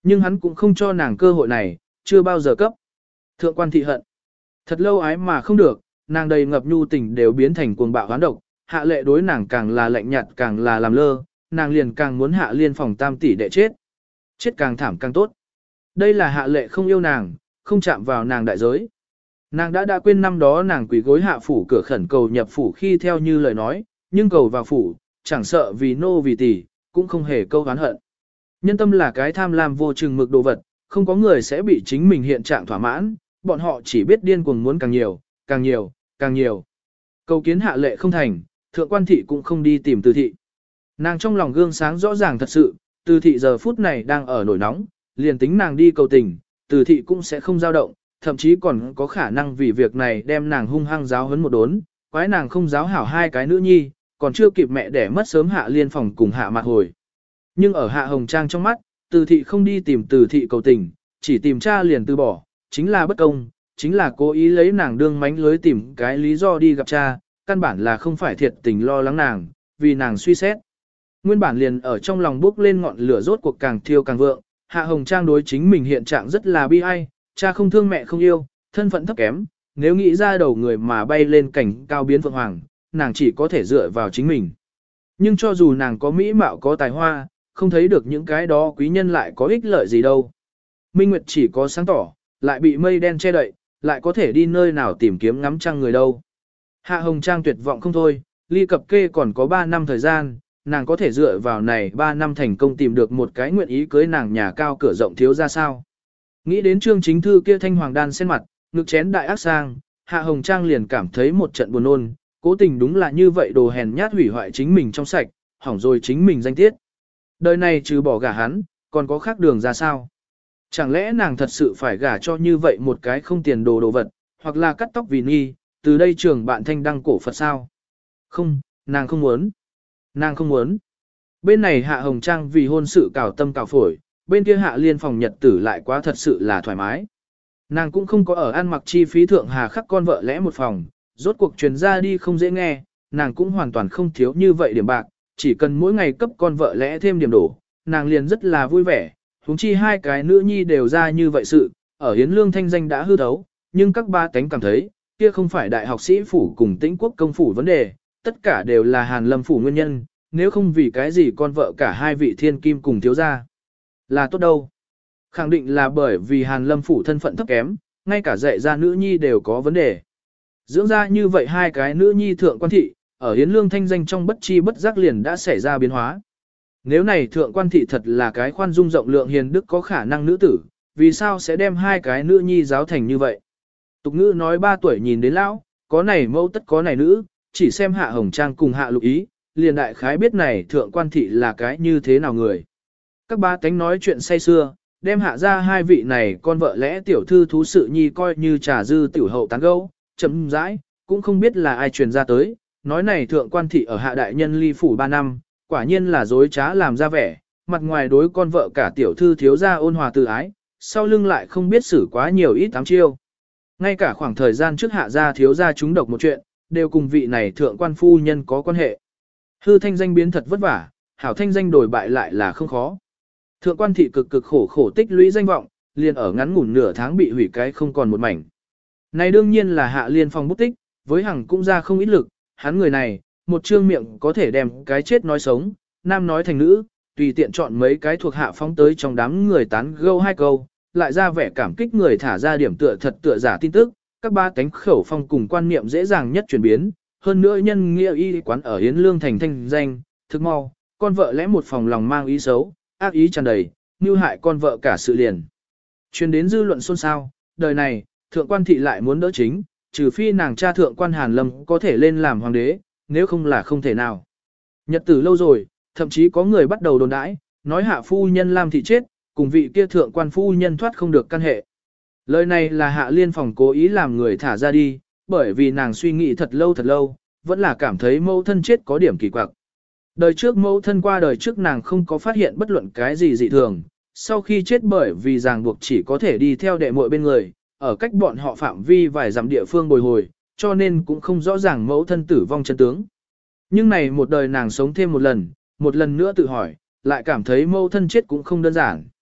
Nhưng hắn cũng không cho nàng cơ hội này, chưa bao giờ cấp. Thượng quan thị hận. Thật lâu ái mà không được, nàng đầy ngập nhu tình đều biến thành cuồng bạo hoán độc, hạ lệ đối nàng càng là lạnh nhạt càng là làm lơ, nàng liền càng muốn hạ liên phòng tam tỷ đệ chết. Chết càng thảm càng tốt. Đây là hạ lệ không yêu nàng, không chạm vào nàng đại giới. Nàng đã quên năm đó nàng quỳ gối hạ phủ cửa khẩn cầu nhập phủ khi theo như lời nói, nhưng cầu vào phủ, chẳng sợ vì nô vì tỷ, cũng không hề câu oán hận. Nhân tâm là cái tham lam vô chừng mực đồ vật, không có người sẽ bị chính mình hiện trạng thỏa mãn, bọn họ chỉ biết điên cuồng muốn càng nhiều, càng nhiều, càng nhiều. Cầu kiến hạ lệ không thành, thượng quan thị cũng không đi tìm Từ thị. Nàng trong lòng gương sáng rõ ràng thật sự, Từ thị giờ phút này đang ở nổi nóng, liền tính nàng đi cầu tình, Từ thị cũng sẽ không dao động, thậm chí còn có khả năng vì việc này đem nàng hung hăng giáo huấn một đốn, quái nàng không giáo hảo hai cái nữ nhi, còn chưa kịp mẹ đẻ mất sớm hạ liên phòng cùng hạ mặt hồi. Nhưng ở hạ hồng trang trong mắt, Từ thị không đi tìm Từ thị cầu tình, chỉ tìm cha liền từ bỏ, chính là bất công, chính là cố ý lấy nàng đương mánh lưới tìm cái lý do đi gặp cha, căn bản là không phải thiệt tình lo lắng nàng, vì nàng suy xét. Nguyên bản liền ở trong lòng bốc lên ngọn lửa rốt cuộc càng thiêu càng vượng, Hạ Hồng Trang đối chính mình hiện trạng rất là bi ai, cha không thương mẹ không yêu, thân phận thấp kém, nếu nghĩ ra đầu người mà bay lên cảnh cao biến phượng hoàng, nàng chỉ có thể dựa vào chính mình. Nhưng cho dù nàng có mỹ mạo có tài hoa, không thấy được những cái đó quý nhân lại có ích lợi gì đâu. Minh Nguyệt chỉ có sáng tỏ, lại bị mây đen che đậy, lại có thể đi nơi nào tìm kiếm ngắm trăng người đâu. Hạ Hồng Trang tuyệt vọng không thôi, ly cập kê còn có 3 năm thời gian, nàng có thể dựa vào này 3 năm thành công tìm được một cái nguyện ý cưới nàng nhà cao cửa rộng thiếu ra sao. Nghĩ đến Trương Chính Thư kia thanh hoàng đan sen mặt, ngực chén đại ác sang, Hạ Hồng Trang liền cảm thấy một trận buồn nôn, cố tình đúng là như vậy đồ hèn nhát hủy hoại chính mình trong sạch, hỏng rồi chính mình danh tiết. Đời này trừ bỏ gả hắn, còn có khác đường ra sao? Chẳng lẽ nàng thật sự phải gả cho như vậy một cái không tiền đồ đồ vật, hoặc là cắt tóc vì nghi, từ đây trường bạn thanh đăng cổ Phật sao? Không, nàng không muốn. Nàng không muốn. Bên này Hạ Hồng Trang vì hôn sự cào tâm cào phổi, bên kia Hạ Liên phòng nhật tử lại quá thật sự là thoải mái. Nàng cũng không có ở ăn mặc chi phí thượng hà khắc con vợ lẽ một phòng, rốt cuộc truyền ra đi không dễ nghe, nàng cũng hoàn toàn không thiếu như vậy điểm bạc, chỉ cần mỗi ngày cấp con vợ lẽ thêm điểm đổ, nàng liền rất là vui vẻ, huống chi hai cái nữ nhi đều ra như vậy sự, ở Hiến Lương thanh danh đã hư thấu, nhưng các ba cánh cảm thấy, kia không phải đại học sĩ phủ cùng Tĩnh Quốc công phủ vấn đề, tất cả đều là Hàn Lâm phủ nguyên nhân, nếu không vì cái gì con vợ cả hai vị thiên kim cùng thiếu gia. Là tốt đâu. Khẳng định là bởi vì Hàn Lâm phủ thân phận thấp kém, ngay cả dạy ra nữ nhi đều có vấn đề. Dưỡng ra như vậy hai cái nữ nhi thượng quan thị, ở Hiến Lương thanh danh trong bất chi bất giác liền đã xảy ra biến hóa. Nếu này thượng quan thị thật là cái khoan dung rộng lượng hiền đức có khả năng nữ tử, vì sao sẽ đem hai cái nữ nhi giáo thành như vậy? Tục ngữ nói 3 tuổi nhìn đến lão, có này mẫu tất có này nữ, chỉ xem Hạ Hồng Trang cùng Hạ Lục Ý, liền đại khái biết này thượng quan thị là cái như thế nào người. Các ba tánh nói chuyện say xưa, đem hạ ra hai vị này con vợ lẽ tiểu thư thú sự nhi coi như trà dư tiểu hậu tán gẫu, chấm rãi, cũng không biết là ai truyền ra tới, nói này thượng quan thị ở hạ đại nhân ly phủ 3 năm, quả nhiên là dối trá làm ra vẻ, mặt ngoài đối con vợ cả tiểu thư thiếu gia ôn hòa từ ái, sau lưng lại không biết xử quá nhiều ít ám chiêu. Ngay cả khoảng thời gian trước hạ gia thiếu gia trúng độc một chuyện, đều cùng vị này thượng quan phu nhân có quan hệ. Hư thanh danh biến thật vất vả, hảo thanh danh đổi bại lại là không khó. Thượng quan thị cực cực khổ khổ tích lũy danh vọng, liền ở ngắn ngủn nửa tháng bị hủy cái không còn một mảnh. Này đương nhiên là Hạ Liên Phong bút tích, với hằng cũng ra không ít lực, hắn người này, một trương miệng có thể đem cái chết nói sống, nam nói thành nữ, tùy tiện chọn mấy cái thuộc hạ phóng tới trong đám người tán gẫu 2 câu, lại ra vẻ cảm kích người thả ra điểm tựa thật tựa giả tin tức, các ba cánh khẩu phong cùng quan niệm dễ dàng nhất chuyển biến, hơn nữa nhân nghĩa y quán ở Yến Lương thành thanh danh, thực mau, con vợ lẽ một phòng lòng mang ý xấu, ác ý tràn đầy, mưu hại con vợ cả sự liền. Truyền đến dư luận xôn xao, đời này, thượng quan thị lại muốn đỡ chính, trừ phi nàng cha thượng quan Hàn Lâm có thể lên làm hoàng đế, nếu không là không thể nào. Nhật tử lâu rồi, thậm chí có người bắt đầu đồn đãi, nói hạ phu nhân Lam thị chết, cùng vị kia thượng quan phu nhân thoát không được căn hệ. Lời này là Hạ Liên phòng cố ý làm người thả ra đi, bởi vì nàng suy nghĩ thật lâu, vẫn là cảm thấy mẫu thân chết có điểm kỳ quặc. Đời trước mẫu thân qua đời trước nàng không có phát hiện bất luận cái gì dị thường, sau khi chết bởi vì ràng buộc chỉ có thể đi theo đệ muội bên người, ở cách bọn họ phạm vi vài dặm địa phương bồi hồi, cho nên cũng không rõ ràng mẫu thân tử vong chân tướng. Nhưng này một đời nàng sống thêm một lần nữa tự hỏi, lại cảm thấy mẫu thân chết cũng không đơn giản.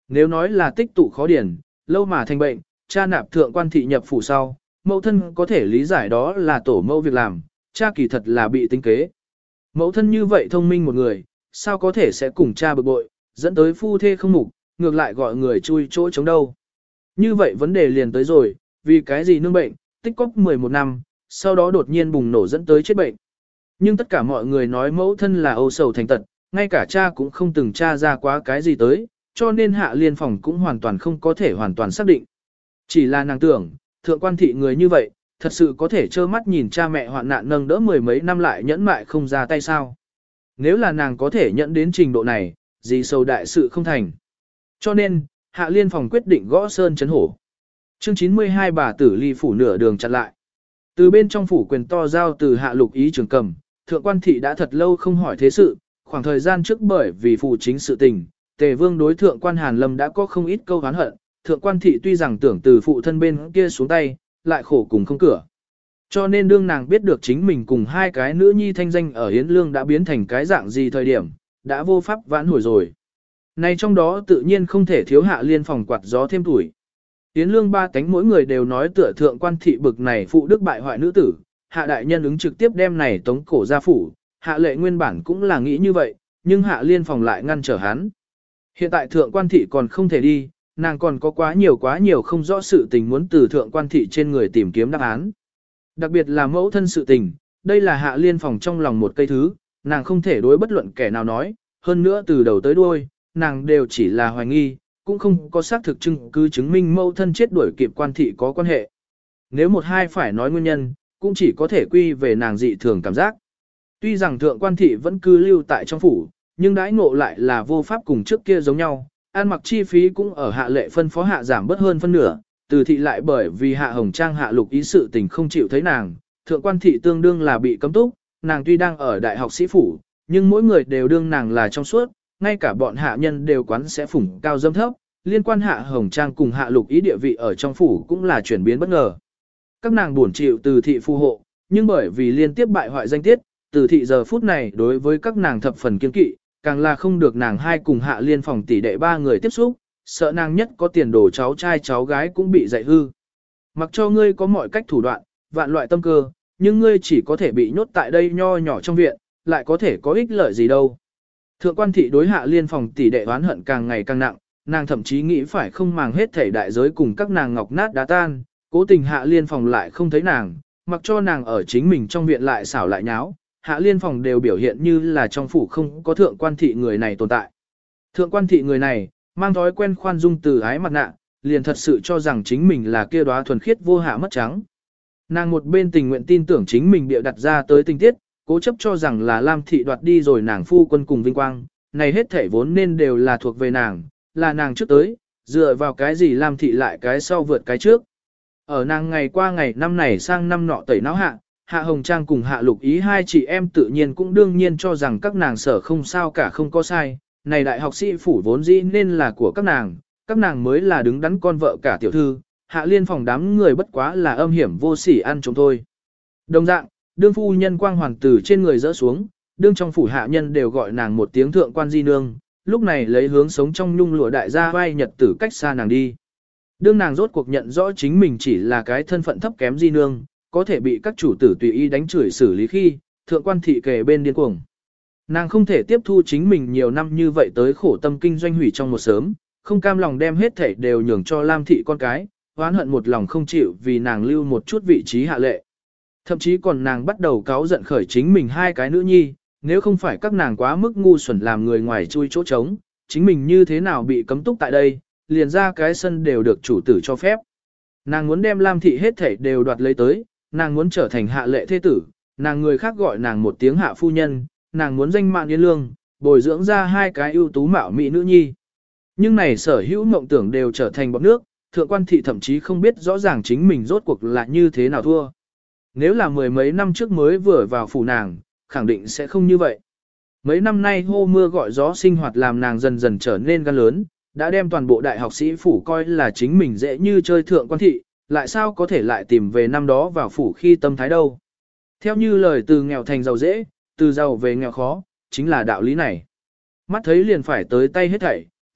Nếu nói là tích tụ khó điển, lâu mà thành bệnh, cha nạp thượng quan thị nhập phủ sau, mẫu thân có thể lý giải đó là tổ mẫu việc làm, cha kỳ thật là bị tính kế. Mẫu thân như vậy thông minh một người, sao có thể sẽ cùng cha bực bội, dẫn tới phu thê không mục, ngược lại gọi người chui chỗ chống đâu. Như vậy vấn đề liền tới rồi, vì cái gì nương bệnh, tích cóp 11 năm, sau đó đột nhiên bùng nổ dẫn tới chết bệnh. Nhưng tất cả mọi người nói mẫu thân là âu sầu thành tật, ngay cả cha cũng không từng tra ra quá cái gì tới, cho nên Hạ Liên Phòng cũng hoàn toàn không có thể hoàn toàn xác định. Chỉ là nàng tưởng, thượng quan thị người như vậy, thật sự có thể trơ mắt nhìn cha mẹ hoạn nạn nâng đỡ mười mấy năm lại nhẫn mại không ra tay sao. Nếu là nàng có thể nhận đến trình độ này, gì sầu đại sự không thành. Cho nên, Hạ Liên Phòng quyết định gõ sơn chấn hổ. Chương 92 bà tử ly phủ nửa đường chặn lại. Từ bên trong phủ quyền to giao từ Hạ Lục Ý trường cầm, thượng quan thị đã thật lâu không hỏi thế sự, khoảng thời gian trước bởi vì phụ chính sự tình, Tề Vương đối thượng quan Hàn Lâm đã có không ít câu oán hận, thượng quan thị tuy rằng tưởng từ phụ thân bên kia xuống tay, lại khổ cùng không cửa. Cho nên đương nàng biết được chính mình cùng hai cái nữ nhi thanh danh ở Yến Lương đã biến thành cái dạng gì thời điểm, đã vô pháp vãn hồi rồi. Này trong đó tự nhiên không thể thiếu Hạ Liên Phòng quạt gió thêm tuổi. Yến Lương ba cánh mỗi người đều nói tựa thượng quan thị bực này phụ đức bại hoại nữ tử, Hạ đại nhân ứng trực tiếp đem này tống cổ ra phủ, Hạ lệ nguyên bản cũng là nghĩ như vậy, nhưng Hạ Liên Phòng lại ngăn trở hắn. Hiện tại thượng quan thị còn không thể đi, nàng còn có quá nhiều không rõ sự tình muốn từ thượng quan thị trên người tìm kiếm đáp án. Đặc biệt là mẫu thân sự tình, đây là Hạ Liên Phòng trong lòng một cây thứ, nàng không thể đối bất luận kẻ nào nói, hơn nữa từ đầu tới đuôi, nàng đều chỉ là hoài nghi, cũng không có xác thực chứng cứ chứng minh mẫu thân chết đuổi kịp quan thị có quan hệ. Nếu một hai phải nói nguyên nhân, cũng chỉ có thể quy về nàng dị thường cảm giác. Tuy rằng thượng quan thị vẫn cứ lưu tại trong phủ, nhưng đãi ngộ lại là vô pháp cùng trước kia giống nhau, ăn mặc chi phí cũng ở Hạ lệ phân phó hạ giảm bớt hơn phân nửa, từ thị lại bởi vì Hạ Hồng Trang Hạ Lục Ý sự tình không chịu thấy nàng, thượng quan thị tương đương là bị cấm túc, nàng tuy đang ở đại học sĩ phủ, nhưng mỗi người đều đương nàng là trong suốt, ngay cả bọn hạ nhân đều quán sẽ phủng cao dâm thấp, liên quan Hạ Hồng Trang cùng Hạ Lục Ý địa vị ở trong phủ cũng là chuyển biến bất ngờ. Các nàng buồn chịu từ thị phù hộ, nhưng bởi vì liên tiếp bại hoại danh tiết, từ thị giờ phút này đối với các nàng thập phần kiên kỵ, càng là không được nàng hai cùng Hạ Liên Phòng tỷ đệ ba người tiếp xúc, sợ nàng nhất có tiền đồ cháu trai cháu gái cũng bị dạy hư. Mặc cho ngươi có mọi cách thủ đoạn, vạn loại tâm cơ, nhưng ngươi chỉ có thể bị nhốt tại đây nho nhỏ trong viện, lại có thể có ích lợi gì đâu. Thượng quan thị đối Hạ Liên Phòng tỷ đệ oán hận càng ngày càng nặng, nàng thậm chí nghĩ phải không màng hết thể đại giới cùng các nàng ngọc nát đá tan, cố tình Hạ Liên Phòng lại không thấy nàng, mặc cho nàng ở chính mình trong viện lại xảo lại nháo, Hạ Liên Phòng đều biểu hiện như là trong phủ không có thượng quan thị người này tồn tại. Thượng quan thị người này, mang thói quen khoan dung từ ái mặt nạ, liền thật sự cho rằng chính mình là kia đóa thuần khiết vô hạ mất trắng. Nàng một bên tình nguyện tin tưởng chính mình bịa đặt ra tới tình tiết, cố chấp cho rằng là Lam thị đoạt đi rồi nàng phu quân cùng vinh quang, này hết thể vốn nên đều là thuộc về nàng, là nàng trước tới, dựa vào cái gì Lam thị lại cái sau vượt cái trước. Ở nàng ngày qua ngày năm này sang năm nọ tẩy não hạ, Hạ Hồng Trang cùng Hạ Lục Ý hai chị em tự nhiên cũng đương nhiên cho rằng các nàng sở không sao cả không có sai, này đại học sĩ phủ vốn dĩ nên là của các nàng mới là đứng đắn con vợ cả tiểu thư, Hạ Liên Phòng đám người bất quá là âm hiểm vô sỉ ăn chúng thôi. Đồng dạng, đương phu nhân quang hoàng tử trên người rỡ xuống, đương trong phủ hạ nhân đều gọi nàng một tiếng thượng quan di nương, lúc này lấy hướng sống trong nhung lụa đại gia vai nhật tử cách xa nàng đi. Đương nàng rốt cuộc nhận rõ chính mình chỉ là cái thân phận thấp kém di nương, có thể bị các chủ tử tùy ý đánh chửi xử lý khi, thượng quan thị kề bên điên cuồng. Nàng không thể tiếp thu chính mình nhiều năm như vậy tới khổ tâm kinh doanh hủy trong một sớm, không cam lòng đem hết thảy đều nhường cho Lam thị con cái, oán hận một lòng không chịu vì nàng lưu một chút vị trí hạ lệ. Thậm chí còn nàng bắt đầu cáu giận khởi chính mình hai cái nữ nhi, nếu không phải các nàng quá mức ngu xuẩn làm người ngoài chui chỗ trống, chính mình như thế nào bị cấm túc tại đây, liền ra cái sân đều được chủ tử cho phép. Nàng muốn đem Lam thị hết thảy đều đoạt lấy tới, nàng muốn trở thành hạ lệ thế tử, nàng người khác gọi nàng một tiếng hạ phu nhân, nàng muốn danh mạn yên lương, bồi dưỡng ra hai cái ưu tú mạo mỹ nữ nhi. Nhưng này sở hữu mộng tưởng đều trở thành bọt nước, thượng quan thị thậm chí không biết rõ ràng chính mình rốt cuộc là như thế nào thua. Nếu là mười mấy năm trước mới vừa vào phủ nàng, khẳng định sẽ không như vậy. Mấy năm nay hô mưa gọi gió sinh hoạt làm nàng dần dần trở nên gan lớn, đã đem toàn bộ đại học sĩ phủ coi là chính mình dễ như chơi thượng quan thị, lại sao có thể lại tìm về năm đó vào phủ khi tâm thái đâu. Theo như lời từ nghèo thành giàu dễ, từ giàu về nghèo khó, chính là đạo lý này. Mắt thấy liền phải tới tay hết thảy,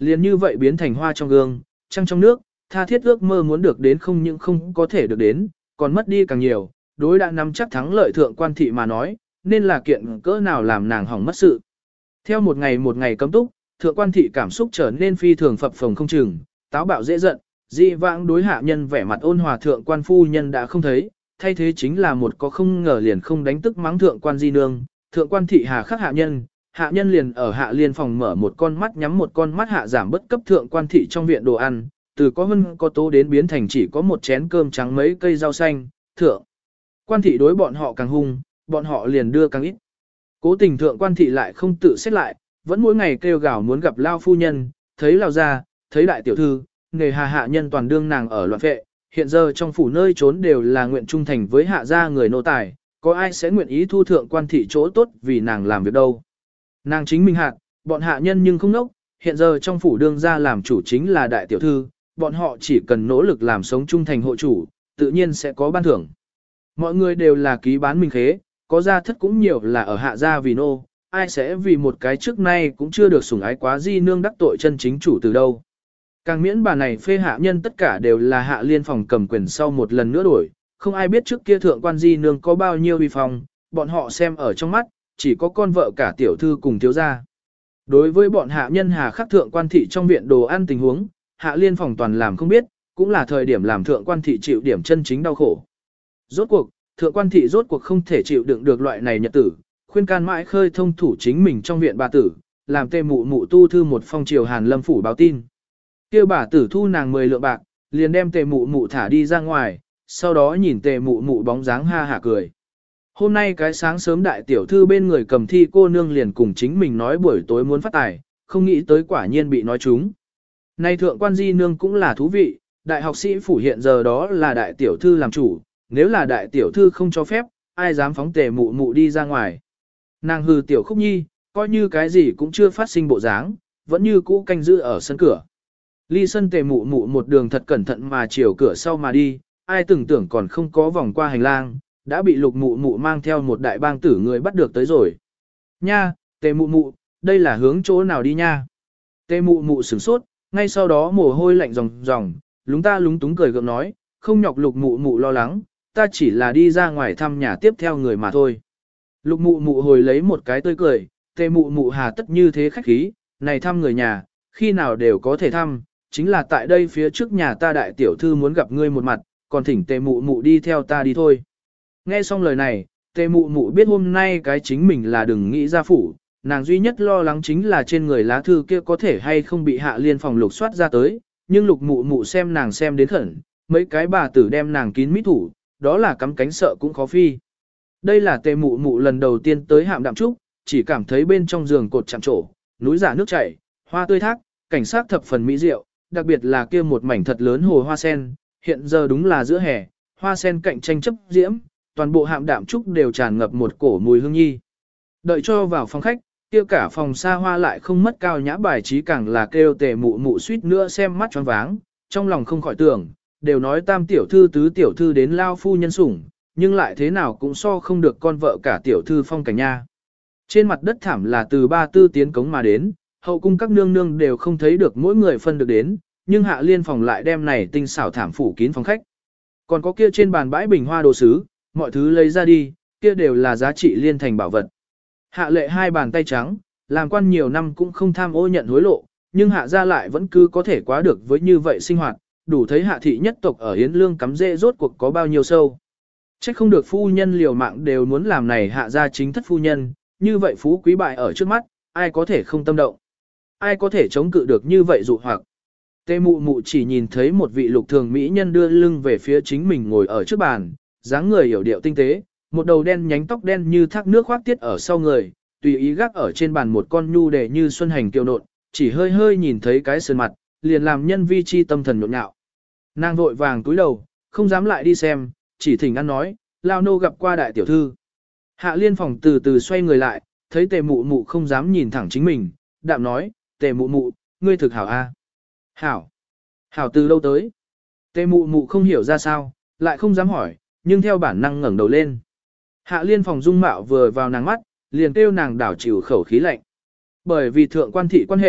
liền như vậy biến thành hoa trong gương, trăng trong nước, tha thiết ước mơ muốn được đến không những không có thể được đến, còn mất đi càng nhiều, đối đã nắm chắc thắng lợi thượng quan thị mà nói, nên là kiện cỡ nào làm nàng hỏng mất sự. Theo một ngày cấm túc, thượng quan thị cảm xúc trở nên phi thường phập phồng không chừng, táo bạo dễ giận, dị vãng đối hạ nhân vẻ mặt ôn hòa thượng quan phu nhân đã không thấy, thay thế chính là một có không ngờ liền không đánh tức mắng thượng quan di nương, thượng quan thị hà khắc hạ nhân liền ở hạ liên phòng mở một con mắt nhắm một con mắt hạ giảm bất cấp thượng quan thị trong viện đồ ăn, từ có hân có tố đến biến thành chỉ có một chén cơm trắng mấy cây rau xanh, thượng quan thị đối bọn họ càng hung, bọn họ liền đưa càng ít. Cố tình thượng quan thị lại không tự xét lại, vẫn mỗi ngày kêu gào muốn gặp lao phu nhân, thấy lao gia, thấy đại tiểu thư, nghề hạ nhân toàn đương nàng ở loạn vệ, hiện giờ trong phủ nơi trốn đều là nguyện trung thành với hạ gia người nô tài, có ai sẽ nguyện ý thu thượng quan thị chỗ tốt vì nàng làm việc đâu. Nàng chính mình bọn hạ nhân nhưng không nốc, hiện giờ trong phủ đương gia làm chủ chính là đại tiểu thư, bọn họ chỉ cần nỗ lực làm sống trung thành hộ chủ, tự nhiên sẽ có ban thưởng. Mọi người đều là ký bán minh khế, có gia thất cũng nhiều là ở hạ gia vì nô, ai sẽ vì một cái trước nay cũng chưa được sủng ái quá di nương đắc tội chân chính chủ từ đâu. Càng miễn bà này phê hạ nhân tất cả đều là hạ liên phòng cầm quyền sau một lần nữa đổi, không ai biết trước kia thượng quan di nương có bao nhiêu uy phong, bọn họ xem ở trong mắt, chỉ có con vợ cả tiểu thư cùng thiếu gia. Đối với bọn hạ nhân hà khắc thượng quan thị trong viện đồ ăn tình huống, hạ liên phòng toàn làm không biết, cũng là thời điểm làm thượng quan thị chịu điểm chân chính đau khổ. Rốt cuộc, thượng quan thị rốt cuộc không thể chịu đựng được loại này nhật tử, khuyên can mãi khơi thông thủ chính mình trong viện bà tử, làm tê mụ mụ tu thư một phong triều Hàn Lâm phủ báo tin. Kêu bà tử thu nàng 10 lượng bạc, liền đem tề mụ mụ thả đi ra ngoài, sau đó nhìn tề mụ mụ bóng dáng ha hả cười. Hôm nay cái sáng sớm đại tiểu thư bên người cầm thi cô nương liền cùng chính mình nói buổi tối muốn phát tài, không nghĩ tới quả nhiên bị nói trúng. Nay thượng quan di nương cũng là thú vị, đại học sĩ phủ hiện giờ đó là đại tiểu thư làm chủ, nếu là đại tiểu thư không cho phép, ai dám phóng tề mụ mụ đi ra ngoài. Nàng hừ tiểu khúc nhi, coi như cái gì cũng chưa phát sinh bộ dáng, vẫn như cũ canh giữ ở sân cửa. Ly sân tề mụ mụ một đường thật cẩn thận mà chiều cửa sau mà đi, ai từng tưởng còn không có vòng qua hành lang, đã bị lục mụ mụ mang theo một đại bang tử người bắt được tới rồi. Nha, tề mụ mụ, đây là hướng chỗ nào đi nha? Tề mụ mụ sửng sốt, ngay sau đó mồ hôi lạnh ròng ròng, lúng túng cười gượng nói, không nhọc lục mụ mụ lo lắng, ta chỉ là đi ra ngoài thăm nhà tiếp theo người mà thôi. Lục mụ mụ hồi lấy một cái tươi cười, tề mụ mụ hà tất như thế khách khí, này thăm người nhà, khi nào đều có thể thăm, chính là tại đây phía trước nhà ta đại tiểu thư muốn gặp ngươi một mặt, còn thỉnh tề mụ mụ đi theo ta đi thôi. Nghe xong lời này, tề mụ mụ biết hôm nay cái chính mình là đừng nghĩ ra phủ, nàng duy nhất lo lắng chính là trên người lá thư kia có thể hay không bị hạ liên phòng lục soát ra tới, nhưng lục mụ mụ xem nàng xem đến khẩn, mấy cái bà tử đem nàng kín mít thủ, đó là cắm cánh sợ cũng khó phi. Đây là tề mụ mụ lần đầu tiên tới Hạm Đạm Trúc, chỉ cảm thấy bên trong giường cột chạm trổ, núi giả nước chảy, hoa tươi thác, cảnh sát thập phần mỹ diệu, đặc biệt là kia một mảnh thật lớn hồ hoa sen, hiện giờ đúng là giữa hè, hoa sen cạnh tranh chấp diễm, toàn bộ Hạm Đạm Trúc đều tràn ngập một cổ mùi hương nhi. Đợi cho vào phòng khách, kia cả phòng xa hoa lại không mất cao nhã bài trí càng là kêu tề mụ mụ suýt nữa xem mắt choáng váng, trong lòng không khỏi tưởng, đều nói tam tiểu thư tứ tiểu thư đến lao phu nhân sủng, nhưng lại thế nào cũng so không được con vợ cả tiểu thư phong cảnh nha. Trên mặt đất thảm là từ 3-4 tiến cống mà đến, hậu cung các nương nương đều không thấy được mỗi người phân được đến, nhưng hạ liên phòng lại đem này tinh xảo thảm phủ kín phòng khách. Còn có kia trên bàn bãi bình hoa đồ sứ, mọi thứ lấy ra đi, kia đều là giá trị liên thành bảo vật. Hạ lệ hai bàn tay trắng, làm quan nhiều năm cũng không tham ô nhận hối lộ, nhưng hạ gia lại vẫn cứ có thể quá được với như vậy sinh hoạt, đủ thấy hạ thị nhất tộc ở Yến Lương cắm rễ rốt cuộc có bao nhiêu sâu. Trách không được phu nhân liều mạng đều muốn làm này hạ gia chính thất phu nhân, như vậy phú quý bại ở trước mắt, ai có thể không tâm động. Ai có thể chống cự được như vậy dụ hoặc. Tề mụ mụ chỉ nhìn thấy một vị lục thường mỹ nhân đưa lưng về phía chính mình ngồi ở trước bàn, dáng người hiểu điệu tinh tế, một đầu đen nhánh tóc đen như thác nước khoác tiết ở sau người, tùy ý gác ở trên bàn một con nhu để như xuân hành kiều nộn, chỉ hơi hơi nhìn thấy cái sườn mặt, liền làm nhân vi chi tâm thần nhộn nhạo. Nàng vội vàng túi đầu, không dám lại đi xem, chỉ thỉnh ăn nói, lao nô gặp qua đại tiểu thư. Hạ liên phòng từ từ xoay người lại, thấy tề mụ mụ không dám nhìn thẳng chính mình, đạm nói, tề mụ mụ, ngươi thực hảo a. Hảo. Hảo từ lâu tới. Tề mụ mụ không hiểu ra sao, lại không dám hỏi, nhưng theo bản năng ngẩng đầu lên. Hạ liên phòng dung mạo vừa vào nàng mắt, liền kêu nàng đảo chịu khẩu khí lạnh. Bởi vì thượng quan thị quan hệ,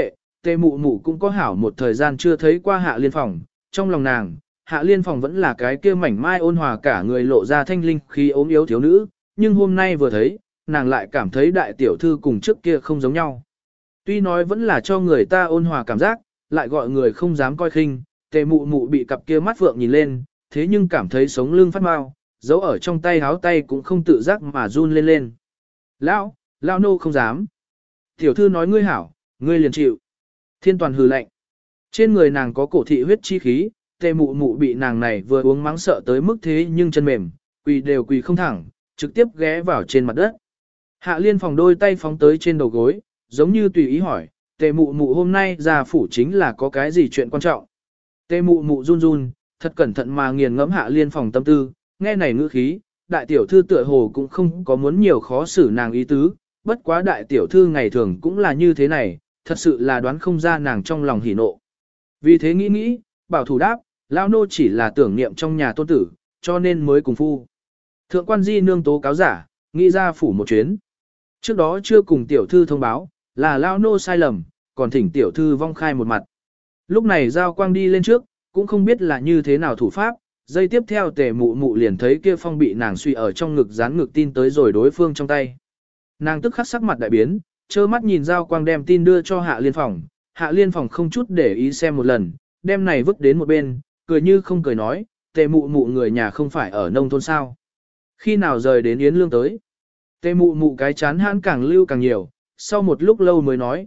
Tề mụ mụ cũng có hảo một thời gian chưa thấy qua Hạ Liên Phòng, trong lòng nàng, Hạ Liên Phòng vẫn là cái kia mảnh mai ôn hòa cả người lộ ra thanh linh khi ốm yếu thiếu nữ, nhưng hôm nay vừa thấy, nàng lại cảm thấy đại tiểu thư cùng trước kia không giống nhau. Tuy nói vẫn là cho người ta ôn hòa cảm giác, lại gọi người không dám coi khinh, Tề mụ mụ bị cặp kia mắt phượng nhìn lên, thế nhưng cảm thấy sống lưng phát mau, giấu ở trong tay háo tay cũng không tự giác mà run lên lên. Lão nô không dám. Tiểu thư nói ngươi hảo, ngươi liền chịu. Thiên toàn hừ lạnh. Trên người nàng có cổ thị huyết chi khí, Tề mụ mụ bị nàng này vừa uống mắng sợ tới mức thế nhưng chân mềm, quỳ đều quỳ không thẳng, trực tiếp ghé vào trên mặt đất. Hạ Liên Phòng đôi tay phóng tới trên đầu gối, giống như tùy ý hỏi, Tề mụ mụ hôm nay ra phủ chính là có cái gì chuyện quan trọng. Tề mụ mụ run run, thật cẩn thận mà nghiền ngẫm Hạ Liên Phòng tâm tư, nghe này ngữ khí, đại tiểu thư tựa hồ cũng không có muốn nhiều khó xử nàng ý tứ, bất quá đại tiểu thư ngày thường cũng là như thế này, thật sự là đoán không ra nàng trong lòng hỉ nộ. Vì thế nghĩ, bảo thủ đáp, lão nô chỉ là tưởng niệm trong nhà tôn tử, cho nên mới cùng phu. Thượng quan di nương tố cáo giả, nghĩ ra phủ một chuyến. Trước đó chưa cùng tiểu thư thông báo, là lão nô sai lầm, còn thỉnh tiểu thư vong khai một mặt. Lúc này Giao Quang đi lên trước, cũng không biết là như thế nào thủ pháp, giây tiếp theo Tề mụ mụ liền thấy kia phong bị nàng suy ở trong ngực dán ngực tin tới rồi đối phương trong tay. Nàng tức khắc sắc mặt đại biến, trơ mắt nhìn Giao Quang đem tin đưa cho Hạ Liên Phòng, Hạ Liên Phòng không chút để ý xem một lần, đem này vứt đến một bên, cười như không cười nói, Tề mụ mụ người nhà không phải ở nông thôn sao. Khi nào rời đến Yến Lương tới? Tề mụ mụ cái chán hãn càng lưu càng nhiều, sau một lúc lâu mới nói,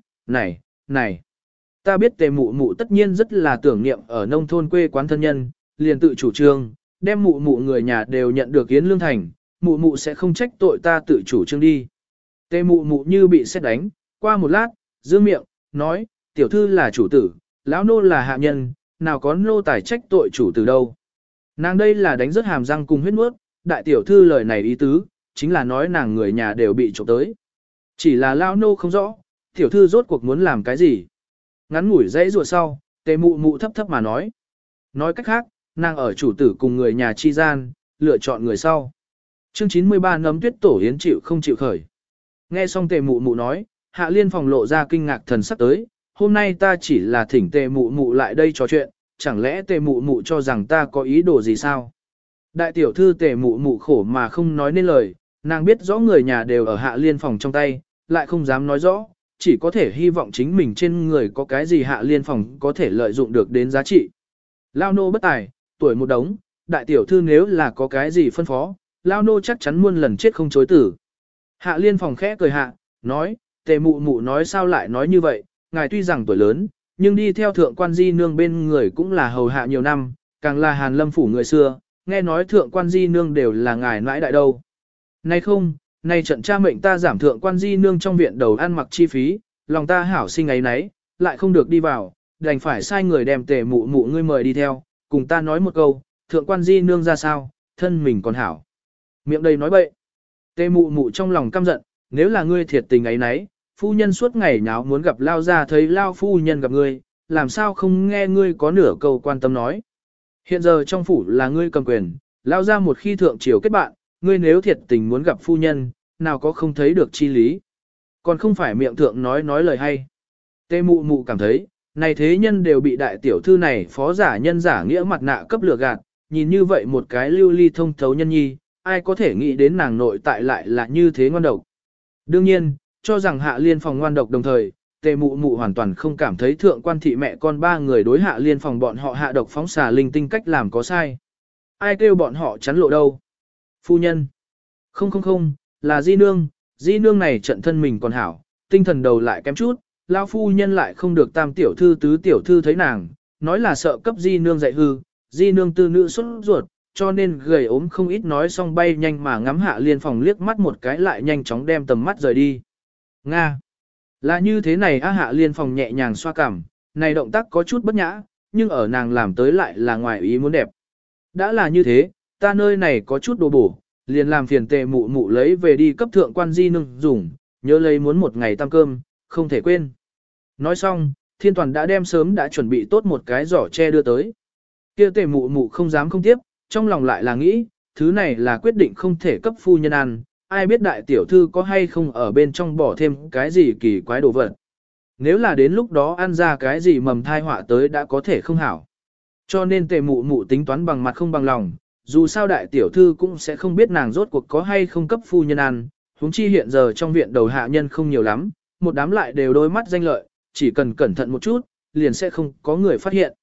này, ta biết Tề mụ mụ tất nhiên rất là tưởng niệm ở nông thôn quê quán thân nhân, liền tự chủ trương, đem mụ mụ người nhà đều nhận được Yến Lương thành, mụ mụ sẽ không trách tội ta tự chủ trương đi. Tề mụ mụ như bị sét đánh, qua một lát, dương miệng, nói, tiểu thư là chủ tử, lão nô là hạ nhân, nào có nô tài trách tội chủ tử đâu. Nàng đây là đánh rớt hàm răng cùng huyết nuốt, đại tiểu thư lời này ý tứ, chính là nói nàng người nhà đều bị trộm tới. Chỉ là lão nô không rõ, tiểu thư rốt cuộc muốn làm cái gì. Ngắn ngủi dãy rùa sau, Tề mụ mụ thấp thấp mà nói. Nói cách khác, nàng ở chủ tử cùng người nhà chi gian, lựa chọn người sau. Chương 93 nấm tuyết tổ yến chịu không chịu khởi. Nghe xong Tề mụ mụ nói, Hạ Liên Phòng lộ ra kinh ngạc thần sắc tới, hôm nay ta chỉ là thỉnh Tề mụ mụ lại đây trò chuyện, chẳng lẽ Tề mụ mụ cho rằng ta có ý đồ gì sao? Đại tiểu thư Tề mụ mụ khổ mà không nói nên lời, nàng biết rõ người nhà đều ở Hạ Liên Phòng trong tay, lại không dám nói rõ, chỉ có thể hy vọng chính mình trên người có cái gì Hạ Liên Phòng có thể lợi dụng được đến giá trị. Lao nô bất tài, tuổi một đống, đại tiểu thư nếu là có cái gì phân phó, Lao nô chắc chắn muôn lần chết không chối tử. Hạ Liên Phòng khẽ cười hạ, nói, Tề mụ mụ nói sao lại nói như vậy, ngài tuy rằng tuổi lớn, nhưng đi theo thượng quan di nương bên người cũng là hầu hạ nhiều năm, càng là Hàn Lâm phủ người xưa, nghe nói thượng quan di nương đều là ngài nãi đại đâu. Nay không, nay trận cha mệnh ta giảm thượng quan di nương trong viện đầu ăn mặc chi phí, lòng ta hảo sinh ấy nấy, lại không được đi vào, đành phải sai người đem Tề mụ mụ ngươi mời đi theo, cùng ta nói một câu, thượng quan di nương ra sao, thân mình còn hảo. Miệng đầy nói bậy. Tề mụ mụ trong lòng căm giận, nếu là ngươi thiệt tình ấy nấy, phu nhân suốt ngày nháo muốn gặp Lao ra thấy Lao phu nhân gặp ngươi, làm sao không nghe ngươi có nửa câu quan tâm nói. Hiện giờ trong phủ là ngươi cầm quyền, Lao ra một khi thượng triều kết bạn, ngươi nếu thiệt tình muốn gặp phu nhân, nào có không thấy được chi lý. Còn không phải miệng thượng nói lời hay. Tề mụ mụ cảm thấy, này thế nhân đều bị đại tiểu thư này phó giả nhân giả nghĩa mặt nạ cấp lừa gạt, nhìn như vậy một cái lưu ly thông thấu nhân nhi, ai có thể nghĩ đến nàng nội tại lại là như thế ngoan độc. Đương nhiên, cho rằng Hạ Liên Phòng ngoan độc đồng thời, Tề mụ mụ hoàn toàn không cảm thấy thượng quan thị mẹ con ba người đối Hạ Liên Phòng bọn họ hạ độc phóng xà linh tinh cách làm có sai. Ai kêu bọn họ chắn lộ đâu? Phu nhân. Không, là di nương này trận thân mình còn hảo, tinh thần đầu lại kém chút, lão phu nhân lại không được tam tiểu thư tứ tiểu thư thấy nàng, nói là sợ cấp di nương dạy hư, di nương tư nữ xuất ruột, cho nên gầy ốm không ít nói xong bay nhanh mà ngắm Hạ Liên Phòng liếc mắt một cái lại nhanh chóng đem tầm mắt rời đi. Nga! Là như thế này á. Hạ Liên Phòng nhẹ nhàng xoa cằm, này động tác có chút bất nhã, nhưng ở nàng làm tới lại là ngoài ý muốn đẹp. Đã là như thế, ta nơi này có chút đồ bổ, liền làm phiền Tề mụ mụ lấy về đi cấp thượng quan di nương dùng, nhớ lấy muốn một ngày tăng cơm, không thể quên. Nói xong, Thiên Toàn đã đem sớm đã chuẩn bị tốt một cái giỏ tre đưa tới. Kia Tề mụ mụ không dám không tiếp, trong lòng lại là nghĩ, thứ này là quyết định không thể cấp phu nhân ăn, ai biết đại tiểu thư có hay không ở bên trong bỏ thêm cái gì kỳ quái đồ vật. nếu là đến lúc đó ăn ra cái gì mầm thai họa tới đã có thể không hảo. Cho nên tề mụ mụ tính toán bằng mặt không bằng lòng, dù sao đại tiểu thư cũng sẽ không biết nàng rốt cuộc có hay không cấp phu nhân ăn, huống chi hiện giờ trong viện đầu hạ nhân không nhiều lắm, một đám lại đều đôi mắt danh lợi, chỉ cần cẩn thận một chút, liền sẽ không có người phát hiện.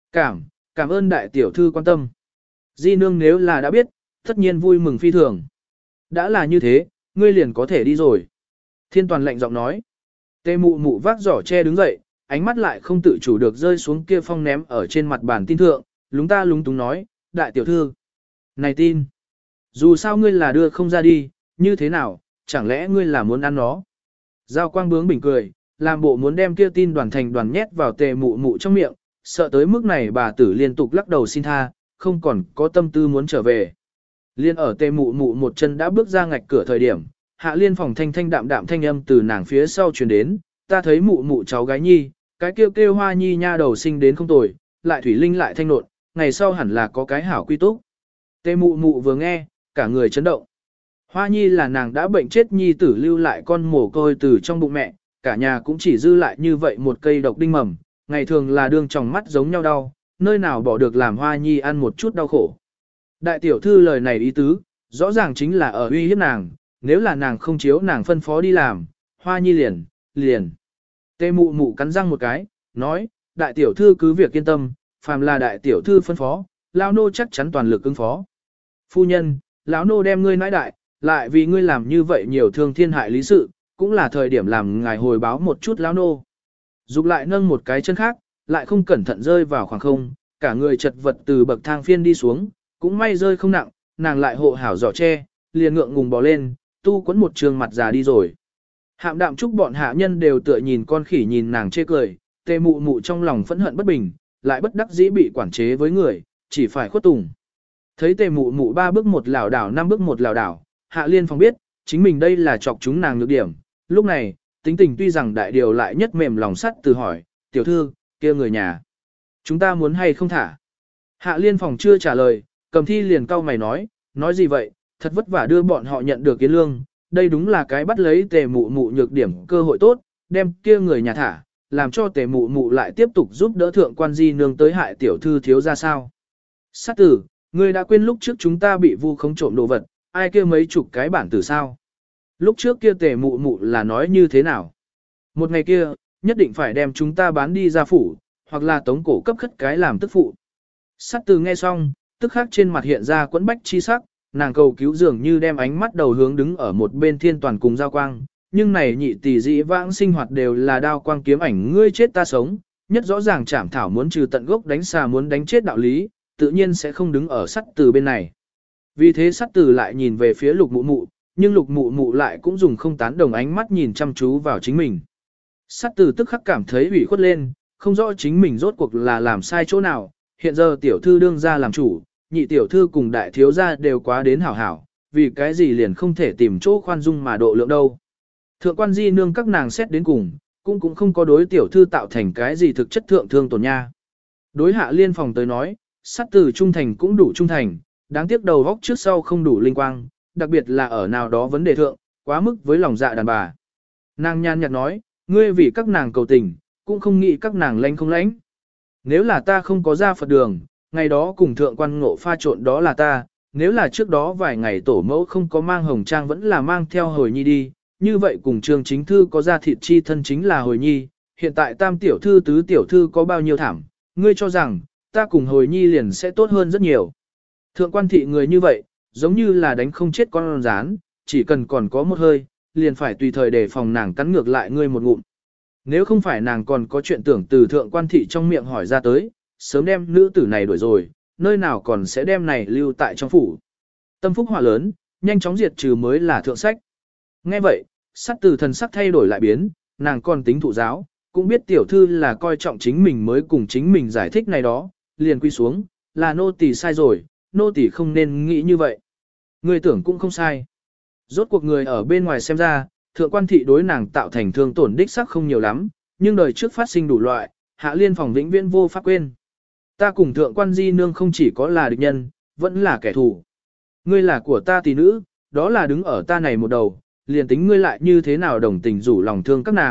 Cảm ơn đại tiểu thư quan tâm. Di nương nếu là đã biết, tất nhiên vui mừng phi thường. Đã là như thế, ngươi liền có thể đi rồi. Thiên toàn lạnh giọng nói. Tề mụ mụ vác giỏ che đứng dậy, ánh mắt lại không tự chủ được rơi xuống kia phong ném ở trên mặt bàn tin thượng, lúng ta lúng túng nói, đại tiểu thư. Này tin, dù sao ngươi là đưa không ra đi, như thế nào, chẳng lẽ ngươi là muốn ăn nó? Giao quang bướng bình cười, làm bộ muốn đem kia tin đoàn thành đoàn nhét vào tề mụ mụ trong miệng, sợ tới mức này bà tử liên tục lắc đầu xin tha, không còn có tâm tư muốn trở về. Liên ở tề mụ mụ một chân đã bước ra ngạch cửa thời điểm, Hạ Liên phòng thanh thanh đạm đạm thanh âm từ nàng phía sau truyền đến, ta thấy mụ mụ cháu gái nhi, cái kêu kêu Hoa Nhi nha đầu sinh đến không tồi, lại thủy linh lại thanh nộn, ngày sau hẳn là có cái hảo quy túc. Tề mụ mụ vừa nghe, cả người chấn động. Hoa Nhi là nàng đã bệnh chết nhi tử lưu lại con mồ côi từ trong bụng mẹ, cả nhà cũng chỉ dư lại như vậy một cây độc đinh mầm, ngày thường là đương tròng mắt giống nhau đau, nơi nào bỏ được làm Hoa Nhi ăn một chút đau khổ. Đại tiểu thư lời này ý tứ, rõ ràng chính là ở uy hiếp nàng, nếu là nàng không chiếu nàng phân phó đi làm, Hoa Nhi liền. Tề mụ mụ cắn răng một cái, nói, đại tiểu thư cứ việc yên tâm, phàm là đại tiểu thư phân phó, lão nô chắc chắn toàn lực ứng phó. Phu nhân, lão nô đem ngươi nãi đại, lại vì ngươi làm như vậy nhiều thương thiên hại lý sự, cũng là thời điểm làm ngài hồi báo một chút lão nô. Dục lại nâng một cái chân khác, lại không cẩn thận rơi vào khoảng không, cả người chật vật từ bậc thang phiên đi xuống, cũng may rơi không nặng, nàng lại hộ hảo giỏ tre, liền ngượng ngùng bò lên, tu quấn một trường mặt già đi rồi. Hạm đạm chúc bọn hạ nhân đều tựa nhìn con khỉ nhìn nàng chê cười, tề mụ mụ trong lòng phẫn hận bất bình, lại bất đắc dĩ bị quản chế với người, chỉ phải khuất tùng. Thấy tề mụ mụ 3 bước một lảo đảo 5 bước một lảo đảo, Hạ Liên phòng biết, chính mình đây là chọc chúng nàng nhược điểm. Lúc này, tính tình tuy rằng đại điều lại nhất mềm lòng sắt từ hỏi, tiểu thư, kia người nhà. Chúng ta muốn hay không thả? Hạ Liên phòng chưa trả lời, Cầm Thi liền cau mày nói gì vậy, thật vất vả đưa bọn họ nhận được kiến lương, đây đúng là cái bắt lấy tề mụ mụ nhược điểm cơ hội tốt, đem kia người nhà thả, làm cho tề mụ mụ lại tiếp tục giúp đỡ thượng quan di nương tới hại tiểu thư thiếu ra sao. Sát tử, ngươi đã quên lúc trước chúng ta bị vu khống trộm đồ vật, ai kia mấy chục cái bản tử sao? Lúc trước kia tề mụ mụ là nói như thế nào? Một ngày kia, nhất định phải đem chúng ta bán đi ra phủ, hoặc là tống cổ cấp khất cái làm tức phụ. Sát từ nghe xong, tức khắc trên mặt hiện ra quẫn bách chi sắc, nàng cầu cứu dường như đem ánh mắt đầu hướng đứng ở một bên thiên toàn cùng giao quang, nhưng này nhị tỷ dĩ vãng sinh hoạt đều là đao quang kiếm ảnh ngươi chết ta sống, nhất rõ ràng chảm thảo muốn trừ tận gốc đánh xà muốn đánh chết đạo lý, tự nhiên sẽ không đứng ở sắt từ bên này. Vì thế sắt từ lại nhìn về phía lục mụ mụ, nhưng lục mụ mụ lại cũng dùng không tán đồng ánh mắt nhìn chăm chú vào chính mình. Sắt từ tức khắc cảm thấy ủy khuất lên, không rõ chính mình rốt cuộc là làm sai chỗ nào, hiện giờ tiểu thư đương ra làm chủ, nhị tiểu thư cùng đại thiếu gia đều quá đến hảo hảo, vì cái gì liền không thể tìm chỗ khoan dung mà độ lượng đâu. Thượng quan di nương các nàng xét đến cùng, cũng không có đối tiểu thư tạo thành cái gì thực chất thượng thương tổn nha. Đối Hạ Liên phòng tới nói, sắt từ trung thành cũng đủ trung thành, đáng tiếc đầu góc trước sau không đủ linh quang, đặc biệt là ở nào đó vấn đề thượng, quá mức với lòng dạ đàn bà. Nàng nhan nhạt nói, ngươi vì các nàng cầu tình, cũng không nghĩ các nàng lãnh không lãnh. Nếu là ta không có ra Phật đường, ngày đó cùng thượng quan ngộ pha trộn đó là ta, nếu là trước đó vài ngày tổ mẫu không có mang hồng trang vẫn là mang theo hồi nhi đi, như vậy cùng trường chính thư có ra thịt chi thân chính là hồi nhi, hiện tại tam tiểu thư tứ tiểu thư có bao nhiêu thảm, ngươi cho rằng, ta cùng hồi nhi liền sẽ tốt hơn rất nhiều. Thượng quan thị người như vậy, giống như là đánh không chết con rán, chỉ cần còn có một hơi, liền phải tùy thời để phòng nàng cắn ngược lại ngươi một ngụm. Nếu không phải nàng còn có chuyện tưởng từ thượng quan thị trong miệng hỏi ra tới, sớm đem nữ tử này đuổi rồi, nơi nào còn sẽ đem này lưu tại trong phủ. Tâm phúc hỏa lớn, nhanh chóng diệt trừ mới là thượng sách. Nghe vậy, sắc từ thần sắc thay đổi lại biến, nàng còn tính thụ giáo, cũng biết tiểu thư là coi trọng chính mình mới cùng chính mình giải thích này đó, liền quy xuống, là nô tỳ sai rồi, nô tỳ không nên nghĩ như vậy. Người tưởng cũng không sai. Rốt cuộc người ở bên ngoài xem ra, thượng quan thị đối nàng tạo thành thương tổn đích sắc không nhiều lắm, nhưng đời trước phát sinh đủ loại, Hạ Liên phòng vĩnh viễn vô pháp quên. Ta cùng thượng quan di nương không chỉ có là địch nhân, vẫn là kẻ thù. Ngươi là của ta tỷ nữ, đó là đứng ở ta này một đầu, liền tính ngươi lại như thế nào đồng tình rủ lòng thương các nàng,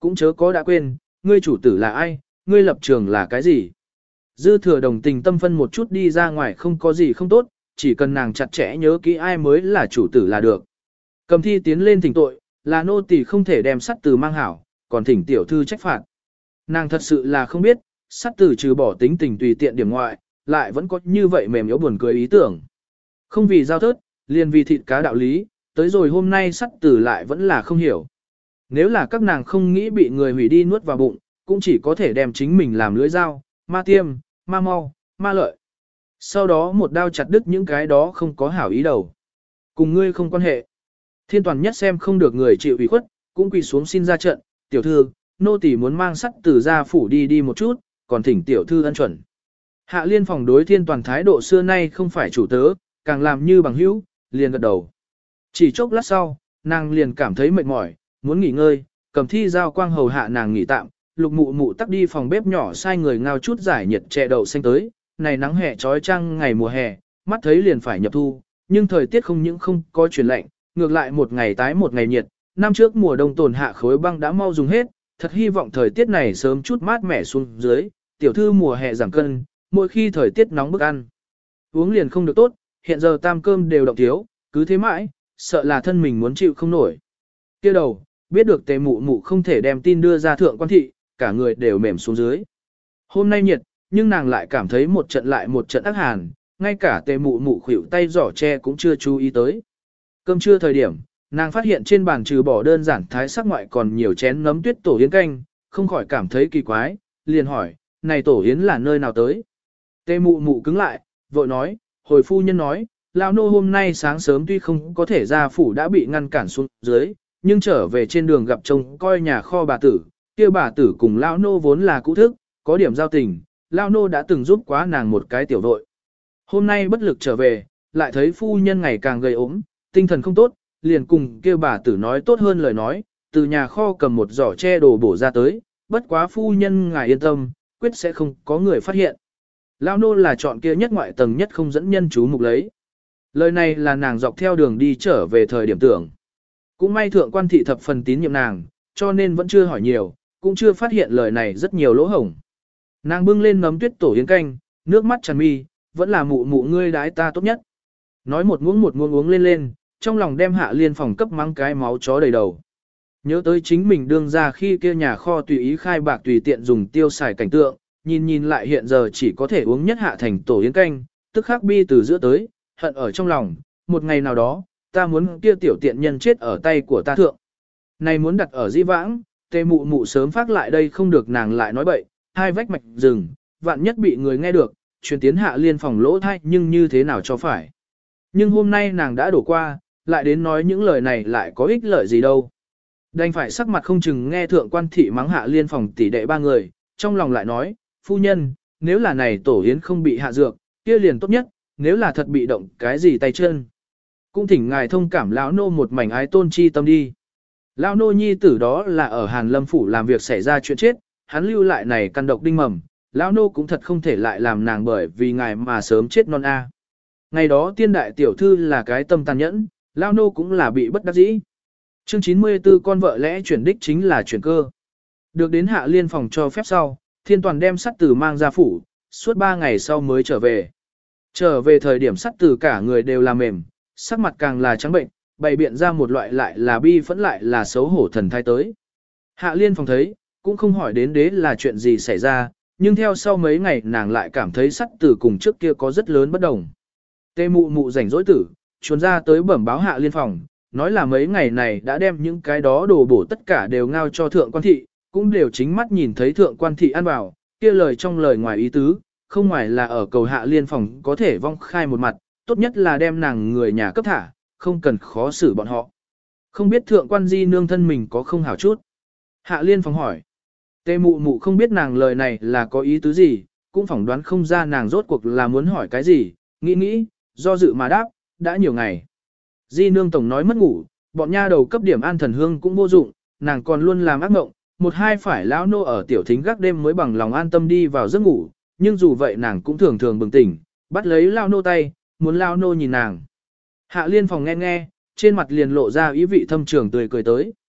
Cũng chớ có đã quên, ngươi chủ tử là ai, ngươi lập trường là cái gì. Dư thừa đồng tình tâm phân một chút đi ra ngoài không có gì không tốt, chỉ cần nàng chặt chẽ nhớ kỹ ai mới là chủ tử là được. Cầm thi tiến lên thỉnh tội, là nô tỳ không thể đem sắt từ mang hảo, còn thỉnh tiểu thư trách phạt. Nàng thật sự là không biết, sắt từ trừ bỏ tính tình tùy tiện điểm ngoại, lại vẫn có như vậy mềm yếu buồn cười ý tưởng. Không vì giao thớt, liền vì thịt cá đạo lý, tới rồi hôm nay sắt từ lại vẫn là không hiểu. Nếu là các nàng không nghĩ bị người hủy đi nuốt vào bụng, cũng chỉ có thể đem chính mình làm lưỡi dao, ma tiêm, ma mau, ma lợi. Sau đó một đao chặt đứt những cái đó không có hảo ý đầu. Cùng ngươi không quan hệ. Thiên toàn nhất xem không được người chịu ủy khuất, cũng quỳ xuống xin ra trận, tiểu thư, nô tỳ muốn mang sắt từ gia phủ đi một chút, còn thỉnh tiểu thư ân chuẩn. Hạ liên phòng đối thiên toàn thái độ xưa nay không phải chủ tớ, càng làm như bằng hữu, liền gật đầu. Chỉ chốc lát sau, nàng liền cảm thấy mệt mỏi, muốn nghỉ ngơi, cầm thi giao quang hầu hạ nàng nghỉ tạm, lục mụ mụ tắc đi phòng bếp nhỏ sai người ngao chút giải nhiệt chè đậu xanh tới, này nắng hè trói trăng ngày mùa hè, mắt thấy liền phải nhập thu, nhưng thời tiết không những không có chuyển lạnh, ngược lại một ngày tái một ngày nhiệt, năm trước mùa đông tồn hạ khối băng đã mau dùng hết, thật hy vọng thời tiết này sớm chút mát mẻ xuống dưới, tiểu thư mùa hè giảm cân, mỗi khi thời tiết nóng bức ăn. Uống liền không được tốt, hiện giờ tam cơm đều động thiếu, cứ thế mãi, sợ là thân mình muốn chịu không nổi. Kia đầu, biết được tề mụ mụ không thể đem tin đưa ra thượng quan thị, cả người đều mềm xuống dưới. Hôm nay nhiệt, nhưng nàng lại cảm thấy một trận lại một trận ác hàn, ngay cả tề mụ mụ khuỷu tay giỏ tre cũng chưa chú ý tới. Cơm trưa thời điểm, nàng phát hiện trên bàn trừ bỏ đơn giản thái sắc ngoại còn nhiều chén nấm tuyết tổ yến canh, không khỏi cảm thấy kỳ quái, liền hỏi, này tổ yến là nơi nào tới? Tề mụ mụ cứng lại, vội nói, hồi phu nhân nói, lão nô hôm nay sáng sớm tuy không có thể ra phủ đã bị ngăn cản xuống dưới, nhưng trở về trên đường gặp trông coi nhà kho bà tử, kia bà tử cùng lão nô vốn là cũ thức, có điểm giao tình, lão nô đã từng giúp quá nàng một cái tiểu đội. Hôm nay bất lực trở về, lại thấy phu nhân ngày càng gầy ốm, tinh thần không tốt, liền cùng kia bà tử nói tốt hơn lời nói, từ nhà kho cầm một giỏ che đồ bổ ra tới, bất quá phu nhân ngài yên tâm, quyết sẽ không có người phát hiện. Lão nô là chọn kia nhất ngoại tầng nhất không dẫn nhân chú mục lấy. Lời này là nàng dọc theo đường đi trở về thời điểm tưởng. Cũng may thượng quan thị thập phần tín nhiệm nàng, cho nên vẫn chưa hỏi nhiều, cũng chưa phát hiện lời này rất nhiều lỗ hổng. Nàng bưng lên nấm tuyết tổ yến canh, nước mắt tràn mi, vẫn là mụ mụ ngươi đái ta tốt nhất. Nói một muỗng uống lên, trong lòng đem hạ liên phòng cấp mắng cái máu chó đầy đầu. Nhớ tới chính mình đương ra khi kia nhà kho tùy ý khai bạc tùy tiện dùng tiêu xài cảnh tượng, nhìn lại hiện giờ chỉ có thể uống nhất hạ thành tổ yến canh, tức khắc bi từ giữa tới, hận ở trong lòng, một ngày nào đó, ta muốn kia tiểu tiện nhân chết ở tay của ta thượng. Này muốn đặt ở di vãng, tề mụ mụ sớm phát lại đây không được nàng lại nói bậy, hai vách mạch rừng, vạn nhất bị người nghe được, truyền tiến hạ liên phòng lỗ thai nhưng như thế nào cho phải. Nhưng hôm nay nàng đã đổ qua, lại đến nói những lời này lại có ích lợi gì đâu. Đành phải sắc mặt không chừng nghe thượng quan thị mắng hạ liên phòng tỷ đệ ba người, trong lòng lại nói, phu nhân, nếu là này tổ yến không bị hạ dược, kia liền tốt nhất, nếu là thật bị động cái gì tay chân. Cũng thỉnh ngài thông cảm lão nô một mảnh ái tôn chi tâm đi. Lão nô nhi tử đó là ở Hàn Lâm phủ làm việc xảy ra chuyện chết, hắn lưu lại này căn độc đinh mầm, lão nô cũng thật không thể lại làm nàng bởi vì ngài mà sớm chết non a. Ngày đó tiên đại tiểu thư là cái tâm tàn nhẫn, lão nô cũng là bị bất đắc dĩ. Chương 94 con vợ lẽ chuyển đích chính là chuyển cơ. Được đến hạ liên phòng cho phép sau, thiên toàn đem sắt tử mang ra phủ, suốt 3 ngày sau mới trở về. Trở về thời điểm sắt tử cả người đều là mềm, sắc mặt càng là trắng bệnh, bày biện ra một loại lại là bi phẫn lại là xấu hổ thần thái tới. Hạ liên phòng thấy, cũng không hỏi đến đế là chuyện gì xảy ra, nhưng theo sau mấy ngày nàng lại cảm thấy sắt tử cùng trước kia có rất lớn bất đồng. Tê mụ mụ rảnh rỗi tử, chuồn ra tới bẩm báo hạ liên phòng, nói là mấy ngày này đã đem những cái đó đồ bổ tất cả đều ngao cho thượng quan thị, cũng đều chính mắt nhìn thấy thượng quan thị ăn vào, kia lời trong lời ngoài ý tứ, không ngoài là ở cầu hạ liên phòng có thể vong khai một mặt, tốt nhất là đem nàng người nhà cấp thả, không cần khó xử bọn họ. Không biết thượng quan di nương thân mình có không hảo chút. Hạ liên phòng hỏi. Tê mụ mụ không biết nàng lời này là có ý tứ gì, cũng phỏng đoán không ra nàng rốt cuộc là muốn hỏi cái gì, nghĩ, do dự mà đáp, đã nhiều ngày. Di nương tổng nói mất ngủ, bọn nha đầu cấp điểm an thần hương cũng vô dụng, nàng còn luôn làm ác mộng, một hai phải lão nô ở tiểu thính gác đêm mới bằng lòng an tâm đi vào giấc ngủ, nhưng dù vậy nàng cũng thường thường bừng tỉnh, bắt lấy lão nô tay, muốn lão nô nhìn nàng. Hạ liên phòng nghe, trên mặt liền lộ ra ý vị thâm trường tươi cười tới.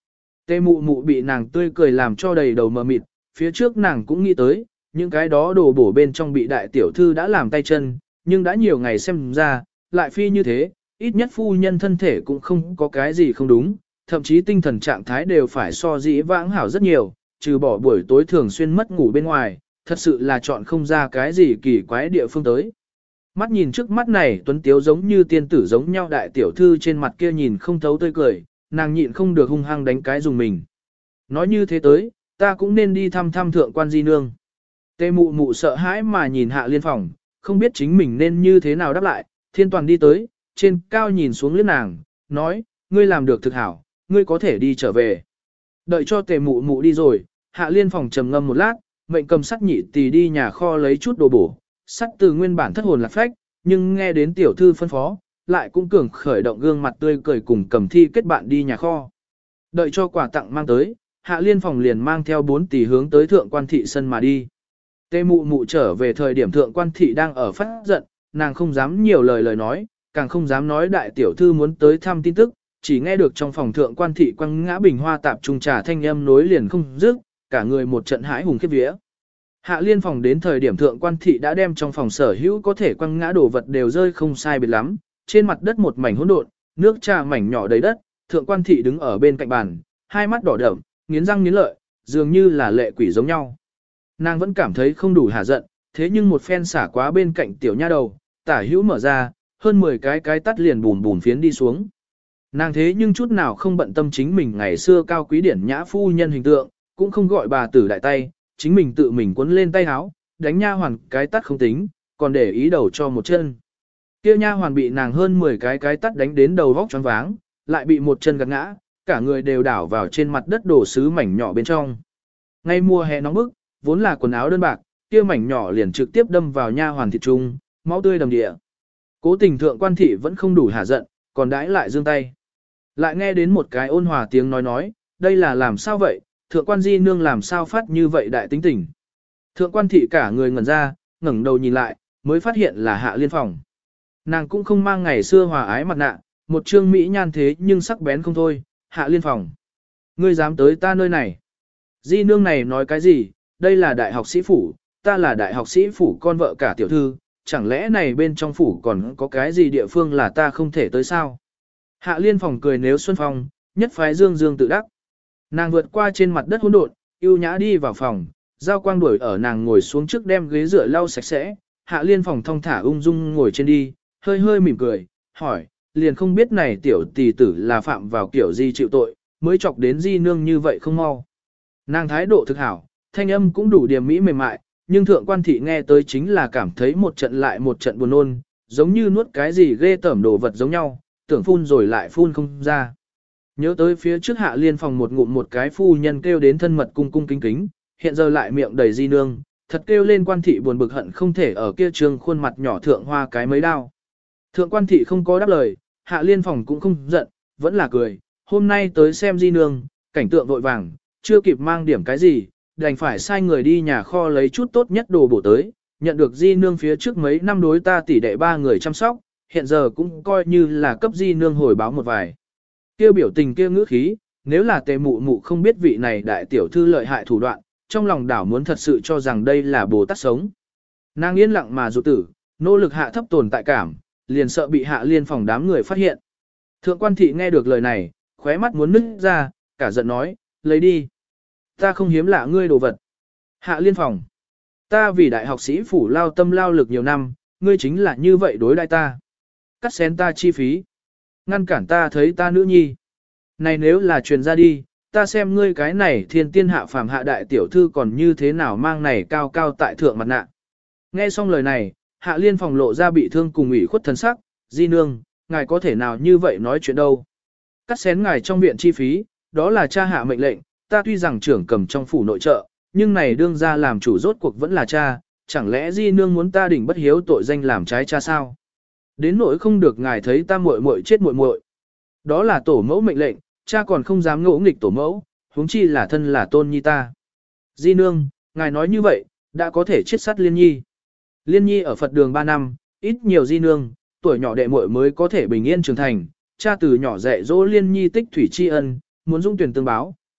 Tê mụ mụ bị nàng tươi cười làm cho đầy đầu mờ mịt, phía trước nàng cũng nghĩ tới, những cái đó đồ bổ bên trong bị đại tiểu thư đã làm tay chân, nhưng đã nhiều ngày xem ra, lại phi như thế, ít nhất phu nhân thân thể cũng không có cái gì không đúng, thậm chí tinh thần trạng thái đều phải so dĩ vãng hảo rất nhiều, trừ bỏ buổi tối thường xuyên mất ngủ bên ngoài, thật sự là chọn không ra cái gì kỳ quái địa phương tới. Mắt nhìn trước mắt này tuấn tiếu giống như tiên tử giống nhau đại tiểu thư trên mặt kia nhìn không thấu tươi cười, nàng nhịn không được hung hăng đánh cái dùng mình. Nói như thế tới, ta cũng nên đi thăm thăm thượng quan di nương. Tê mụ mụ sợ hãi mà nhìn Hạ Liên phòng, không biết chính mình nên như thế nào đáp lại, Thiên Toàn đi tới, trên cao nhìn xuống liếc nàng, nói, ngươi làm được thực hảo, ngươi có thể đi trở về. Đợi cho tề mụ mụ đi rồi, Hạ Liên phòng trầm ngâm một lát, mệnh cầm sắt nhị tỳ đi nhà kho lấy chút đồ bổ, sắt từ nguyên bản thất hồn lạc phách, nhưng nghe đến tiểu thư phân phó, lại cũng cường khởi động gương mặt tươi cười cùng cầm thi kết bạn đi nhà kho. Đợi cho quà tặng mang tới, Hạ Liên phòng liền mang theo 4 tỷ hướng tới thượng quan thị sân mà đi. Tê mụ mụ trở về thời điểm thượng quan thị đang ở phát giận, nàng không dám nhiều lời nói, càng không dám nói đại tiểu thư muốn tới thăm tin tức, chỉ nghe được trong phòng thượng quan thị quăng ngã bình hoa tạp trung trà thanh âm nối liền không dứt, cả người một trận hãi hùng khiếp vía. Hạ Liên phòng đến thời điểm thượng quan thị đã đem trong phòng sở hữu có thể quăng ngã đồ vật đều rơi không sai biệt lắm, trên mặt đất một mảnh hỗn độn, nước trà mảnh nhỏ đầy đất, thượng quan thị đứng ở bên cạnh bàn, hai mắt đỏ đậm, nghiến răng nghiến lợi, dường như là lệ quỷ giống nhau. Nàng vẫn cảm thấy không đủ hả giận, thế nhưng một phen xả quá bên cạnh tiểu nha đầu, tả hữu mở ra, hơn 10 cái tắt liền bùn bùn phiến đi xuống. Nàng thế nhưng chút nào không bận tâm chính mình ngày xưa cao quý điển nhã phu nhân hình tượng, cũng không gọi bà tử đại tay, chính mình tự mình quấn lên tay áo, đánh nha hoàn cái tắt không tính, còn để ý đầu cho một chân. Kia nha hoàn bị nàng hơn 10 cái tắt đánh đến đầu vóc choáng váng, lại bị một chân gạt ngã, cả người đều đảo vào trên mặt đất đổ sứ mảnh nhỏ bên trong. Ngay mùa hè nóng bức, vốn là quần áo đơn bạc, kia mảnh nhỏ liền trực tiếp đâm vào nha hoàn thịt trung, máu tươi đầm địa. Cố tình thượng quan thị vẫn không đủ hả giận, còn đãi lại giương tay. Lại nghe đến một cái ôn hòa tiếng nói, đây là làm sao vậy, thượng quan di nương làm sao phát như vậy đại tính tình. Thượng quan thị cả người ngẩn ra, ngẩng đầu nhìn lại, mới phát hiện là Hạ Liên phòng. Nàng cũng không mang ngày xưa hòa ái mặt nạ, một trương mỹ nhan thế nhưng sắc bén không thôi, Hạ Liên phòng. Ngươi dám tới ta nơi này. Di nương này nói cái gì, đây là đại học sĩ phủ, ta là đại học sĩ phủ con vợ cả tiểu thư, chẳng lẽ này bên trong phủ còn có cái gì địa phương là ta không thể tới sao? Hạ Liên phòng cười nếu xuân phong, nhất phái dương dương tự đắc. Nàng vượt qua trên mặt đất hỗn độn, yêu nhã đi vào phòng, giao quang đuổi ở nàng ngồi xuống trước đem ghế rửa lau sạch sẽ, Hạ Liên phòng thong thả ung dung ngồi trên đi, hơi hơi mỉm cười, hỏi, liền không biết này tiểu tỷ tử là phạm vào kiểu gì chịu tội, mới chọc đến di nương như vậy không mau. Nàng thái độ thực hảo, thanh âm cũng đủ điềm mỹ mềm mại, nhưng thượng quan thị nghe tới chính là cảm thấy một trận lại một trận buồn nôn, giống như nuốt cái gì ghê tởm đồ vật giống nhau, tưởng phun rồi lại phun không ra. Nhớ tới phía trước Hạ Liên phòng một ngụm một cái phu nhân kêu đến thân mật cung cung kính kính, hiện giờ lại miệng đầy di nương, thật kêu lên quan thị buồn bực hận không thể ở kia trường khuôn mặt nhỏ thượng hoa cái mấy đao. Thượng quan thị không có đáp lời, Hạ Liên phòng cũng không giận, vẫn là cười, hôm nay tới xem di nương, cảnh tượng vội vàng, chưa kịp mang điểm cái gì, đành phải sai người đi nhà kho lấy chút tốt nhất đồ bổ tới, nhận được di nương phía trước mấy năm đối ta tỷ đệ 3 người chăm sóc, hiện giờ cũng coi như là cấp di nương hồi báo một vài. Kêu biểu tình kia ngữ khí, nếu là tề mụ mụ không biết vị này đại tiểu thư lợi hại thủ đoạn, trong lòng đảo muốn thật sự cho rằng đây là Bồ Tát sống. Nàng yên lặng mà rụt tử, nỗ lực hạ thấp tồn tại cảm, liền sợ bị Hạ Liên phòng đám người phát hiện. Thượng quan thị nghe được lời này, khóe mắt muốn nứt ra, cả giận nói, lấy đi. Ta không hiếm lạ ngươi đồ vật. Hạ Liên phòng. Ta vì đại học sĩ phủ lao tâm lao lực nhiều năm, ngươi chính là như vậy đối đại ta. Cắt xén ta chi phí. Ngăn cản ta thấy ta nữ nhi. Này nếu là truyền ra đi, ta xem ngươi cái này thiên tiên hạ phàm hạ đại tiểu thư còn như thế nào mang này cao cao tại thượng mặt nạ. Nghe xong lời này, Hạ Liên phòng lộ ra bị thương cùng ủy khuất thần sắc, di nương, ngài có thể nào như vậy nói chuyện đâu. Cắt xén ngài trong viện chi phí, đó là cha hạ mệnh lệnh, ta tuy rằng trưởng cầm trong phủ nội trợ, nhưng này đương ra làm chủ rốt cuộc vẫn là cha, chẳng lẽ di nương muốn ta đỉnh bất hiếu tội danh làm trái cha sao? Đến nỗi không được ngài thấy ta muội muội chết muội muội. Đó là tổ mẫu mệnh lệnh, cha còn không dám ngỗ nghịch tổ mẫu, huống chi là thân là tôn nhi ta. Di nương, ngài nói như vậy, đã có thể chiết sát Liên Nhi. Liên Nhi ở Phật đường 3 năm, ít nhiều di nương, tuổi nhỏ đệ muội mới có thể bình yên trưởng thành, cha từ nhỏ dạy dỗ Liên Nhi tích thủy tri ân, muốn dung tuyển tương báo,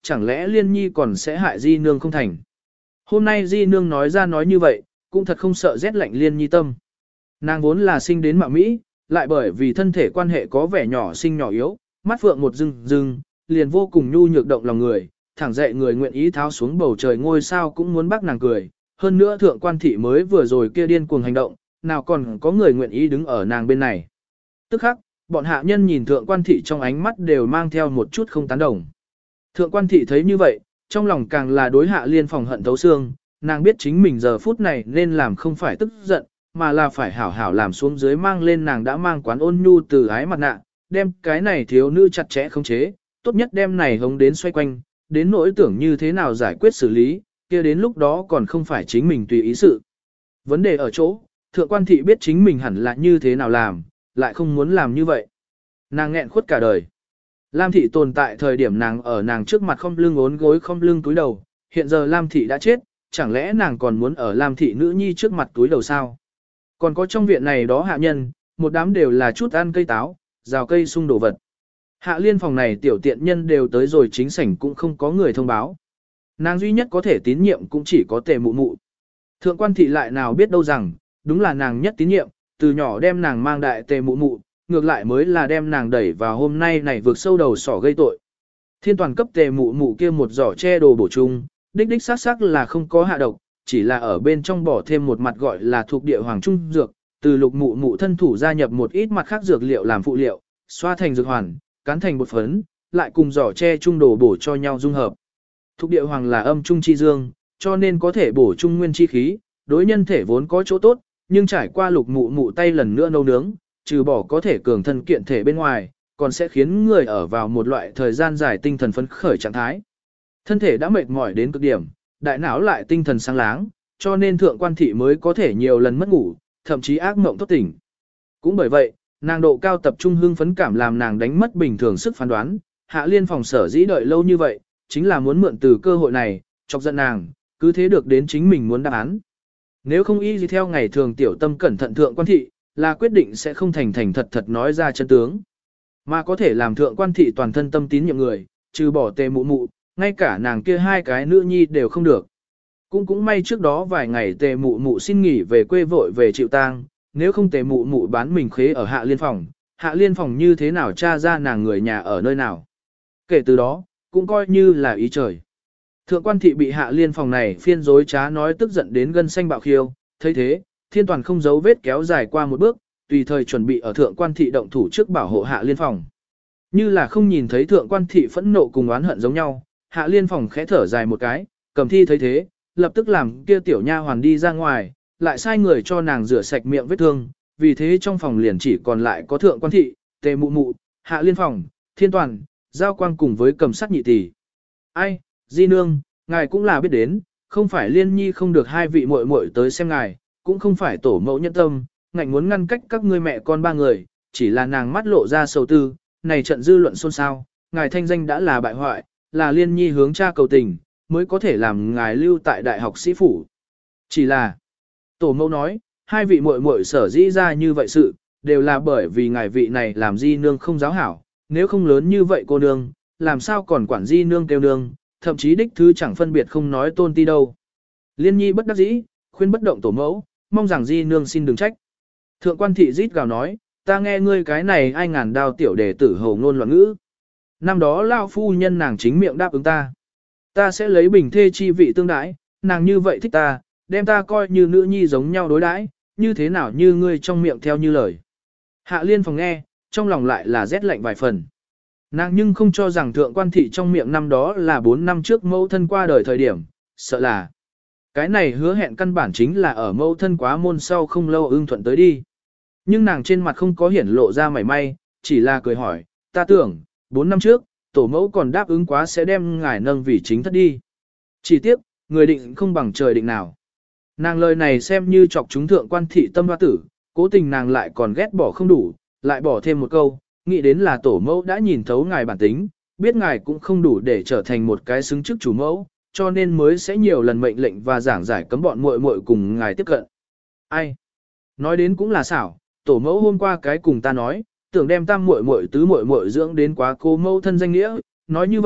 chẳng lẽ Liên Nhi còn sẽ hại Di Nương không thành. Hôm nay Di Nương nói ra nói như vậy, cũng thật không sợ rét lạnh Liên Nhi tâm. Nàng vốn là sinh đến mạo Mỹ, lại bởi vì thân thể quan hệ có vẻ nhỏ xinh nhỏ yếu, mắt phượng một rưng rưng, liền vô cùng nhu nhược động lòng người, thẳng dậy người nguyện ý tháo xuống bầu trời ngôi sao cũng muốn bắt nàng cười. Hơn nữa thượng quan thị mới vừa rồi kia điên cuồng hành động, nào còn có người nguyện ý đứng ở nàng bên này. Tức khắc, bọn hạ nhân nhìn thượng quan thị trong ánh mắt đều mang theo một chút không tán đồng. Thượng quan thị thấy như vậy, trong lòng càng là đối Hạ Liên phòng hận thấu xương, nàng biết chính mình giờ phút này nên làm không phải tức giận, mà là phải hảo hảo làm xuống dưới mang lên nàng đã mang quán ôn nhu từ ái mặt nạ, đem cái này thiếu nữ chặt chẽ khống chế, tốt nhất đem này hống đến xoay quanh, đến nỗi tưởng như thế nào giải quyết xử lý, kia đến lúc đó còn không phải chính mình tùy ý sự. Vấn đề ở chỗ, thượng quan thị biết chính mình hẳn là như thế nào làm, lại không muốn làm như vậy. Nàng nghẹn khuất cả đời. Lam thị tồn tại thời điểm nàng ở nàng trước mặt không lưng ốn gối không lưng túi đầu, hiện giờ Lam thị đã chết, chẳng lẽ nàng còn muốn ở Lam thị nữ nhi trước mặt túi đầu sao? Còn có trong viện này đó hạ nhân, một đám đều là chút ăn cây táo, rào cây sung đồ vật. Hạ Liên phòng này tiểu tiện nhân đều tới rồi chính sảnh cũng không có người thông báo. Nàng duy nhất có thể tín nhiệm cũng chỉ có Tề Mụ Mụ. Thượng quan thị lại nào biết đâu rằng, đúng là nàng nhất tín nhiệm, từ nhỏ đem nàng mang đại Tề Mụ Mụ, ngược lại mới là đem nàng đẩy vào hôm nay này vượt sâu đầu sỏ gây tội. Thiên toàn cấp Tề Mụ Mụ kia một giỏ che đồ bổ chung, đích xác là không có hạ độc, chỉ là ở bên trong bỏ thêm một mặt gọi là thuộc địa hoàng trung dược, từ Lục Mụ Mụ thân thủ gia nhập một ít mặt khác dược liệu làm phụ liệu, xoa thành dược hoàn, cán thành bột phấn, lại cùng giỏ che trung đồ bổ cho nhau dung hợp. Thuộc địa hoàng là âm trung chi dương, cho nên có thể bổ trung nguyên chi khí, đối nhân thể vốn có chỗ tốt, nhưng trải qua Lục Mụ Mụ tay lần nữa nấu nướng, trừ bỏ có thể cường thân kiện thể bên ngoài, còn sẽ khiến người ở vào một loại thời gian dài tinh thần phấn khởi trạng thái. Thân thể đã mệt mỏi đến cực điểm, đại não lại tinh thần sáng láng, cho nên thượng quan thị mới có thể nhiều lần mất ngủ, thậm chí ác mộng tốt tỉnh. Cũng bởi vậy, nàng độ cao tập trung hưng phấn cảm làm nàng đánh mất bình thường sức phán đoán, Hạ Liên phòng sở dĩ đợi lâu như vậy, chính là muốn mượn từ cơ hội này, chọc giận nàng, cứ thế được đến chính mình muốn đáp án. Nếu không y gì theo ngày thường tiểu tâm cẩn thận thượng quan thị, là quyết định sẽ không thành thật thật nói ra chân tướng. Mà có thể làm thượng quan thị toàn thân tâm tín nhiệm người, trừ bỏ Tề Mụ Mụ, ngay cả nàng kia hai cái nữ nhi đều không được. Cũng may trước đó vài ngày Tề Mụ Mụ xin nghỉ về quê vội về chịu tang, nếu không Tề Mụ Mụ bán mình khế ở Hạ Liên phòng như thế nào tra ra nàng người nhà ở nơi nào. Kể từ đó, cũng coi như là ý trời. Thượng quan thị bị Hạ Liên phòng này phiên dối trá nói tức giận đến gân xanh bạo khiêu, thấy thế, Thiên toàn không giấu vết kéo dài qua một bước, tùy thời chuẩn bị ở thượng quan thị động thủ trước bảo hộ Hạ Liên phòng. Như là không nhìn thấy thượng quan thị phẫn nộ cùng oán hận giống nhau, Hạ Liên phòng khẽ thở dài một cái, Cầm Thi thấy thế, lập tức làm kia tiểu nha hoàn đi ra ngoài, lại sai người cho nàng rửa sạch miệng vết thương, vì thế trong phòng liền chỉ còn lại có thượng quan thị, Tề Mụ Mụ, Hạ Liên phòng, Thiên toàn, Giao Quang cùng với Cầm Sắc nhị tỷ. Ai, Di nương, ngài cũng là biết đến, không phải Liên nhi không được hai vị muội muội tới xem ngài, cũng không phải tổ mẫu nhân tâm, ngạnh muốn ngăn cách các ngươi mẹ con ba người, chỉ là nàng mắt lộ ra sầu tư, này trận dư luận xôn xao, ngài thanh danh đã là bại hoại, là Liên nhi hướng cha cầu tình, mới có thể làm ngài lưu tại đại học sĩ phủ. Chỉ là, tổ mẫu nói, hai vị muội muội sở dĩ ra như vậy sự, đều là bởi vì ngài vị này làm Di nương không giáo hảo, nếu không lớn như vậy cô nương, làm sao còn quản Di nương kêu nương, thậm chí đích thứ chẳng phân biệt không nói tôn ti đâu. Liên nhi bất đắc dĩ, khuyên bất động tổ mẫu, mong rằng Di nương xin đừng trách. Thượng quan thị rít gào nói, ta nghe ngươi cái này ai ngàn đao tiểu đệ tử hầu ngôn loạn ngữ. Năm đó lao phu nhân nàng chính miệng đáp ứng ta. Ta sẽ lấy bình thê chi vị tương đãi, nàng như vậy thích ta, đem ta coi như nữ nhi giống nhau đối đãi, như thế nào như ngươi trong miệng theo như lời. Hạ Liên phòng nghe, trong lòng lại là rét lạnh vài phần. Nàng nhưng không cho rằng thượng quan thị trong miệng năm đó là 4 năm trước mẫu thân qua đời thời điểm, sợ là cái này hứa hẹn căn bản chính là ở mẫu thân quá môn sau không lâu ưng thuận tới đi. Nhưng nàng trên mặt không có hiển lộ ra mảy may, chỉ là cười hỏi, ta tưởng, 4 năm trước, tổ mẫu còn đáp ứng quá sẽ đem ngài nâng vì chính thất đi. Chỉ tiếc, người định không bằng trời định nào. Nàng lời này xem như chọc chúng thượng quan thị tâm hoa tử, cố tình nàng lại còn ghét bỏ không đủ, lại bỏ thêm một câu, nghĩ đến là tổ mẫu đã nhìn thấu ngài bản tính, biết ngài cũng không đủ để trở thành một cái xứng chức chủ mẫu, cho nên mới sẽ nhiều lần mệnh lệnh và giảng giải cấm bọn muội muội cùng ngài tiếp cận. Ai? Nói đến cũng là xảo, tổ mẫu hôm qua cái cùng ta nói, tưởng đem tam muội muội tứ muội muội dưỡng đến quá cô mẫu thân danh nghĩa, nói như vậy,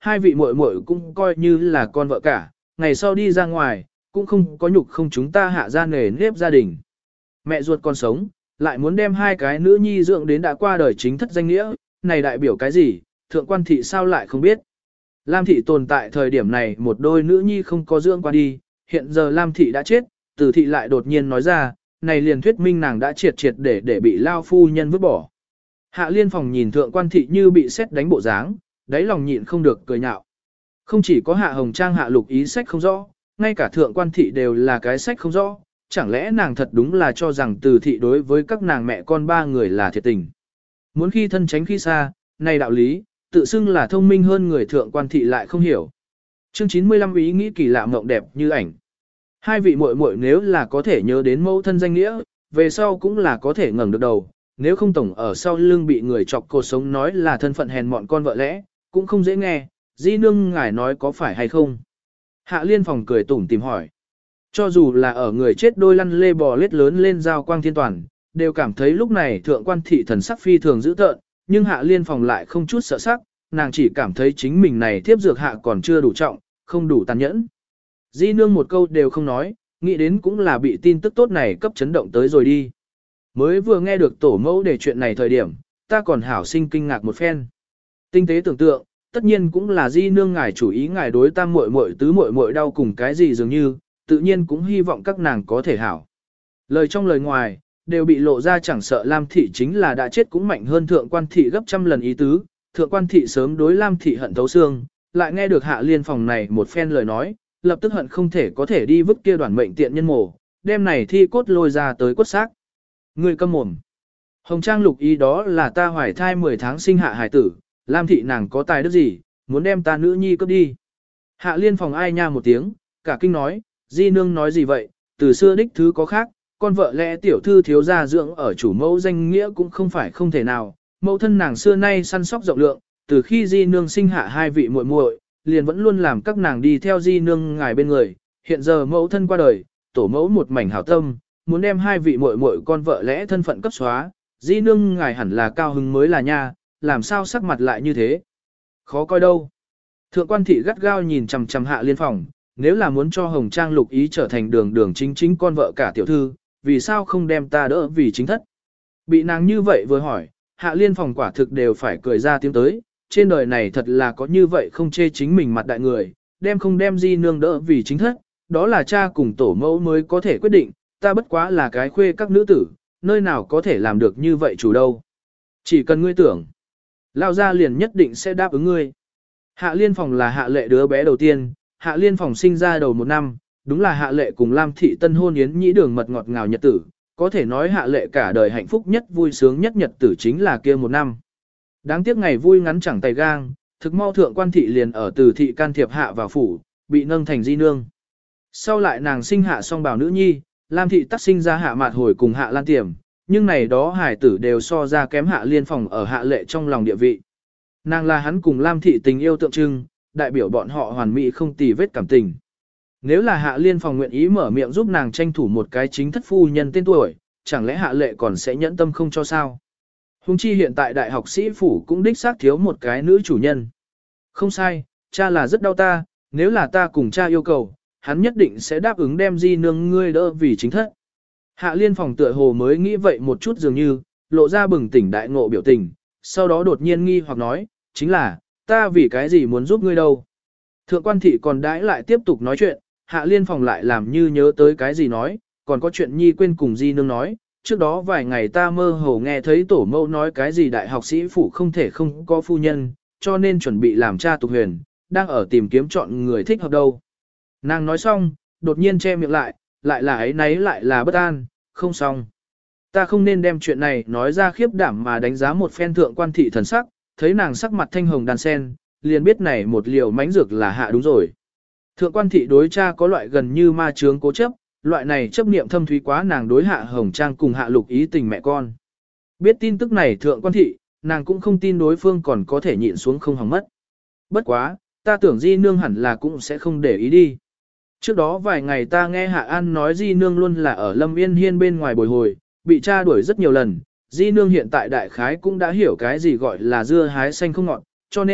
hai vị muội muội cũng coi như là con vợ cả, ngày sau đi ra ngoài, cũng không có nhục không chúng ta hạ ra nề nếp gia đình. Mẹ ruột còn sống, lại muốn đem hai cái nữ nhi dưỡng đến đã qua đời chính thất danh nghĩa, này đại biểu cái gì, thượng quan thị sao lại không biết. Lam thị tồn tại thời điểm này một đôi nữ nhi không có dưỡng qua đi, hiện giờ Lam thị đã chết, Từ thị lại đột nhiên nói ra, này liền thuyết minh nàng đã triệt để bị lao phu nhân vứt bỏ. Hạ Liên Phòng nhìn thượng quan thị như bị sét đánh bộ dáng, đáy lòng nhịn không được cười nhạo. Không chỉ có Hạ Hồng Trang Hạ Lục Ý sách không rõ, ngay cả thượng quan thị đều là cái sách không rõ, chẳng lẽ nàng thật đúng là cho rằng Từ thị đối với các nàng mẹ con ba người là thiệt tình. Muốn khi thân tránh khi xa, này đạo lý, tự xưng là thông minh hơn người thượng quan thị lại không hiểu. Chương 95 ý nghĩ kỳ lạ mộng đẹp như ảnh. Hai vị muội muội nếu là có thể nhớ đến mẫu thân danh nghĩa, về sau cũng là có thể ngẩng được đầu, nếu không tổng ở sau lưng bị người chọc cột sống nói là thân phận hèn mọn con vợ lẽ, cũng không dễ nghe, di nương ngài nói có phải hay không. Hạ Liên Phòng cười tủm tìm hỏi. Cho dù là ở người chết đôi lăn lê bò lết lớn lên giao quang thiên toàn, đều cảm thấy lúc này thượng quan thị thần sắc phi thường dữ tợn, nhưng Hạ Liên Phòng lại không chút sợ sắc, nàng chỉ cảm thấy chính mình này thiếp dược hạ còn chưa đủ trọng, không đủ tàn nhẫn. Di nương một câu đều không nói, nghĩ đến cũng là bị tin tức tốt này cấp chấn động tới rồi đi. Mới vừa nghe được tổ mẫu để chuyện này thời điểm, ta còn hảo sinh kinh ngạc một phen. Tinh tế tưởng tượng, tất nhiên cũng là di nương ngài chủ ý ngài đối tam muội muội tứ muội muội đau cùng cái gì dường như, tự nhiên cũng hy vọng các nàng có thể hảo. Lời trong lời ngoài, đều bị lộ ra chẳng sợ Lam thị chính là đã chết cũng mạnh hơn thượng quan thị gấp trăm lần ý tứ, thượng quan thị sớm đối Lam thị hận thấu xương, lại nghe được Hạ Liên Phòng này một phen lời nói, lập tức hận không thể có thể đi vứt kia đoàn mệnh tiện nhân mổ, đem này thi cốt lôi ra tới cốt xác. Người câm mồm. Hồng Trang Lục Ý đó là ta hoài thai 10 tháng sinh hạ hải tử, Lam thị nàng có tài đức gì, muốn đem ta nữ nhi cướp đi. Hạ Liên Phòng ai nha một tiếng, cả kinh nói, di nương nói gì vậy, từ xưa đích thứ có khác, con vợ lẽ tiểu thư thiếu gia dưỡng ở chủ mẫu danh nghĩa cũng không phải không thể nào, mẫu thân nàng xưa nay săn sóc rộng lượng, từ khi di nương sinh hạ hai vị muội muội, liền vẫn luôn làm các nàng đi theo di nương ngài bên người, hiện giờ mẫu thân qua đời, tổ mẫu một mảnh hảo tâm, muốn đem hai vị muội muội con vợ lẽ thân phận cấp xóa, di nương ngài hẳn là cao hứng mới là nha, làm sao sắc mặt lại như thế. Khó coi đâu. Thượng quan thị gắt gao nhìn chằm chằm Hạ Liên Phòng, nếu là muốn cho Hồng Trang Lục Ý trở thành đường chính chính con vợ cả tiểu thư, vì sao không đem ta đỡ vì chính thất. Bị nàng như vậy vừa hỏi, Hạ Liên Phòng quả thực đều phải cười ra tiếng tới, trên đời này thật là có như vậy không chê chính mình mặt đại người, đem không đem di nương đỡ vì chính thất, đó là cha cùng tổ mẫu mới có thể quyết định, ta bất quá là cái khuê các nữ tử, nơi nào có thể làm được như vậy chủ đâu. Chỉ cần ngươi tưởng, lao ra liền nhất định sẽ đáp ứng ngươi. Hạ Liên Phòng là Hạ Lệ đứa bé đầu tiên, Hạ Liên Phòng sinh ra đầu một năm, đúng là Hạ Lệ cùng Lam thị tân hôn yến nhĩ đường mật ngọt ngào nhật tử, có thể nói Hạ Lệ cả đời hạnh phúc nhất vui sướng nhất nhật tử chính là kia một năm. Đáng tiếc ngày vui ngắn chẳng tay gang, thực mau thượng quan thị liền ở Từ thị can thiệp hạ vào phủ, bị nâng thành di nương. Sau lại nàng sinh hạ song bảo nữ nhi, Lam thị tác sinh ra Hạ Mạt Hồi cùng Hạ Lan Tiềm, nhưng này đó hải tử đều so ra kém Hạ Liên Phòng ở Hạ Lệ trong lòng địa vị. Nàng là hắn cùng Lam thị tình yêu tượng trưng, đại biểu bọn họ hoàn mỹ không tì vết cảm tình. Nếu là Hạ Liên Phòng nguyện ý mở miệng giúp nàng tranh thủ một cái chính thất phu nhân tên tuổi, chẳng lẽ Hạ Lệ còn sẽ nhẫn tâm không cho sao? Hùng chi hiện tại đại học sĩ phủ cũng đích xác thiếu một cái nữ chủ nhân. Không sai, cha là rất đau ta, nếu là ta cùng cha yêu cầu, hắn nhất định sẽ đáp ứng đem di nương ngươi đỡ vì chính thất. Hạ Liên Phòng tựa hồ mới nghĩ vậy một chút dường như, lộ ra bừng tỉnh đại ngộ biểu tình, sau đó đột nhiên nghi hoặc nói, chính là, ta vì cái gì muốn giúp ngươi đâu. Thượng quan thị còn đãi lại tiếp tục nói chuyện, Hạ Liên Phòng lại làm như nhớ tới cái gì nói, còn có chuyện nhi quên cùng di nương nói, trước đó vài ngày ta mơ hồ nghe thấy tổ mẫu nói cái gì đại học sĩ phủ không thể không có phu nhân, cho nên chuẩn bị làm cha tục huyền, đang ở tìm kiếm chọn người thích hợp đâu. Nàng nói xong, đột nhiên che miệng lại là ấy nấy lại là bất an, không xong. Ta không nên đem chuyện này nói ra khiếp đảm mà đánh giá một phen thượng quan thị thần sắc, thấy nàng sắc mặt thanh hồng đan sen, liền biết này một liều mánh dược là hạ đúng rồi. Thượng quan thị đối cha có loại gần như ma chướng cố chấp, loại này chấp niệm thâm thúy quá nàng đối Hạ Hồng Trang cùng Hạ Lục Ý tình mẹ con. Biết tin tức này thượng quan thị, nàng cũng không tin đối phương còn có thể nhịn xuống không hỏng mất. Bất quá, ta tưởng di nương hẳn là cũng sẽ không để ý đi. Trước đó vài ngày ta nghe Hạ An nói di nương luôn là ở Lâm Yên Hiên bên ngoài bồi hồi, bị cha đuổi rất nhiều lần. Di nương hiện tại đại khái cũng đã hiểu cái gì gọi là dưa hái xanh không ngọt, cho nên,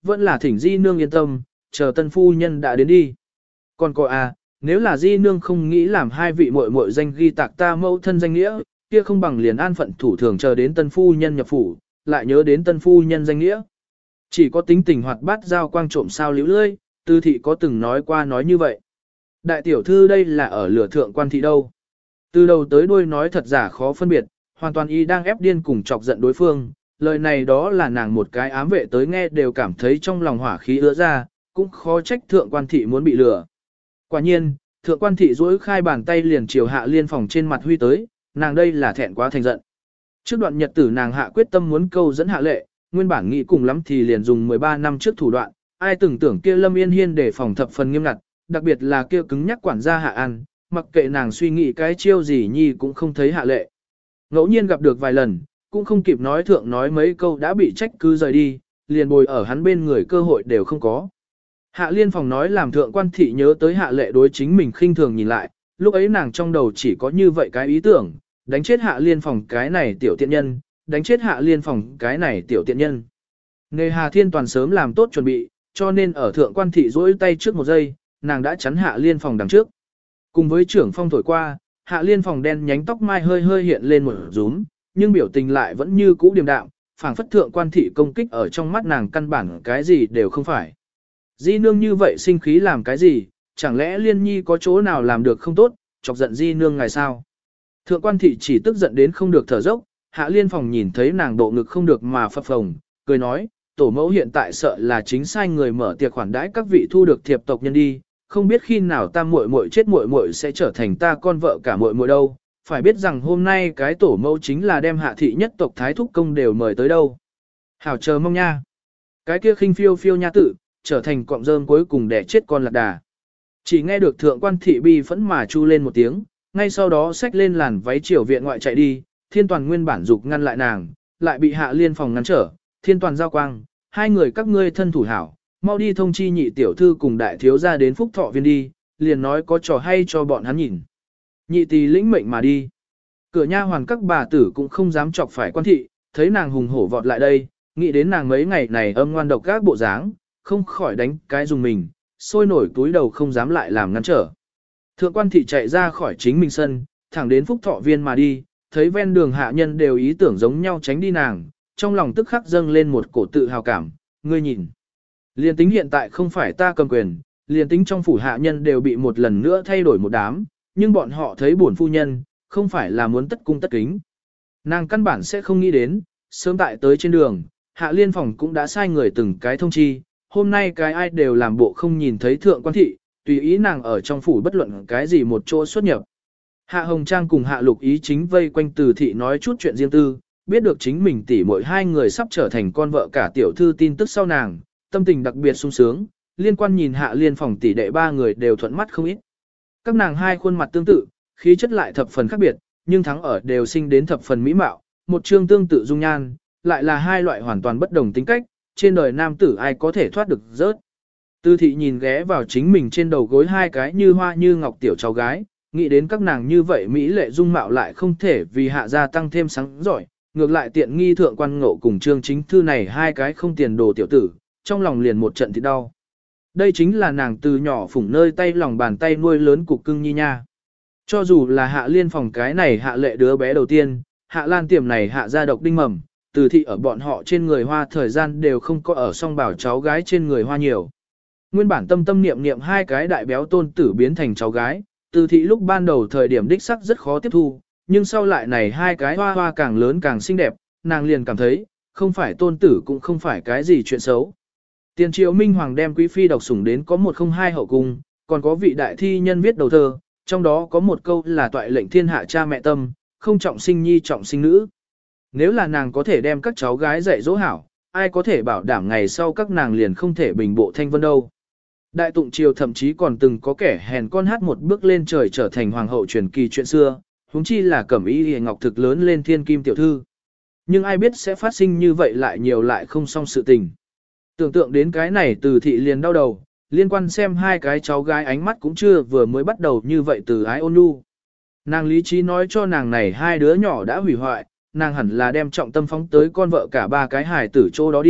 vẫn là thỉnh di nương yên tâm, chờ tân phu nhân đã đến đi. Còn có nếu là di nương không nghĩ làm hai vị muội muội danh ghi tạc ta mẫu thân danh nghĩa, kia không bằng liền an phận thủ thường chờ đến tân phu nhân nhập phủ, lại nhớ đến tân phu nhân danh nghĩa. Chỉ có tính tình hoạt bát giao quang trộm sao liễu lươi, Tư thị có từng nói qua nói như vậy. Đại tiểu thư đây là ở lửa thượng quan thị đâu. Từ đầu tới đuôi nói thật giả khó phân biệt, hoàn toàn y đang ép điên cùng chọc giận đối phương. Lời này đó là nàng một cái ám vệ tới nghe đều cảm thấy trong lòng hỏa khí ứa ra, cũng khó trách thượng quan thị muốn bị lừa. Quả nhiên, thượng quan thị duỗi khai bàn tay liền chiều Hạ Liên phòng trên mặt huy tới, nàng đây là thẹn quá thành giận. Trước đoạn nhật tử nàng hạ quyết tâm muốn câu dẫn Hạ Lệ, nguyên bản nghĩ cùng lắm thì liền dùng 13 năm trước thủ đoạn, ai từng tưởng kia Lâm Yên Hiên để phòng thập phần nghiêm ngặt, đặc biệt là kia cứng nhắc quản gia Hạ An, mặc kệ nàng suy nghĩ cái chiêu gì nhi cũng không thấy Hạ Lệ. Ngẫu nhiên gặp được vài lần, cũng không kịp nói thượng nói mấy câu đã bị trách cứ rời đi, liền bồi ở hắn bên người cơ hội đều không có. Hạ Liên phòng nói làm thượng quan thị nhớ tới Hạ Lệ đối chính mình khinh thường nhìn lại, lúc ấy nàng trong đầu chỉ có như vậy cái ý tưởng, đánh chết Hạ Liên phòng cái này tiểu tiện nhân, đánh chết Hạ Liên phòng cái này tiểu tiện nhân. Nghề Hà Thiên toàn sớm làm tốt chuẩn bị, cho nên ở thượng quan thị duỗi tay trước một giây, nàng đã chắn Hạ Liên phòng đằng trước. Cùng với trưởng phong thổi qua, Hạ Liên phòng đen nhánh tóc mai hơi hơi hiện lên một rúm, nhưng biểu tình lại vẫn như cũ điềm đạm, phảng phất thượng quan thị công kích ở trong mắt nàng căn bản cái gì đều không phải. Di nương như vậy sinh khí làm cái gì, chẳng lẽ Liên Nhi có chỗ nào làm được không tốt, chọc giận Di nương ngài sao? Thượng quan thị chỉ tức giận đến không được thở dốc, Hạ Liên phòng nhìn thấy nàng độ ngực không được mà phập phồng, cười nói, tổ mẫu hiện tại sợ là chính sai người mở tiệc khoản đãi các vị thu được thiệp tộc nhân đi, không biết khi nào ta muội muội chết muội muội sẽ trở thành ta con vợ cả muội muội đâu, phải biết rằng hôm nay cái tổ mẫu chính là đem Hạ thị nhất tộc thái thúc công đều mời tới đâu. Hảo chờ mong nha. Cái kia khinh phiêu phiêu nha tự, trở thành cọng rơm cuối cùng để chết con lạc đà. Chỉ nghe được thượng quan thị bi phẫn mà chu lên một tiếng, ngay sau đó xách lên làn váy triều viện ngoại chạy đi, Thiên Toàn nguyên bản dục ngăn lại nàng, lại bị Hạ Liên phòng ngăn trở, Thiên Toàn giao quang, hai người các ngươi thân thủ hảo, mau đi thông chi nhị tiểu thư cùng đại thiếu gia đến Phúc Thọ viên đi, liền nói có trò hay cho bọn hắn nhìn. Nhị tỳ lĩnh mệnh mà đi. Cửa nha hoàn các bà tử cũng không dám chọc phải quan thị, thấy nàng hùng hổ vọt lại đây, nghĩ đến nàng mấy ngày này âm ngoan độc các bộ dáng, không khỏi đánh cái dùng mình, sôi nổi túi đầu không dám lại làm ngăn trở. Thượng quan thị chạy ra khỏi chính mình sân, thẳng đến Phúc Thọ viên mà đi, thấy ven đường hạ nhân đều ý tưởng giống nhau tránh đi nàng, trong lòng tức khắc dâng lên một cổ tự hào cảm, ngươi nhìn. Liên tính hiện tại không phải ta cầm quyền, liên tính trong phủ hạ nhân đều bị một lần nữa thay đổi một đám, nhưng bọn họ thấy bổn phu nhân, không phải là muốn tất cung tất kính. Nàng căn bản sẽ không nghĩ đến, sớm tại tới trên đường, Hạ Liên phòng cũng đã sai người từng cái thông chi, hôm nay cái ai đều làm bộ không nhìn thấy thượng quan thị, tùy ý nàng ở trong phủ bất luận cái gì một chỗ xuất nhập. Hạ Hồng Trang cùng Hạ Lục Ý chính vây quanh Từ thị nói chút chuyện riêng tư, biết được chính mình tỷ muội hai người sắp trở thành con vợ cả tiểu thư tin tức sau nàng, tâm tình đặc biệt sung sướng, liên quan nhìn Hạ Liên phòng tỷ đệ ba người đều thuận mắt không ít. Các nàng hai khuôn mặt tương tự, khí chất lại thập phần khác biệt, nhưng thắng ở đều sinh đến thập phần mỹ mạo, một chương tương tự dung nhan, lại là hai loại hoàn toàn bất đồng tính cách, trên đời nam tử ai có thể thoát được rớt. Tư thị nhìn ghé vào chính mình trên đầu gối hai cái như hoa như ngọc tiểu cháu gái, nghĩ đến các nàng như vậy mỹ lệ dung mạo lại không thể vì hạ gia tăng thêm sáng giỏi, ngược lại tiện nghi thượng quan ngộ cùng trương chính thư này hai cái không tiền đồ tiểu tử, trong lòng liền một trận thì đau. Đây chính là nàng từ nhỏ phủng nơi tay lòng bàn tay nuôi lớn cục cưng nhi nha. Cho dù là Hạ Liên phòng cái này Hạ Lệ đứa bé đầu tiên, Hạ Lan tiềm này hạ gia độc đinh mầm, Từ thị ở bọn họ trên người hoa thời gian đều không có ở song bảo cháu gái trên người hoa nhiều. Nguyên bản tâm tâm niệm niệm hai cái đại béo tôn tử biến thành cháu gái, Từ thị lúc ban đầu thời điểm đích sắc rất khó tiếp thu, nhưng sau lại này hai cái hoa hoa càng lớn càng xinh đẹp, nàng liền cảm thấy, không phải tôn tử cũng không phải cái gì chuyện xấu. Tiền triều Minh Hoàng đem quý phi độc sủng đến có 102 hậu cung, còn có vị đại thi nhân viết đầu thơ, trong đó có một câu là toại lệnh thiên hạ cha mẹ tâm, không trọng sinh nhi trọng sinh nữ. Nếu là nàng có thể đem các cháu gái dạy dỗ hảo, ai có thể bảo đảm ngày sau các nàng liền không thể bình bộ thanh vân đâu. Đại tụng triều thậm chí còn từng có kẻ hèn con hát một bước lên trời trở thành hoàng hậu truyền kỳ chuyện xưa, huống chi là cẩm y hề ngọc thực lớn lên thiên kim tiểu thư. Nhưng ai biết sẽ phát sinh như vậy lại nhiều lại không xong sự tình. Tưởng tượng đến cái này Từ thị liền đau đầu, liên quan xem hai cái cháu gái ánh mắt cũng chưa vừa mới bắt đầu như vậy từ ái ôn nhu. Nàng lý trí nói cho nàng này hai đứa nhỏ đã hủy hoại, nàng hẳn là đem trọng tâm phóng tới con vợ cả ba cái hài tử chỗ đó đi,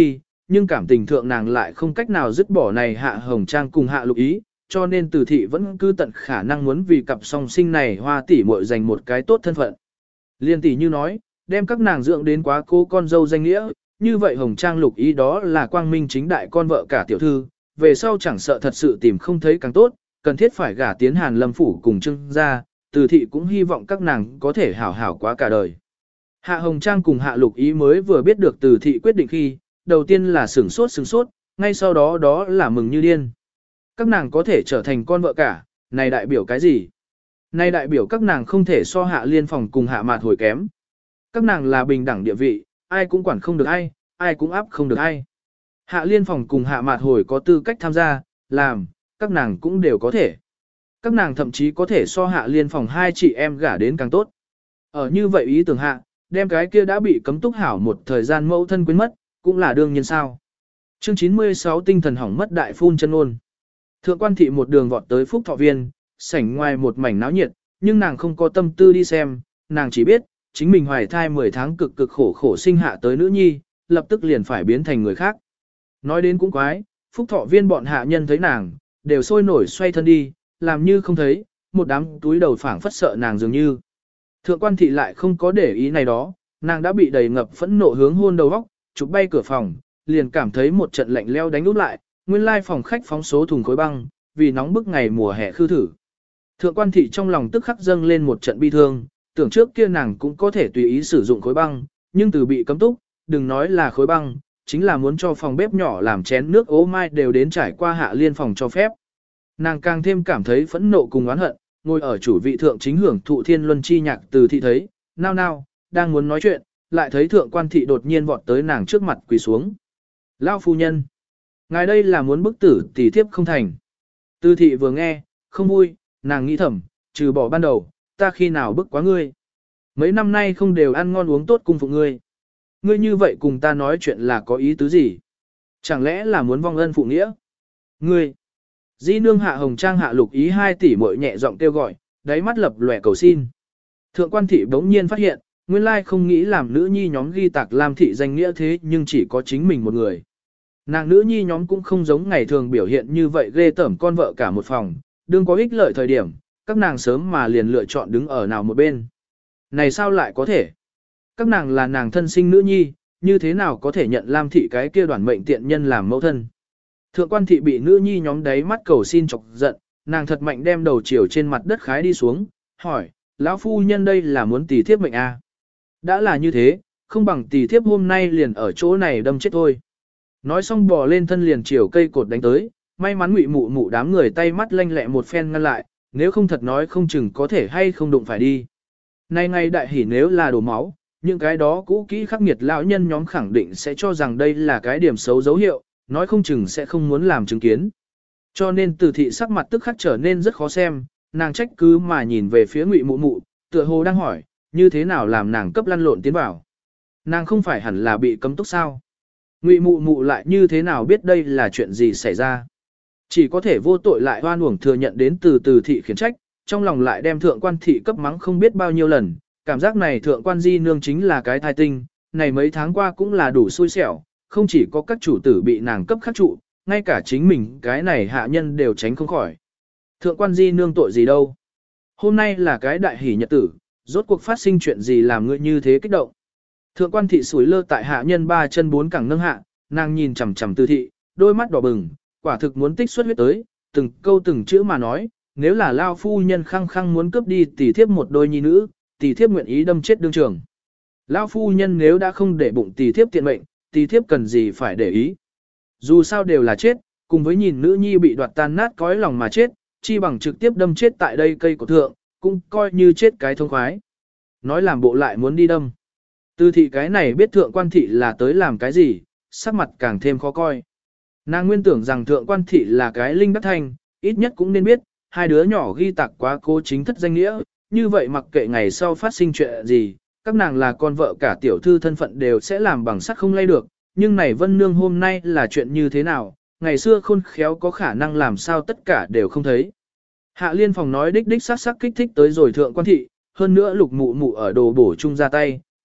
nhưng cảm tình thượng nàng lại không cách nào dứt bỏ này Hạ Hồng Trang cùng Hạ Lục Ý, cho nên Từ thị vẫn cứ tận khả năng muốn vì cặp song sinh này Hoa tỷ muội giành một cái tốt thân phận. Liên tỷ như nói, đem các nàng dưỡng đến quá cô con dâu danh nghĩa, như vậy Hồng Trang Lục Ý đó là quang minh chính đại con vợ cả tiểu thư, về sau chẳng sợ thật sự tìm không thấy càng tốt, cần thiết phải gả tiến Hàn Lâm phủ cùng Trương gia, Từ thị cũng hy vọng các nàng có thể hảo hảo quá cả đời. Hạ Hồng Trang cùng Hạ Lục Ý mới vừa biết được Từ thị quyết định khi, đầu tiên là sửng sốt, ngay sau đó đó là mừng như điên. Các nàng có thể trở thành con vợ cả, này đại biểu cái gì? Này đại biểu các nàng không thể so Hạ Liên Phòng cùng Hạ Mạt Hồi kém. Các nàng là bình đẳng địa vị, ai cũng quản không được ai cũng áp không được ai. Hạ Liên Phòng cùng Hạ Mạt Hồi có tư cách tham gia, làm, các nàng cũng đều có thể. Các nàng thậm chí có thể so Hạ Liên Phòng hai chị em gả đến càng tốt. Ở như vậy ý tưởng hạ, đem cái kia đã bị cấm túc hảo một thời gian mẫu thân quên mất, cũng là đương nhiên sao. Chương 96 tinh thần hỏng mất đại phun chân ôn. Thượng quan thị một đường vọt tới Phúc Thọ Viên, sảnh ngoài một mảnh náo nhiệt, nhưng nàng không có tâm tư đi xem, nàng chỉ biết, chính mình hoài thai 10 tháng cực cực khổ sinh hạ tới nữ nhi, lập tức liền phải biến thành người khác. Nói đến cũng quái, Phúc Thọ Viên bọn hạ nhân thấy nàng, đều sôi nổi xoay thân đi, làm như không thấy, một đám túi đầu phảng phất sợ nàng dường như. Thượng quan thị lại không có để ý này đó, nàng đã bị đầy ngập phẫn nộ hướng hôn đầu góc, chụp bay cửa phòng, liền cảm thấy một trận lạnh leo đánh úp lại, nguyên lai phòng khách phóng số thùng khối băng, vì nóng bức ngày mùa hè khư thử. Thượng quan thị trong lòng tức khắc dâng lên một trận bi thương, tưởng trước kia nàng cũng có thể tùy ý sử dụng khối băng, nhưng từ bị cấm túc, đừng nói là khối băng, chính là muốn cho phòng bếp nhỏ làm chén nước ố mai đều đến trải qua Hạ Liên Phòng cho phép. Nàng càng thêm cảm thấy phẫn nộ cùng oán hận, ngồi ở chủ vị thượng chính hưởng thụ thiên luân chi nhạc Từ thị thấy, nao, đang muốn nói chuyện, lại thấy thượng quan thị đột nhiên vọt tới nàng trước mặt quỳ xuống. Lao phu nhân, ngài đây là muốn bức tử tỷ thiếp không thành. Từ thị vừa nghe, không vui, nàng nghĩ thầm, trừ bỏ ban đầu, ta khi nào bức quá ngươi. Mấy năm nay không đều ăn ngon uống tốt cung phụ ngươi. Ngươi như vậy cùng ta nói chuyện là có ý tứ gì? Chẳng lẽ là muốn vong ân phụ nghĩa? Ngươi! Di nương Hạ Hồng Trang Hạ Lục Ý 2 tỷ muội nhẹ giọng kêu gọi, đáy mắt lập lòe cầu xin. Thượng quan thị bỗng nhiên phát hiện, nguyên lai không nghĩ làm nữ nhi nhóm ghi tạc Lam thị danh nghĩa thế nhưng chỉ có chính mình một người. Nàng nữ nhi nhóm cũng không giống ngày thường biểu hiện như vậy ghê tởm con vợ cả một phòng, đương có ích lợi thời điểm, các nàng sớm mà liền lựa chọn đứng ở nào một bên. Này sao lại có thể? Các nàng là nàng thân sinh nữ nhi, như thế nào có thể nhận Lam thị cái kia đoàn mệnh tiện nhân làm mẫu thân? Thượng quan thị bị nữ nhi nhóm đáy mắt cầu xin chọc giận, nàng thật mạnh đem đầu chiều trên mặt đất khái đi xuống, hỏi, lão phu nhân đây là muốn tỷ thiếp mệnh à? Đã là như thế, không bằng tỷ thiếp hôm nay liền ở chỗ này đâm chết thôi. Nói xong bò lên thân liền chiều cây cột đánh tới, may mắn Ngụy Mụ Mụ đám người tay mắt lanh lẹ một phen ngăn lại, nếu không thật nói không chừng có thể hay không đụng phải đi. Nay ngày đại hỉ nếu là đổ máu, những cái đó cũ kỹ khắc nghiệt lão nhân nhóm khẳng định sẽ cho rằng đây là cái điểm xấu dấu hiệu, nói không chừng sẽ không muốn làm chứng kiến. Cho nên Từ thị sắc mặt tức khắc trở nên rất khó xem, nàng trách cứ mà nhìn về phía Ngụy Mụ Mụ, tựa hồ đang hỏi, như thế nào làm nàng cấp lăn lộn tiến vào. Nàng không phải hẳn là bị cấm túc sao? Ngụy Mụ Mụ lại như thế nào biết đây là chuyện gì xảy ra? Chỉ có thể vô tội lại oan uổng thừa nhận đến từ thị khiển trách, trong lòng lại đem thượng quan thị cấp mắng không biết bao nhiêu lần, cảm giác này thượng quan di nương chính là cái thai tinh, này mấy tháng qua cũng là đủ xui xẻo, không chỉ có các chủ tử bị nàng cấp khắc trụ, ngay cả chính mình cái này hạ nhân đều tránh không khỏi. Thượng quan di nương tội gì đâu? Hôm nay là cái đại hỷ nhật tử, rốt cuộc phát sinh chuyện gì làm ngươi như thế kích động? Thượng quan thị sủi lơ tại hạ nhân 3 chân 4 cẳng nâng hạ, nàng nhìn chằm chằm Từ thị, đôi mắt đỏ bừng, quả thực muốn tích xuất huyết tới, từng câu từng chữ mà nói, nếu là lao phu nhân khăng khăng muốn cướp đi tỷ thiếp một đôi nhi nữ, tỷ thiếp nguyện ý đâm chết đương trường. Lao phu nhân nếu đã không để bụng tỷ thiếp tiện mệnh, tỷ thiếp cần gì phải để ý. Dù sao đều là chết, cùng với nhìn nữ nhi bị đoạt tan nát cõi lòng mà chết, chi bằng trực tiếp đâm chết tại đây cây cổ thượng, cũng coi như chết cái thông khoái. Nói làm bộ lại muốn đi đâm. Từ thị cái này biết thượng quan thị là tới làm cái gì, sắc mặt càng thêm khó coi. Nàng nguyên tưởng rằng thượng quan thị là cái linh đắc thanh, ít nhất cũng nên biết, hai đứa nhỏ ghi tạc quá cố chính thất danh nghĩa, như vậy mặc kệ ngày sau phát sinh chuyện gì, các nàng là con vợ cả tiểu thư thân phận đều sẽ làm bằng sắt không lay được, nhưng này Vân Nương hôm nay là chuyện như thế nào, ngày xưa khôn khéo có khả năng làm sao tất cả đều không thấy. Hạ Liên Phòng nói đích sắc kích thích tới rồi thượng quan thị, hơn nữa Lục Mụ Mụ ở đồ bổ chung ra tay,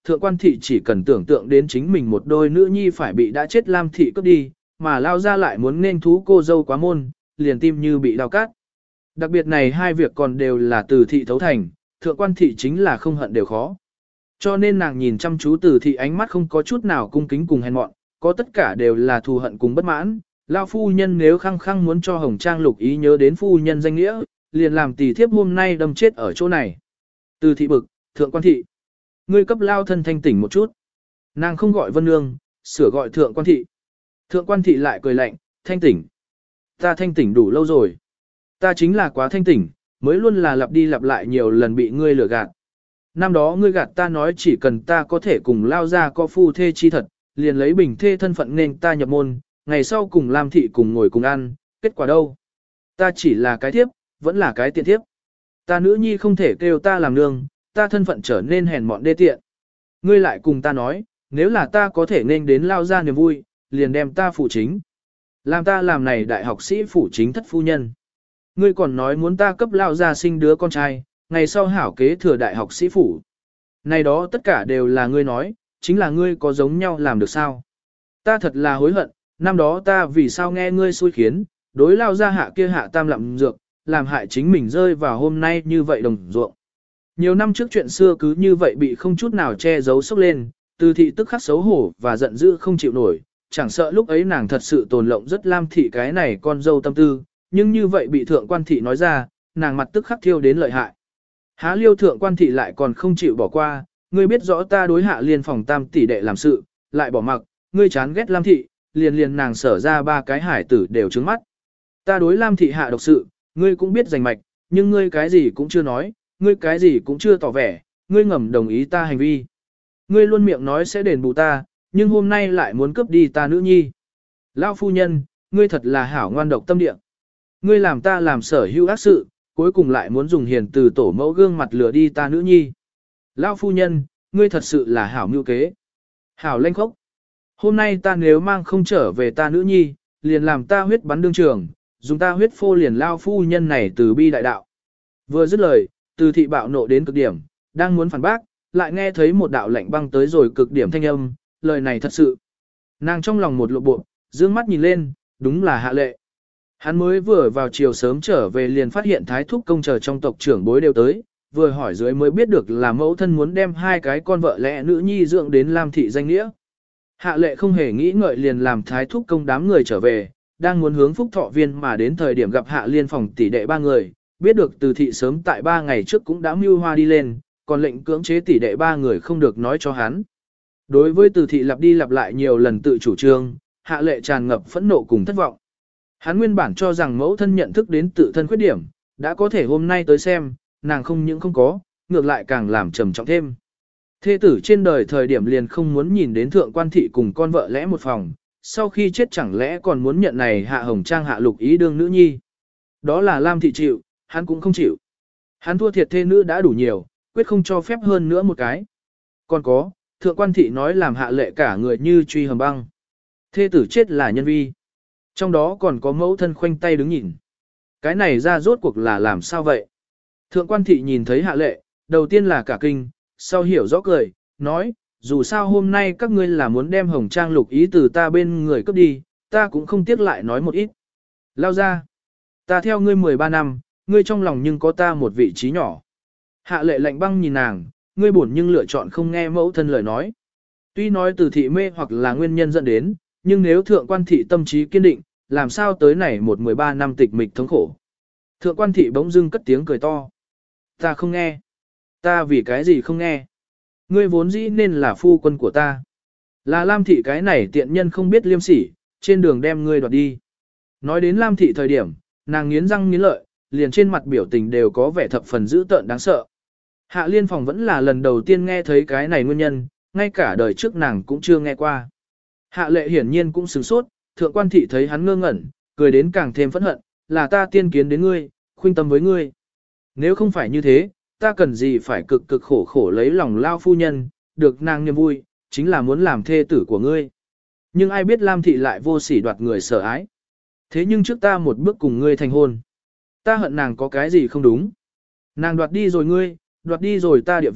thượng quan thị chỉ cần tưởng tượng đến chính mình một đôi nữ nhi phải bị đã chết Lam thị cướp đi, mà lao ra lại muốn nên thú cô dâu quá môn, liền tim như bị đau cát. Đặc biệt này hai việc còn đều là từ thị thấu thành, thượng quan thị chính là không hận đều khó. Cho nên nàng nhìn chăm chú từ thị ánh mắt không có chút nào cung kính cùng hèn mọn, có tất cả đều là thù hận cùng bất mãn. Lao phu nhân nếu khăng khăng muốn cho Hồng Trang Lục Ý nhớ đến phu nhân danh nghĩa, liền làm tỷ thiếp hôm nay đâm chết ở chỗ này. Từ thị bực, thượng quan thị. Ngươi cấp lao thân thanh tỉnh một chút. Nàng không gọi Vân Nương, sửa gọi thượng quan thị. Thượng quan thị lại cười lạnh, thanh tỉnh. Ta thanh tỉnh đủ lâu rồi. Ta chính là quá thanh tỉnh, mới luôn là lặp đi lặp lại nhiều lần bị ngươi lừa gạt. Năm đó ngươi gạt ta nói chỉ cần ta có thể cùng lao ra có phu thê chi thật, liền lấy bình thê thân phận nên ta nhập môn, ngày sau cùng Lam thị cùng ngồi cùng ăn, kết quả đâu? Ta chỉ là cái thiếp, vẫn là cái tiện thiếp. Ta nữ nhi không thể kêu ta làm nương, ta thân phận trở nên hèn mọn đê tiện. Ngươi lại cùng ta nói, nếu là ta có thể nên đến lao ra niềm vui, liền đem ta phụ chính. Làm ta làm này đại học sĩ phụ chính thất phu nhân. Ngươi còn nói muốn ta cấp lao ra sinh đứa con trai, ngày sau hảo kế thừa đại học sĩ phủ. Này đó tất cả đều là ngươi nói, chính là ngươi có giống nhau làm được sao? Ta thật là hối hận, năm đó ta vì sao nghe ngươi xui khiến, đối lao ra hạ kia hạ tam lạm dược, làm hại chính mình rơi vào hôm nay như vậy đồng ruộng. Nhiều năm trước chuyện xưa cứ như vậy bị không chút nào che giấu sốc lên, từ thị tức khắc xấu hổ và giận dữ không chịu nổi, chẳng sợ lúc ấy nàng thật sự tồn lộng rất Lam thị cái này con dâu tâm tư, nhưng như vậy bị thượng quan thị nói ra, nàng mặt tức khắc thiêu đến lợi hại. Há liêu thượng quan thị lại còn không chịu bỏ qua, ngươi biết rõ ta đối hạ liên phòng tam tỷ đệ làm sự, lại bỏ mặc, ngươi chán ghét Lam thị, liền nàng sở ra ba cái hải tử đều trứng mắt. Ta đối Lam thị hạ độc sự, ngươi cũng biết rành mạch, nhưng ngươi cái gì cũng chưa nói, ngươi cái gì cũng chưa tỏ vẻ, ngươi ngầm đồng ý ta hành vi. Ngươi luôn miệng nói sẽ đền bù ta, nhưng hôm nay lại muốn cướp đi ta nữ nhi. Lão phu nhân, ngươi thật là hảo ngoan độc tâm địa. Ngươi làm ta làm sở hữu ác sự, cuối cùng lại muốn dùng hiền từ tổ mẫu gương mặt lừa đi ta nữ nhi. Lão phu nhân, ngươi thật sự là hảo mưu kế. Hảo lanh khốc. Hôm nay ta nếu mang không trở về ta nữ nhi, liền làm ta huyết bắn đương trường, dùng ta huyết phô liền lao phu nhân này từ bi đại đạo. Vừa dứt lời, từ thị bạo nộ đến cực điểm, đang muốn phản bác, lại nghe thấy một đạo lạnh băng tới rồi cực điểm thanh âm, lời này thật sự. Nàng trong lòng một lộ bộ, dương mắt nhìn lên, đúng là Hạ Lệ. Hắn mới vừa vào chiều sớm trở về liền phát hiện Thái Thúc công chờ trong tộc trưởng bối đều tới, vừa hỏi dưới mới biết được là mẫu thân muốn đem hai cái con vợ lẽ nữ nhi dưỡng đến Lam thị danh nghĩa. Hạ Lệ không hề nghĩ ngợi liền làm Thái Thúc công đám người trở về, đang muốn hướng Phúc Thọ Viên mà đến thời điểm gặp Hạ Liên phòng tỷ đệ ba người, biết được từ thị sớm tại 3 ngày trước cũng đã mưu hoa đi lên, còn lệnh cưỡng chế tỷ đệ ba người không được nói cho hắn. Đối với từ thị lặp đi lặp lại nhiều lần tự chủ trương, Hạ Lệ tràn ngập phẫn nộ cùng thất vọng. Hắn nguyên bản cho rằng mẫu thân nhận thức đến tự thân khuyết điểm, đã có thể hôm nay tới xem, nàng không những không có, ngược lại càng làm trầm trọng thêm. Thê tử trên đời thời điểm liền không muốn nhìn đến thượng quan thị cùng con vợ lẽ một phòng, sau khi chết chẳng lẽ còn muốn nhận này Hạ Hồng Trang Hạ Lục Ý đương nữ nhi. Đó là Lam thị chịu, hắn cũng không chịu. Hắn thua thiệt thê nữ đã đủ nhiều, quyết không cho phép hơn nữa một cái. Còn có, thượng quan thị nói làm Hạ Lệ cả người như truy hầm băng. Thê tử chết là nhân vi. Trong đó còn có mẫu thân khoanh tay đứng nhìn. Cái này ra rốt cuộc là làm sao vậy? Thượng quan thị nhìn thấy Hạ Lệ, đầu tiên là cả kinh, sau hiểu rõ cười, nói, dù sao hôm nay các ngươi là muốn đem Hồng Trang Lục Ý từ ta bên người cướp đi, ta cũng không tiếc lại nói một ít. Lao ra, ta theo ngươi 13 năm, ngươi trong lòng nhưng có ta một vị trí nhỏ. Hạ Lệ lạnh băng nhìn nàng, ngươi buồn nhưng lựa chọn không nghe mẫu thân lời nói. Tuy nói từ thị mê hoặc là nguyên nhân dẫn đến, nhưng nếu thượng quan thị tâm trí kiên định, làm sao tới này 13 năm tịch mịch thống khổ. Thượng quan thị bỗng dưng cất tiếng cười to. Ta không nghe. Ta vì cái gì không nghe. Ngươi vốn dĩ nên là phu quân của ta. Là Lam thị cái này tiện nhân không biết liêm sỉ, trên đường đem ngươi đoạt đi. Nói đến Lam thị thời điểm, nàng nghiến răng nghiến lợi, liền trên mặt biểu tình đều có vẻ thập phần dữ tợn đáng sợ. Hạ Liên phòng vẫn là lần đầu tiên nghe thấy cái này nguyên nhân, ngay cả đời trước nàng cũng chưa nghe qua. Hạ Lệ hiển nhiên cũng sửng sốt, thượng quan thị thấy hắn ngơ ngẩn, cười đến càng thêm phẫn hận, là ta tiên kiến đến ngươi, khuynh tâm với ngươi. Nếu không phải như thế, ta cần gì phải cực cực khổ khổ lấy lòng lao phu nhân, được nàng niềm vui, chính là muốn làm thê tử của ngươi. Nhưng ai biết Lam thị lại vô sỉ đoạt người sở ái. Thế nhưng trước ta một bước cùng ngươi thành hôn. Ta hận nàng có cái gì không đúng. Nàng đoạt đi rồi ngươi, đoạt đi rồi ta địa vị,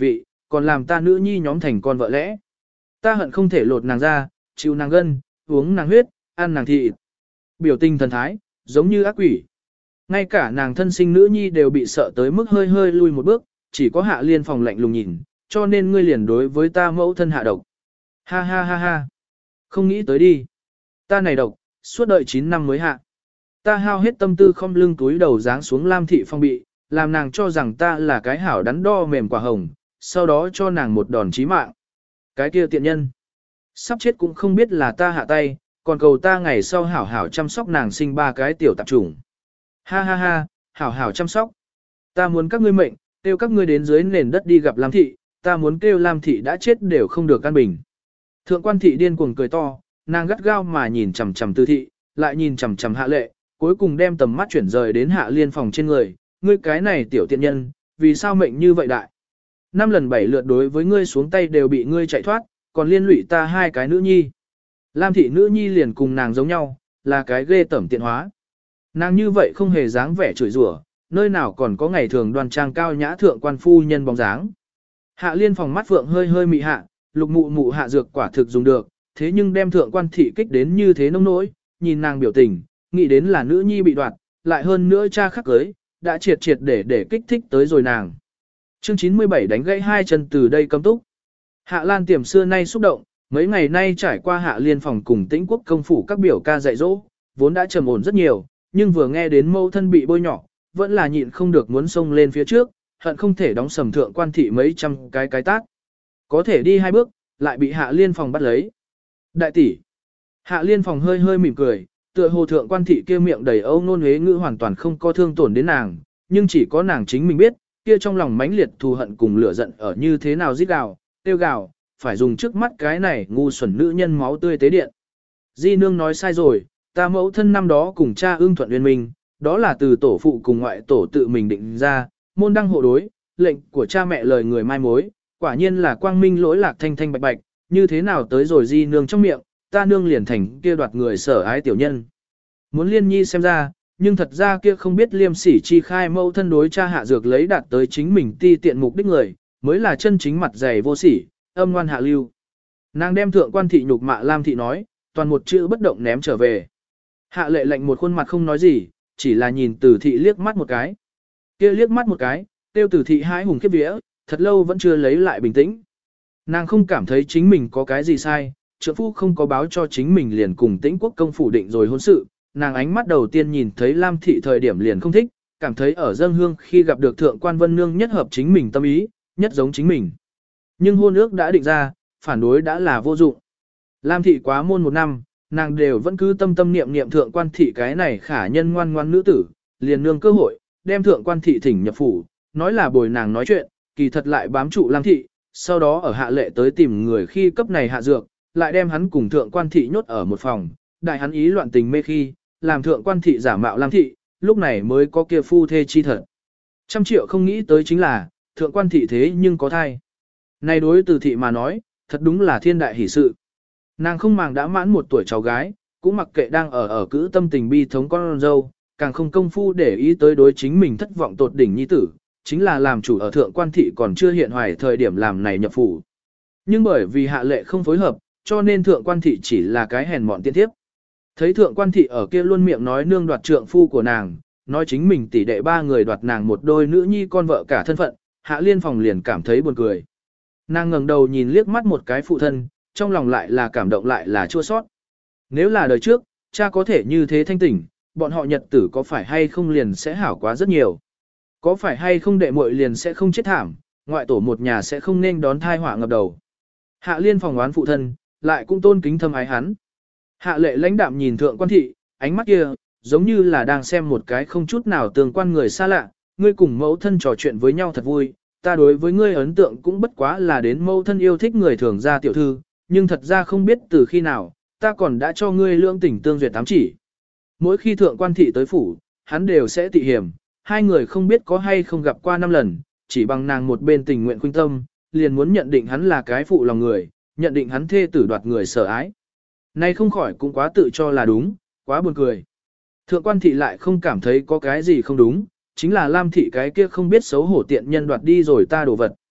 còn làm ta nữ nhi nhóm thành con vợ lẽ. Ta hận không thể lột nàng ra, chịu nàng gân, uống nàng huyết, ăn nàng thịt. Biểu tình thần thái, giống như ác quỷ. Ngay cả nàng thân sinh nữ nhi đều bị sợ tới mức hơi hơi lui một bước, chỉ có Hạ Liên Phòng lạnh lùng nhìn, cho nên ngươi liền đối với ta mẫu thân hạ độc. Ha ha ha ha. Không nghĩ tới đi. Ta này độc, suốt đợi 9 năm mới hạ. Ta hao hết tâm tư không lưng túi đầu dáng xuống Lam Thị Phong bị, làm nàng cho rằng ta là cái hảo đắn đo mềm quả hồng, sau đó cho nàng một đòn chí mạng. Cái kia tiện nhân. Sắp chết cũng không biết là ta hạ tay, còn cầu ta ngày sau hảo hảo chăm sóc nàng sinh 3 cái tiểu tạp chủng. Ha ha ha, hảo hảo chăm sóc. Ta muốn các ngươi mệnh, kêu các ngươi đến dưới nền đất đi gặp Lam Thị, ta muốn kêu Lam Thị đã chết đều không được căn bình. Thượng quan thị điên cuồng cười to, nàng gắt gao mà nhìn chằm chằm Tư thị, lại nhìn chằm chằm Hạ Lệ, cuối cùng đem tầm mắt chuyển rời đến Hạ Liên Phòng trên người, ngươi cái này tiểu tiện nhân, vì sao mệnh như vậy đại? 5 lần 7 lượt đối với ngươi xuống tay đều bị ngươi chạy thoát, còn liên lụy ta 2 cái nữ nhi. Lam thị nữ nhi liền cùng nàng giống nhau, là cái ghê tởm tiện hóa. Nàng như vậy không hề dáng vẻ chửi rủa, nơi nào còn có ngày thường đoan trang cao nhã thượng quan phu nhân bóng dáng. Hạ Liên Phòng mắt phượng hơi hơi mị hạ, lục mụ mụ hạ dược quả thực dùng được, thế nhưng đem thượng quan thị kích đến như thế nông nỗi, nhìn nàng biểu tình, nghĩ đến là nữ nhi bị đoạt, lại hơn nữa cha khắc cưới, đã triệt triệt để kích thích tới rồi nàng. Chương 97 đánh gãy 2 chân từ đây cấm túc. Hạ Lan Tiềm xưa nay xúc động, mấy ngày nay trải qua Hạ Liên Phòng cùng Tĩnh Quốc công phủ các biểu ca dạy dỗ, vốn đã trầm ổn rất nhiều, nhưng vừa nghe đến mâu thân bị bôi nhỏ, vẫn là nhịn không được muốn xông lên phía trước, hận không thể đóng sầm thượng quan thị mấy trăm cái tát. Có thể đi 2 bước, lại bị Hạ Liên Phòng bắt lấy. Đại tỷ. Hạ Liên Phòng hơi hơi mỉm cười, tựa hồ thượng quan thị kia miệng đầy âu nôn huế ngữ hoàn toàn không có thương tổn đến nàng, nhưng chỉ có nàng chính mình biết, kia trong lòng mãnh liệt thù hận cùng lửa giận ở như thế nào rít gào, tiêu gào, phải dùng trước mắt cái này ngu xuẩn nữ nhân máu tươi tế điện. Di nương nói sai rồi, ta mẫu thân năm đó cùng cha ưng thuận uyên minh, đó là từ tổ phụ cùng ngoại tổ tự mình định ra, môn đăng hộ đối, lệnh của cha mẹ lời người mai mối, quả nhiên là quang minh lỗi lạc thanh thanh bạch bạch, như thế nào tới rồi di nương trong miệng, ta nương liền thành kia đoạt người sở ái tiểu nhân. Muốn liên nhi xem ra, nhưng thật ra kia không biết liêm sỉ chi khai mẫu thân đối cha hạ dược lấy đạt tới chính mình ti tiện mục đích người, mới là chân chính mặt dày vô sỉ, âm ngoan hạ lưu. Nàng đem thượng quan thị nhục mạ Lam thị nói, toàn một chữ bất động ném trở về. Hạ Lệ lạnh một khuôn mặt không nói gì, chỉ là nhìn Từ thị liếc mắt một cái. Kia liếc mắt một cái, tiêu Từ thị hái hùng khiếp vía, thật lâu vẫn chưa lấy lại bình tĩnh. Nàng không cảm thấy chính mình có cái gì sai, trượng phu không có báo cho chính mình liền cùng Tĩnh Quốc công phủ định rồi hôn sự, nàng ánh mắt đầu tiên nhìn thấy Lam thị thời điểm liền không thích, cảm thấy ở dâng hương khi gặp được thượng quan Vân Nương nhất hợp chính mình tâm ý, nhất giống chính mình. Nhưng hôn ước đã định ra, phản đối đã là vô dụng. Lam thị quá môn 1 năm, nàng đều vẫn cứ tâm tâm niệm niệm thượng quan thị cái này khả nhân ngoan ngoan nữ tử, liền nương cơ hội, đem thượng quan thị thỉnh nhập phủ, nói là bồi nàng nói chuyện, kỳ thật lại bám trụ Lam thị, sau đó ở Hạ Lệ tới tìm người khi cấp này hạ dược, lại đem hắn cùng thượng quan thị nhốt ở một phòng, đại hắn ý loạn tình mê khi, làm thượng quan thị giả mạo Lam thị, lúc này mới có kia phu thê chi thật. 100 triệu không nghĩ tới chính là, thượng quan thị thế nhưng có thai. Này đối Từ thị mà nói, thật đúng là thiên đại hỷ sự. Nàng không màng đã mãn 1 tuổi cháu gái, cũng mặc kệ đang ở cữ tâm tình bi thống con dâu, càng không công phu để ý tới đối chính mình thất vọng tột đỉnh nhi tử, chính là làm chủ ở thượng quan thị còn chưa hiện hoài thời điểm làm này nhập phủ. Nhưng bởi vì Hạ Lệ không phối hợp, cho nên thượng quan thị chỉ là cái hèn mọn tiên tiếp. Thấy thượng quan thị ở kia luôn miệng nói nương đoạt trượng phu của nàng, nói chính mình tỷ đệ 3 người đoạt nàng một đôi nữ nhi con vợ cả thân phận, Hạ Liên Phòng liền cảm thấy buồn cười. Nàng ngẩng đầu nhìn liếc mắt một cái phụ thân, trong lòng lại là cảm động lại là chua sót. Nếu là đời trước, cha có thể như thế thanh tỉnh, bọn họ nhật tử có phải hay không liền sẽ hảo quá rất nhiều. Có phải hay không đệ muội liền sẽ không chết thảm, ngoại tổ một nhà sẽ không nên đón thai họa ngập đầu. Hạ Liên Phòng oán phụ thân, lại cũng tôn kính thâm ái hắn. Hạ Lệ lãnh đạm nhìn thượng quan thị, ánh mắt kia, giống như là đang xem một cái không chút nào tương quan người xa lạ, ngươi cùng mẫu thân trò chuyện với nhau thật vui, ta đối với ngươi ấn tượng cũng bất quá là đến mẫu thân yêu thích người thường gia tiểu thư, nhưng thật ra không biết từ khi nào, ta còn đã cho ngươi lương tình tương duyệt 8 chỉ. Mỗi khi thượng quan thị tới phủ, hắn đều sẽ tị hiểm, 2 người không biết có hay không gặp qua 5 lần, chỉ bằng nàng một bên tình nguyện khuynh tâm, liền muốn nhận định hắn là cái phụ lòng người, nhận định hắn thê tử đoạt người sở ái. Nay không khỏi cũng quá tự cho là đúng, quá buồn cười. Thượng quan thị lại không cảm thấy có cái gì không đúng, chính là Lam thị cái kia không biết xấu hổ tiện nhân đoạt đi rồi ta đồ vật.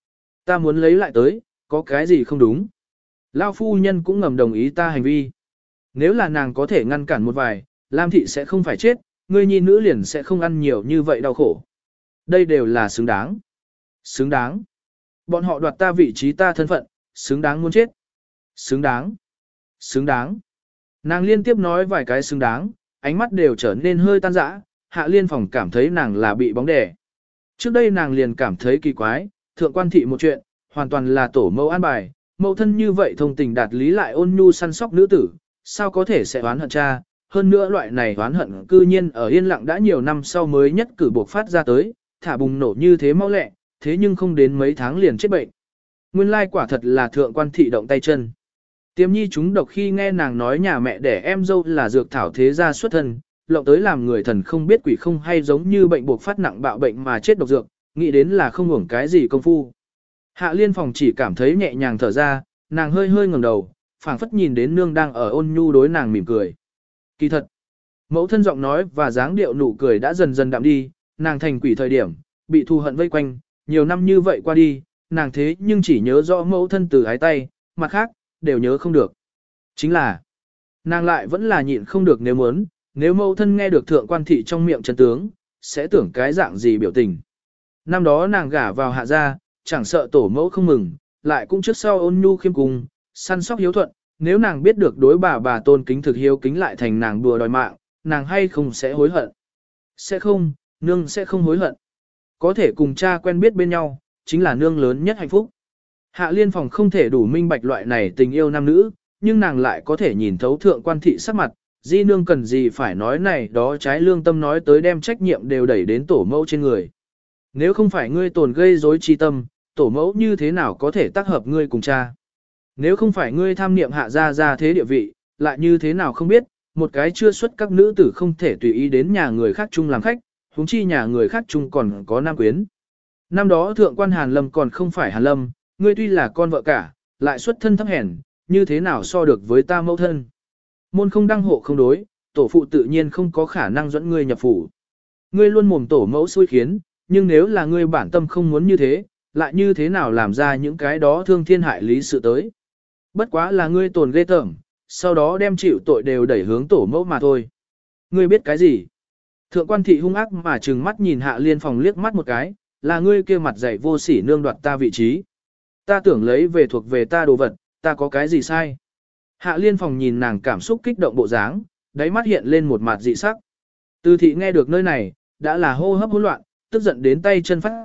Ta muốn lấy lại tới, có cái gì không đúng. Lao phu nhân cũng ngầm đồng ý ta hành vi. Nếu là nàng có thể ngăn cản một vài, Lam thị sẽ không phải chết, ngươi nhi nữ liền sẽ không ăn nhiều như vậy đau khổ. Đây đều là xứng đáng. Xứng đáng. Bọn họ đoạt ta vị trí ta thân phận, xứng đáng muốn chết. Xứng đáng. Xứng đáng. Nàng liên tiếp nói vài cái xứng đáng, ánh mắt đều trở nên hơi tan rã, Hạ Liên Phòng cảm thấy nàng là bị bóng đè. Trước đây nàng liền cảm thấy kỳ quái, thượng quan thị một chuyện, hoàn toàn là tổ mẫu an bài, mẫu thân như vậy thông tình đạt lý lại ôn nhu săn sóc nữ tử, sao có thể sẽ oán hận cha, hơn nữa loại này oán hận cư nhiên ở yên lặng đã nhiều năm sau mới nhất cử buộc phát ra tới, thả bùng nổ như thế mau lẹ, thế nhưng không đến mấy tháng liền chết bệnh. Nguyên lai quả thật là thượng quan thị động tay chân. Tiêm nhi chúng độc khi nghe nàng nói nhà mẹ đẻ em dâu là dược thảo thế gia xuất thân, lộng tới làm người thần không biết quỷ không hay giống như bệnh buộc phát nặng bạo bệnh mà chết độc dược, nghĩ đến là không hưởng cái gì công phu. Hạ Liên Phòng chỉ cảm thấy nhẹ nhàng thở ra, nàng hơi hơi ngẩng đầu, phảng phất nhìn đến nương đang ở ôn nhu đối nàng mỉm cười. Kỳ thật, mẫu thân giọng nói và dáng điệu nụ cười đã dần dần đạm đi, nàng thành quỷ thời điểm, bị thù hận vây quanh, nhiều năm như vậy qua đi, nàng thế nhưng chỉ nhớ rõ mẫu thân từ ái tay, mặt khác, đều nhớ không được. Chính là, nàng lại vẫn là nhịn không được nếu mẫu thân nghe được thượng quan thị trong miệng chân tướng, sẽ tưởng cái dạng gì biểu tình. Năm đó nàng gả vào hạ gia, chẳng sợ tổ mẫu không mừng, lại cũng trước sau ôn nhu khiêm cung, săn sóc hiếu thuận, nếu nàng biết được đối bà tôn kính thực hiếu kính lại thành nàng đùa đòi mạng, nàng hay không sẽ hối hận. Sẽ không, nương sẽ không hối hận. Có thể cùng cha quen biết bên nhau, chính là nương lớn nhất hạnh phúc. Hạ Liên Phòng không thể đủ minh bạch loại này tình yêu nam nữ, nhưng nàng lại có thể nhìn thấu thượng quan thị sắc mặt, di nương cần gì phải nói này đó trái lương tâm nói tới đem trách nhiệm đều đẩy đến tổ mẫu trên người. Nếu không phải ngươi tồn gây rối chi tâm, tổ mẫu như thế nào có thể tác hợp ngươi cùng cha? Nếu không phải ngươi tham niệm hạ ra thế địa vị, lại như thế nào không biết, một cái chưa xuất các nữ tử không thể tùy ý đến nhà người khác chung làm khách, huống chi nhà người khác chung còn có nam quyến. Năm đó thượng quan Hàn Lâm còn không phải Hàn Lâm, ngươi tuy là con vợ cả, lại xuất thân thấp hèn, như thế nào so được với ta mẫu thân. Môn không đăng hộ không đối, tổ phụ tự nhiên không có khả năng dẫn ngươi nhập phủ. Ngươi luôn mồm tổ mẫu xui khiến, nhưng nếu là ngươi bản tâm không muốn như thế, lại như thế nào làm ra những cái đó thương thiên hại lý sự tới. Bất quá là ngươi tồn ghê tởm, sau đó đem chịu tội đều đẩy hướng tổ mẫu mà thôi. Ngươi biết cái gì? Thượng quan thị hung ác mà trừng mắt nhìn Hạ Liên Phòng liếc mắt một cái, là ngươi kia mặt dày vô sỉ nương đoạt ta vị trí. Ta tưởng lấy về thuộc về ta đồ vật, ta có cái gì sai? Hạ Liên Phòng nhìn nàng cảm xúc kích động bộ dáng, đáy mắt hiện lên một mặt dị sắc. Từ thị nghe được nơi này, đã là hô hấp hỗn loạn, tức giận đến tay chân phát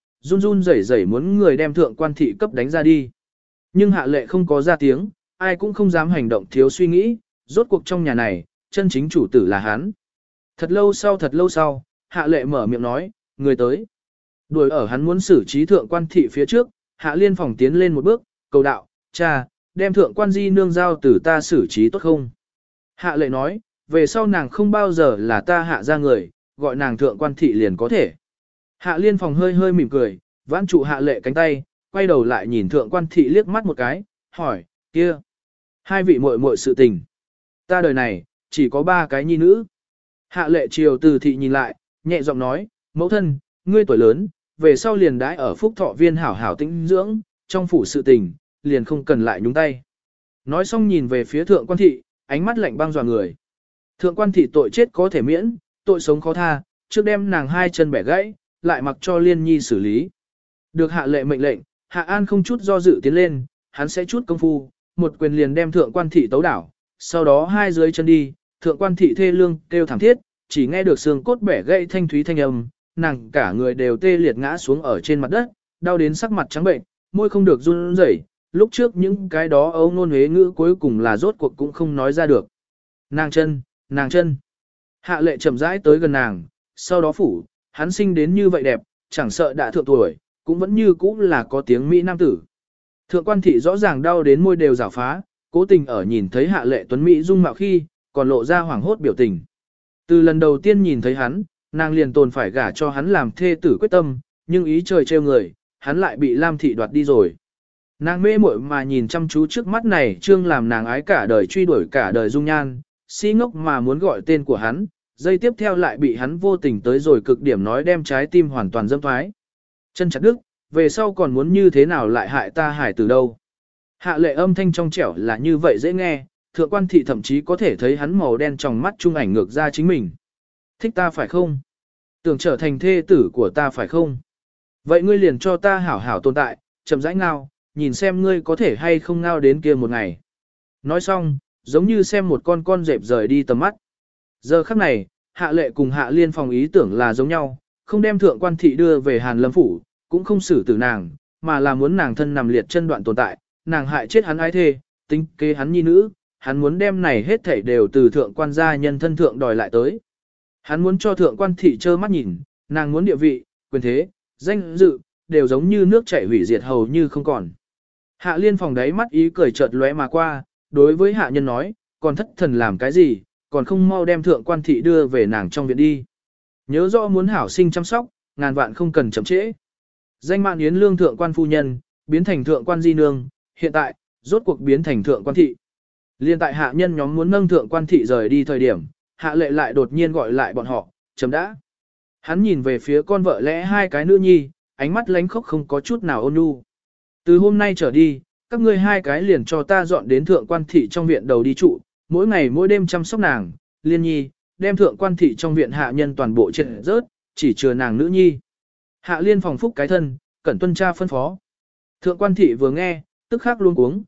run rẩy rẩy muốn người đem thượng quan thị cấp đánh ra đi. Nhưng Hạ Lệ không có ra tiếng, ai cũng không dám hành động thiếu suy nghĩ, rốt cuộc trong nhà này, chân chính chủ tử là hắn. Thật lâu sau, Hạ Lệ mở miệng nói, người tới. Đuổi ở hắn muốn xử trí thượng quan thị phía trước, Hạ Liên Phòng tiến lên một bước, cầu đạo, cha, đem thượng quan di nương giao từ ta xử trí tốt không? Hạ Lệ nói, về sau nàng không bao giờ là ta hạ ra người, gọi nàng thượng quan thị liền có thể. Hạ Liên Phòng hơi hơi mỉm cười, vãn trụ Hạ Lệ cánh tay, quay đầu lại nhìn thượng quan thị liếc mắt một cái, hỏi, kia, hai vị muội muội sự tình. Ta đời này, chỉ có 3 cái nhi nữ. Hạ Lệ chiều Từ thị nhìn lại, nhẹ giọng nói, mẫu thân, ngươi tuổi lớn, về sau liền đãi ở Phúc Thọ Viên hảo hảo tĩnh dưỡng, trong phủ sự tình, liền không cần lại nhúng tay. Nói xong nhìn về phía thượng quan thị, ánh mắt lạnh băng dọa người. Thượng quan thị tội chết có thể miễn, tội sống khó tha, trước đem nàng 2 chân bẻ gãy, lại mặc cho Liên Nhi xử lý. Được Hạ Lệ mệnh lệnh, Hạ An không chút do dự tiến lên, hắn sẽ chút công phu, một quyền liền đem thượng quan thị tấu đảo, sau đó 2 dưới chân đi, thượng quan thị thê lương kêu thảm thiết, chỉ nghe được xương cốt bẻ gãy thanh thúy thanh âm, nàng cả người đều tê liệt ngã xuống ở trên mặt đất, đau đến sắc mặt trắng bệnh, môi không được run rẩy, lúc trước những cái đó ấu ngôn huế ngữ cuối cùng là rốt cuộc cũng không nói ra được. Nàng chân. Hạ Lệ chậm rãi tới gần nàng, sau đó phủ, hắn sinh đến như vậy đẹp, chẳng sợ đã thượng tuổi, cũng vẫn như cũ là có tiếng Mỹ nam tử. Thượng quan thị rõ ràng đau đến môi đều rảo phá, cố tình ở nhìn thấy Hạ Lệ tuấn Mỹ dung mạo khi, còn lộ ra hoảng hốt biểu tình. Từ lần đầu tiên nhìn thấy hắn, nàng liền tồn phải gả cho hắn làm thê tử quyết tâm, nhưng ý trời trêu người, hắn lại bị Lam thị đoạt đi rồi. Nàng mê muội mà nhìn chăm chú trước mắt này trương làm nàng ái cả đời truy đuổi cả đời dung nhan, si ngốc mà muốn gọi tên của hắn, giây tiếp theo lại bị hắn vô tình tới rồi cực điểm nói đem trái tim hoàn toàn dâm thoái. Chân chặt đứt, về sau còn muốn như thế nào lại hại ta hải tử đâu. Hạ lệ âm thanh trong trẻo là như vậy dễ nghe, thượng quan thị thậm chí có thể thấy hắn màu đen trong mắt trung ảnh ngược ra chính mình. Thích ta phải không? Tưởng trở thành thê tử của ta phải không? Vậy ngươi liền cho ta hảo hảo tồn tại, chậm rãi ngao, nhìn xem ngươi có thể hay không ngao đến kia một ngày. Nói xong, giống như xem một con dẹp rời đi tầm mắt. Giờ khắc này, Hạ lệ cùng Hạ Liên Phòng ý tưởng là giống nhau, không đem thượng quan thị đưa về Hàn Lâm Phủ, cũng không xử tử nàng, mà là muốn nàng thân nằm liệt chân đoạn tồn tại, nàng hại chết hắn ái thê, tính kế hắn nhi nữ, hắn muốn đem này hết thảy đều từ thượng quan gia nhân thân thượng đòi lại tới. Hắn muốn cho thượng quan thị trơ mắt nhìn, nàng muốn địa vị, quyền thế, danh dự, đều giống như nước chảy hủy diệt hầu như không còn. Hạ Liên Phòng đáy mắt ý cười chợt lóe mà qua, đối với hạ nhân nói, còn thất thần làm cái gì, còn không mau đem thượng quan thị đưa về nàng trong viện đi. Nhớ rõ muốn hảo sinh chăm sóc, ngàn vạn không cần chậm trễ. Danh Mạn Yến Lương thượng quan phu nhân, biến thành thượng quan di nương, hiện tại, rốt cuộc biến thành thượng quan thị. Liên tại hạ nhân nhóm muốn nâng thượng quan thị rời đi thời điểm, hạ lệ lại đột nhiên gọi lại bọn họ, chấm đã. Hắn nhìn về phía con vợ lẽ hai cái nữ nhi, ánh mắt lánh khóc không có chút nào ôn nhu. Từ hôm nay trở đi, các ngươi hai cái liền cho ta dọn đến thượng quan thị trong viện đầu đi trụ, mỗi ngày mỗi đêm chăm sóc nàng, Liên nhi, đem thượng quan thị trong viện hạ nhân toàn bộ chết rớt, chỉ chừa nàng nữ nhi. Hạ Liên Phòng phúc cái thân, cẩn tuân tra phân phó. Thượng quan thị vừa nghe, tức khắc luôn cuống,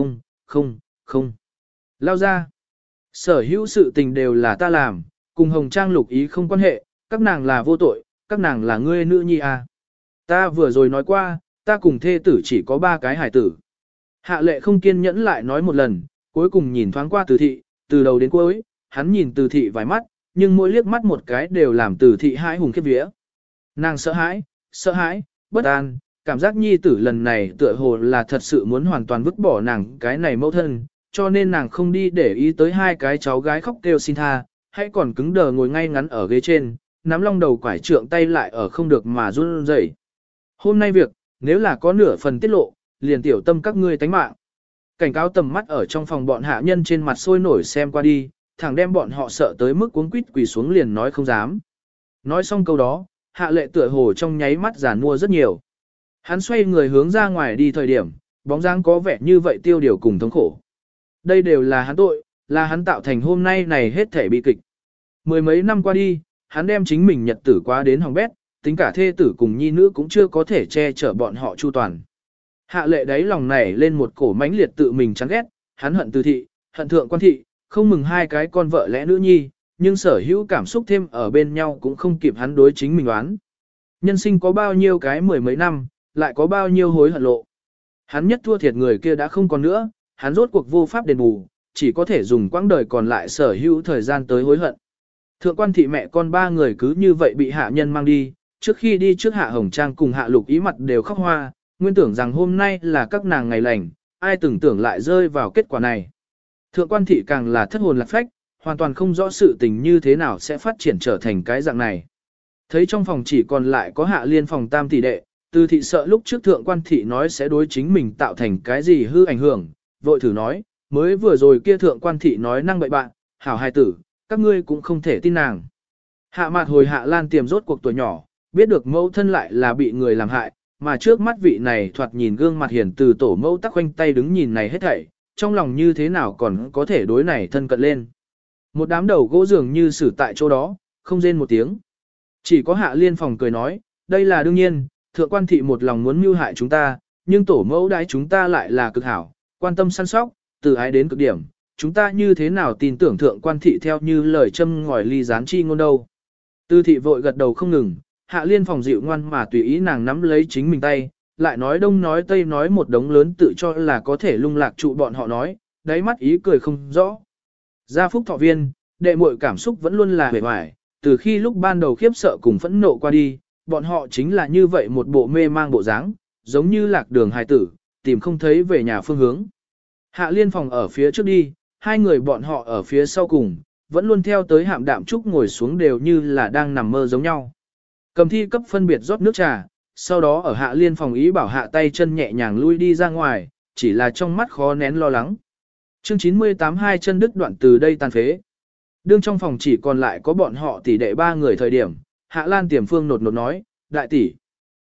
không. Lao ra. Sở hữu sự tình đều là ta làm, cùng Hồng Trang Lục ý không quan hệ, các nàng là vô tội, các nàng là ngươi nữ nhi à. Ta vừa rồi nói qua, ta cùng thê tử chỉ có 3 cái hải tử. Hạ lệ không kiên nhẫn lại nói một lần, cuối cùng nhìn thoáng qua Từ thị, từ đầu đến cuối, hắn nhìn Từ thị vài mắt, nhưng mỗi liếc mắt một cái đều làm Từ thị hãi hùng khiếp vía. Nàng sợ hãi, bất an, cảm giác nhi tử lần này tựa hồ là thật sự muốn hoàn toàn vứt bỏ nàng cái này mẫu thân, cho nên nàng không đi để ý tới hai cái cháu gái khóc kêu xin tha, hãy còn cứng đờ ngồi ngay ngắn ở ghế trên, nắm long đầu quải trượng tay lại ở không được mà run rẩy. Hôm nay việc, nếu là có nửa phần tiết lộ, liền tiểu tâm các ngươi tánh mạng. Cảnh cáo tầm mắt ở trong phòng bọn hạ nhân trên mặt sôi nổi xem qua đi, thẳng đem bọn họ sợ tới mức cuống quýt quỳ xuống liền nói không dám. Nói xong câu đó, hạ lệ tựa hồ trong nháy mắt giàn mua rất nhiều. Hắn xoay người hướng ra ngoài đi thời điểm, bóng dáng có vẻ như vậy tiêu điều cùng thống khổ. Đây đều là hắn tội, là hắn tạo thành hôm nay này hết thể bi kịch. 10 mấy năm qua đi, hắn đem chính mình nhật tử quá đến hỏng bét, tính cả thê tử cùng nhi nữ cũng chưa có thể che chở bọn họ chu toàn. Hạ lệ đáy lòng này lên một cổ mãnh liệt tự mình chán ghét, hắn hận Từ thị, hận thượng quan thị, không mừng hai cái con vợ lẽ nữ nhi, nhưng sở hữu cảm xúc thêm ở bên nhau cũng không kịp hắn đối chính mình oán. Nhân sinh có bao nhiêu cái 10 mấy năm, lại có bao nhiêu hối hận lộ. Hắn nhất thua thiệt người kia đã không còn nữa, hắn rốt cuộc vô pháp đền bù, chỉ có thể dùng quãng đời còn lại sở hữu thời gian tới hối hận. Thượng quan thị mẹ con 3 người cứ như vậy bị hạ nhân mang đi, trước khi đi trước Hạ Hồng Trang cùng Hạ Lục ý mặt đều khóc hoa, nguyên tưởng rằng hôm nay là các nàng ngày lành, ai từng tưởng lại rơi vào kết quả này. Thượng quan thị càng là thất hồn lạc phách, hoàn toàn không rõ sự tình như thế nào sẽ phát triển trở thành cái dạng này. Thấy trong phòng chỉ còn lại có Hạ Liên Phòng tam tỷ đệ, Từ thị sợ lúc trước thượng quan thị nói sẽ đối chính mình tạo thành cái gì hư ảnh hưởng, vội thử nói, mới vừa rồi kia thượng quan thị nói năng bậy bạn, hảo hài tử, các ngươi cũng không thể tin nàng. Hạ Mạt hồi Hạ Lan tiềm rốt cuộc tuổi nhỏ, biết được mẫu thân lại là bị người làm hại, mà trước mắt vị này thoạt nhìn gương mặt hiền từ tổ mẫu tắc khoanh tay đứng nhìn này hết thảy, trong lòng như thế nào còn có thể đối này thân cận lên. Một đám đầu gỗ dường như xử tại chỗ đó, không rên một tiếng. Chỉ có Hạ Liên Phòng cười nói, đây là đương nhiên, thượng quan thị một lòng muốn mưu hại chúng ta, nhưng tổ mẫu đái chúng ta lại là cực hảo, quan tâm săn sóc, từ ái đến cực điểm, chúng ta như thế nào tin tưởng thượng quan thị theo như lời châm ngòi ly gián chi ngôn đâu. Từ thị vội gật đầu không ngừng, Hạ Liên Phòng dịu ngoan mà tùy ý nàng nắm lấy chính mình tay, lại nói đông nói tây nói một đống lớn tự cho là có thể lung lạc trụ bọn họ nói, đáy mắt ý cười không rõ. Gia Phúc Thọ Viên, đệ muội cảm xúc vẫn luôn là hề hoài, từ khi lúc ban đầu khiếp sợ cùng phẫn nộ qua đi, bọn họ chính là như vậy một bộ mê mang bộ dáng, giống như lạc đường hài tử, tìm không thấy về nhà phương hướng. Hạ Liên Phòng ở phía trước đi, hai người bọn họ ở phía sau cùng, vẫn luôn theo tới Hạm Đạm Trúc ngồi xuống đều như là đang nằm mơ giống nhau. Cầm thi cấp phân biệt rót nước trà, sau đó ở Hạ Liên Phòng ý bảo hạ tay chân nhẹ nhàng lui đi ra ngoài, chỉ là trong mắt khó nén lo lắng. Chương 98 hai chân đứt đoạn từ đây tàn phế. Đương trong phòng chỉ còn lại có bọn họ tỷ đệ 3 người thời điểm, Hạ Lan Tiềm Phương nột nột nói, đại tỷ,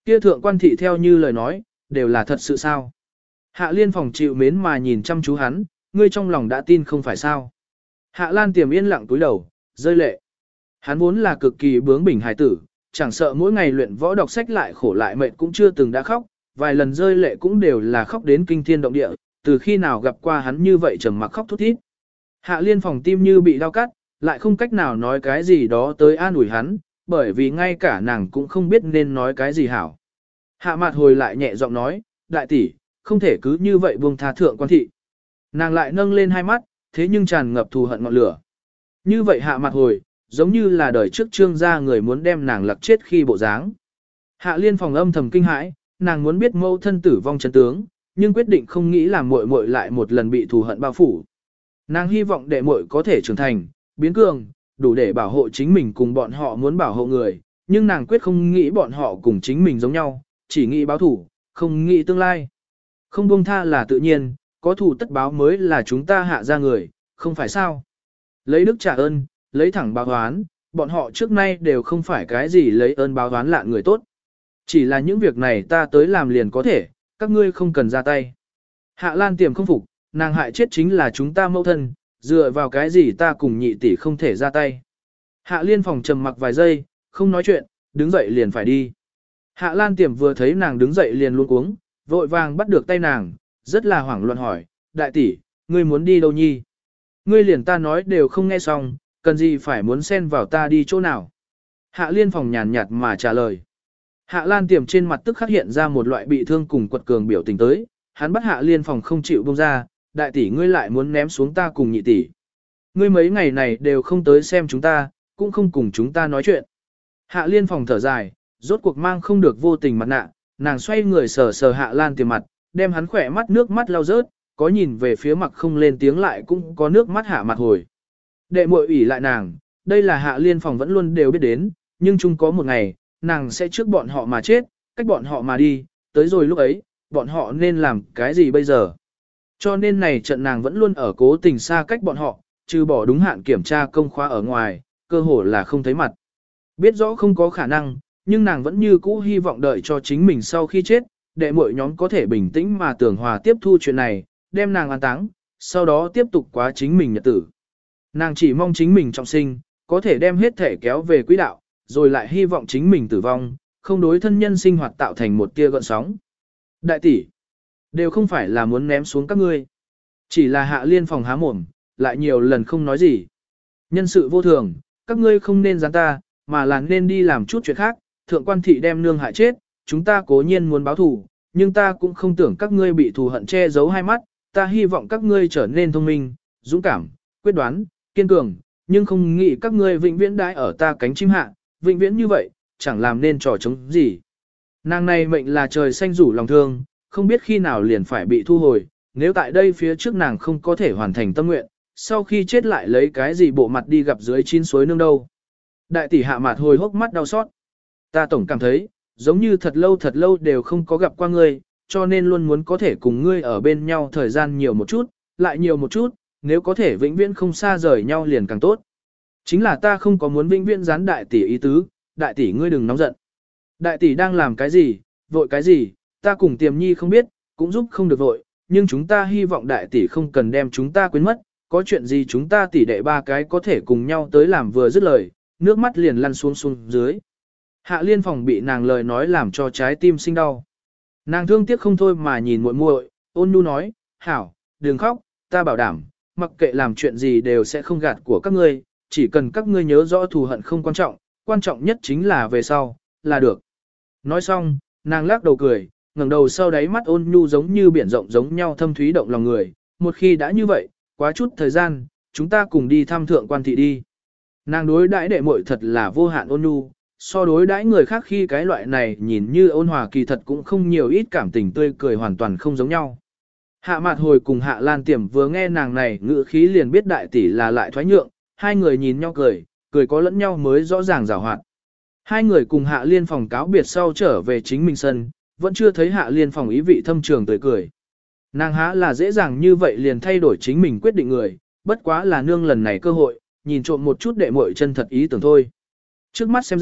Kia thượng quan thị theo như lời nói, đều là thật sự sao? Hạ Liên phòng chịu mến mà nhìn chăm chú hắn, ngươi trong lòng đã tin không phải sao? Hạ Lan Tiềm yên lặng túi đầu, rơi lệ. Hắn vốn là cực kỳ bướng bỉnh hài tử, chẳng sợ mỗi ngày luyện võ đọc sách lại khổ lại mệt cũng chưa từng đã khóc, vài lần rơi lệ cũng đều là khóc đến kinh thiên động địa, từ khi nào gặp qua hắn như vậy trầm mặc khóc thút thít. Hạ Liên phòng tim như bị đau cắt, lại không cách nào nói cái gì đó tới an ủi hắn, bởi vì ngay cả nàng cũng không biết nên nói cái gì hảo. Hạ Mạt hồi lại nhẹ giọng nói, đại tỷ, không thể cứ như vậy buông tha thượng quan thị. Nàng lại nâng lên hai mắt, thế nhưng tràn ngập thù hận ngọn lửa. Như vậy Hạ Mạt hồi, giống như là đời trước trương gia người muốn đem nàng lặc chết khi bộ dáng. Hạ Liên phòng âm thầm kinh hãi, nàng muốn biết mẫu thân tử vong chân tướng, nhưng quyết định không nghĩ làm muội muội lại một lần bị thù hận bao phủ. Nàng hy vọng đệ muội có thể trưởng thành, biến cường, đủ để bảo hộ chính mình cùng bọn họ muốn bảo hộ người, nhưng nàng quyết không nghĩ bọn họ cùng chính mình giống nhau, chỉ nghĩ báo thủ, không nghĩ tương lai. Không buông tha là tự nhiên, có thủ tất báo mới là chúng ta hạ ra người, không phải sao. Lấy đức trả ơn, lấy thẳng báo oán, bọn họ trước nay đều không phải cái gì lấy ơn báo oán lạ người tốt. Chỉ là những việc này ta tới làm liền có thể, các ngươi không cần ra tay. Hạ Lan Tiềm không phục, nàng hại chết chính là chúng ta mẫu thân, dựa vào cái gì ta cùng nhị tỷ không thể ra tay. Hạ Liên phòng trầm mặc vài giây, không nói chuyện, đứng dậy liền phải đi. Hạ Lan Tiềm vừa thấy nàng đứng dậy liền luống cuống, vội vàng bắt được tay nàng, rất là hoảng loạn hỏi, đại tỷ, ngươi muốn đi đâu nhi? Ngươi liền ta nói đều không nghe xong, cần gì phải muốn xen vào ta đi chỗ nào? Hạ Liên phòng nhàn nhạt mà trả lời. Hạ Lan Tiềm trên mặt tức khắc hiện ra một loại bị thương cùng quật cường biểu tình tới, hắn bắt Hạ Liên phòng không chịu buông ra, đại tỷ ngươi lại muốn ném xuống ta cùng nhị tỷ. Ngươi mấy ngày này đều không tới xem chúng ta, cũng không cùng chúng ta nói chuyện. Hạ Liên phòng thở dài, rốt cuộc mang không được vô tình mặt nạ, nàng xoay người sờ sờ Hạ Lan Tiềm mặt, đem hắn khỏe mắt nước mắt lau rớt, có nhìn về phía mặt không lên tiếng lại cũng có nước mắt hạ mặt hồi. Đệ muội ủy lại nàng, đây là Hạ Liên phòng vẫn luôn đều biết đến, nhưng chung có một ngày, nàng sẽ trước bọn họ mà chết, cách bọn họ mà đi, tới rồi lúc ấy, bọn họ nên làm cái gì bây giờ? Cho nên này trận nàng vẫn luôn ở cố tình xa cách bọn họ, trừ bỏ đúng hạn kiểm tra công khóa ở ngoài, cơ hồ là không thấy mặt. Biết rõ không có khả năng, nhưng nàng vẫn như cũ hy vọng đợi cho chính mình sau khi chết, đệ muội nhóm có thể bình tĩnh mà tưởng hòa tiếp thu chuyện này, đem nàng an táng, sau đó tiếp tục quá chính mình nhật tử. Nàng chỉ mong chính mình trọng sinh, có thể đem hết thể kéo về quỹ đạo, rồi lại hy vọng chính mình tử vong, không đối thân nhân sinh hoạt tạo thành một tia gợn sóng. Đại tỷ, đều không phải là muốn ném xuống các ngươi. Chỉ là Hạ Liên phòng há mồm, lại nhiều lần không nói gì. Nhân sự vô thường, các ngươi không nên gián ta, mà là nên đi làm chút chuyện khác. Thượng quan thị đem nương hại chết, chúng ta cố nhiên muốn báo thù, nhưng ta cũng không tưởng các ngươi bị thù hận che giấu hai mắt. Ta hy vọng các ngươi trở nên thông minh, dũng cảm, quyết đoán, kiên cường, nhưng không nghĩ các ngươi vĩnh viễn đãi ở ta cánh chim hạ, vĩnh viễn như vậy, chẳng làm nên trò chống gì. Nàng này mệnh là trời xanh rủ lòng thương, không biết khi nào liền phải bị thu hồi, nếu tại đây phía trước nàng không có thể hoàn thành tâm nguyện, sau khi chết lại lấy cái gì bộ mặt đi gặp dưới chín suối nương đâu. Đại tỷ Hạ Mạt hồi hốc mắt đau xót. Ta tổng cảm thấy, giống như thật lâu đều không có gặp qua ngươi, cho nên luôn muốn có thể cùng ngươi ở bên nhau thời gian nhiều một chút, lại nhiều một chút, nếu có thể vĩnh viễn không xa rời nhau liền càng tốt. Chính là ta không có muốn vĩnh viễn gián đại tỷ ý tứ, đại tỷ ngươi đừng nóng giận. Đại tỷ đang làm cái gì, vội cái gì, ta cùng Tiềm Nhi không biết, cũng giúp không được vội, nhưng chúng ta hy vọng đại tỷ không cần đem chúng ta quên mất, có chuyện gì chúng ta tỷ đệ ba cái có thể cùng nhau tới làm vừa dứt lời, nước mắt liền lăn xuống dưới. Hạ Liên phòng bị nàng lời nói làm cho trái tim sinh đau. Nàng thương tiếc không thôi mà nhìn muội muội, ôn nhu nói, hảo, đừng khóc, ta bảo đảm, mặc kệ làm chuyện gì đều sẽ không gạt của các ngươi, chỉ cần các ngươi nhớ rõ thù hận không quan trọng nhất chính là về sau, là được. Nói xong, nàng lắc đầu cười, ngẩng đầu sau đáy mắt ôn nhu giống như biển rộng giống nhau thâm thúy động lòng người, một khi đã như vậy, quá chút thời gian, chúng ta cùng đi thăm thượng quan thị đi. Nàng đối đãi đệ muội thật là vô hạn ôn nhu, so đối đãi người khác khi cái loại này nhìn như ôn hòa kỳ thật cũng không nhiều ít cảm tình tươi cười hoàn toàn không giống nhau. Hạ Mạt hồi cùng Hạ Lan Tiềm vừa nghe nàng này ngữ khí liền biết đại tỷ là lại thoái nhượng, hai người nhìn nhau cười có lẫn nhau mới rõ ràng giảo hoạt. Hai người cùng Hạ Liên phòng cáo biệt sau trở về chính mình sân, vẫn chưa thấy Hạ Liên phòng ý vị thâm trường tươi cười. Nàng há là dễ dàng như vậy liền thay đổi chính mình quyết định người, bất quá là nương lần này cơ hội, nhìn trộm một chút đệ muội chân thật ý tưởng thôi. Trước mắt xem ra,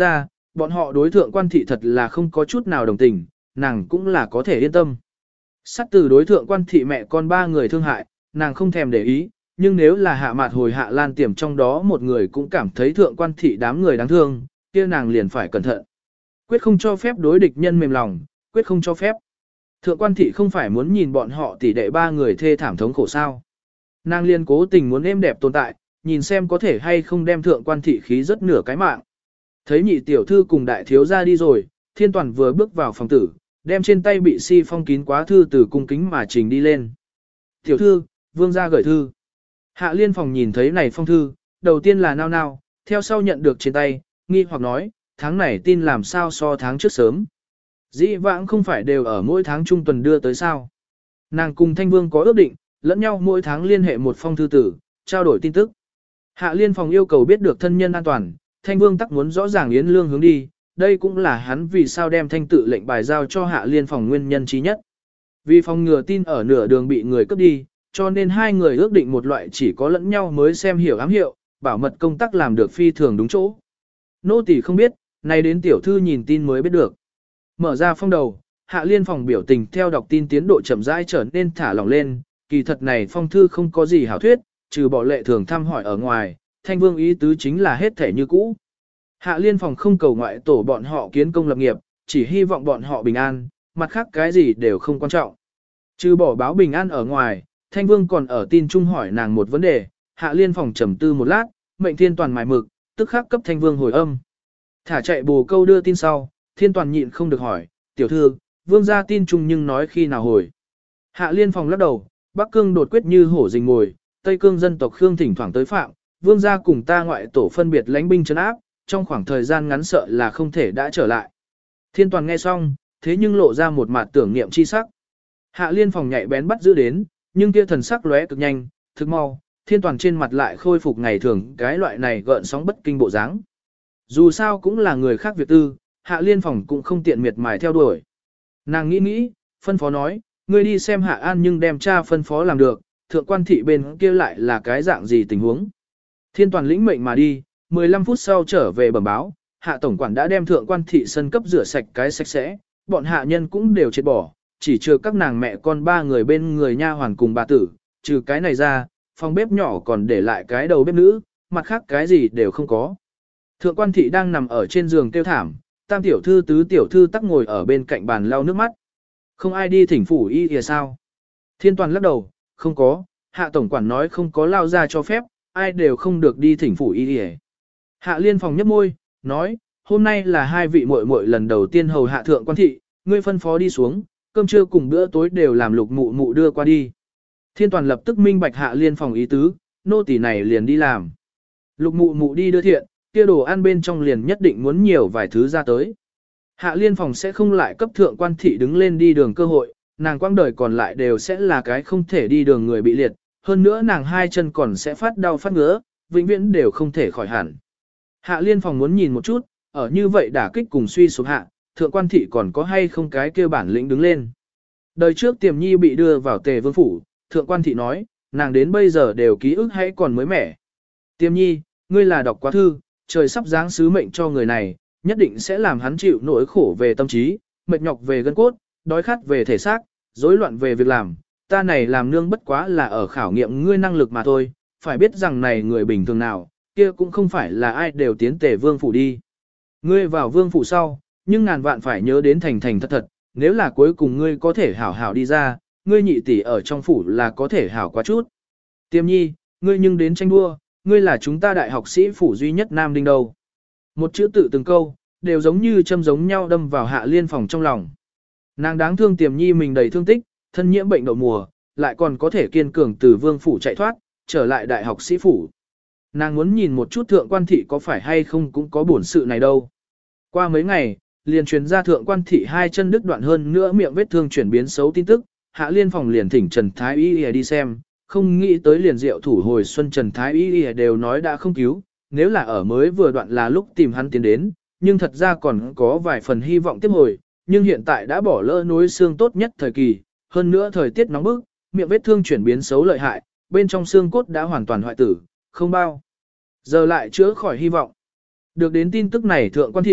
bọn họ đối thượng quan thị thật là không có chút nào đồng tình, nàng cũng là có thể yên tâm. Sát từ đối thượng quan thị mẹ con ba người thương hại, nàng không thèm để ý, nhưng nếu là hạ mạt hồi hạ lan tiềm trong đó một người cũng cảm thấy thượng quan thị đám người đáng thương, kia nàng liền phải cẩn thận. Quyết không cho phép đối địch nhân mềm lòng, quyết không cho phép. Thượng quan thị không phải muốn nhìn bọn họ tỷ đệ ba người thê thảm thống khổ sao. Nàng liền cố tình muốn êm đẹp tồn tại, nhìn xem có thể hay không đem thượng quan thị khí rất nửa cái mạng. Thấy nhị tiểu thư cùng đại thiếu gia đi rồi, Thiên Toàn vừa bước vào phòng tử, đem trên tay bị si phong kín quá thư từ cung kính mà trình đi lên. Tiểu thư, vương gia gửi thư. Hạ Liên phòng nhìn thấy này phong thư, đầu tiên là nao nao, theo sau nhận được trên tay, nghi hoặc nói, tháng này tin làm sao so tháng trước sớm. Dĩ vãng không phải đều ở mỗi tháng trung tuần đưa tới sao. Nàng cùng Thanh Vương có ước định, lẫn nhau mỗi tháng liên hệ một phong thư tử, trao đổi tin tức. Hạ Liên phòng yêu cầu biết được thân nhân an toàn, Thanh Vương tắc muốn rõ ràng Yến Lương hướng đi, đây cũng là hắn vì sao đem thanh tự lệnh bài giao cho Hạ Liên phòng nguyên nhân trí nhất. Vì phòng ngừa tin ở nửa đường bị người cướp đi, cho nên hai người ước định một loại chỉ có lẫn nhau mới xem hiểu ám hiệu, bảo mật công tác làm được phi thường đúng chỗ. Nô tỳ không biết, nay đến tiểu thư nhìn tin mới biết được. Mở ra phong đầu, Hạ Liên phòng biểu tình theo đọc tin tiến độ chậm rãi trở nên thả lỏng lên, kỳ thật này phong thư không có gì hảo thuyết, trừ bỏ lệ thường thăm hỏi ở ngoài, Thanh Vương ý tứ chính là hết thể như cũ. Hạ Liên phòng không cầu ngoại tổ bọn họ kiến công lập nghiệp, chỉ hy vọng bọn họ bình an, mặt khác cái gì đều không quan trọng. Trừ bỏ báo bình an ở ngoài, Thanh Vương còn ở tin chung hỏi nàng một vấn đề, Hạ Liên phòng trầm tư một lát, mệnh Thiên Toàn mài mực, tức khắc cấp Thanh Vương hồi âm. Thả chạy bồ câu đưa tin sau, Thiên Toàn nhịn không được hỏi, tiểu thư, Vương ra tin chung nhưng nói khi nào hồi. Hạ Liên phòng lắc đầu, Bắc Cương đột quyết như hổ rình ngồi, Tây Cương dân tộc Khương thỉnh thoảng tới phạm, Vương gia cùng ta ngoại tổ phân biệt lãnh binh trấn áp, trong khoảng thời gian ngắn sợ là không thể đã trở lại. Thiên Toàn nghe xong, thế nhưng lộ ra một mặt tưởng niệm chi sắc. Hạ Liên phòng nhạy bén bắt giữ đến, nhưng kia thần sắc lóe cực nhanh, thực mau, Thiên Toàn trên mặt lại khôi phục ngày thường cái loại này gợn sóng bất kinh bộ dáng. Dù sao cũng là người khác việc tư, Hạ Liên phòng cũng không tiện miệt mài theo đuổi. Nàng nghĩ nghĩ, phân phó nói, ngươi đi xem Hạ An nhưng đem cha phân phó làm được, thượng quan thị bên kia lại là cái dạng gì tình huống. Thiên Toàn lĩnh mệnh mà đi, 15 phút sau trở về bẩm báo, Hạ tổng quản đã đem thượng quan thị sân cấp rửa sạch cái sạch sẽ, bọn hạ nhân cũng đều chết bỏ, chỉ trừ các nàng mẹ con ba người bên người nha hoàn cùng bà tử, trừ cái này ra, phòng bếp nhỏ còn để lại cái đầu bếp nữ, mặt khác cái gì đều không có. Thượng quan thị đang nằm ở trên giường kêu thảm, tam tiểu thư tứ tiểu thư tắc ngồi ở bên cạnh bàn lau nước mắt. Không ai đi thỉnh phủ y kìa sao? Thiên Toàn lắc đầu, không có, Hạ tổng quản nói không có lao ra cho phép, ai đều không được đi thỉnh phủ y kìa. Hạ Liên phòng nhấp môi, nói, hôm nay là hai vị muội muội lần đầu tiên hầu hạ thượng quan thị, ngươi phân phó đi xuống, cơm trưa cùng bữa tối đều làm Lục mụ mụ đưa qua đi. Thiên Toàn lập tức minh bạch Hạ Liên phòng ý tứ, nô tỳ này liền đi làm. Lục mụ mụ đi đưa thiện, kia đồ ăn bên trong liền nhất định muốn nhiều vài thứ ra tới. Hạ Liên phòng sẽ không lại cấp thượng quan thị đứng lên đi đường cơ hội, nàng quãng đời còn lại đều sẽ là cái không thể đi đường người bị liệt, hơn nữa nàng hai chân còn sẽ phát đau phát ngứa, vĩnh viễn đều không thể khỏi hẳn. Hạ Liên phòng muốn nhìn một chút, ở như vậy đả kích cùng suy sụp hạ, thượng quan thị còn có hay không cái kêu bản lĩnh đứng lên. Đời trước Tiềm Nhi bị đưa vào Tề Vương phủ, thượng quan thị nói, nàng đến bây giờ đều ký ức hay còn mới mẻ. Tiềm Nhi, ngươi là đọc quá thư, trời sắp giáng sứ mệnh cho người này, nhất định sẽ làm hắn chịu nỗi khổ về tâm trí, mệt nhọc về gân cốt, đói khát về thể xác, rối loạn về việc làm. Ta này làm nương bất quá là ở khảo nghiệm ngươi năng lực mà thôi, phải biết rằng này người bình thường nào, kia cũng không phải là ai đều tiến Tề Vương phủ đi. Ngươi vào Vương phủ sau, nhưng ngàn vạn phải nhớ đến thành thành thật thật, nếu là cuối cùng ngươi có thể hảo hảo đi ra, ngươi nhị tỷ ở trong phủ là có thể hảo quá chút. Tiềm Nhi, ngươi nhưng đến tranh đua, ngươi là chúng ta đại học sĩ phủ duy nhất nam đinh đâu. Một chữ tự từng câu, đều giống như châm giống nhau đâm vào Hạ Liên phòng trong lòng. Nàng đáng thương Tiềm Nhi mình đầy thương tích, thân nhiễm bệnh đậu mùa, lại còn có thể kiên cường từ Vương phủ chạy thoát, trở lại đại học sĩ phủ. Nàng muốn nhìn một chút thượng quan thị có phải hay không cũng có bổn sự này đâu. Qua mấy ngày, liền truyền ra thượng quan thị hai chân đứt đoạn hơn nữa miệng vết thương chuyển biến xấu tin tức, Hạ Liên phòng liền thỉnh Trần Thái Y đi xem, không nghĩ tới liền diệu thủ hồi xuân Trần Thái Y đều nói đã không cứu, nếu là ở mới vừa đoạn là lúc tìm hắn tiến đến, nhưng thật ra còn có vài phần hy vọng tiếp hồi, nhưng hiện tại đã bỏ lỡ nối xương tốt nhất thời kỳ, hơn nữa thời tiết nóng bức, miệng vết thương chuyển biến xấu lợi hại, bên trong xương cốt đã hoàn toàn hoại tử, không bao giờ lại chữa khỏi hy vọng. Được đến tin tức này thượng quan thị,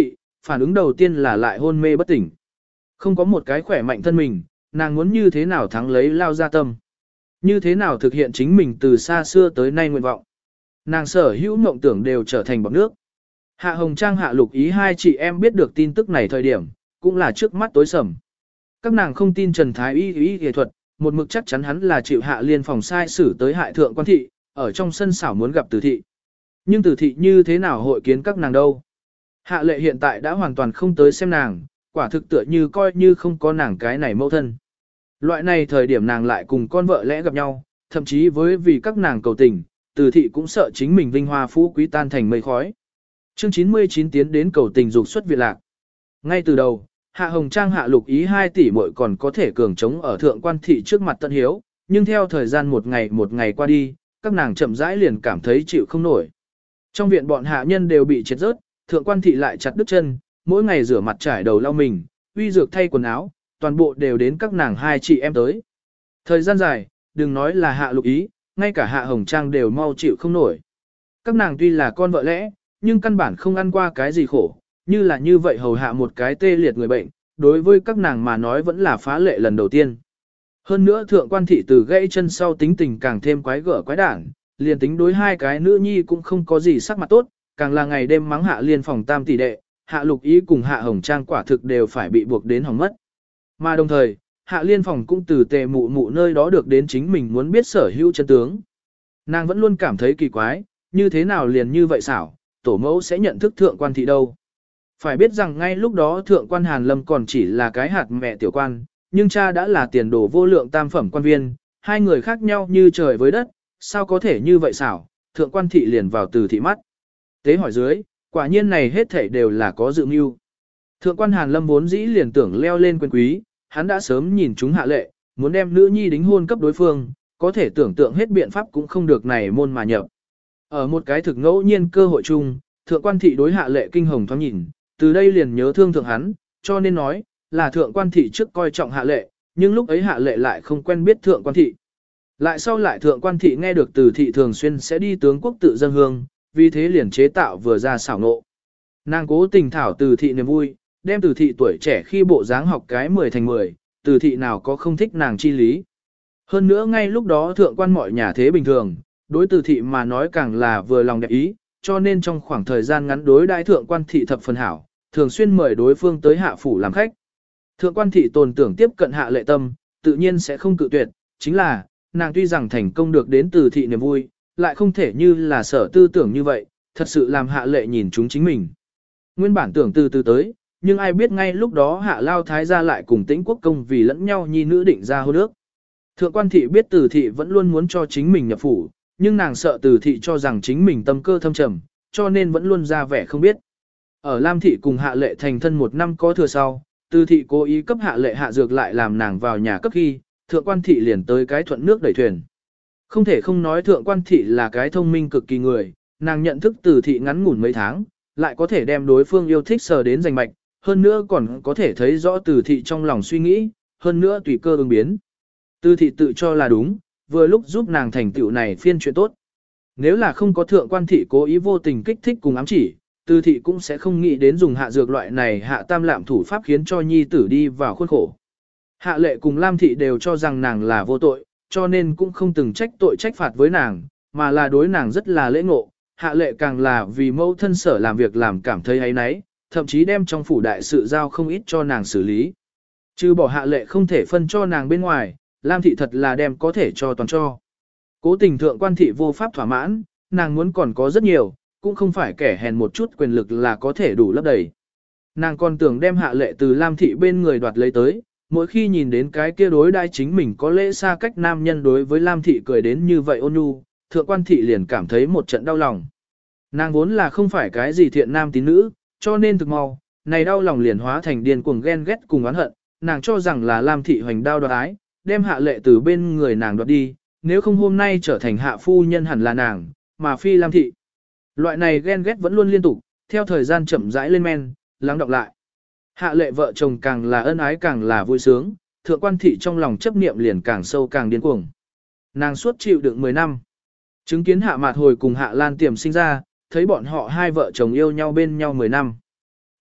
phản ứng đầu tiên là lại hôn mê bất tỉnh. Không có một cái khỏe mạnh thân mình, nàng muốn như thế nào thắng lấy Lao Gia Tâm. Như thế nào thực hiện chính mình từ xa xưa tới nay nguyện vọng. Nàng sở hữu mộng tưởng đều trở thành bọt nước. Hạ Hồng Trang Hạ Lục Ý hai chị em biết được tin tức này thời điểm, cũng là trước mắt tối sầm. Các nàng không tin Trần Thái y y thuật, một mực chắc chắn hắn là chịu Hạ Liên phòng sai xử tới hại thượng quan thị, ở trong sân xảo muốn gặp Từ thị. Nhưng Từ thị như thế nào hội kiến các nàng đâu? Hạ Lệ hiện tại đã hoàn toàn không tới xem nàng, quả thực tựa như coi như không có nàng cái này mẫu thân. Loại này thời điểm nàng lại cùng con vợ lẽ gặp nhau, thậm chí với vì các nàng cầu tình, Từ thị cũng sợ chính mình vinh hoa phú quý tan thành mây khói. Chương 99 tiến đến cầu tình dục xuất viện lạc. Ngay từ đầu, Hạ Hồng Trang Hạ Lục Ý 2 tỷ muội còn có thể cường chống ở thượng quan thị trước mặt tận hiếu, nhưng theo thời gian một ngày qua đi, các nàng chậm rãi liền cảm thấy chịu không nổi. Trong viện bọn hạ nhân đều bị chết rớt, thượng quan thị lại chặt đứt chân, mỗi ngày rửa mặt trải đầu lau mình, uy dược thay quần áo, toàn bộ đều đến các nàng hai chị em tới. Thời gian dài, đừng nói là Hạ Lục Ý, ngay cả Hạ Hồng Trang đều mau chịu không nổi. Các nàng tuy là con vợ lẽ, nhưng căn bản không ăn qua cái gì khổ, như là như vậy hầu hạ một cái tê liệt người bệnh, đối với các nàng mà nói vẫn là phá lệ lần đầu tiên. Hơn nữa thượng quan thị từ gãy chân sau tính tình càng thêm quái gở quái đản, liền tính đối hai cái nữ nhi cũng không có gì sắc mặt tốt, càng là ngày đêm mắng Hạ Liên phòng tam tỷ đệ, Hạ Lục Ý cùng Hạ Hồng Trang quả thực đều phải bị buộc đến hỏng mất. Mà đồng thời, Hạ Liên phòng cũng từ Tề Mụ Mụ nơi đó được đến chính mình muốn biết sở hữu chân tướng. Nàng vẫn luôn cảm thấy kỳ quái, như thế nào liền như vậy xảo, tổ mẫu sẽ nhận thức thượng quan thị đâu. Phải biết rằng ngay lúc đó thượng quan Hàn Lâm còn chỉ là cái hạt mẹ tiểu quan, nhưng cha đã là tiền đồ vô lượng tam phẩm quan viên, hai người khác nhau như trời với đất, sao có thể như vậy xảo, thượng quan thị liền vào Từ thị mắt. Tế hỏi dưới, quả nhiên này hết thảy đều là có dự mưu. Thượng quan Hàn Lâm vốn dĩ liền tưởng leo lên quyền quý, hắn đã sớm nhìn chúng Hạ Lệ, muốn đem nữ nhi đính hôn cấp đối phương, có thể tưởng tượng hết biện pháp cũng không được này môn mà nhập. Ở một cái thực ngẫu nhiên cơ hội chung, thượng quan thị đối Hạ Lệ kinh hồng thoáng nhìn, từ đây liền nhớ thương thượng hắn, cho nên nói, là thượng quan thị trước coi trọng Hạ Lệ, nhưng lúc ấy Hạ Lệ lại không quen biết thượng quan thị. Lại sau lại thượng quan thị nghe được Từ thị thường xuyên sẽ đi tướng quốc tự dân hương, vì thế liền chế tạo vừa ra xảo nộ. Nàng cố tình thảo Từ thị niềm vui, đem Từ thị tuổi trẻ khi bộ dáng học cái 10 thành 10, Từ thị nào có không thích nàng chi lý. Hơn nữa ngay lúc đó thượng quan mọi nhà thế bình thường, đối Từ thị mà nói càng là vừa lòng đẹp ý, cho nên trong khoảng thời gian ngắn đối đãi thượng quan thị thập phần hảo, thường xuyên mời đối phương tới hạ phủ làm khách. Thượng quan thị tồn tưởng tiếp cận Hạ Lệ tâm, tự nhiên sẽ không cự tuyệt, chính là, nàng tuy rằng thành công được đến Từ thị niềm vui, lại không thể như là sở tư tưởng như vậy, thật sự làm Hạ Lệ nhìn chúng chính mình. Nguyên bản tưởng từ từ tới, nhưng ai biết ngay lúc đó Hạ Lao Thái gia lại cùng Tĩnh Quốc công vì lẫn nhau nhi nữ định ra hôn ước. Thượng quan thị biết Từ thị vẫn luôn muốn cho chính mình nhập phủ, nhưng nàng sợ Từ thị cho rằng chính mình tâm cơ thâm trầm, cho nên vẫn luôn ra vẻ không biết. Ở Lam thị cùng Hạ Lệ thành thân một năm có thừa sau, Từ thị cố ý cấp Hạ Lệ hạ dược lại làm nàng vào nhà cấp khi, thượng quan thị liền tới cái thuận nước đẩy thuyền. Không thể không nói thượng quan thị là cái thông minh cực kỳ người, nàng nhận thức Từ thị ngắn ngủn mấy tháng, lại có thể đem đối phương yêu thích sờ đến rành mạch, hơn nữa còn có thể thấy rõ Từ thị trong lòng suy nghĩ, hơn nữa tùy cơ ứng biến. Từ thị tự cho là đúng, vừa lúc giúp nàng thành tựu này phiên chuyện tốt. Nếu là không có thượng quan thị cố ý vô tình kích thích cùng ám chỉ, Từ thị cũng sẽ không nghĩ đến dùng hạ dược loại này hạ tam lạm thủ pháp khiến cho nhi tử đi vào khuôn khổ. Hạ Lệ cùng Lam thị đều cho rằng nàng là vô tội, cho nên cũng không từng trách tội trách phạt với nàng, mà là đối nàng rất là lễ ngộ. Hạ Lệ càng là vì mẫu thân sở làm việc làm cảm thấy ấy nấy, thậm chí đem trong phủ đại sự giao không ít cho nàng xử lý. Chứ bỏ Hạ Lệ không thể phân cho nàng bên ngoài, Lam thị thật là đem có thể cho toàn cho. Cố tình thượng quan thị vô pháp thỏa mãn, nàng muốn còn có rất nhiều, cũng không phải kẻ hèn một chút quyền lực là có thể đủ lấp đầy. Nàng còn tưởng đem Hạ Lệ từ Lam thị bên người đoạt lấy tới, mỗi khi nhìn đến cái kia đối đai chính mình có lễ xa cách nam nhân đối với Lam thị cười đến như vậy ôn nhu, thượng quan thị liền cảm thấy một trận đau lòng. Nàng vốn là không phải cái gì thiện nam tín nữ, cho nên thực mau, này đau lòng liền hóa thành điên cuồng ghen ghét cùng oán hận, nàng cho rằng là Lam thị hoành đao đoạt ái, đem Hạ Lệ từ bên người nàng đoạt đi, nếu không hôm nay trở thành hạ phu nhân hẳn là nàng, mà phi Lam thị. Loại này ghen ghét vẫn luôn liên tục, theo thời gian chậm rãi lên men, lắng đọng lại. Hạ Lệ vợ chồng càng là ân ái càng là vui sướng, thượng quan thị trong lòng chấp niệm liền càng sâu càng điên cuồng. Nàng suốt chịu đựng 10 năm. Chứng kiến Hạ Mạt Hồi cùng Hạ Lan Tiềm sinh ra, thấy bọn họ hai vợ chồng yêu nhau bên nhau 10 năm.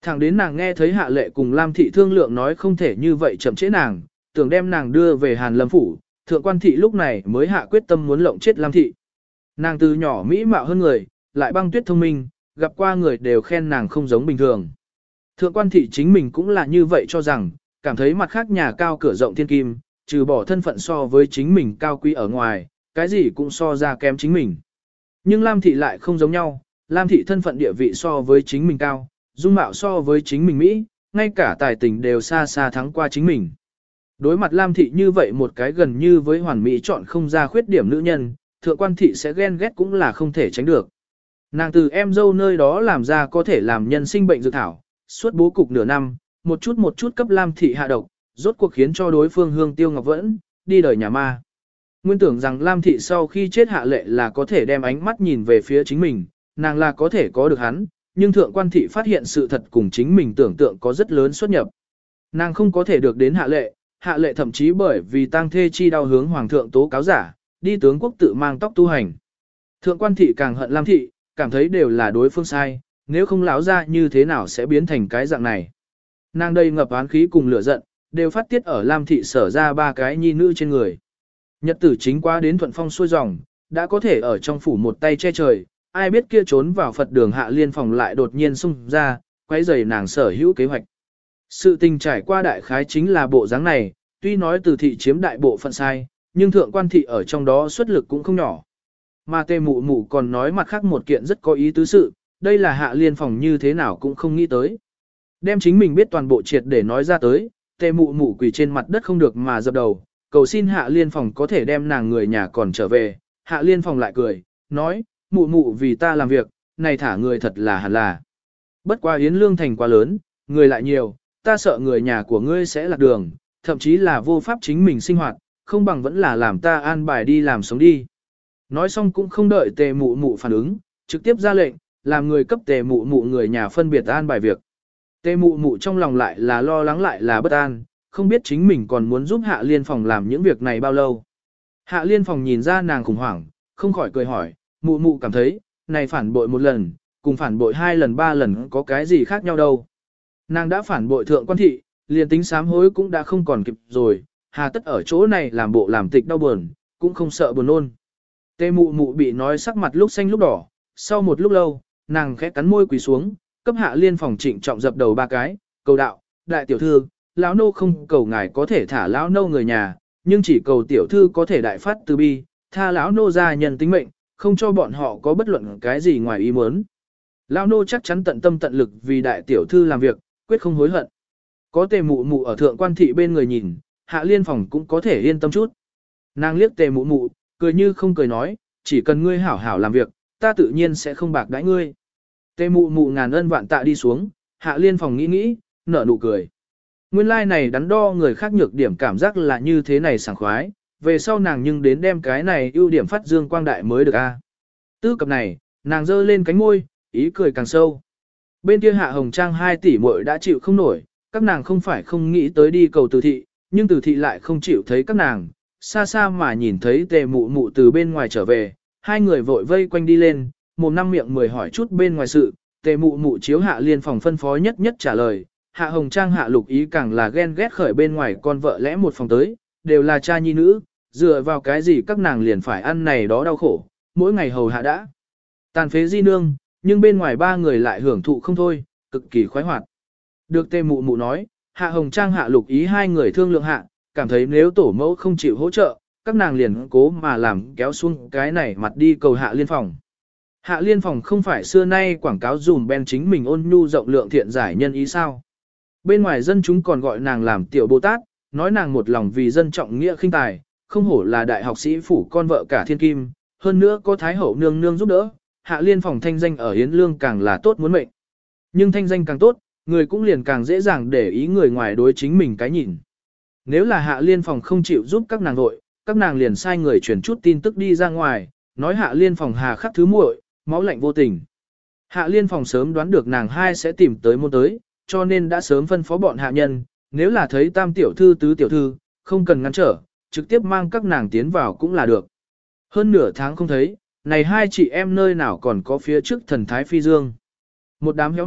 Thẳng đến nàng nghe thấy Hạ Lệ cùng Lam Thị thương lượng nói không thể như vậy chậm trễ nàng, tưởng đem nàng đưa về Hàn Lâm Phủ, Thượng Quan Thị lúc này mới hạ quyết tâm muốn lộng chết Lam Thị. Nàng từ nhỏ mỹ mạo hơn người, lại băng tuyết thông minh, gặp qua người đều khen nàng không giống bình thường. Thượng Quan Thị chính mình cũng là như vậy cho rằng, cảm thấy mặt khác nhà cao cửa rộng thiên kim, trừ bỏ thân phận so với chính mình cao quý ở ngoài, cái gì cũng so ra kém chính mình. Nhưng Lam Thị lại không giống nhau, Lam Thị thân phận địa vị so với chính mình cao, dung mạo so với chính mình Mỹ, ngay cả tài tình đều xa xa thắng qua chính mình. Đối mặt Lam Thị như vậy một cái gần như với hoàn mỹ chọn không ra khuyết điểm nữ nhân, Thượng Quan Thị sẽ ghen ghét cũng là không thể tránh được. Nàng từ em dâu nơi đó làm ra có thể làm nhân sinh bệnh dược thảo, suốt bố cục nửa năm, một chút cấp Lam Thị hạ độc, rốt cuộc khiến cho đối phương Hương Tiêu Ngọc Vẫn, đi đời nhà ma. Nguyên tưởng rằng Lam Thị sau khi chết Hạ Lệ là có thể đem ánh mắt nhìn về phía chính mình, nàng là có thể có được hắn, nhưng Thượng Quan Thị phát hiện sự thật cùng chính mình tưởng tượng có rất lớn xuất nhập. Nàng không có thể được đến Hạ Lệ thậm chí bởi vì tang thê chi đau hướng Hoàng thượng tố cáo giả, đi tướng quốc tự mang tóc tu hành. Thượng Quan Thị càng hận Lam Thị, cảm thấy đều là đối phương sai, nếu không lão ra như thế nào sẽ biến thành cái dạng này. Nàng đây ngập oán khí cùng lửa giận, đều phát tiết ở Lam Thị sở ra ba cái nhi nữ trên người. Nhật tử chính qua đến thuận phong xuôi dòng, đã có thể ở trong phủ một tay che trời, ai biết kia trốn vào Phật đường Hạ Liên phòng lại đột nhiên xung ra, quấy rầy nàng sở hữu kế hoạch. Sự tình trải qua đại khái chính là bộ dáng này, tuy nói Từ thị chiếm đại bộ phận sai, nhưng Thượng Quan Thị ở trong đó xuất lực cũng không nhỏ. Mà Tề Mụ Mụ còn nói mặt khác một kiện rất có ý tứ sự, đây là Hạ Liên phòng như thế nào cũng không nghĩ tới. Đem chính mình biết toàn bộ triệt để nói ra tới, Tề Mụ Mụ quỳ trên mặt đất không được mà dập đầu, cầu xin Hạ Liên phòng có thể đem nàng người nhà còn trở về. Hạ Liên phòng lại cười, nói, Mụ Mụ vì ta làm việc, này thả người thật là hẳn là. Bất quá Yến Lương thành quá lớn, người lại nhiều, ta sợ người nhà của ngươi sẽ lạc đường, thậm chí là vô pháp chính mình sinh hoạt, không bằng vẫn là làm ta an bài đi làm sống đi. Nói xong cũng không đợi Tề Mụ Mụ phản ứng, trực tiếp ra lệnh, làm người cấp Tề Mụ Mụ người nhà phân biệt an bài việc. Tề Mụ Mụ trong lòng lại là lo lắng lại là bất an, không biết chính mình còn muốn giúp Hạ Liên phòng làm những việc này bao lâu. Hạ Liên phòng nhìn ra nàng khủng hoảng, không khỏi cười hỏi, Mụ Mụ cảm thấy, này phản bội một lần, cùng phản bội 2 lần 3 lần có cái gì khác nhau đâu. Nàng đã phản bội Thượng Quan Thị, liền tính sám hối cũng đã không còn kịp rồi, hà tất ở chỗ này làm bộ làm tịch đau buồn, cũng không sợ buồn nôn. Tề Mụ Mụ bị nói sắc mặt lúc xanh lúc đỏ, sau một lúc lâu, nàng khẽ cắn môi quỳ xuống, cấp Hạ Liên phòng trịnh trọng dập đầu 3 cái, cầu đạo, đại tiểu thư, lão nô không cầu ngài có thể thả lão nô người nhà, nhưng chỉ cầu tiểu thư có thể đại phát từ bi, tha lão nô ra nhân tính mệnh, không cho bọn họ có bất luận cái gì ngoài ý muốn. Lão nô chắc chắn tận tâm tận lực vì đại tiểu thư làm việc, quyết không hối hận. Có Tề Mụ Mụ ở Thượng Quan Thị bên người nhìn, Hạ Liên phòng cũng có thể yên tâm chút. Nàng liếc Tề Mụ Mụ, cười như không cười nói, chỉ cần ngươi hảo hảo làm việc, ta tự nhiên sẽ không bạc đãi ngươi. Tề Mụ Mụ ngàn ân vạn tạ đi xuống, Hạ Liên phòng nghĩ nghĩ, nở nụ cười. Nguyên lai này đắn đo người khác nhược điểm cảm giác là như thế này sảng khoái, về sau nàng nhưng đến đem cái này ưu điểm phát dương quang đại mới được a. Tư cập này, nàng giơ lên cánh môi, ý cười càng sâu. Bên kia Hạ Hồng Trang 2 tỷ muội đã chịu không nổi, các nàng không phải không nghĩ tới đi cầu Từ thị, nhưng Từ thị lại không chịu thấy các nàng, xa xa mà nhìn thấy Tề Mụ Mụ từ bên ngoài trở về, hai người vội vây quanh đi lên, mồm năm miệng mười hỏi chút bên ngoài sự, Tề Mụ Mụ chiếu Hạ Liên phòng phân phó nhất nhất trả lời, Hạ Hồng Trang Hạ Lục Ý càng là ghen ghét khởi bên ngoài con vợ lẽ một phòng tới, đều là cha nhi nữ, dựa vào cái gì các nàng liền phải ăn này đó đau khổ, mỗi ngày hầu hạ đã. Tàn phế di nương, nhưng bên ngoài 3 người lại hưởng thụ không thôi, cực kỳ khoái hoạt. Được Tề Mụ Mụ nói, Hạ Hồng Trang Hạ Lục Ý 2 người thương lượng hạ, cảm thấy nếu tổ mẫu không chịu hỗ trợ, các nàng liền cố mà làm kéo xuống cái này mặt đi cầu Hạ Liên phòng. Hạ Liên phòng không phải xưa nay quảng cáo dùm ben chính mình ôn nhu rộng lượng thiện giải nhân ý sao. Bên ngoài dân chúng còn gọi nàng làm tiểu Bồ Tát, nói nàng một lòng vì dân trọng nghĩa khinh tài, không hổ là đại học sĩ phủ con vợ cả thiên kim, hơn nữa có Thái hậu nương nương giúp đỡ, Hạ Liên phòng thanh danh ở Yến Lương càng là tốt muốn mệnh. Nhưng thanh danh càng tốt, người cũng liền càng dễ dàng để ý người ngoài đối chính mình cái nhìn. Nếu là Hạ Liên phòng không chịu giúp các nàng vội, các nàng liền sai người chuyển chút tin tức đi ra ngoài, nói Hạ Liên phòng hà khắc thứ muội, máu lạnh vô tình. Hạ Liên phòng sớm đoán được nàng hai sẽ tìm tới môn tới, cho nên đã sớm phân phó bọn hạ nhân, nếu là thấy tam tiểu thư tứ tiểu thư, không cần ngăn trở, trực tiếp mang các nàng tiến vào cũng là được. Hơn nửa tháng không thấy, này hai chị em nơi nào còn có phía trước thần thái phi dương. Một đám héo mặt,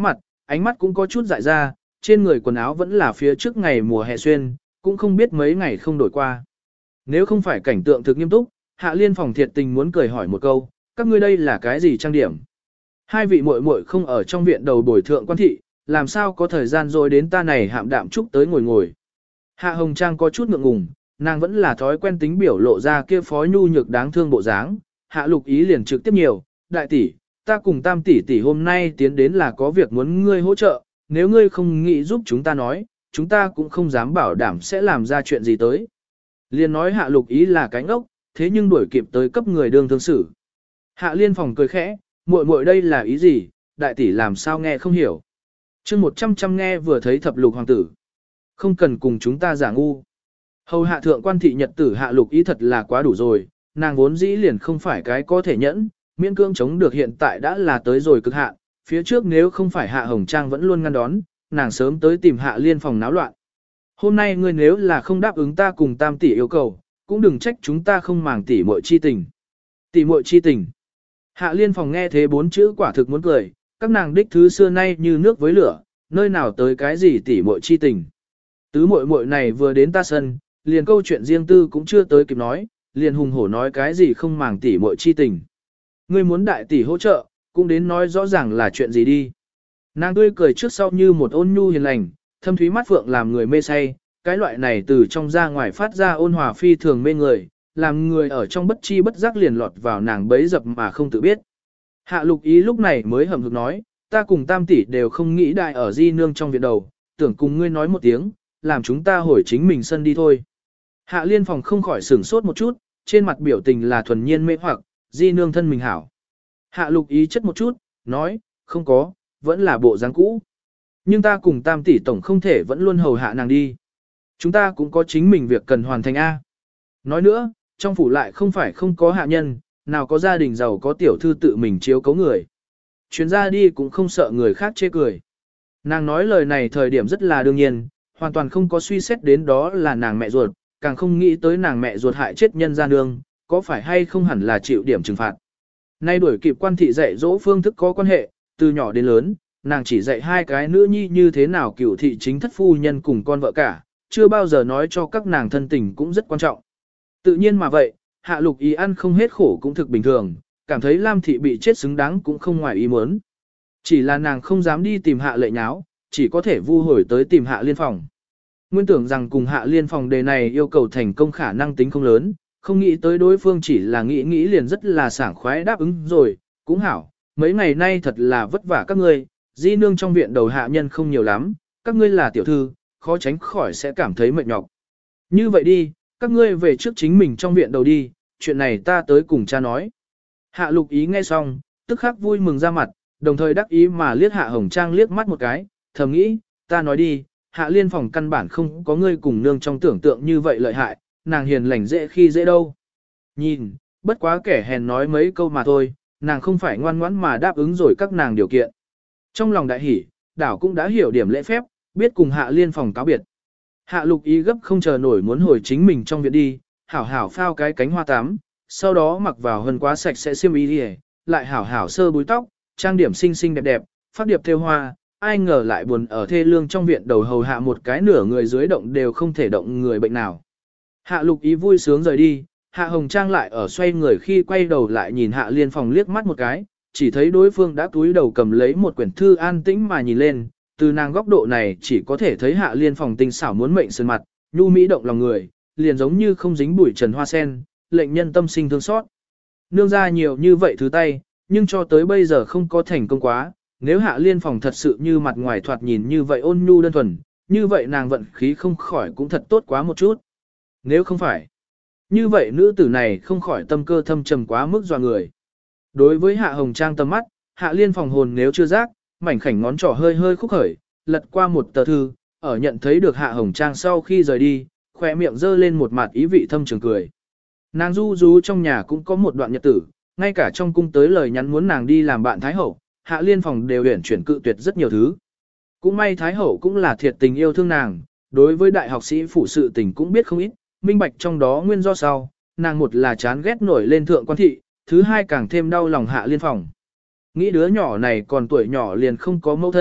ánh mắt cũng có chút dại ra, trên người quần áo vẫn là phía trước ngày mùa hè xuyên, cũng không biết mấy ngày không đổi qua. Nếu không phải cảnh tượng thực nghiêm túc, Hạ Liên Phòng thiệt tình muốn cười hỏi một câu, các ngươi đây là cái gì trang điểm? Hai vị muội muội không ở trong viện đầu bồi thượng quan thị, làm sao có thời gian rồi đến ta này hạm đạm chúc tới ngồi ngồi. Hạ Hồng Trang có chút ngượng ngùng, nàng vẫn là thói quen tính biểu lộ ra kia phó nhu nhược đáng thương bộ dáng. Hạ Lục Ý liền trực tiếp nhiều, đại tỷ, ta cùng Tam tỷ tỷ hôm nay tiến đến là có việc muốn ngươi hỗ trợ, nếu ngươi không nghĩ giúp chúng ta nói, chúng ta cũng không dám bảo đảm sẽ làm ra chuyện gì tới. Liền nói Hạ Lục Ý là cái ngốc, thế nhưng đuổi kịp tới cấp người đương thương xử. Hạ Liên Phòng cười khẽ, muội muội đây là ý gì, đại tỷ làm sao nghe không hiểu. Chương 100 nghe vừa thấy thập lục hoàng tử. Không cần cùng chúng ta giả ngu. Hầu hạ thượng quan thị nhật tử Hạ Lục Ý thật là quá đủ rồi, nàng vốn dĩ liền không phải cái có thể nhẫn, miễn cưỡng chống được hiện tại đã là tới rồi cực hạn, phía trước nếu không phải Hạ Hồng Trang vẫn luôn ngăn đón, nàng sớm tới tìm Hạ Liên Phòng náo loạn. Hôm nay ngươi nếu là không đáp ứng ta cùng Tam tỷ yêu cầu, cũng đừng trách chúng ta không màng tỷ muội chi tình. Tỷ muội chi tình. Hạ Liên Phòng nghe thế bốn chữ quả thực muốn cười, các nàng đích thứ xưa nay như nước với lửa, nơi nào tới cái gì tỷ muội chi tình. Tứ muội muội này vừa đến ta sân, liền câu chuyện riêng tư cũng chưa tới kịp nói, liền hùng hổ nói cái gì không màng tỷ muội chi tình. Ngươi muốn đại tỷ hỗ trợ, cũng đến nói rõ ràng là chuyện gì đi. Nàng tươi cười trước sau như một ôn nhu hiền lành, thâm thúy mắt phượng làm người mê say, cái loại này từ trong ra ngoài phát ra ôn hòa phi thường mê người, làm người ở trong bất chi bất giác liền lọt vào nàng bấy dập mà không tự biết. Hạ Lục Ý lúc này mới hầm hực nói, ta cùng Tam tỷ đều không nghĩ đại ở di nương trong viện đầu, tưởng cùng ngươi nói một tiếng, làm chúng ta hồi chính mình sân đi thôi. Hạ Liên Phòng không khỏi sửng sốt một chút, trên mặt biểu tình là thuần nhiên mê hoặc, di nương thân mình hảo. Hạ Lục Ý chất một chút, nói, không có, vẫn là bộ dáng cũ. Nhưng ta cùng Tam tỷ tổng không thể vẫn luôn hầu hạ nàng đi. Chúng ta cũng có chính mình việc cần hoàn thành A. Nói nữa, trong phủ lại không phải không có hạ nhân, nào có gia đình giàu có tiểu thư tự mình chiếu cấu người. Chuyến ra đi cũng không sợ người khác chê cười. Nàng nói lời này thời điểm rất là đương nhiên, hoàn toàn không có suy xét đến đó là nàng mẹ ruột, càng không nghĩ tới nàng mẹ ruột hại chết nhân gia nương, có phải hay không hẳn là chịu điểm trừng phạt. Nay đuổi kịp quan thị dạy dỗ phương thức có quan hệ, từ nhỏ đến lớn, nàng chỉ dạy hai cái nữ nhi như thế nào cửu thị chính thất phu nhân cùng con vợ cả, chưa bao giờ nói cho các nàng thân tình cũng rất quan trọng. Tự nhiên mà vậy, Hạ Lục Ý ăn không hết khổ cũng thực bình thường, cảm thấy Lam thị bị chết xứng đáng cũng không ngoài ý muốn. Chỉ là nàng không dám đi tìm Hạ Lệ nháo, chỉ có thể vu hồi tới tìm Hạ Liên Phòng. Nguyên tưởng rằng cùng Hạ Liên Phòng đề này yêu cầu thành công khả năng tính không lớn, không nghĩ tới đối phương chỉ là nghĩ liền rất là sảng khoái đáp ứng rồi, cũng hảo, mấy ngày nay thật là vất vả các ngươi, di nương trong viện đầu hạ nhân không nhiều lắm, các ngươi là tiểu thư, khó tránh khỏi sẽ cảm thấy mệt nhọc. Như vậy đi, các ngươi về trước chính mình trong viện đầu đi, chuyện này ta tới cùng cha nói. Hạ Lục Ý nghe xong, tức khắc vui mừng ra mặt, đồng thời đắc ý mà liếc Hạ Hồng Trang liếc mắt một cái, thầm nghĩ, ta nói đi, Hạ Liên Phòng căn bản không có ngươi cùng nương trong tưởng tượng như vậy lợi hại, nàng hiền lành dễ khi dễ đâu. Nhìn, bất quá kẻ hèn nói mấy câu mà thôi, nàng không phải ngoan ngoãn mà đáp ứng rồi các nàng điều kiện. Trong lòng đại hỉ, đảo cũng đã hiểu điểm lễ phép, biết cùng Hạ Liên Phòng cáo biệt. Hạ Lục Ý gấp không chờ nổi muốn hồi chính mình trong viện đi, hảo hảo phao cái cánh hoa tắm, sau đó mặc vào hân quá sạch sẽ xiêm y đi, lại hảo hảo sơ búi tóc, trang điểm xinh xinh đẹp đẹp, phát điệp thêu hoa, ai ngờ lại buồn ở thê lương trong viện đầu hầu hạ một cái nửa người dưới động đều không thể động người bệnh nào. Hạ Lục Ý vui sướng rời đi, Hạ Hồng Trang lại ở xoay người khi quay đầu lại nhìn Hạ Liên Phòng liếc mắt một cái, chỉ thấy đối phương đã túi đầu cầm lấy một quyển thư an tĩnh mà nhìn lên, từ nàng góc độ này chỉ có thể thấy Hạ Liên Phòng tinh xảo muốn mệnh sơn mặt, nhu mỹ động lòng người, liền giống như không dính bụi trần hoa sen, lệnh nhân tâm sinh thương xót. Nương ra nhiều như vậy thứ tay, nhưng cho tới bây giờ không có thành công quá, nếu Hạ Liên Phòng thật sự như mặt ngoài thoạt nhìn như vậy ôn nhu đơn thuần, như vậy nàng vận khí không khỏi cũng thật tốt quá một chút. Nếu không phải, như vậy nữ tử này không khỏi tâm cơ thâm trầm quá mức dọa người. Đối với Hạ Hồng Trang tầm mắt, Hạ Liên Phòng hồn nếu chưa giác, mảnh khảnh ngón trỏ hơi hơi khúc khởi, lật qua một tờ thư, ở nhận thấy được Hạ Hồng Trang sau khi rời đi, khỏe miệng giơ lên một mặt ý vị thâm trường cười. Nàng du rú trong nhà cũng có một đoạn nhật tử, ngay cả trong cung tới lời nhắn muốn nàng đi làm bạn Thái Hậu, Hạ Liên Phòng đều huyển chuyển cự tuyệt rất nhiều thứ. Cũng may Thái Hậu cũng là thiệt tình yêu thương nàng, đối với đại học sĩ phủ sự tình cũng biết không ít, minh bạch trong đó nguyên do sau, nàng một là chán ghét nổi lên thượng quan thị, thứ hai càng thêm đau lòng Hạ Liên Phòng. Nghĩ đứa nhỏ này còn tuổi nhỏ liền không có mẫu thân,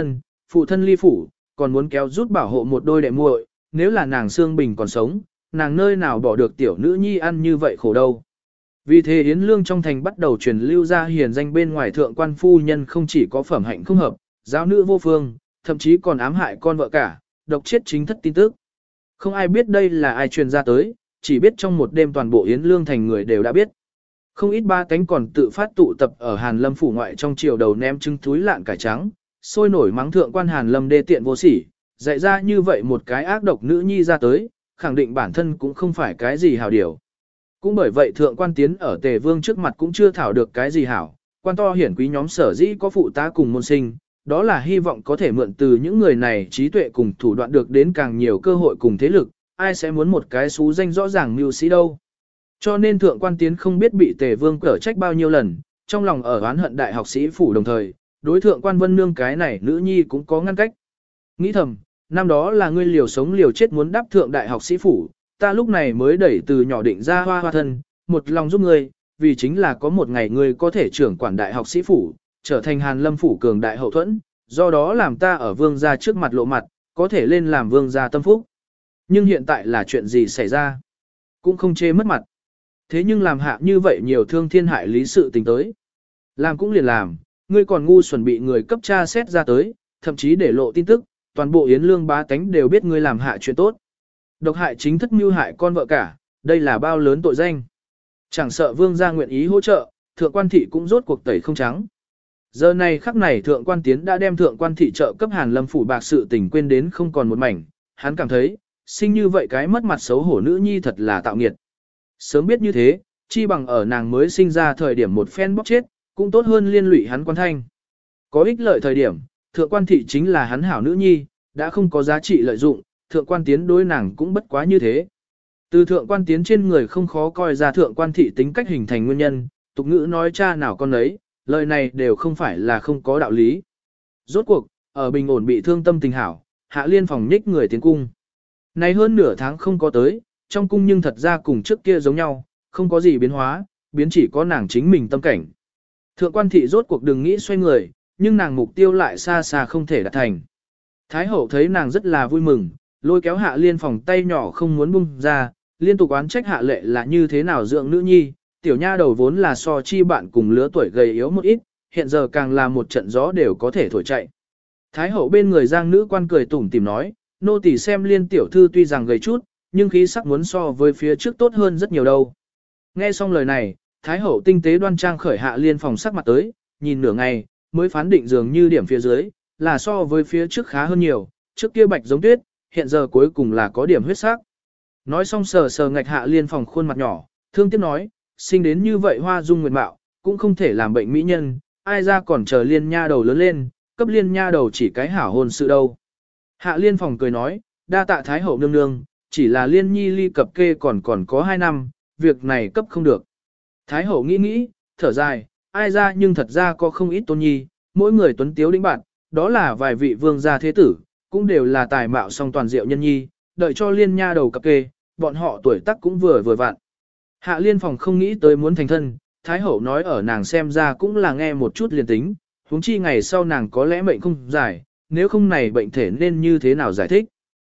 phụ thân ly phủ, còn muốn kéo rút bảo hộ một đôi đệ muội, nếu là nàng Sương Bình còn sống, nàng nơi nào bỏ được tiểu nữ nhi ăn như vậy khổ đâu. Vì thế Yến Lương trong thành bắt đầu truyền lưu ra hiền danh bên ngoài thượng quan phu nhân không chỉ có phẩm hạnh không hợp, giáo nữ vô phương, thậm chí còn ám hại con vợ cả, độc chết chính thất tin tức. Không ai biết đây là ai truyền ra tới, chỉ biết trong một đêm toàn bộ Yến Lương thành người đều đã biết. Không ít ba cánh còn tự phát tụ tập ở Hàn Lâm phủ ngoại trong triều đầu ném trứng túi lạn cải trắng, sôi nổi mắng thượng quan Hàn Lâm đê tiện vô sỉ, dạy ra như vậy một cái ác độc nữ nhi ra tới, khẳng định bản thân cũng không phải cái gì hảo điều. Cũng bởi vậy thượng quan tiến ở Tề Vương trước mặt cũng chưa thảo được cái gì hảo, quan to hiển quý nhóm sở dĩ có phụ tá cùng môn sinh, đó là hy vọng có thể mượn từ những người này trí tuệ cùng thủ đoạn được đến càng nhiều cơ hội cùng thế lực, ai sẽ muốn một cái xú danh rõ ràng mưu sĩ đâu. Cho nên thượng quan tiến không biết bị Tề Vương cở trách bao nhiêu lần, trong lòng ở oán hận đại học sĩ phủ đồng thời, đối thượng quan Vân Nương cái này nữ nhi cũng có ngăn cách. Nghĩ thầm, năm đó là ngươi liều sống liều chết muốn đáp thượng đại học sĩ phủ, ta lúc này mới đẩy từ nhỏ định ra hoa hoa thân, một lòng giúp ngươi, vì chính là có một ngày ngươi có thể trưởng quản đại học sĩ phủ, trở thành Hàn Lâm phủ cường đại hậu thuẫn, do đó làm ta ở vương gia trước mặt lộ mặt, có thể lên làm vương gia tâm phúc. Nhưng hiện tại là chuyện gì xảy ra? Cũng không chê mất mặt. Thế nhưng làm hạ như vậy nhiều thương thiên hại lý sự tình tới. Làm cũng liền làm, ngươi còn ngu xuẩn bị người cấp tra xét ra tới, thậm chí để lộ tin tức, toàn bộ Yến Lương bá tánh đều biết ngươi làm hạ chuyện tốt. Độc hại chính thất mưu hại con vợ cả, đây là bao lớn tội danh. Chẳng sợ vương gia nguyện ý hỗ trợ, thượng quan thị cũng rốt cuộc tẩy không trắng. Giờ này khắc này thượng quan tiến đã đem thượng quan thị trợ cấp Hàn Lâm phủ bạc sự tình quên đến không còn một mảnh, hắn cảm thấy, sinh như vậy cái mất mặt xấu hổ nữ nhi thật là tạo nghiệt. Sớm biết như thế, chi bằng ở nàng mới sinh ra thời điểm một phen bóc chết, cũng tốt hơn liên lụy hắn quan thanh. Có ích lợi thời điểm, thượng quan thị chính là hắn hảo nữ nhi, đã không có giá trị lợi dụng, thượng quan tiến đối nàng cũng bất quá như thế. Từ thượng quan tiến trên người không khó coi ra thượng quan thị tính cách hình thành nguyên nhân, tục ngữ nói cha nào con ấy, lời này đều không phải là không có đạo lý. Rốt cuộc, ở bình ổn bị thương tâm tình hảo, Hạ Liên phòng nhích người tiến cung. Này hơn nửa tháng không có tới, trong cung nhưng thật ra cùng trước kia giống nhau, không có gì biến hóa, biến chỉ có nàng chính mình tâm cảnh. Thượng quan thị rốt cuộc đừng nghĩ xoay người, nhưng nàng mục tiêu lại xa xa không thể đạt thành. Thái hậu thấy nàng rất là vui mừng, lôi kéo Hạ Liên phòng tay nhỏ không muốn buông ra, liên tục oán trách Hạ Lệ là như thế nào dưỡng nữ nhi, tiểu nha đầu vốn là so chi bạn cùng lứa tuổi gầy yếu một ít, hiện giờ càng là một trận gió đều có thể thổi chạy. Thái hậu bên người Giang nữ quan cười tủm tỉm nói, nô tỳ xem Liên tiểu thư tuy rằng gầy chút, nhưng khí sắc muốn so với phía trước tốt hơn rất nhiều đâu. Nghe xong lời này, Thái hậu tinh tế đoan trang khởi Hạ Liên phòng sắc mặt tới, nhìn nửa ngày, mới phán định dường như điểm phía dưới, là so với phía trước khá hơn nhiều, trước kia bạch giống tuyết, hiện giờ cuối cùng là có điểm huyết sắc. Nói xong sờ sờ ngạch Hạ Liên phòng khuôn mặt nhỏ, thương tiếc nói, sinh đến như vậy hoa dung nguyệt mạo, cũng không thể làm bệnh mỹ nhân, ai ra còn chờ Liên nha đầu lớn lên, cấp Liên nha đầu chỉ cái hảo hôn sự đâu. Hạ Liên phòng cười nói, đa tạ Thái hậu nương nương, chỉ là Liên nhi ly cập kê còn có 2 năm, việc này cấp không được. Thái hậu nghĩ nghĩ, thở dài, ai ra nhưng thật ra có không ít tôn nhi, mỗi người tuấn tiếu đĩnh bạn, đó là vài vị vương gia thế tử, cũng đều là tài mạo song toàn diệu nhân nhi, đợi cho Liên nha đầu cập kê, bọn họ tuổi tác cũng vừa vặn. Hạ Liên phòng không nghĩ tới muốn thành thân, Thái hậu nói ở nàng xem ra cũng là nghe một chút liền tính, huống chi ngày sau nàng có lẽ bệnh không giải, nếu không này bệnh thể nên như thế nào giải thích.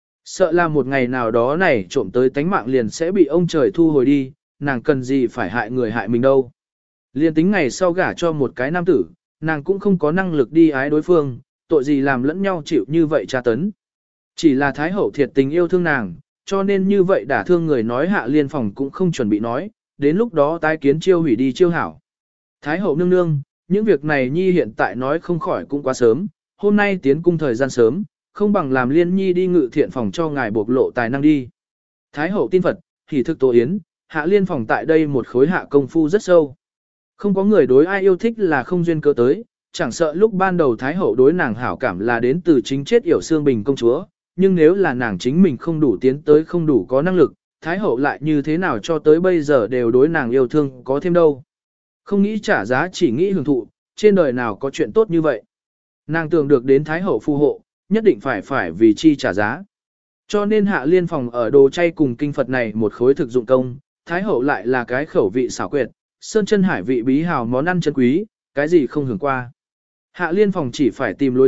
Sợ là một ngày nào đó này trộm tới tánh mạng liền sẽ bị ông trời thu hồi đi, nàng cần gì phải hại người hại mình đâu. Liên tính ngày sau gả cho một cái nam tử, nàng cũng không có năng lực đi ái đối phương, tội gì làm lẫn nhau chịu như vậy tra tấn. Chỉ là Thái hậu thiệt tình yêu thương nàng, cho nên như vậy đả thương người nói Hạ Liên phòng cũng không chuẩn bị nói, đến lúc đó tái kiến chiêu hủy đi chiêu hảo. Thái hậu nương nương, những việc này nhi hiện tại nói không khỏi cũng quá sớm, hôm nay tiến cung thời gian sớm, không bằng làm Liên nhi đi ngự thiện phòng cho ngài bộc lộ tài năng đi. Thái hậu tin Phật, hỉ thực tổ yến, Hạ Liên phòng tại đây một khối hạ công phu rất sâu. Không có người đối ai yêu thích là không duyên cơ tới, chẳng sợ lúc ban đầu Thái hậu đối nàng hảo cảm là đến từ chính chết yểu xương bình công chúa, nhưng nếu là nàng chính mình không đủ tiến tới không đủ có năng lực, Thái hậu lại như thế nào cho tới bây giờ đều đối nàng yêu thương có thêm đâu. Không nghĩ trả giá chỉ nghĩ hưởng thụ, trên đời nào có chuyện tốt như vậy. Nàng tưởng được đến Thái hậu phù hộ, nhất định phải vì chi trả giá. Cho nên Hạ Liên phòng ở đồ chay cùng kinh Phật này một khối thực dụng công, Thái hậu lại là cái khẩu vị xảo quyệt, sơn chân hải vị bí hào món ăn chân quý, cái gì không hưởng qua. Hạ Liên phòng chỉ phải tìm lối tắt,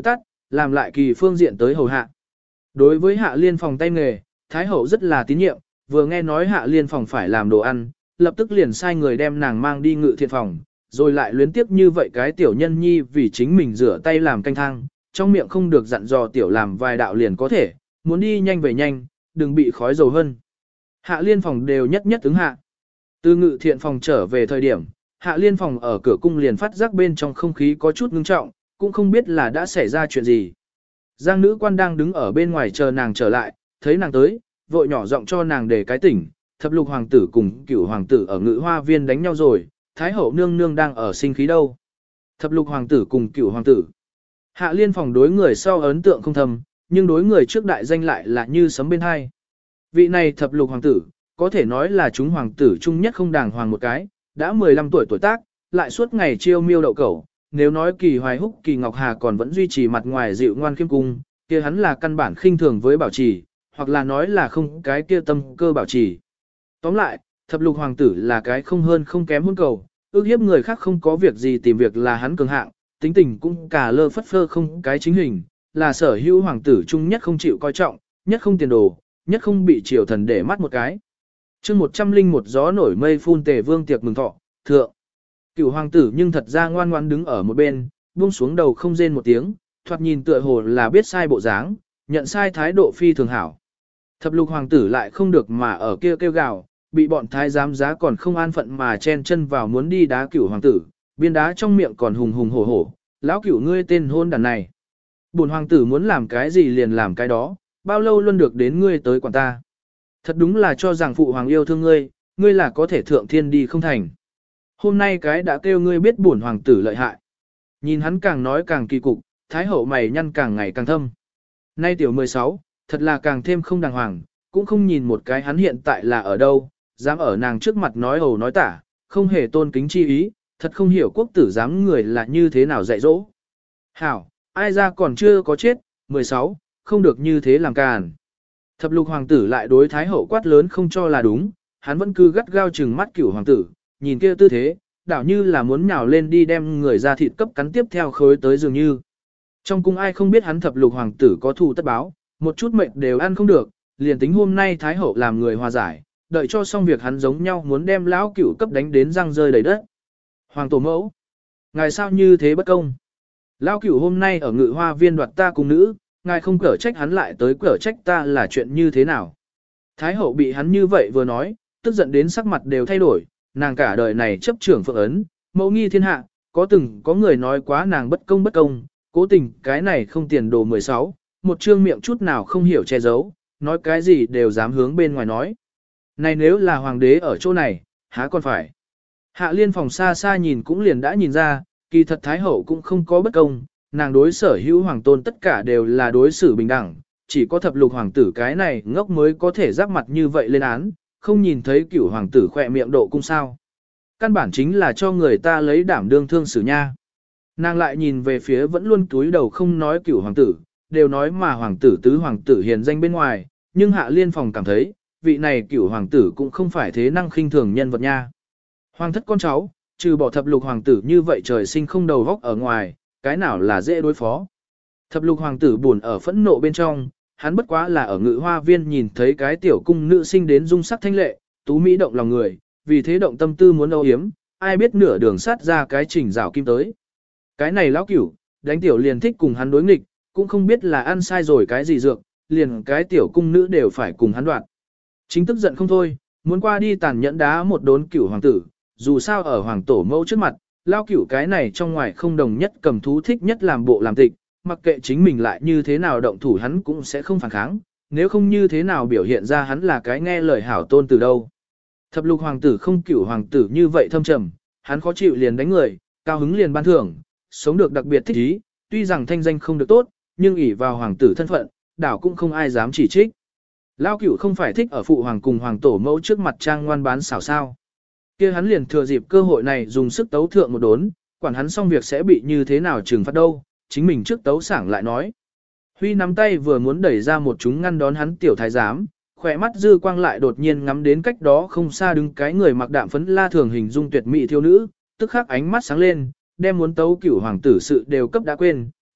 làm lại kỳ phương diện tới hầu hạ. Đối với Hạ Liên phòng tay nghề, Thái hậu rất là tín nhiệm, vừa nghe nói Hạ Liên phòng phải làm đồ ăn, lập tức liền sai người đem nàng mang đi ngự thiện phòng, rồi lại luyến tiếp như vậy cái tiểu nhân nhi vì chính mình rửa tay làm canh thang, trong miệng không được dặn dò tiểu làm vài đạo liền có thể, muốn đi nhanh về nhanh, đừng bị khói dầu hơn. Hạ Liên phòng đều nhất nhất ứng hạ. Từ ngự thiện phòng trở về thời điểm, Hạ Liên phòng ở cửa cung liền phát giác bên trong không khí có chút ngưng trọng, cũng không biết là đã xảy ra chuyện gì. Giang nữ quan đang đứng ở bên ngoài chờ nàng trở lại, thấy nàng tới, vội nhỏ giọng cho nàng để cái tỉnh, thập lục hoàng tử cùng cửu hoàng tử ở ngự hoa viên đánh nhau rồi, thái hậu nương nương đang ở sinh khí đâu. Thập lục hoàng tử cùng cửu hoàng tử. Hạ Liên phòng đối người sau ấn tượng không thầm, nhưng đối người trước đại danh lại là như sấm bên hai. Vị này thập lục hoàng tử, có thể nói là chúng hoàng tử chung nhất không đàng hoàng một cái, đã 15 tuổi tuổi tác, lại suốt ngày chiêu miêu đậu cẩu. Nếu nói Kỳ Hoài Húc Kỳ Ngọc Hà còn vẫn duy trì mặt ngoài dịu ngoan khiêm cung, kia hắn là căn bản khinh thường với bảo trì, hoặc là nói là không cái kia tâm cơ bảo trì. Tóm lại, thập lục hoàng tử là cái không hơn không kém hôn cầu, ước hiếp người khác không có việc gì tìm việc là hắn cường hạng, tính tình cũng cả lơ phất phơ không cái chính hình, là sở hữu hoàng tử chung nhất không chịu coi trọng, nhất không tiền đồ, nhất không bị triều thần để mắt một cái. Chương 101 gió nổi mây phun tề vương tiệc mừng thọ, thượng. Cửu hoàng tử nhưng thật ra ngoan ngoan đứng ở một bên, buông xuống đầu không rên một tiếng, thoạt nhìn tựa hồ là biết sai bộ dáng, nhận sai thái độ phi thường hảo. Thập lục hoàng tử lại không được mà ở kia kêu gào, bị bọn thái giám giá còn không an phận mà chen chân vào muốn đi đá cửu hoàng tử, biên đá trong miệng còn hùng hùng hổ hổ, lão cửu ngươi tên hôn đàn này. Bổn hoàng tử muốn làm cái gì liền làm cái đó, bao lâu luôn được đến ngươi tới quản ta. Thật đúng là cho rằng phụ hoàng yêu thương ngươi, ngươi là có thể thượng thiên đi không thành. Hôm nay cái đã kêu ngươi biết bổn hoàng tử lợi hại. Nhìn hắn càng nói càng kỳ cục, thái hậu mày nhăn càng ngày càng thâm. Nay tiểu 16, thật là càng thêm không đàng hoàng, cũng không nhìn một cái hắn hiện tại là ở đâu, dám ở nàng trước mặt nói ẩu nói tả, không hề tôn kính chi ý, thật không hiểu quốc tử dám người là như thế nào dạy dỗ. Hảo, ai ra còn chưa có chết, 16, không được như thế làm càn. Thập lục hoàng tử lại đối thái hậu quát lớn không cho là đúng, hắn vẫn cứ gắt gao chừng mắt cửu hoàng tử, nhìn kia tư thế, đảo như là muốn nhào lên đi đem người ra thịt cấp cắn tiếp theo khối tới dường như. Trong cung ai không biết hắn thập lục hoàng tử có thù tất báo, một chút mệnh đều ăn không được, liền tính hôm nay thái hậu làm người hòa giải, đợi cho xong việc hắn giống nhau muốn đem lão cửu cấp đánh đến răng rơi đầy đất. Hoàng tổ mẫu, ngài sao như thế bất công? Lão cửu hôm nay ở ngự hoa viên đoạt ta cùng nữ, ngài không cở trách hắn lại tới cở trách ta là chuyện như thế nào? Thái hậu bị hắn như vậy vừa nói, tức giận đến sắc mặt đều thay đổi, nàng cả đời này chấp trưởng phượng ấn, mẫu nghi thiên hạ, có người nói quá nàng bất công, cố tình cái này không tiền đồ 16, một trương miệng chút nào không hiểu che giấu, nói cái gì đều dám hướng bên ngoài nói. Này nếu là hoàng đế ở chỗ này, há còn phải. Hạ Liên phòng xa xa nhìn cũng liền đã nhìn ra, kỳ thật thái hậu cũng không có bất công, nàng đối sở hữu hoàng tôn tất cả đều là đối xử bình đẳng, chỉ có thập lục hoàng tử cái này ngốc mới có thể rắc mặt như vậy lên án, không nhìn thấy cửu hoàng tử khỏe miệng độ cung sao. Căn bản chính là cho người ta lấy đảm đương thương xử nha. Nàng lại nhìn về phía vẫn luôn túi đầu không nói cửu hoàng tử, đều nói mà hoàng tử tứ hoàng tử hiền danh bên ngoài, nhưng Hạ Liên phòng cảm thấy, vị này cửu hoàng tử cũng không phải thế năng khinh thường nhân vật nha. Hoàng thất con cháu, trừ bỏ thập lục hoàng tử như vậy trời sinh không đầu góc ở ngoài, cái nào là dễ đối phó. Thập lục hoàng tử buồn ở phẫn nộ bên trong, hắn bất quá là ở ngự hoa viên nhìn thấy cái tiểu cung nữ sinh đến dung sắc thanh lệ, tú mỹ động lòng người, vì thế động tâm tư muốn âu yếm, ai biết nửa đường sát ra cái trình rào kim tới. Cái này lão cửu, đánh tiểu liền thích cùng hắn đối nghịch, cũng không biết là ăn sai rồi cái gì dược, liền cái tiểu cung nữ đều phải cùng hắn đoạt. Chính tức giận không thôi, muốn qua đi tàn nhẫn đá một đốn cửu hoàng tử, dù sao ở hoàng tổ mẫu trước mặt, lão cửu cái này trong ngoài không đồng nhất cầm thú thích nhất làm bộ làm tịch, mặc kệ chính mình lại như thế nào động thủ hắn cũng sẽ không phản kháng, nếu không như thế nào biểu hiện ra hắn là cái nghe lời hảo tôn từ đâu. Thập lục hoàng tử không cửu hoàng tử như vậy thâm trầm, hắn khó chịu liền đánh người, cao hứng liền ban thưởng, sống được đặc biệt thích ý, tuy rằng thanh danh không được tốt, nhưng ỷ vào hoàng tử thân phận, đảo cũng không ai dám chỉ trích. Lão cửu không phải thích ở phụ hoàng cùng hoàng tổ mẫu trước mặt trang ngoan bán xảo sao. Kia hắn liền thừa dịp cơ hội này dùng sức tấu thượng một đốn, quản hắn xong việc sẽ bị như thế nào trừng phạt đâu, chính mình trước tấu sảng lại nói. Huy nắm tay vừa muốn đẩy ra một chúng ngăn đón hắn tiểu thái giám, khỏe mắt dư quang lại đột nhiên ngắm đến cách đó không xa đứng cái người mặc đạm phấn la thường hình dung tuyệt mỹ thiếu nữ, tức khắc ánh mắt sáng lên, đem muốn tấu cửu hoàng tử sự đều cấp đã quên,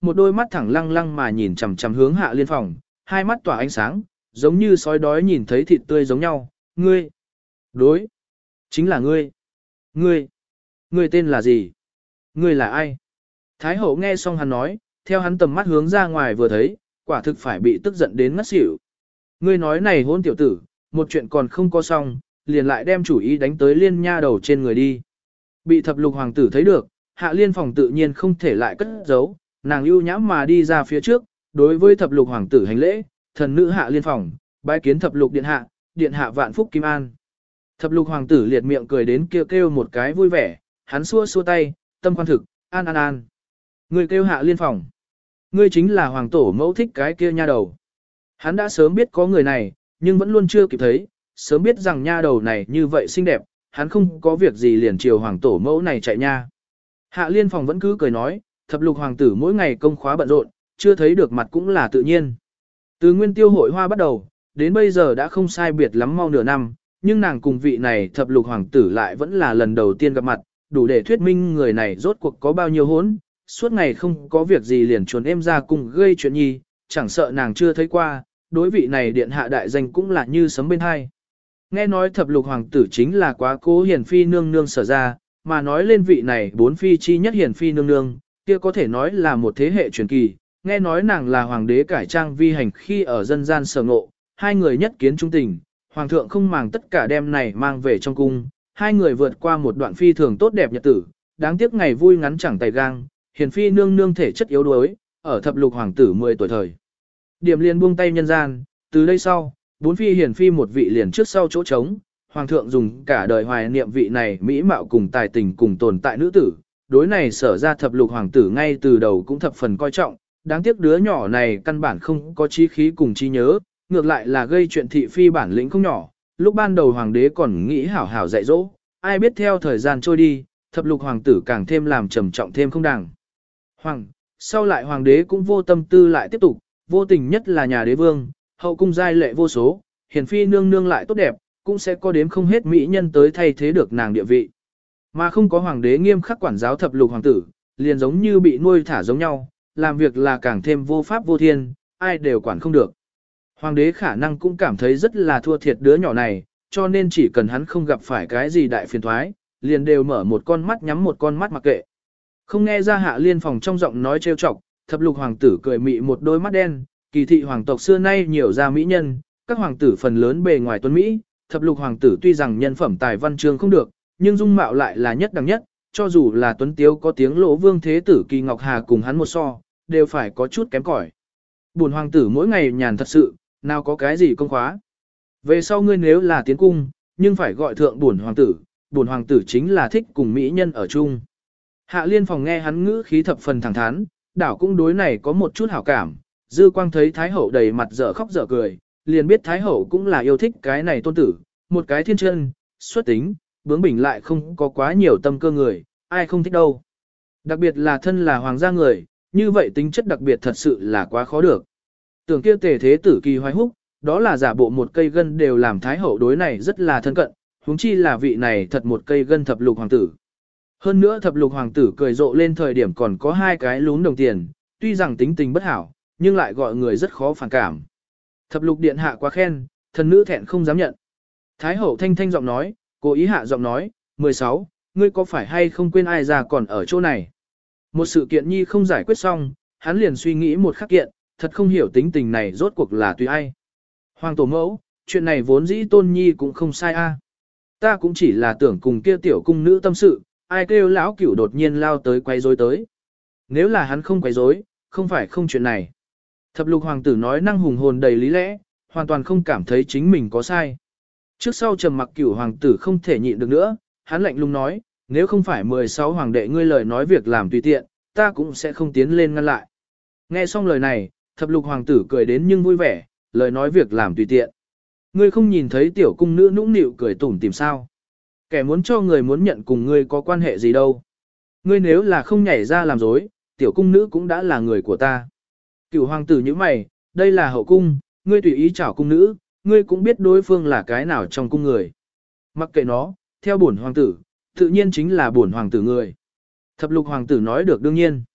một đôi mắt thẳng lăng lăng mà nhìn chằm chằm hướng Hạ Liên phòng, hai mắt tỏa ánh sáng, giống như sói đói nhìn thấy thịt tươi giống nhau. Ngươi, đối, chính là ngươi. Ngươi tên là gì? Ngươi là ai? Thái hậu nghe xong hắn nói, theo hắn tầm mắt hướng ra ngoài vừa thấy, quả thực phải bị tức giận đến ngất xỉu. Ngươi nói này hôn tiểu tử, một chuyện còn không có xong, liền lại đem chủ ý đánh tới Liên nha đầu trên người đi. Bị thập lục hoàng tử thấy được, Hạ Liên phòng tự nhiên không thể lại cất giấu, nàng ưu nhãm mà đi ra phía trước, đối với thập lục hoàng tử hành lễ, thần nữ Hạ Liên phòng, bái kiến thập lục điện hạ vạn phúc kim an. Thập lục hoàng tử liệt miệng cười đến kêu một cái vui vẻ, hắn xua xua tay, tâm quan thực, an an an. Ngươi kêu Hạ Liên phòng. Ngươi chính là hoàng tổ mẫu thích cái kia nha đầu. Hắn đã sớm biết có người này, nhưng vẫn luôn chưa kịp thấy, sớm biết rằng nha đầu này như vậy xinh đẹp, hắn không có việc gì liền chiều hoàng tổ mẫu này chạy nha. Hạ Liên phòng vẫn cứ cười nói, thập lục hoàng tử mỗi ngày công khóa bận rộn, chưa thấy được mặt cũng là tự nhiên. Từ nguyên tiêu hội hoa bắt đầu, đến bây giờ đã không sai biệt lắm mau nửa năm, nhưng nàng cùng vị này thập lục hoàng tử lại vẫn là lần đầu tiên gặp mặt, đủ để thuyết minh người này rốt cuộc có bao nhiêu hốn, suốt ngày không có việc gì liền chuồn em ra cùng gây chuyện nhi, chẳng sợ nàng chưa thấy qua, đối vị này điện hạ đại danh cũng là như sấm bên hai. Nghe nói thập lục hoàng tử chính là quá cố hiền phi nương nương sở ra, mà nói lên vị này bốn phi chi nhất hiền phi nương nương, kia có thể nói là một thế hệ truyền kỳ, nghe nói nàng là hoàng đế cải trang vi hành khi ở dân gian sở ngộ, hai người nhất kiến trung tình, hoàng thượng không màng tất cả đem này mang về trong cung, hai người vượt qua một đoạn phi thường tốt đẹp nhật tử, đáng tiếc ngày vui ngắn chẳng tay gang, hiền phi nương nương thể chất yếu đuối, ở thập lục hoàng tử 10 tuổi thời. Điểm liền buông tay nhân gian, từ đây sau, bốn phi hiền phi một vị liền trước sau chỗ trống, hoàng thượng dùng cả đời hoài niệm vị này mỹ mạo cùng tài tình cùng tồn tại nữ tử, đối này sở ra thập lục hoàng tử ngay từ đầu cũng thập phần coi trọng, đáng tiếc đứa nhỏ này căn bản không có trí khí cùng trí nhớ, ngược lại là gây chuyện thị phi bản lĩnh không nhỏ, lúc ban đầu hoàng đế còn nghĩ hảo hảo dạy dỗ, ai biết theo thời gian trôi đi, thập lục hoàng tử càng thêm làm trầm trọng thêm không đàng. Sau lại hoàng đế cũng vô tâm tư lại tiếp tục, vô tình nhất là nhà đế vương, hậu cung giai lệ vô số, hiền phi nương nương lại tốt đẹp, cũng sẽ có đếm không hết mỹ nhân tới thay thế được nàng địa vị. Mà không có hoàng đế nghiêm khắc quản giáo thập lục hoàng tử, liền giống như bị nuôi thả giống nhau, làm việc là càng thêm vô pháp vô thiên, ai đều quản không được. Hoàng đế khả năng cũng cảm thấy rất là thua thiệt đứa nhỏ này, cho nên chỉ cần hắn không gặp phải cái gì đại phiền thoái, liền đều mở một con mắt nhắm một con mắt mặc kệ. Không nghe ra Hạ Liên phòng trong giọng nói trêu chọc, thập lục hoàng tử cười mị một đôi mắt đen, kỳ thị hoàng tộc xưa nay nhiều ra mỹ nhân, các hoàng tử phần lớn bề ngoài tuấn mỹ, thập lục hoàng tử tuy rằng nhân phẩm tài văn chương không được, nhưng dung mạo lại là nhất đẳng nhất, cho dù là tuấn tiếu có tiếng lỗ vương thế tử Kỳ Ngọc Hà cùng hắn một so, đều phải có chút kém cỏi. Bổn hoàng tử mỗi ngày nhàn thật sự, nào có cái gì công khóa. Về sau ngươi nếu là tiến cung, nhưng phải gọi thượng bổn hoàng tử chính là thích cùng mỹ nhân ở chung. Hạ Liên phòng nghe hắn ngữ khí thập phần thẳng thắn, đảo cũng đối này có một chút hảo cảm, dư quang thấy Thái hậu đầy mặt dở khóc dở cười, liền biết Thái hậu cũng là yêu thích cái này tôn tử, một cái thiên chân, xuất tính, bướng bỉnh lại không có quá nhiều tâm cơ người, ai không thích đâu. Đặc biệt là thân là hoàng gia người, như vậy tính chất đặc biệt thật sự là quá khó được. Tưởng kia tề thế tử Kỳ Hoài Húc, đó là giả bộ một cây gân đều làm Thái hậu đối này rất là thân cận, huống chi là vị này thật một cây gân thập lục hoàng tử. Hơn nữa thập lục hoàng tử cười rộ lên thời điểm còn có hai cái lún đồng tiền, tuy rằng tính tình bất hảo, nhưng lại gọi người rất khó phản cảm. Thập lục điện hạ quá khen, thần nữ thẹn không dám nhận. Thái hậu thanh thanh giọng nói, cố ý hạ giọng nói, 16, ngươi có phải hay không quên ai ra còn ở chỗ này? Một sự kiện nhi không giải quyết xong, hắn liền suy nghĩ một khắc kiện, thật không hiểu tính tình này rốt cuộc là tùy ai. Hoàng tổ mẫu, chuyện này vốn dĩ tôn nhi cũng không sai a. Ta cũng chỉ là tưởng cùng kia tiểu cung nữ tâm sự, ai kêu lão cửu đột nhiên lao tới quay rối tới. Nếu là hắn không quay rối, không phải không chuyện này. Thập lục hoàng tử nói năng hùng hồn đầy lý lẽ, hoàn toàn không cảm thấy chính mình có sai. Trước sau trầm mặc cửu hoàng tử không thể nhịn được nữa, hắn lạnh lùng nói, nếu không phải 16 hoàng đệ ngươi lời nói việc làm tùy tiện, ta cũng sẽ không tiến lên ngăn lại. Nghe xong lời này, thập lục hoàng tử cười đến nhưng vui vẻ, lời nói việc làm tùy tiện. Ngươi không nhìn thấy tiểu cung nữ nũng nịu cười tủm tìm sao? Kẻ muốn cho người muốn nhận cùng ngươi có quan hệ gì đâu. Ngươi nếu là không nhảy ra làm dối, tiểu cung nữ cũng đã là người của ta. Cửu hoàng tử như mày, đây là hậu cung, ngươi tùy ý chảo cung nữ, ngươi cũng biết đối phương là cái nào trong cung người. Mặc kệ nó, theo bổn hoàng tử, tự nhiên chính là bổn hoàng tử người. Thập lục hoàng tử nói được đương nhiên.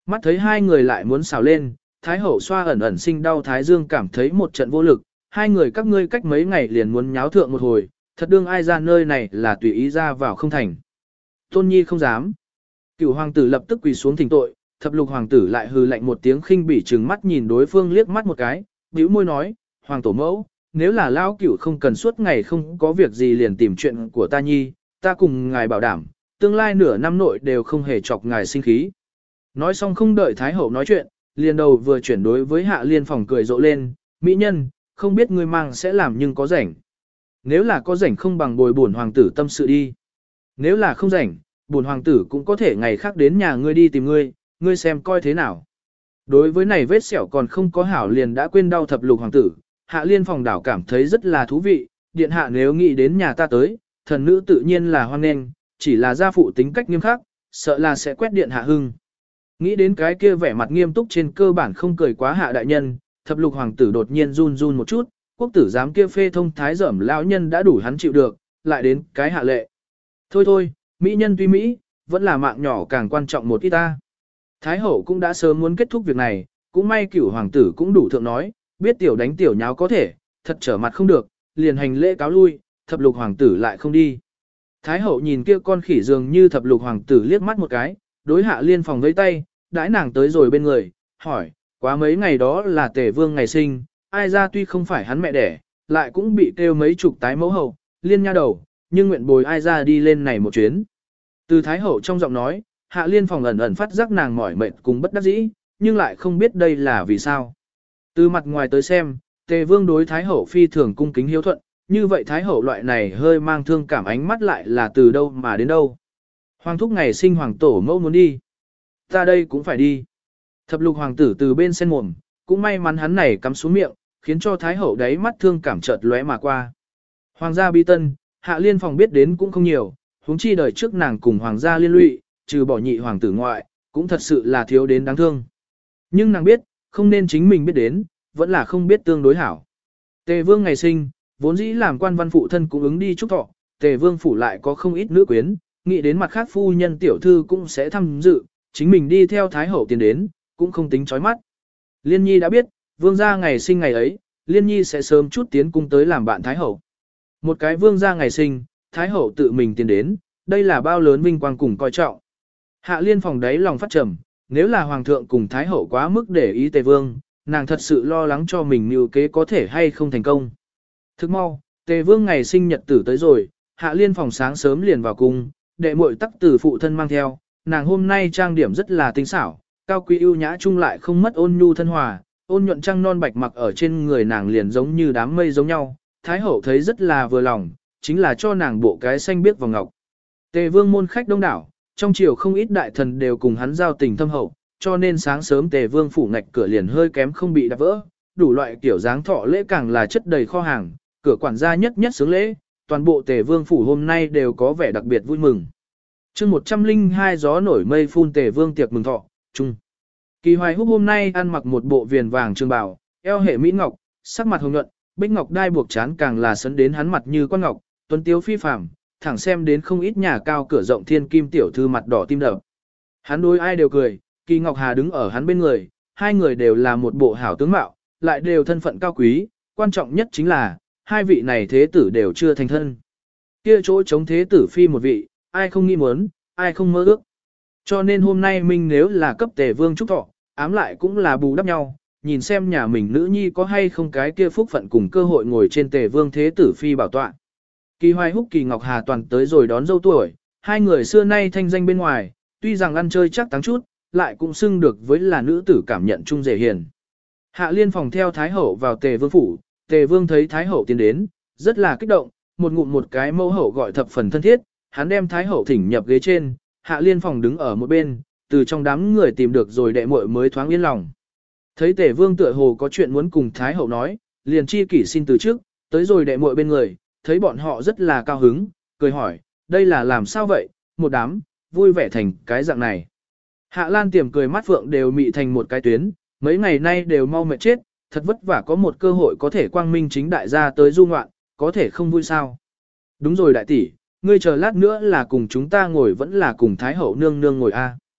mắt thấy hai người lại muốn xào lên, Thái hậu xoa ẩn ẩn sinh đau thái dương cảm thấy một trận vô lực, hai người các ngươi cách mấy ngày liền muốn nháo thượng một hồi, thật đương ai ra nơi này là tùy ý ra vào không thành. Tôn Nhi không dám. Cửu hoàng tử lập tức quỳ xuống thỉnh tội, thập lục hoàng tử lại hừ lạnh một tiếng khinh bỉ trừng mắt nhìn đối phương liếc mắt một cái, bĩu môi nói, hoàng tổ mẫu, nếu là lao cửu không cần suốt ngày không có việc gì liền tìm chuyện của ta nhi, ta cùng ngài bảo đảm, tương lai nửa năm nội đều không hề chọc ngài sinh khí. Nói xong không đợi Thái hậu nói chuyện, liền đầu vừa chuyển đối với Hạ Liên Phòng cười rộ lên, mỹ nhân, không biết ngươi mang sẽ làm nhưng có rảnh. Nếu là có rảnh không bằng bồi bổn hoàng tử tâm sự đi. Nếu là không rảnh, bổn hoàng tử cũng có thể ngày khác đến nhà ngươi đi tìm ngươi, ngươi xem coi thế nào. Đối với này vết sẹo còn không có hảo liền đã quên đau thập lục hoàng tử, Hạ Liên Phòng đảo cảm thấy rất là thú vị, điện hạ nếu nghĩ đến nhà ta tới, thần nữ tự nhiên là hoan nghênh, chỉ là gia phụ tính cách nghiêm khắc, sợ là sẽ quét điện hạ hưng. Nghĩ đến cái kia vẻ mặt nghiêm túc trên cơ bản không cười quá hạ đại nhân, thập lục hoàng tử đột nhiên run run một chút, quốc tử giám kia phê thông thái dởm lão nhân đã đủ hắn chịu được, lại đến cái hạ lệ. Thôi thôi, mỹ nhân tuy mỹ, vẫn là mạng nhỏ càng quan trọng một ít ta. Thái hậu cũng đã sớm muốn kết thúc việc này, cũng may cửu hoàng tử cũng đủ thượng nói, biết tiểu đánh tiểu nháo có thể, thật trở mặt không được, liền hành lễ cáo lui, thập lục hoàng tử lại không đi. Thái hậu nhìn kia con khỉ dường như thập lục hoàng tử liếc mắt một cái, đối Hạ Liên Phòng với tay, đãi nàng tới rồi bên người, hỏi, quá mấy ngày đó là Tề Vương ngày sinh, ai ra tuy không phải hắn mẹ đẻ, lại cũng bị kêu mấy chục tái mẫu hậu, liên nha đầu, nhưng nguyện bồi ai ra đi lên này một chuyến. Từ Thái hậu trong giọng nói, Hạ Liên Phòng ẩn ẩn phát giác nàng mỏi mệt cùng bất đắc dĩ, nhưng lại không biết đây là vì sao. Từ mặt ngoài tới xem, Tề Vương đối Thái hậu phi thường cung kính hiếu thuận, như vậy Thái hậu loại này hơi mang thương cảm ánh mắt lại là từ đâu mà đến đâu. Hoàng thúc ngày sinh hoàng tổ mẫu muốn đi. Ta đây cũng phải đi. Thập lục hoàng tử từ bên sen mồm, cũng may mắn hắn này cắm xuống miệng, khiến cho Thái hậu đáy mắt thương cảm chợt lóe mà qua. Hoàng gia bi tân, Hạ Liên Phòng biết đến cũng không nhiều, huống chi đời trước nàng cùng hoàng gia liên lụy, trừ bỏ nhị hoàng tử ngoại, cũng thật sự là thiếu đến đáng thương. Nhưng nàng biết, không nên chính mình biết đến, vẫn là không biết tương đối hảo. Tề Vương ngày sinh, vốn dĩ làm quan văn phụ thân cũng ứng đi chúc thọ, Tề Vương phủ lại có không ít nữ quyến, nghĩ đến mặt khác phu nhân tiểu thư cũng sẽ tham dự, chính mình đi theo Thái hậu tiến đến, cũng không tính chói mắt. Liên Nhi đã biết, Vương gia ngày sinh ngày ấy, Liên Nhi sẽ sớm chút tiến cung tới làm bạn Thái hậu. Một cái Vương gia ngày sinh, Thái hậu tự mình tiến đến, đây là bao lớn vinh quang cùng coi trọng. Hạ Liên Phòng đáy lòng phát trầm, nếu là Hoàng thượng cùng Thái hậu quá mức để ý Tề Vương, nàng thật sự lo lắng cho mình mưu kế có thể hay không thành công. Thức mau, Tề Vương ngày sinh nhật tử tới rồi, Hạ Liên Phòng sáng sớm liền vào cung, đệ muội tắc tử phụ thân mang theo, nàng hôm nay trang điểm rất là tinh xảo, cao quý ưu nhã chung lại không mất ôn nhu thân hòa, ôn nhuận trăng non bạch mặc ở trên người nàng liền giống như đám mây giống nhau, Thái hậu thấy rất là vừa lòng, chính là cho nàng bộ cái xanh biếc vào ngọc. Tề Vương môn khách đông đảo, trong triều không ít đại thần đều cùng hắn giao tình thâm hậu, cho nên sáng sớm Tề Vương phủ ngạch cửa liền hơi kém không bị đạp vỡ, đủ loại kiểu dáng thọ lễ càng là chất đầy kho hàng, cửa quản gia nhất nhất sướng lễ, toàn bộ Tề Vương phủ hôm nay đều có vẻ đặc biệt vui mừng. Chương 102 gió nổi mây phun Tề Vương tiệc mừng thọ, chung. Kỳ Hoài Húc hôm nay ăn mặc một bộ viền vàng trường bào, eo hệ mỹ ngọc, sắc mặt hồng nhuận, bích ngọc đai buộc chán càng là sấn đến hắn mặt như con ngọc, tuấn tiếu phi phàm, thẳng xem đến không ít nhà cao cửa rộng thiên kim tiểu thư mặt đỏ tim đập. Hắn đối ai đều cười, Kỳ Ngọc Hà đứng ở hắn bên người, hai người đều là một bộ hảo tướng mạo, lại đều thân phận cao quý, quan trọng nhất chính là, hai vị này thế tử đều chưa thành thân. Kia chỗ chống thế tử phi một vị, ai không nghĩ muốn, ai không mơ ước. Cho nên hôm nay mình nếu là cấp Tề Vương chúc thọ, ám lại cũng là bù đắp nhau, nhìn xem nhà mình nữ nhi có hay không cái kia phúc phận cùng cơ hội ngồi trên Tề Vương thế tử phi bảo tọa. Kỳ Hoài Húc Kỳ Ngọc Hà toàn tới rồi đón dâu tuổi, hai người xưa nay thanh danh bên ngoài, tuy rằng ăn chơi chắc táng chút, lại cũng xưng được với là nữ tử cảm nhận chung dễ hiền. Hạ Liên Phòng theo Thái hậu vào Tề Vương phủ, Tề Vương thấy Thái hậu tiến đến, rất là kích động, một ngụm một cái mẫu hậu gọi thập phần thân thiết, hắn đem Thái hậu thỉnh nhập ghế trên, Hạ Liên Phòng đứng ở một bên, từ trong đám người tìm được rồi đệ muội mới thoáng yên lòng. Thấy Tề Vương tựa hồ có chuyện muốn cùng Thái hậu nói, liền chi kỷ xin từ trước, tới rồi đệ muội bên người, thấy bọn họ rất là cao hứng, cười hỏi, đây là làm sao vậy, một đám, vui vẻ thành cái dạng này. Hạ Lan Tiềm cười mắt phượng đều mị thành một cái tuyến, mấy ngày nay đều mau mệt chết, thật vất vả có một cơ hội có thể quang minh chính đại gia tới du ngoạn, có thể không vui sao. Đúng rồi đại tỷ, ngươi chờ lát nữa là cùng chúng ta ngồi vẫn là cùng Thái hậu nương nương ngồi a.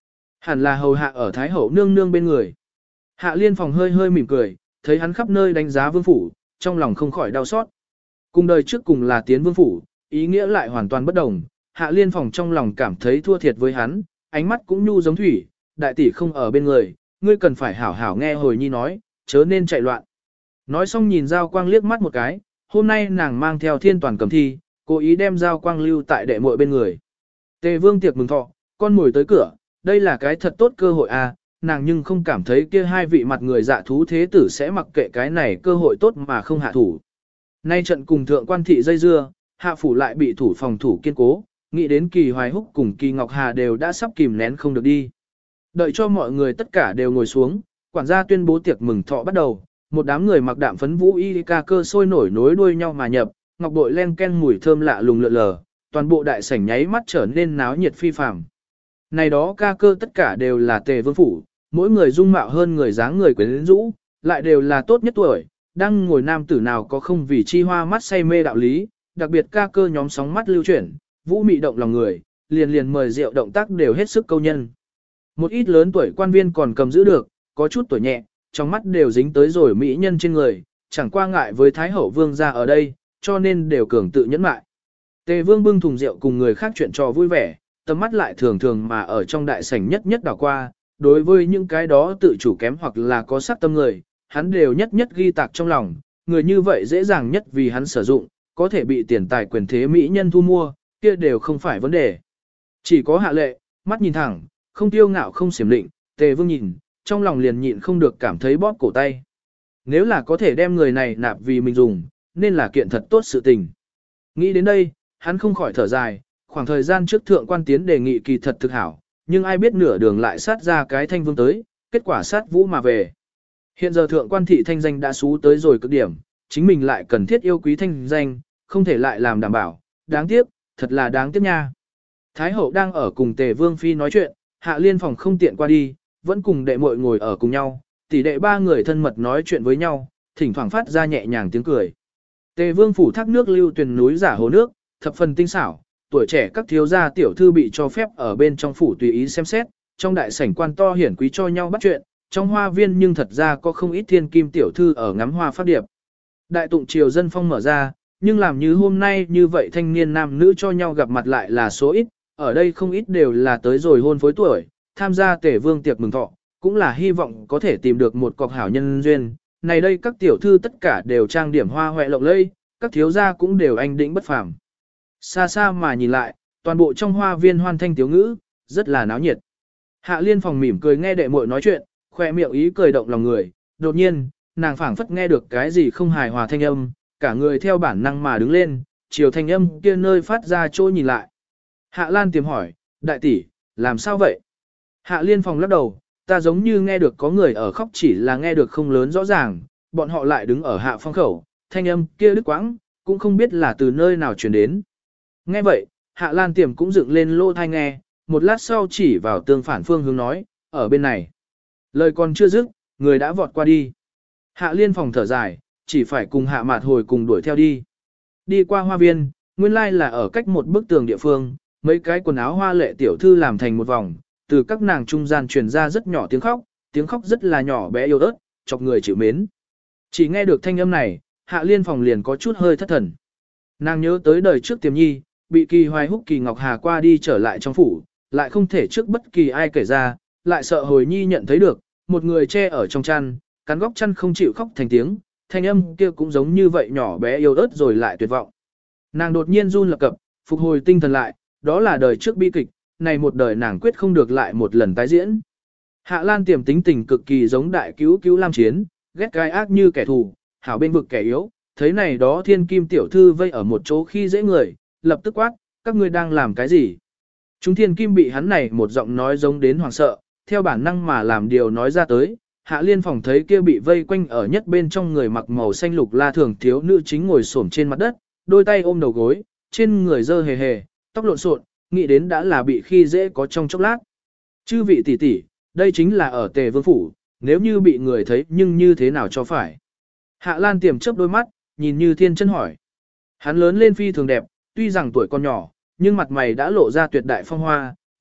Hẳn là hầu hạ ở Thái Hậu nương nương bên người. Hạ Liên Phòng hơi hơi mỉm cười, thấy hắn khắp nơi đánh giá vương phủ, trong lòng không khỏi đau xót. Cùng đời trước cùng là tiến vương phủ, ý nghĩa lại hoàn toàn bất đồng. Hạ Liên Phòng trong lòng cảm thấy thua thiệt với hắn, ánh mắt cũng nhu giống thủy, đại tỷ không ở bên người, ngươi cần phải hảo hảo nghe hồi nhi nói, chớ nên chạy loạn. Nói xong nhìn Giao Quang liếc mắt một cái, hôm nay nàng mang theo thiên toàn cầm thi, cố ý đem Giao Quang lưu tại đệ muội bên người. Tề Vương tiệc mừng thọ, con mồi tới cửa, đây là cái thật tốt cơ hội à, nàng nhưng không cảm thấy kia hai vị mặt người dạ thú thế tử sẽ mặc kệ cái này cơ hội tốt mà không hạ thủ. Nay trận cùng thượng quan thị dây dưa, hạ phủ lại bị thủ phòng thủ kiên cố, nghĩ đến Kỳ Hoài Húc cùng Kỳ Ngọc Hà đều đã sắp kìm nén không được đi. Đợi cho mọi người tất cả đều ngồi xuống, quản gia tuyên bố tiệc mừng thọ bắt đầu, một đám người mặc đạm phấn vũ y ca cơ sôi nổi nối đuôi nhau mà nhập, ngọc bội len ken mùi thơm lạ lùng lượn lờ, toàn bộ đại sảnh nháy mắt trở nên náo nhiệt phi phàm. Này đó ca cơ tất cả đều là Tề Vương phủ, mỗi người dung mạo hơn người dáng người quyến rũ, lại đều là tốt nhất tuổi, đang ngồi nam tử nào có không vì chi hoa mắt say mê đạo lý, đặc biệt ca cơ nhóm sóng mắt lưu chuyển, vũ mị động lòng người, liền liền mời rượu động tác đều hết sức câu nhân. Một ít lớn tuổi quan viên còn cầm giữ được, có chút tuổi nhẹ, trong mắt đều dính tới rồi mỹ nhân trên người, chẳng qua ngại với Thái Hậu Vương gia ở đây, cho nên đều cường tự nhẫn mại. Tề Vương bưng thùng rượu cùng người khác chuyện trò vui vẻ, tầm mắt lại thường thường mà ở trong đại sảnh nhất nhất đảo qua, đối với những cái đó tự chủ kém hoặc là có sát tâm người, hắn đều nhất nhất ghi tạc trong lòng, người như vậy dễ dàng nhất vì hắn sử dụng, có thể bị tiền tài quyền thế mỹ nhân thu mua, kia đều không phải vấn đề. Chỉ có Hạ Lệ, mắt nhìn thẳng, không tiêu ngạo không xiểm định, Tề Vương nhìn, trong lòng liền nhịn không được cảm thấy bóp cổ tay. Nếu là có thể đem người này nạp vì mình dùng, nên là kiện thật tốt sự tình. Nghĩ đến đây, hắn không khỏi thở dài, khoảng thời gian trước thượng quan tiến đề nghị kỳ thật thực hảo, nhưng ai biết nửa đường lại sát ra cái thanh vương tới, kết quả sát vũ mà về. Hiện giờ thượng quan thị thanh danh đã xú tới rồi cực điểm, chính mình lại cần thiết yêu quý thanh danh, không thể lại làm đảm bảo, đáng tiếc, thật là đáng tiếc nha. Thái hậu đang ở cùng Tề Vương Phi nói chuyện, Hạ Liên Phòng không tiện qua đi, vẫn cùng đệ muội ngồi ở cùng nhau, tỷ đệ ba người thân mật nói chuyện với nhau, thỉnh thoảng phát ra nhẹ nhàng tiếng cười. Tề Vương phủ thác nước lưu tuyền núi giả hồ nước, thập phần tinh xảo, tuổi trẻ các thiếu gia tiểu thư bị cho phép ở bên trong phủ tùy ý xem xét, trong đại sảnh quan to hiển quý cho nhau bắt chuyện, trong hoa viên nhưng thật ra có không ít thiên kim tiểu thư ở ngắm hoa phát điệp. Đại tụng triều dân phong mở ra, nhưng làm như hôm nay như vậy thanh niên nam nữ cho nhau gặp mặt lại là số ít, ở đây không ít đều là tới rồi hôn phối tuổi, tham gia Tề Vương tiệc mừng thọ, cũng là hy vọng có thể tìm được một cọc hảo nhân duyên. Này đây các tiểu thư tất cả đều trang điểm hoa hoẹ lộng lẫy, các thiếu gia cũng đều anh đĩnh bất phàm. Xa xa mà nhìn lại, toàn bộ trong hoa viên hoan thanh tiếu ngữ, rất là náo nhiệt. Hạ Liên Phòng mỉm cười nghe đệ muội nói chuyện, khoe miệng ý cười động lòng người, đột nhiên, nàng phảng phất nghe được cái gì không hài hòa thanh âm, cả người theo bản năng mà đứng lên, chiều thanh âm kia nơi phát ra chỗ nhìn lại. Hạ Lan tiềm hỏi, đại tỷ, làm sao vậy? Hạ Liên Phòng lắc đầu, ta giống như nghe được có người ở khóc, chỉ là nghe được không lớn rõ ràng, bọn họ lại đứng ở hạ phong khẩu, thanh âm kia đứt quãng, cũng không biết là từ nơi nào truyền đến. Nghe vậy, Hạ Lan tiềm cũng dựng lên lô thai nghe, một lát sau chỉ vào tương phản phương hướng nói, ở bên này. Lời còn chưa dứt, người đã vọt qua đi. Hạ Liên Phòng thở dài, chỉ phải cùng Hạ Mạt hồi cùng đuổi theo đi. Đi qua hoa viên, nguyên lai là ở cách một bức tường địa phương, mấy cái quần áo hoa lệ tiểu thư làm thành một vòng, từ các nàng trung gian truyền ra rất nhỏ tiếng khóc rất là nhỏ bé yếu ớt, chọc người chịu mến. Chỉ nghe được thanh âm này, Hạ Liên Phòng liền có chút hơi thất thần. Nàng nhớ tới đời trước Tiềm Nhi, bị Kỳ Hoài Húc Kỳ Ngọc Hà qua đi trở lại trong phủ, lại không thể trước bất kỳ ai kể ra, lại sợ hồi nhi nhận thấy được, một người che ở trong chăn, cắn góc chăn không chịu khóc thành tiếng, thanh âm kia cũng giống như vậy nhỏ bé yếu ớt rồi lại tuyệt vọng. Nàng đột nhiên run lập cập, phục hồi tinh thần lại, đó là đời trước bi kịch, này một đời nàng quyết không được lại một lần tái diễn. Hạ Lan Tiềm tính tình cực kỳ giống đại cứu cứu Lam Chiến, ghét gai ác như kẻ thù, hảo bên vực kẻ yếu, thấy này đó thiên kim tiểu thư vây ở một chỗ khi dễ người, lập tức quát, các ngươi đang làm cái gì? Chúng thiên kim bị hắn này một giọng nói giống đến hoảng sợ, theo bản năng mà làm điều nói ra tới. Hạ Liên Phòng thấy kia bị vây quanh ở nhất bên trong người mặc màu xanh lục la thường thiếu nữ chính ngồi xổm trên mặt đất, đôi tay ôm đầu gối, trên người dơ hề hề, tóc lộn xộn, nghĩ đến đã là bị khi dễ có trong chốc lát. Chư vị tỷ tỷ, đây chính là ở Tề Vương phủ, nếu như bị người thấy nhưng như thế nào cho phải? Hạ Lan Tiềm chớp đôi mắt, nhìn như thiên chân hỏi. Hắn lớn lên phi thường đẹp, tuy rằng tuổi còn nhỏ, nhưng mặt mày đã lộ ra tuyệt đại phong hoa,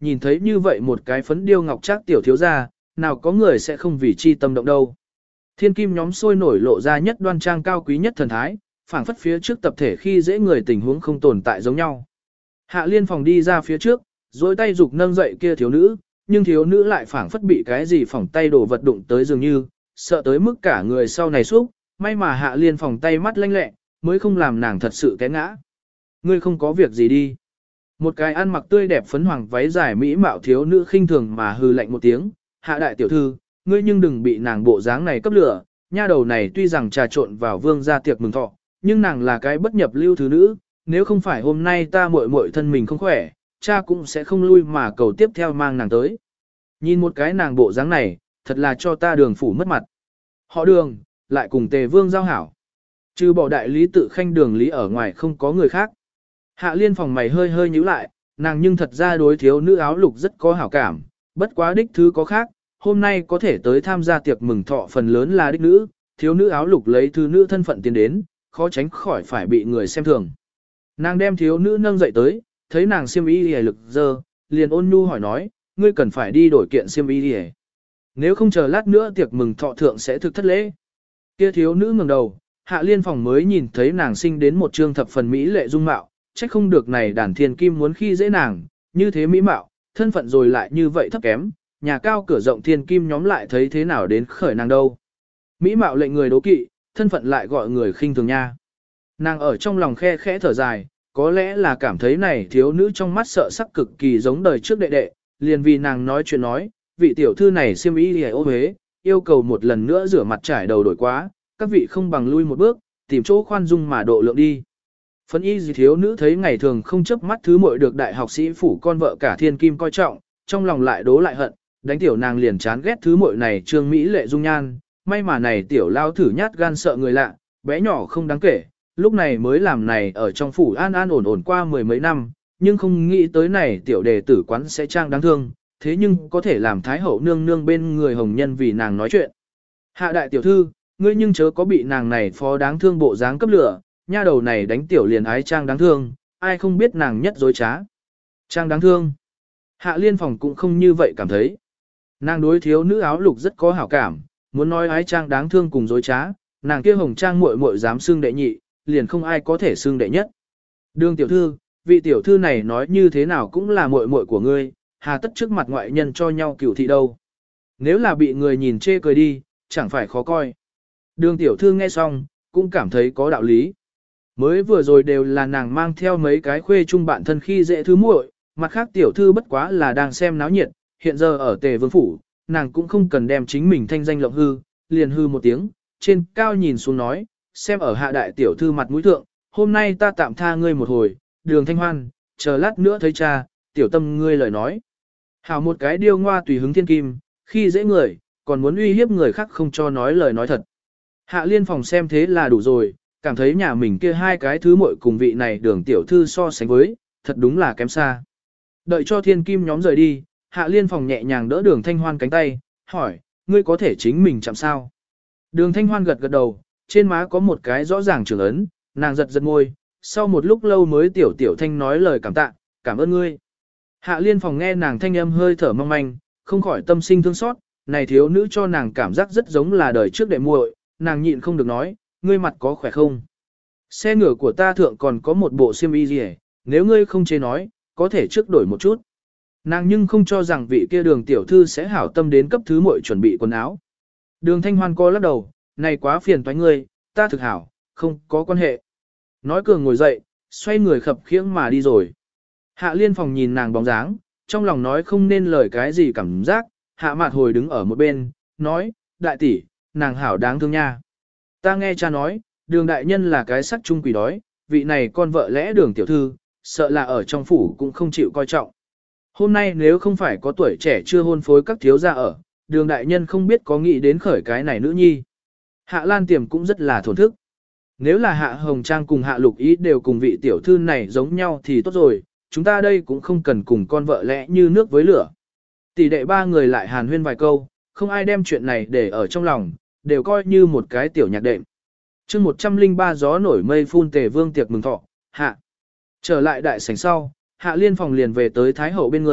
nhìn thấy như vậy một cái phấn điêu ngọc trác tiểu thiếu gia, nào có người sẽ không vì chi tâm động đâu. Thiên kim nhóm sôi nổi lộ ra nhất đoan trang cao quý nhất thần thái, phảng phất phía trước tập thể khi dễ người tình huống không tồn tại giống nhau. Hạ liên phòng đi ra phía trước, dối tay dục nâng dậy kia thiếu nữ, nhưng thiếu nữ lại phảng phất bị cái gì phỏng tay đổ vật đụng tới dường như, sợ tới mức cả người sau này xúc, may mà hạ liên phòng tay mắt lanh lẹ, mới không làm nàng thật sự té ngã. Ngươi không có việc gì đi. Một cái ăn mặc tươi đẹp phấn hoàng váy dài mỹ mạo thiếu nữ khinh thường mà hừ lạnh một tiếng, hạ đại tiểu thư, ngươi nhưng đừng bị nàng bộ dáng này cấp lửa, nha đầu này tuy rằng trà trộn vào vương gia tiệc mừng thọ, nhưng nàng là cái bất nhập lưu thứ nữ, nếu không phải hôm nay ta muội muội thân mình không khỏe, cha cũng sẽ không lui mà cầu tiếp theo mang nàng tới. Nhìn một cái nàng bộ dáng này, thật là cho ta Đường phủ mất mặt. Họ Đường, lại cùng Tề Vương giao hảo. Trừ bỏ đại lý tự khanh Đường lý ở ngoài không có người khác. Hạ liên phòng mày hơi hơi nhíu lại, nàng nhưng thật ra đối thiếu nữ áo lục rất có hảo cảm, bất quá đích thứ có khác, hôm nay có thể tới tham gia tiệc mừng thọ phần lớn là đích nữ, thiếu nữ áo lục lấy thứ nữ thân phận tiến đến, khó tránh khỏi phải bị người xem thường. Nàng đem thiếu nữ nâng dậy tới, thấy nàng xiêm y hề lực dơ, liền ôn nhu hỏi nói, ngươi cần phải đi đổi kiện xiêm y hề. Nếu không chờ lát nữa tiệc mừng thọ thượng sẽ thực thất lễ. Kia thiếu nữ ngẩng đầu, hạ liên phòng mới nhìn thấy nàng sinh đến một trương thập phần mỹ lệ dung mạo, trách không được này đàn thiên kim muốn khi dễ nàng, như thế mỹ mạo, thân phận rồi lại như vậy thấp kém, nhà cao cửa rộng thiên kim nhóm lại thấy thế nào đến khởi nàng đâu. Mỹ mạo lệnh người đố kỵ, thân phận lại gọi người khinh thường nha. Nàng ở trong lòng khe khẽ thở dài, có lẽ là cảm thấy này thiếu nữ trong mắt sợ sắc cực kỳ giống đời trước đệ đệ, liền vì nàng nói chuyện nói, vị tiểu thư này xiêm y hề ô huế, yêu cầu một lần nữa rửa mặt trải đầu đổi quá, các vị không bằng lui một bước, tìm chỗ khoan dung mà độ lượng đi. Phấn y gì thiếu nữ thấy ngày thường không chớp mắt thứ muội được đại học sĩ phủ con vợ cả thiên kim coi trọng, trong lòng lại đố lại hận, đánh tiểu nàng liền chán ghét thứ muội này trương mỹ lệ dung nhan, may mà này tiểu lao thử nhát gan sợ người lạ, bé nhỏ không đáng kể, lúc này mới làm này ở trong phủ an an ổn ổn qua mười mấy năm, nhưng không nghĩ tới này tiểu đề tử quán sẽ trang đáng thương, thế nhưng có thể làm thái hậu nương nương bên người hồng nhân vì nàng nói chuyện. Hạ đại tiểu thư, ngươi nhưng chớ có bị nàng này phó đáng thương bộ dáng cấp lửa, nha đầu này đánh tiểu liền ái trang đáng thương, ai không biết nàng nhất dối trá. Trang đáng thương. Hạ liên phòng cũng không như vậy cảm thấy. Nàng đối thiếu nữ áo lục rất có hảo cảm, muốn nói ái trang đáng thương cùng dối trá, nàng kia hồng trang muội muội dám xưng đệ nhị, liền không ai có thể xưng đệ nhất. Đường tiểu thư, vị tiểu thư này nói như thế nào cũng là muội muội của ngươi, hà tất trước mặt ngoại nhân cho nhau cửu thị đâu. Nếu là bị người nhìn chê cười đi, chẳng phải khó coi. Đường tiểu thư nghe xong, cũng cảm thấy có đạo lý. Mới vừa rồi đều là nàng mang theo mấy cái khuê chung bạn thân khi dễ thứ muội, mặt khác tiểu thư bất quá là đang xem náo nhiệt, hiện giờ ở Tề Vương phủ, nàng cũng không cần đem chính mình thanh danh lộng hư, liền hư một tiếng, trên cao nhìn xuống nói, xem ở hạ đại tiểu thư mặt mũi thượng, hôm nay ta tạm tha ngươi một hồi, Đường Thanh Hoan, chờ lát nữa thấy cha, tiểu tâm ngươi lời nói. Hảo một cái điêu ngoa tùy hứng thiên kim, khi dễ người, còn muốn uy hiếp người khác không cho nói lời nói thật. Hạ liên phòng xem thế là đủ rồi, cảm thấy nhà mình kia hai cái thứ muội cùng vị này Đường tiểu thư so sánh với, thật đúng là kém xa. Đợi cho thiên kim nhóm rời đi, hạ liên phòng nhẹ nhàng đỡ Đường Thanh Hoan cánh tay, hỏi, ngươi có thể chính mình chạm sao? Đường Thanh Hoan gật gật đầu, trên má có một cái rõ ràng trường ấn, nàng giật giật môi, sau một lúc lâu mới tiểu tiểu thanh nói lời cảm tạ, cảm ơn ngươi. Hạ liên phòng nghe nàng thanh âm hơi thở mong manh, không khỏi tâm sinh thương xót, này thiếu nữ cho nàng cảm giác rất giống là đời trước đệ muội, nàng nhịn không được nói, ngươi mặt có khỏe không? Xe ngựa của ta thượng còn có một bộ xiêm y gì, nếu ngươi không chế nói, có thể trước đổi một chút. Nàng nhưng không cho rằng vị kia Đường tiểu thư sẽ hảo tâm đến cấp thứ muội chuẩn bị quần áo. Đường Thanh Hoan co lắc đầu, này quá phiền toái ngươi, ta thực hảo, không có quan hệ. Nói cường ngồi dậy, xoay người khập khiễng mà đi rồi. Hạ liên phòng nhìn nàng bóng dáng, trong lòng nói không nên lời cái gì cảm giác, hạ mạt hồi đứng ở một bên, nói, đại tỷ, nàng hảo đáng thương nha. Ta nghe cha nói, Đường đại nhân là cái sắc trung quỷ đói, vị này con vợ lẽ Đường tiểu thư, sợ là ở trong phủ cũng không chịu coi trọng. Hôm nay nếu không phải có tuổi trẻ chưa hôn phối các thiếu gia ở, Đường đại nhân không biết có nghĩ đến khởi cái này nữ nhi. Hạ Lan Tiềm cũng rất là thổn thức. Nếu là Hạ Hồng Trang cùng Hạ Lục Ý đều cùng vị tiểu thư này giống nhau thì tốt rồi, chúng ta đây cũng không cần cùng con vợ lẽ như nước với lửa. Tỷ đệ ba người lại hàn huyên vài câu, không ai đem chuyện này để ở trong lòng, đều coi như một cái tiểu nhạc đệm. chương 103 gió nổi mây phun Tề Vương tiệc mừng thọ, Hạ. Trở lại đại sảnh sau, Hạ Liên phòng liền về tới Thái Hậu bên người,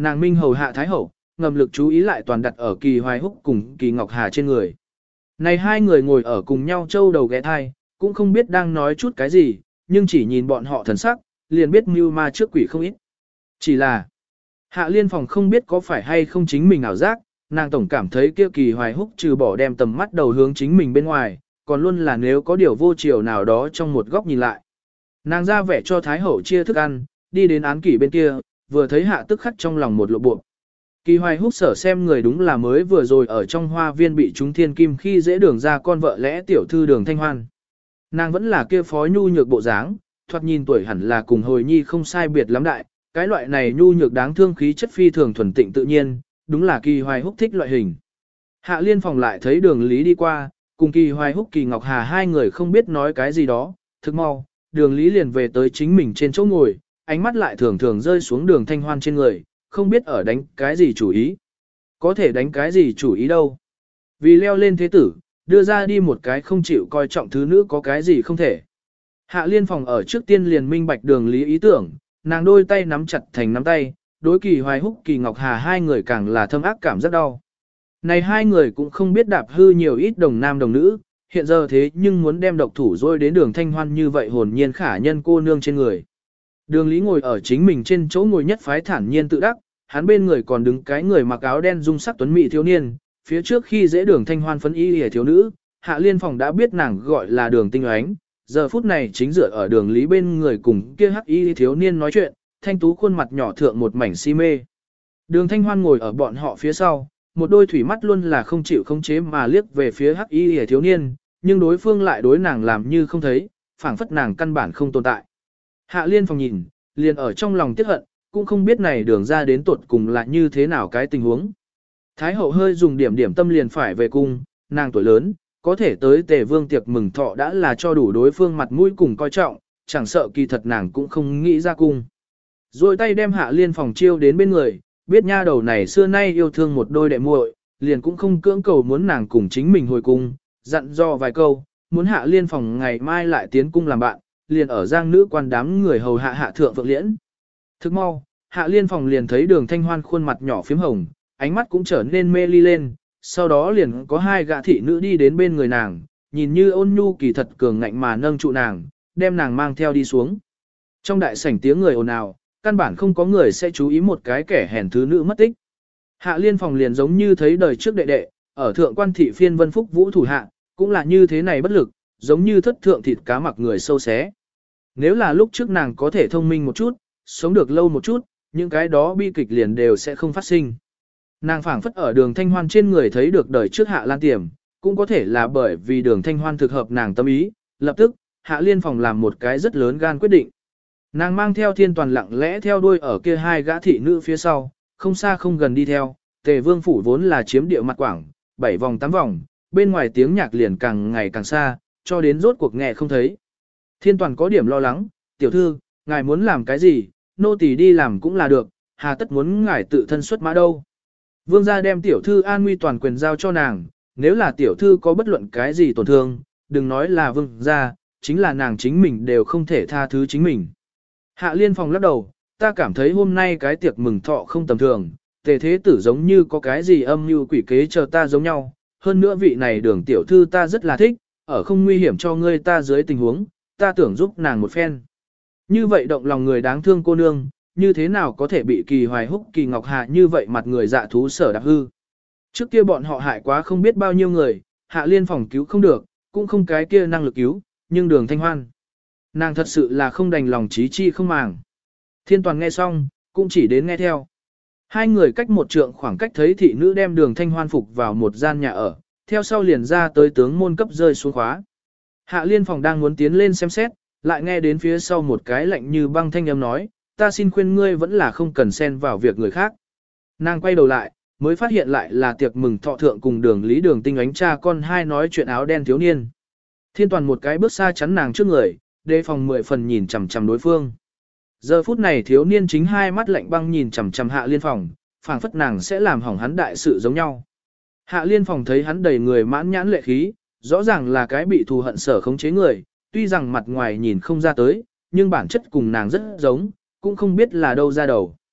nàng minh hầu hạ thái hậu, ngầm lực chú ý lại toàn đặt ở Kỳ Hoài Húc cùng Kỳ Ngọc Hà trên người. Này hai người ngồi ở cùng nhau châu đầu ghé thai, cũng không biết đang nói chút cái gì, nhưng chỉ nhìn bọn họ thần sắc, liền biết mưu ma trước quỷ không ít. Chỉ là, Hạ Liên Phòng không biết có phải hay không chính mình ảo giác, nàng tổng cảm thấy kia Kỳ Hoài Húc trừ bỏ đem tầm mắt đầu hướng chính mình bên ngoài, còn luôn là nếu có điều vô chiều nào đó trong một góc nhìn lại. Nàng ra vẻ cho Thái Hậu chia thức ăn, đi đến án kỷ bên kia, vừa thấy Hạ tức khắc trong lòng một lộ bộ. Kỳ Hoài Húc sở xem người đúng là mới vừa rồi ở trong hoa viên bị chúng thiên kim khi dễ đường ra con vợ lẽ tiểu thư Đường Thanh Hoan. Nàng vẫn là kia phó nhu nhược bộ dáng, thoạt nhìn tuổi hẳn là cùng hồi nhi không sai biệt lắm đại, cái loại này nhu nhược đáng thương khí chất phi thường thuần tịnh tự nhiên, đúng là Kỳ Hoài Húc thích loại hình. Hạ Liên Phòng lại thấy Đường Lý đi qua, cùng Kỳ Hoài Húc Kỳ Ngọc Hà hai người không biết nói cái gì đó, thực mau, Đường Lý liền về tới chính mình trên chỗ ngồi, ánh mắt lại thường thường rơi xuống Đường Thanh Hoan trên người, không biết ở đánh cái gì chủ ý. Có thể đánh cái gì chủ ý đâu. Vì leo lên thế tử, đưa ra đi một cái không chịu coi trọng thứ nữ có cái gì không thể. Hạ Liên Phòng ở trước tiên liền minh bạch Đường Lý ý tưởng, nàng đôi tay nắm chặt thành nắm tay, đối Kỳ Hoài Húc Kỳ Ngọc Hà hai người càng là thâm ác cảm rất đau. Này hai người cũng không biết đạp hư nhiều ít đồng nam đồng nữ, hiện giờ thế nhưng muốn đem độc thủ rồi đến Đường Thanh Hoan như vậy hồn nhiên khả nhân cô nương trên người. Đường Lý ngồi ở chính mình trên chỗ ngồi nhất phái thản nhiên tự đắc, hắn bên người còn đứng cái người mặc áo đen dung sắc tuấn mỹ thiếu niên, phía trước khi dễ Đường Thanh Hoan phấn y hề thiếu nữ, Hạ Liên Phòng đã biết nàng gọi là Đường Tinh Oánh, giờ phút này chính dựa ở Đường Lý bên người cùng kia hắc y thiếu niên nói chuyện, thanh tú khuôn mặt nhỏ thượng một mảnh si mê. Đường Thanh Hoan ngồi ở bọn họ phía sau, một đôi thủy mắt luôn là không chịu khống chế mà liếc về phía hắc y hề thiếu niên, nhưng đối phương lại đối nàng làm như không thấy, phảng phất nàng căn bản không tồn tại. Hạ Liên Phòng nhìn, liền ở trong lòng tiếc hận, cũng không biết này đường ra đến tuột cùng là như thế nào cái tình huống. Thái hậu hơi dùng điểm tâm liền phải về cung, nàng tuổi lớn, có thể tới Tề Vương tiệc mừng thọ đã là cho đủ đối phương mặt mũi cùng coi trọng, chẳng sợ kỳ thật nàng cũng không nghĩ ra cung. Rồi tay đem Hạ Liên Phòng chiêu đến bên người, biết nha đầu này xưa nay yêu thương một đôi đệ muội, liền cũng không cưỡng cầu muốn nàng cùng chính mình hồi cung, dặn dò vài câu, muốn Hạ Liên Phòng ngày mai lại tiến cung làm bạn, liền ở Giang nữ quan đám người hầu hạ hạ thượng Phượng Liễn. Thức mau, Hạ Liên Phòng liền thấy Đường Thanh Hoan khuôn mặt nhỏ phím hồng, ánh mắt cũng trở nên mê ly lên, sau đó liền có hai gã thị nữ đi đến bên người nàng, nhìn như ôn nhu kỳ thật cường ngạnh mà nâng trụ nàng, đem nàng mang theo đi xuống. Trong đại sảnh tiếng người ồn ào, căn bản không có người sẽ chú ý một cái kẻ hèn thứ nữ mất tích. Hạ Liên Phòng liền giống như thấy đời trước đệ đệ, ở thượng quan thị phiên Vân Phúc Vũ thủ hạ, cũng là như thế này bất lực, giống như thất thượng thịt cá mặc người sâu xé. Nếu là lúc trước nàng có thể thông minh một chút, sống được lâu một chút, những cái đó bi kịch liền đều sẽ không phát sinh. Nàng phảng phất ở Đường Thanh Hoan trên người thấy được đời trước Hạ Lan Tiềm, cũng có thể là bởi vì Đường Thanh Hoan thực hợp nàng tâm ý, lập tức, Hạ Liên Phòng làm một cái rất lớn gan quyết định. Nàng mang theo Thiên Toàn lặng lẽ theo đuôi ở kia hai gã thị nữ phía sau, không xa không gần đi theo, Tề Vương phủ vốn là chiếm địa mặt quảng, 7 vòng 8 vòng, bên ngoài tiếng nhạc liền càng ngày càng xa, cho đến rốt cuộc nghe không thấy. Thiên Toàn có điểm lo lắng, tiểu thư, ngài muốn làm cái gì, nô tỳ đi làm cũng là được, hà tất muốn ngài tự thân xuất mã đâu. Vương gia đem tiểu thư an nguy toàn quyền giao cho nàng, nếu là tiểu thư có bất luận cái gì tổn thương, đừng nói là vương gia, chính là nàng chính mình đều không thể tha thứ chính mình. Hạ Liên Phòng lắc đầu, ta cảm thấy hôm nay cái tiệc mừng thọ không tầm thường, Tề thế tử giống như có cái gì âm mưu quỷ kế chờ ta giống nhau, hơn nữa vị này Đường tiểu thư ta rất là thích, ở không nguy hiểm cho ngươi ta dưới tình huống, ta tưởng giúp nàng một phen. Như vậy động lòng người đáng thương cô nương, như thế nào có thể bị Kỳ Hoài Húc Kỳ Ngọc Hạ như vậy mặt người dạ thú sở đạp hư. Trước kia bọn họ hại quá không biết bao nhiêu người, Hạ Liên Phòng cứu không được, cũng không cái kia năng lực cứu, nhưng Đường Thanh Hoan. Nàng thật sự là không đành lòng trí chi không màng. Thiên Toàn nghe xong, cũng chỉ đến nghe theo. Hai người cách một trượng khoảng cách thấy thị nữ đem Đường Thanh Hoan phục vào một gian nhà ở, theo sau liền ra tới tướng môn cấp rơi xuống khóa. Hạ Liên Phòng đang muốn tiến lên xem xét, lại nghe đến phía sau một cái lạnh như băng thanh âm nói, ta xin khuyên ngươi vẫn là không cần xen vào việc người khác. Nàng quay đầu lại, mới phát hiện lại là tiệc mừng thọ thượng cùng Đường Lý Đường Tinh Ánh cha con hai nói chuyện áo đen thiếu niên. Thiên Toàn một cái bước xa chắn nàng trước người, đề phòng 10 phần nhìn chằm chằm đối phương. Giờ phút này thiếu niên chính hai mắt lạnh băng nhìn chằm chằm Hạ Liên Phòng, phảng phất nàng sẽ làm hỏng hắn đại sự giống nhau. Hạ Liên Phòng thấy hắn đầy người mãn nhãn lệ khí, rõ ràng là cái bị thù hận sở khống chế người, tuy rằng mặt ngoài nhìn không ra tới, nhưng bản chất cùng nàng rất giống, cũng không biết là đâu ra đầu.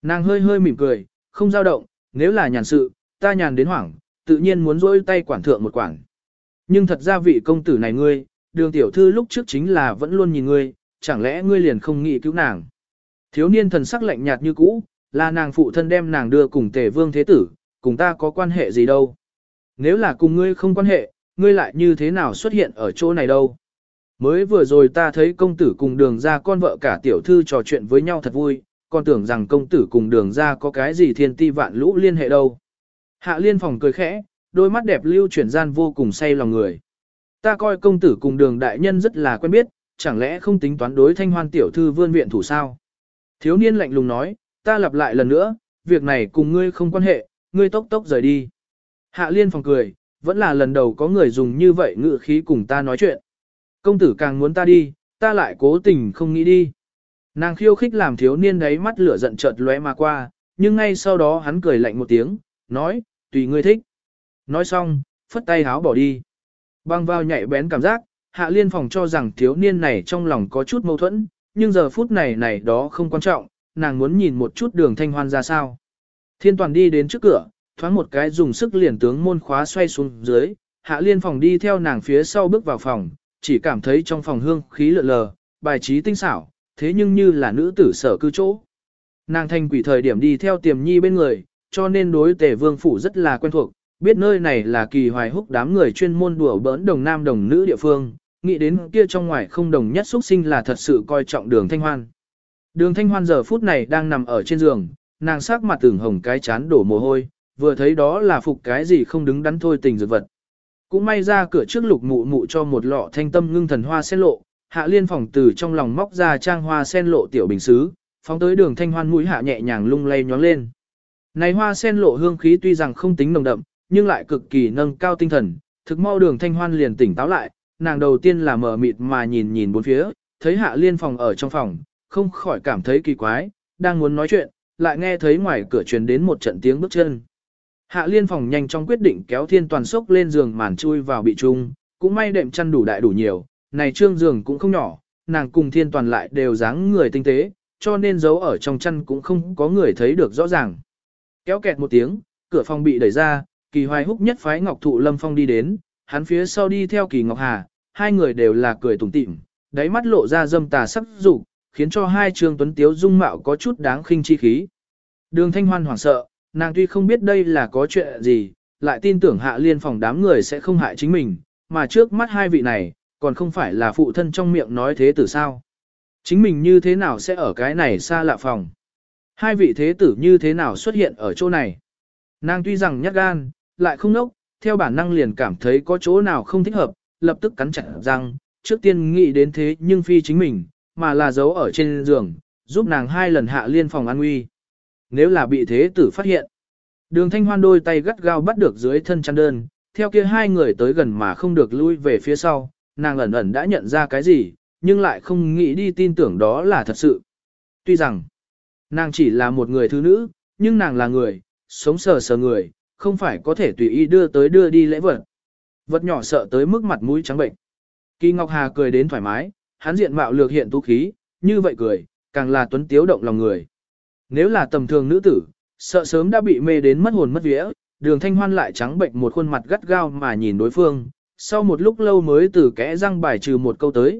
Nàng hơi hơi mỉm cười, không dao động, nếu là nhàn sự, ta nhàn đến hoảng, tự nhiên muốn rỗi tay quản thượng một quản. Nhưng thật ra vị công tử này ngươi, đường tiểu thư lúc trước chính là vẫn luôn nhìn ngươi, chẳng lẽ ngươi liền không nghĩ cứu nàng. Thiếu niên thần sắc lạnh nhạt như cũ, là nàng phụ thân đem nàng đưa cùng Tề Vương Thế Tử, cùng ta có quan hệ gì đâu. Nếu là cùng ngươi không quan hệ, ngươi lại như thế nào xuất hiện ở chỗ này đâu. Mới vừa rồi ta thấy công tử cùng đường ra con vợ cả tiểu thư trò chuyện với nhau thật vui, còn tưởng rằng công tử cùng đường ra có cái gì thiên ti vạn lũ liên hệ đâu. Hạ Liên Phòng cười khẽ, đôi mắt đẹp lưu chuyển gian vô cùng say lòng người. Ta coi công tử cùng đường đại nhân rất là quen biết, chẳng lẽ không tính toán đối Thanh Hoan tiểu thư vươn viện thủ sao? Thiếu niên lạnh lùng nói, ta lặp lại lần nữa, việc này cùng ngươi không quan hệ, ngươi tốc tốc rời đi. Hạ Liên Phòng cười, vẫn là lần đầu có người dùng như vậy ngữ khí cùng ta nói chuyện. Công tử càng muốn ta đi, ta lại cố tình không nghĩ đi. Nàng khiêu khích làm thiếu niên đấy mắt lửa giận chợt lóe mà qua, nhưng ngay sau đó hắn cười lạnh một tiếng, nói, tùy ngươi thích. Nói xong, phất tay háo bỏ đi. Băng vào nhạy bén cảm giác, Hạ Liên Phòng cho rằng thiếu niên này trong lòng có chút mâu thuẫn, nhưng giờ phút này đó không quan trọng, nàng muốn nhìn một chút đường Thanh Hoan ra sao. Thiên Toàn đi đến trước cửa, thoáng một cái dùng sức liền tướng môn khóa xoay xuống dưới, Hạ Liên Phòng đi theo nàng phía sau bước vào phòng, chỉ cảm thấy trong phòng hương khí lượn lờ, bài trí tinh xảo, thế nhưng như là nữ tử sở cư chỗ. Nàng thanh quỷ thời điểm đi theo Tiềm Nhi bên người, cho nên đối Tề Vương phủ rất là quen thuộc, biết nơi này là Kỳ Hoài Húc đám người chuyên môn đùa bỡn đồng nam đồng nữ địa phương, nghĩ đến kia trong ngoài không đồng nhất xuất sinh là thật sự coi trọng Đường Thanh Hoan. Đường Thanh Hoan giờ phút này đang nằm ở trên giường, nàng sắc mặt tưởng hồng cái chán đổ mồ hôi, vừa thấy đó là phục cái gì không đứng đắn thôi tình dược vật. Cũng may ra cửa trước Lục Mụ Mụ cho một lọ thanh tâm ngưng thần hoa sen lộ, Hạ Liên Phòng từ trong lòng móc ra trang hoa sen lộ tiểu bình sứ, phóng tới Đường Thanh Hoan mũi hạ nhẹ nhàng lung lay nhóng lên. Này hoa sen lộ hương khí tuy rằng không tính nồng đậm, nhưng lại cực kỳ nâng cao tinh thần, thực mau Đường Thanh Hoan liền tỉnh táo lại, nàng đầu tiên là mở mịt mà nhìn bốn phía, thấy Hạ Liên Phòng ở trong phòng, không khỏi cảm thấy kỳ quái, đang muốn nói chuyện, lại nghe thấy ngoài cửa truyền đến một trận tiếng bước chân. Hạ Liên Phòng nhanh chóng quyết định kéo Thiên Toàn sốc lên giường màn chui vào bị chung, cũng may đệm chăn đủ đại đủ nhiều, này trương giường cũng không nhỏ, nàng cùng Thiên Toàn lại đều dáng người tinh tế, cho nên giấu ở trong chăn cũng không có người thấy được rõ ràng. Kéo kẹt một tiếng, cửa phòng bị đẩy ra, Kỳ Hoài Húc nhất phái Ngọc Thụ Lâm Phong đi đến, hắn phía sau đi theo Kỳ Ngọc Hà, hai người đều là cười tủm tỉm, đáy mắt lộ ra dâm tà sắc dục, khiến cho hai trương tuấn tiếu dung mạo có chút đáng khinh chi khí. Đường Thanh Hoan hoảng sợ, nàng tuy không biết đây là có chuyện gì, lại tin tưởng Hạ Liên Phòng đám người sẽ không hại chính mình, mà trước mắt hai vị này, còn không phải là phụ thân trong miệng nói thế tử sao. Chính mình như thế nào sẽ ở cái này xa lạ phòng? Hai vị thế tử như thế nào xuất hiện ở chỗ này? Nàng tuy rằng nhát gan, lại không nốc, theo bản năng liền cảm thấy có chỗ nào không thích hợp, lập tức cắn chặt răng, trước tiên nghĩ đến thế nhưng phi chính mình, mà là giấu ở trên giường, giúp nàng hai lần Hạ Liên Phòng an nguy. Nếu là bị thế tử phát hiện, Đường Thanh Hoan đôi tay gắt gao bắt được dưới thân chăn đơn, theo kia hai người tới gần mà không được lui về phía sau, nàng ẩn ẩn đã nhận ra cái gì, nhưng lại không nghĩ đi tin tưởng đó là thật sự. Tuy rằng, nàng chỉ là một người thứ nữ, nhưng nàng là người, sống sờ sờ người, không phải có thể tùy ý đưa tới đưa đi lễ vật. Vật nhỏ sợ tới mức mặt mũi trắng bệnh. Kỳ Ngọc Hà cười đến thoải mái, hắn diện mạo lược hiện tú khí, như vậy cười, càng là tuấn tiếu động lòng người. Nếu là tầm thường nữ tử, sợ sớm đã bị mê đến mất hồn mất vía, Đường Thanh Hoan lại trắng bệnh một khuôn mặt gắt gao mà nhìn đối phương, sau một lúc lâu mới từ kẽ răng bài trừ một câu tới,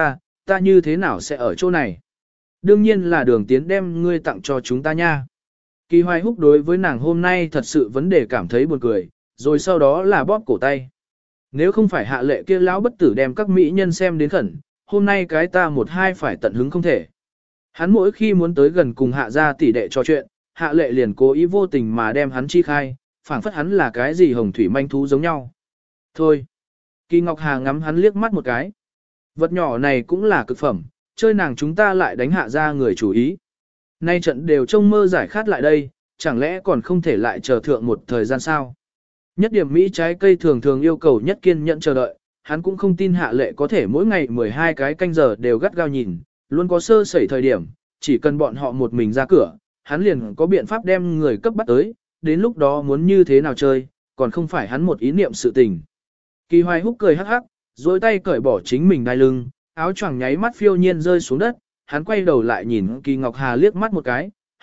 ta như thế nào sẽ ở chỗ này? Đương nhiên là Đường Tiến đem ngươi tặng cho chúng ta nha. Kỳ Hoài Húc đối với nàng hôm nay thật sự vấn đề cảm thấy buồn cười, rồi sau đó là bóp cổ tay. Nếu không phải Hạ Lệ kia lão bất tử đem các mỹ nhân xem đến khẩn, hôm nay cái ta một hai phải tận hứng không thể. Hắn mỗi khi muốn tới gần cùng Hạ gia tỷ đệ trò chuyện, Hạ Lệ liền cố ý vô tình mà đem hắn chi khai, phảng phất hắn là cái gì hồng thủy manh thú giống nhau. Thôi. Kỳ Ngọc Hà ngắm hắn liếc mắt một cái. Vật nhỏ này cũng là cực phẩm, chơi nàng chúng ta lại đánh Hạ gia người chủ ý. Nay trận đều trông mơ giải khát lại đây, chẳng lẽ còn không thể lại chờ thượng một thời gian sao? Nhất điểm Mỹ trái cây thường thường yêu cầu nhất kiên nhẫn chờ đợi, hắn cũng không tin Hạ Lệ có thể mỗi ngày 12 cái canh giờ đều gắt gao nhìn, luôn có sơ sẩy thời điểm, chỉ cần bọn họ một mình ra cửa, hắn liền có biện pháp đem người cấp bắt tới, đến lúc đó muốn như thế nào chơi, còn không phải hắn một ý niệm sự tình. Kỳ Hoài Húc cười hắc hắc, dối tay cởi bỏ chính mình đai lưng, áo choàng nháy mắt phiêu nhiên rơi xuống đất, hắn quay đầu lại nhìn Kỳ Ngọc Hà liếc mắt một cái, hỏi,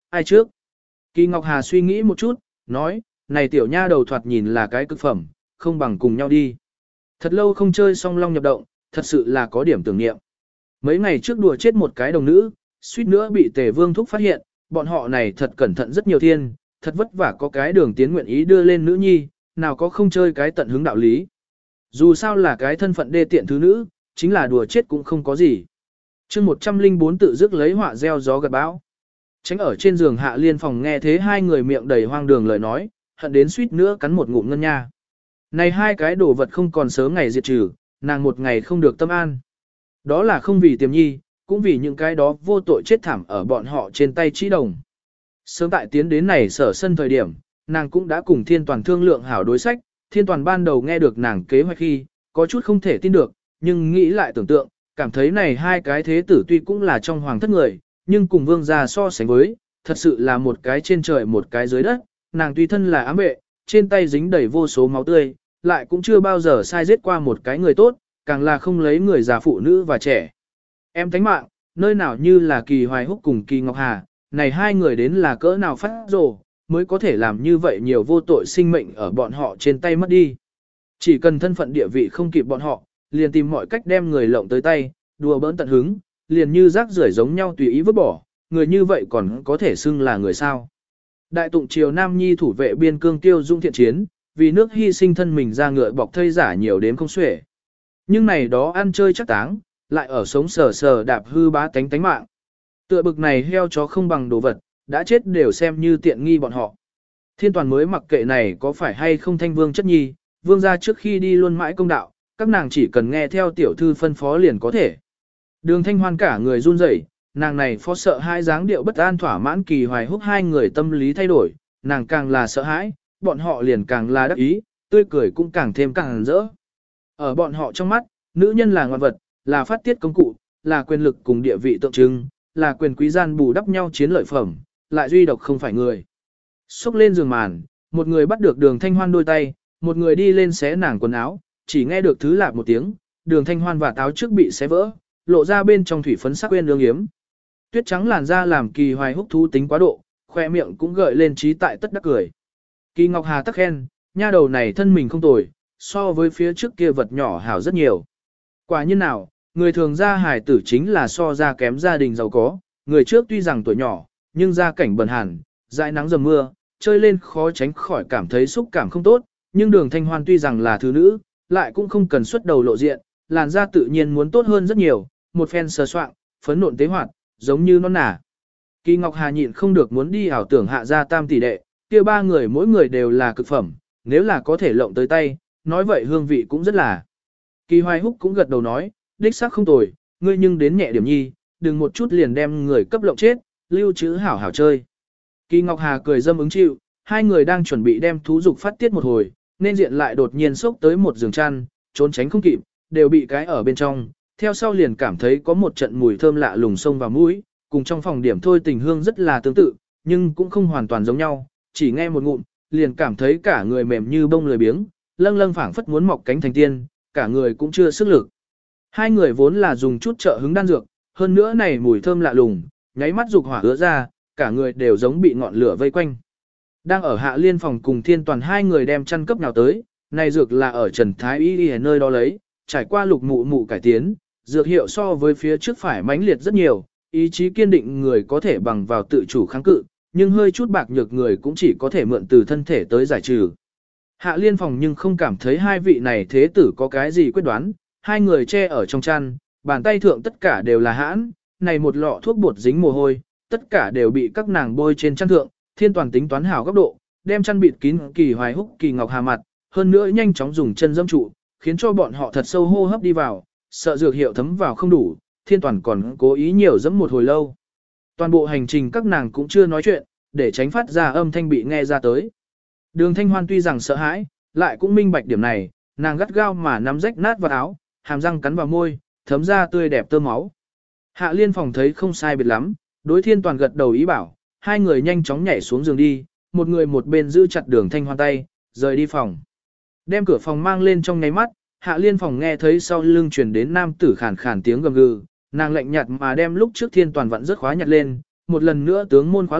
ai trước? Kỳ Ngọc Hà suy nghĩ một chút, nói, này tiểu nha đầu thoạt nhìn là cái cực phẩm, không bằng cùng nhau đi. Thật lâu không chơi song long nhập động, thật sự là có điểm tưởng niệm. Mấy ngày trước đùa chết một cái đồng nữ, suýt nữa bị Tề Vương Thúc phát hiện, bọn họ này thật cẩn thận rất nhiều thiên, thật vất vả có cái đường tiến nguyện ý đưa lên nữ nhi, nào có không chơi cái tận hứng đạo lý. Dù sao là cái thân phận đê tiện thứ nữ, chính là đùa chết cũng không có gì. chương 104 tự dứt lấy họa gieo gió gặt bão. Tránh ở trên giường Hạ Liên phòng nghe thế hai người miệng đầy hoang đường lời nói, hận đến suýt nữa cắn một ngụm ngân nha. Này hai cái đồ vật không còn sớm ngày diệt trừ, nàng một ngày không được tâm an. Đó là không vì tiềm nhi, cũng vì những cái đó vô tội chết thảm ở bọn họ trên tay trí đồng. Sớm tại tiến đến này sở sân thời điểm, nàng cũng đã cùng Thiên Toàn thương lượng hảo đối sách, Thiên Toàn ban đầu nghe được nàng kế hoạch khi, có chút không thể tin được, nhưng nghĩ lại tưởng tượng, cảm thấy này hai cái thế tử tuy cũng là trong hoàng thất người, nhưng cùng vương gia so sánh với, thật sự là một cái trên trời một cái dưới đất, nàng tuy thân là ám vệ, trên tay dính đầy vô số máu tươi, lại cũng chưa bao giờ sai giết qua một cái người tốt, càng là không lấy người già phụ nữ và trẻ. Em thánh mạng, nơi nào như là Kỳ Hoài Húc cùng Kỳ Ngọc Hà, này hai người đến là cỡ nào phát rồ, mới có thể làm như vậy nhiều vô tội sinh mệnh ở bọn họ trên tay mất đi. Chỉ cần thân phận địa vị không kịp bọn họ, liền tìm mọi cách đem người lộng tới tay, đùa bỡn tận hứng, liền như rác rưởi giống nhau tùy ý vứt bỏ, người như vậy còn có thể xưng là người sao. Đại tụng triều Nam Nhi thủ vệ biên cương tiêu dung thiện chiến, vì nước hy sinh thân mình ra ngựa bọc thây giả nhiều đến không xuể. Nhưng này đó ăn chơi chắc táng, lại ở sống sờ sờ đạp hư bá tánh tánh mạng. Tựa bực này heo chó không bằng đồ vật, đã chết đều xem như tiện nghi bọn họ. Thiên Toàn mới mặc kệ này có phải hay không thanh vương chất nhi, vương gia trước khi đi luôn mãi công đạo, các nàng chỉ cần nghe theo tiểu thư phân phó liền có thể. Đường Thanh Hoan cả người run rẩy, nàng này phó sợ hai dáng điệu bất an thỏa mãn Kỳ Hoài Húc hai người tâm lý thay đổi, nàng càng là sợ hãi, bọn họ liền càng là đắc ý, tươi cười cũng càng thêm càng rỡ. Ở bọn họ trong mắt, nữ nhân là ngoan vật, là phát tiết công cụ, là quyền lực cùng địa vị tượng trưng, là quyền quý gian bù đắp nhau chiến lợi phẩm, lại duy độc không phải người. Xúc lên giường màn, một người bắt được Đường Thanh Hoan đôi tay, một người đi lên xé nàng quần áo, chỉ nghe được thứ lạp một tiếng, Đường Thanh Hoan và táo trước bị xé vỡ, lộ ra bên trong thủy phấn sắc quên lương yếm. Tuyết trắng làn da làm Kỳ Hoài Húc thú tính quá độ, khoe miệng cũng gợi lên trí tại tất đắc cười. Kỳ Ngọc Hà tắc khen, nha đầu này thân mình không tồi, so với phía trước kia vật nhỏ hảo rất nhiều. Quả nhiên nào, người thường ra hài tử chính là so ra kém gia đình giàu có, người trước tuy rằng tuổi nhỏ, nhưng gia cảnh bần hàn, dãi nắng dầm mưa, chơi lên khó tránh khỏi cảm thấy xúc cảm không tốt, nhưng Đường Thanh Hoan tuy rằng là thứ nữ, lại cũng không cần xuất đầu lộ diện, làn da tự nhiên muốn tốt hơn rất nhiều, một phen sờ soạng, phấn nộn tế hoạt, giống như non nả. Kỳ Ngọc Hà nhịn không được muốn đi ảo tưởng Hạ gia tam tỷ đệ, kia ba người mỗi người đều là cực phẩm, nếu là có thể lộng tới tay, nói vậy hương vị cũng rất là. Kỳ Hoài Húc cũng gật đầu nói, đích xác không tồi, ngươi nhưng đến nhẹ điểm nhi, đừng một chút liền đem người cấp lộng chết, lưu trữ hảo hảo chơi. Kỳ Ngọc Hà cười dâm ứng chịu, hai người đang chuẩn bị đem thú dục phát tiết một hồi, nên diện lại đột nhiên xốc tới một giường chăn, trốn tránh không kịp, đều bị cái ở bên trong, theo sau liền cảm thấy có một trận mùi thơm lạ lùng xông vào mũi, cùng trong phòng điểm thôi tình hương rất là tương tự, nhưng cũng không hoàn toàn giống nhau, chỉ nghe một ngụm, liền cảm thấy cả người mềm như bông lười biếng, lâng lâng phảng phất muốn mọc cánh thành tiên, cả người cũng chưa sức lực. Hai người vốn là dùng chút trợ hứng đan dược, hơn nữa này mùi thơm lạ lùng, nháy mắt dục hỏa ứa ra, cả người đều giống bị ngọn lửa vây quanh. Đang ở Hạ Liên phòng cùng Thiên Toàn hai người đem chăn cấp nào tới, này dược là ở Trần Thái Y ở nơi đó lấy, trải qua lục mụ mụ cải tiến, dược hiệu so với phía trước phải mãnh liệt rất nhiều, ý chí kiên định người có thể bằng vào tự chủ kháng cự, nhưng hơi chút bạc nhược người cũng chỉ có thể mượn từ thân thể tới giải trừ. Hạ Liên phòng nhưng không cảm thấy hai vị này thế tử có cái gì quyết đoán, hai người che ở trong chăn, bàn tay thượng tất cả đều là hãn, này một lọ thuốc bột dính mồ hôi, tất cả đều bị các nàng bôi trên chăn thượng, Thiên Toàn tính toán hảo góc độ, đem chăn bịt kín Kỳ Hoài Húc Kỳ Ngọc Hà mặt, hơn nữa nhanh chóng dùng chân dâm trụ, khiến cho bọn họ thật sâu hô hấp đi vào, sợ dược hiệu thấm vào không đủ, Thiên Toàn còn cố ý nhiều dẫm một hồi lâu. Toàn bộ hành trình các nàng cũng chưa nói chuyện, để tránh phát ra âm thanh bị nghe ra tới. Đường Thanh Hoan tuy rằng sợ hãi, lại cũng minh bạch điểm này, nàng gắt gao mà nắm rách nát vào áo, hàm răng cắn vào môi, thấm ra tươi đẹp tơ máu. Hạ Liên phòng thấy không sai biệt lắm, đối Thiên Toàn gật đầu ý bảo, hai người nhanh chóng nhảy xuống giường đi, một người một bên giữ chặt Đường Thanh Hoan tay, rời đi phòng. Đem cửa phòng mang lên trong nháy mắt, Hạ Liên phòng nghe thấy sau lưng truyền đến nam tử khàn khàn tiếng gầm gừ, nàng lạnh nhạt mà đem lúc trước Thiên Toàn vặn rất khóa nhặt lên, một lần nữa tướng môn khóa lại,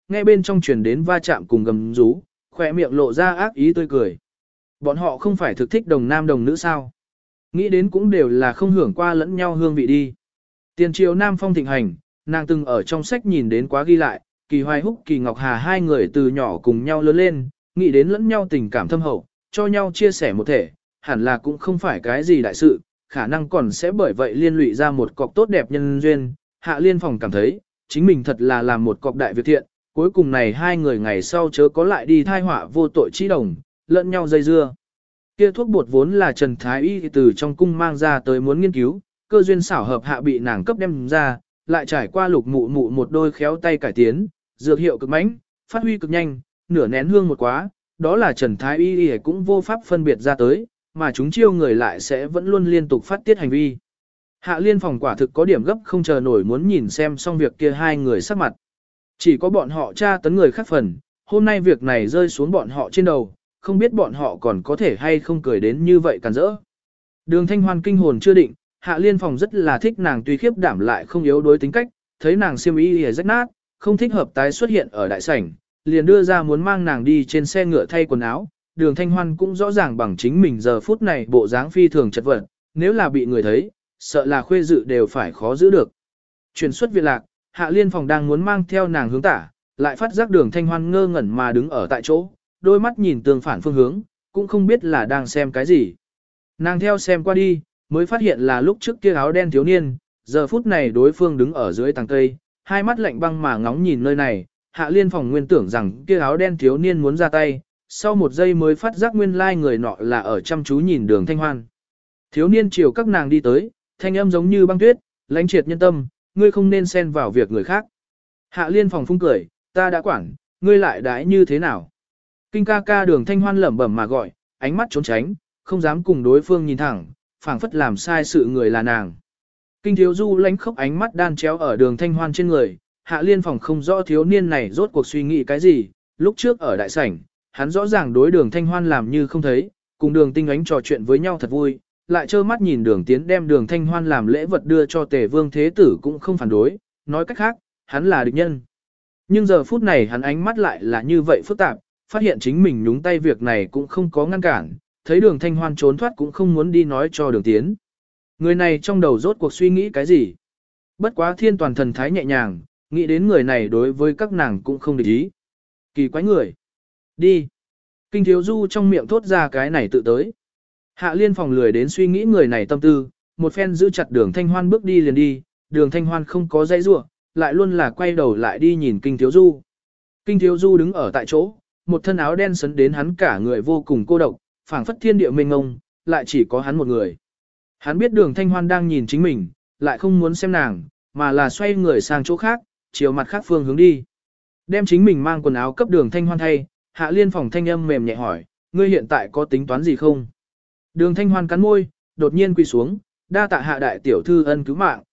nghe bên trong truyền đến va chạm cùng gầm rú, khỏe miệng lộ ra ác ý tươi cười. Bọn họ không phải thực thích đồng nam đồng nữ sao? Nghĩ đến cũng đều là không hưởng qua lẫn nhau hương vị đi. Tiền triều Nam Phong thịnh hành, nàng từng ở trong sách nhìn đến quá ghi lại, Kỳ Hoài Húc Kỳ Ngọc Hà hai người từ nhỏ cùng nhau lớn lên, nghĩ đến lẫn nhau tình cảm thâm hậu, cho nhau chia sẻ một thể, hẳn là cũng không phải cái gì đại sự, khả năng còn sẽ bởi vậy liên lụy ra một cọc tốt đẹp nhân duyên. Hạ Liên Phòng cảm thấy, chính mình thật là làm một cọc đại việc thiện, cuối cùng này hai người ngày sau chớ có lại đi thai họa vô tội chi đồng, lẫn nhau dây dưa. Kia thuốc bột vốn là Trần Thái Y từ trong cung mang ra tới muốn nghiên cứu, cơ duyên xảo hợp hạ bị nàng cấp đem ra, lại trải qua Lục Mụ Mụ một đôi khéo tay cải tiến, dược hiệu cực mãnh, phát huy cực nhanh, nửa nén hương một quá, đó là Trần Thái Y cũng vô pháp phân biệt ra tới, mà chúng chiêu người lại sẽ vẫn luôn liên tục phát tiết hành vi. Hạ Liên Phòng quả thực có điểm gấp không chờ nổi muốn nhìn xem xong việc kia hai người sắc mặt. Chỉ có bọn họ tra tấn người khác phần, hôm nay việc này rơi xuống bọn họ trên đầu, không biết bọn họ còn có thể hay không cười đến như vậy càn rỡ. Đường Thanh Hoan kinh hồn chưa định, Hạ Liên Phòng rất là thích nàng tuy khiếp đảm lại không yếu đối tính cách, thấy nàng xiêm y rách nát, không thích hợp tái xuất hiện ở đại sảnh, liền đưa ra muốn mang nàng đi trên xe ngựa thay quần áo. Đường Thanh Hoan cũng rõ ràng bằng chính mình giờ phút này bộ dáng phi thường chật vật, nếu là bị người thấy, sợ là khuê dự đều phải khó giữ được. Chuyển xuất viện lạc, Hạ Liên Phòng đang muốn mang theo nàng hướng tả, lại phát giác Đường Thanh Hoan ngơ ngẩn mà đứng ở tại chỗ, đôi mắt nhìn tương phản phương hướng, cũng không biết là đang xem cái gì. Nàng theo xem qua đi, mới phát hiện là lúc trước kia áo đen thiếu niên, giờ phút này đối phương đứng ở dưới tàng cây, hai mắt lạnh băng mà ngóng nhìn nơi này. Hạ Liên Phòng nguyên tưởng rằng kia áo đen thiếu niên muốn ra tay, sau một giây mới phát giác nguyên lai người nọ là ở chăm chú nhìn Đường Thanh Hoan. Thiếu niên chiều các nàng đi tới, thanh âm giống như băng tuyết, lãnh triệt nhân tâm, ngươi không nên xen vào việc người khác. Hạ Liên Phòng phung cười, ta đã quản, ngươi lại đãi như thế nào? Kinh ca ca Đường Thanh Hoan lẩm bẩm mà gọi, ánh mắt trốn tránh, không dám cùng đối phương nhìn thẳng, phảng phất làm sai sự người là nàng. Kinh Thiếu Du lánh khóc ánh mắt đan chéo ở Đường Thanh Hoan trên người, Hạ Liên Phòng không rõ thiếu niên này rốt cuộc suy nghĩ cái gì, lúc trước ở đại sảnh, hắn rõ ràng đối Đường Thanh Hoan làm như không thấy, cùng Đường Tinh Ánh trò chuyện với nhau thật vui, lại trơ mắt nhìn Đường Tiến đem Đường Thanh Hoan làm lễ vật đưa cho Tề Vương Thế Tử cũng không phản đối, nói cách khác, hắn là địch nhân. Nhưng giờ phút này hắn ánh mắt lại là như vậy phức tạp, phát hiện chính mình nhúng tay việc này cũng không có ngăn cản, thấy Đường Thanh Hoan trốn thoát cũng không muốn đi nói cho Đường Tiến. Người này trong đầu rốt cuộc suy nghĩ cái gì? Bất quá thiên toàn thần thái nhẹ nhàng, nghĩ đến người này đối với các nàng cũng không địch ý. Kỳ quái người. Đi. Kinh Thiếu Du trong miệng thốt ra cái này tự tới. Hạ Liên Phòng lười đến suy nghĩ người này tâm tư, một phen giữ chặt Đường Thanh Hoan bước đi liền đi, Đường Thanh Hoan không có dây rua, lại luôn là quay đầu lại đi nhìn Kinh Thiếu Du. Kinh Thiếu Du đứng ở tại chỗ, một thân áo đen sấn đến hắn cả người vô cùng cô độc, phảng phất thiên địa mênh mông, lại chỉ có hắn một người. Hắn biết Đường Thanh Hoan đang nhìn chính mình, lại không muốn xem nàng, mà là xoay người sang chỗ khác, chiều mặt khác phương hướng đi. Đem chính mình mang quần áo cấp Đường Thanh Hoan thay, Hạ Liên Phòng thanh âm mềm nhẹ hỏi, ngươi hiện tại có tính toán gì không? Đường Thanh Hoan cắn môi, đột nhiên quỳ xuống, đa tạ Hạ đại tiểu thư ân cứu mạng,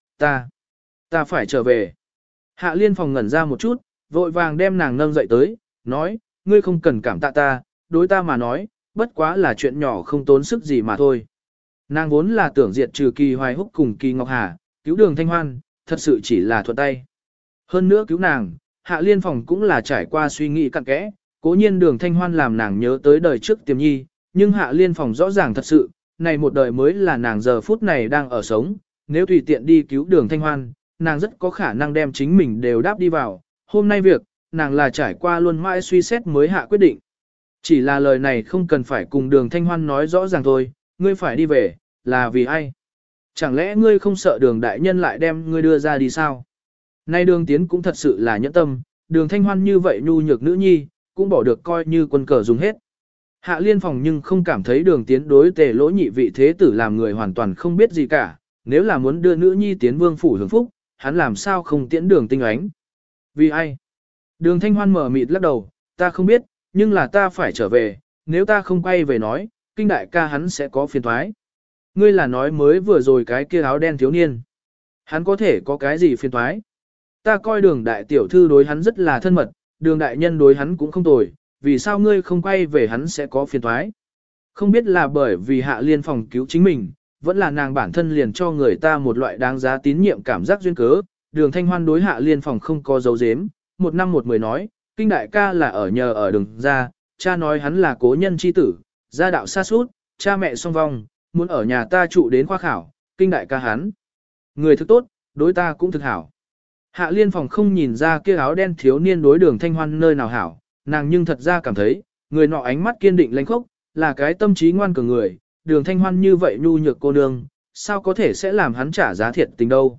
ta phải trở về. Hạ Liên Phòng ngẩn ra một chút, vội vàng đem nàng nâng dậy tới, nói, ngươi không cần cảm tạ ta, đối ta mà nói, bất quá là chuyện nhỏ không tốn sức gì mà thôi. Nàng vốn là tưởng diệt trừ Kỳ Hoài Húc cùng Kỳ Ngọc Hà, cứu Đường Thanh Hoan, thật sự chỉ là thuận tay. Hơn nữa cứu nàng, Hạ Liên Phòng cũng là trải qua suy nghĩ cặn kẽ, cố nhiên Đường Thanh Hoan làm nàng nhớ tới đời trước Tiềm Nhi, nhưng Hạ Liên Phòng rõ ràng thật sự, này một đời mới là nàng giờ phút này đang ở sống, nếu tùy tiện đi cứu Đường Thanh Hoan, nàng rất có khả năng đem chính mình đều đáp đi vào, hôm nay việc, nàng là trải qua luôn mãi suy xét mới hạ quyết định. Chỉ là lời này không cần phải cùng Đường Thanh Hoan nói rõ ràng thôi, ngươi phải đi về, là vì ai? Chẳng lẽ ngươi không sợ Đường đại nhân lại đem ngươi đưa ra đi sao? Nay Đường Tiến cũng thật sự là nhẫn tâm, Đường Thanh Hoan như vậy nhu nhược nữ nhi, cũng bỏ được coi như quân cờ dùng hết. Hạ Liên Phòng nhưng không cảm thấy Đường Tiến đối Tề Lỗ nhị vị thế tử làm người hoàn toàn không biết gì cả, nếu là muốn đưa nữ nhi tiến vương phủ hưởng phúc, hắn làm sao không tiễn Đường Tinh Ánh? Vì ai? Đường Thanh Hoan mở mịt lắc đầu, ta không biết, nhưng là ta phải trở về, nếu ta không quay về nói, Kinh đại ca hắn sẽ có phiền toái. Ngươi là nói mới vừa rồi cái kia áo đen thiếu niên. Hắn có thể có cái gì phiền toái? Ta coi Đường đại tiểu thư đối hắn rất là thân mật, Đường đại nhân đối hắn cũng không tồi, vì sao ngươi không quay về hắn sẽ có phiền toái? Không biết là bởi vì Hạ Liên Phòng cứu chính mình, vẫn là nàng bản thân liền cho người ta một loại đáng giá tín nhiệm cảm giác duyên cớ. Đường Thanh Hoan đối Hạ Liên Phòng không có dấu dếm, một năm một mười nói, Kinh đại ca là ở nhờ ở đường ra, cha nói hắn là cố nhân chi tử, gia đạo xa suốt, cha mẹ song vong, muốn ở nhà ta trụ đến khoa khảo, kinh đại ca hắn. Người thực tốt, đối ta cũng thực hảo. Hạ Liên Phòng không nhìn ra kia áo đen thiếu niên đối Đường Thanh Hoan nơi nào hảo, nàng nhưng thật ra cảm thấy, người nọ ánh mắt kiên định lãnh khốc, là cái tâm trí ngoan cường người, Đường Thanh Hoan như vậy nhu nhược cô nương, sao có thể sẽ làm hắn trả giá thiệt tình đâu.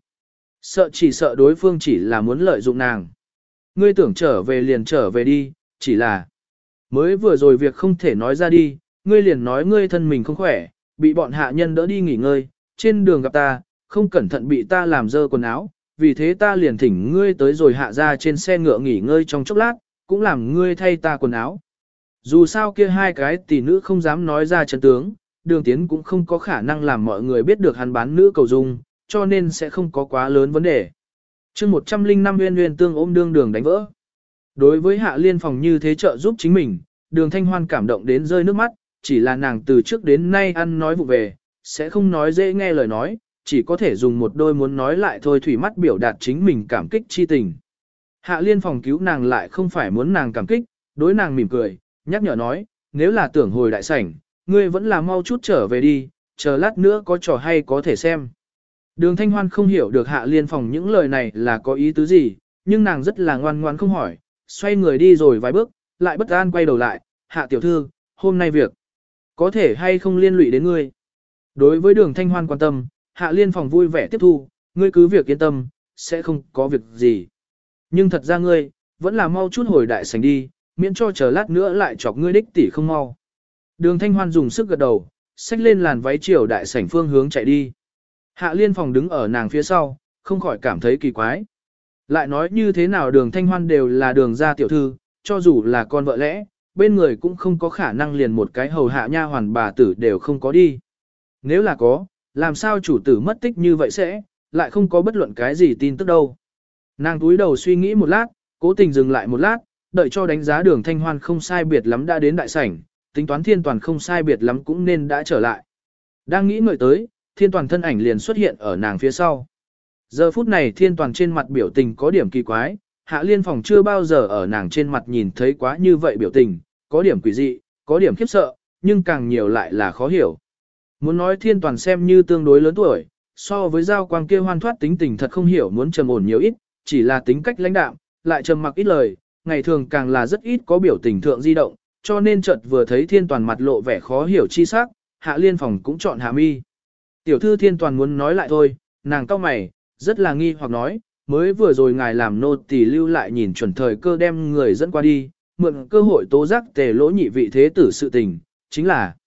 Chỉ sợ đối phương chỉ là muốn lợi dụng nàng. Ngươi tưởng trở về liền trở về đi, chỉ là mới vừa rồi việc không thể nói ra đi, ngươi liền nói ngươi thân mình không khỏe, bị bọn hạ nhân đỡ đi nghỉ ngơi, trên đường gặp ta, không cẩn thận bị ta làm dơ quần áo, vì thế ta liền thỉnh ngươi tới rồi hạ ra trên xe ngựa nghỉ ngơi trong chốc lát, cũng làm ngươi thay ta quần áo. Dù sao kia hai cái tỷ nữ không dám nói ra chân tướng, Đường Tiến cũng không có khả năng làm mọi người biết được hắn bán nữ cầu dung, cho nên sẽ không có quá lớn vấn đề. chương 105 Nguyên Nguyên tương ôm đương đường đánh vỡ. Đối với Hạ Liên Phòng như thế trợ giúp chính mình, Đường Thanh Hoan cảm động đến rơi nước mắt, chỉ là nàng từ trước đến nay ăn nói vụ về, sẽ không nói dễ nghe lời nói, chỉ có thể dùng một đôi muốn nói lại thôi thủy mắt biểu đạt chính mình cảm kích chi tình. Hạ Liên Phòng cứu nàng lại không phải muốn nàng cảm kích, đối nàng mỉm cười, nhắc nhở nói, nếu là tưởng hồi đại sảnh, ngươi vẫn là mau chút trở về đi, chờ lát nữa có trò hay có thể xem. Đường Thanh Hoan không hiểu được Hạ Liên Phòng những lời này là có ý tứ gì, nhưng nàng rất là ngoan ngoan không hỏi, xoay người đi rồi vài bước, lại bất an quay đầu lại, Hạ tiểu thư, hôm nay việc, có thể hay không liên lụy đến ngươi. Đối với Đường Thanh Hoan quan tâm, Hạ Liên Phòng vui vẻ tiếp thu, ngươi cứ việc yên tâm, sẽ không có việc gì. Nhưng thật ra ngươi, vẫn là mau chút hồi đại sảnh đi, miễn cho chờ lát nữa lại chọc ngươi đích tỷ không mau. Đường Thanh Hoan dùng sức gật đầu, xách lên làn váy chiều đại sảnh phương hướng chạy đi. Hạ Liên Phòng đứng ở nàng phía sau, không khỏi cảm thấy kỳ quái. Lại nói như thế nào Đường Thanh Hoan đều là Đường gia tiểu thư, cho dù là con vợ lẽ, bên người cũng không có khả năng liền một cái hầu hạ nha hoàn bà tử đều không có đi. Nếu là có, làm sao chủ tử mất tích như vậy sẽ, lại không có bất luận cái gì tin tức đâu. Nàng túi đầu suy nghĩ một lát, cố tình dừng lại một lát, đợi cho đánh giá Đường Thanh Hoan không sai biệt lắm đã đến đại sảnh, tính toán Thiên Toàn không sai biệt lắm cũng nên đã trở lại. Đang nghĩ ngợi tới, Thiên Toàn thân ảnh liền xuất hiện ở nàng phía sau. Giờ phút này Thiên Toàn trên mặt biểu tình có điểm kỳ quái, Hạ Liên Phòng chưa bao giờ ở nàng trên mặt nhìn thấy quá như vậy biểu tình, có điểm quỷ dị, có điểm khiếp sợ, nhưng càng nhiều lại là khó hiểu. Muốn nói Thiên Toàn xem như tương đối lớn tuổi, so với Giao Quang kia hoan thoát tính tình thật không hiểu muốn trầm ổn nhiều ít, chỉ là tính cách lãnh đạm, lại trầm mặc ít lời, ngày thường càng là rất ít có biểu tình thượng di động, cho nên chợt vừa thấy Thiên Toàn mặt lộ vẻ khó hiểu chi sắc, Hạ Liên Phòng cũng chọn hạ mi. Tiểu thư Thiên Toàn muốn nói lại thôi, nàng cau mày, rất là nghi hoặc nói, mới vừa rồi ngài làm nô tỳ lưu lại nhìn chuẩn thời cơ đem người dẫn qua đi, mượn cơ hội tố giác Tề Lỗ nhị vị thế tử sự tình, chính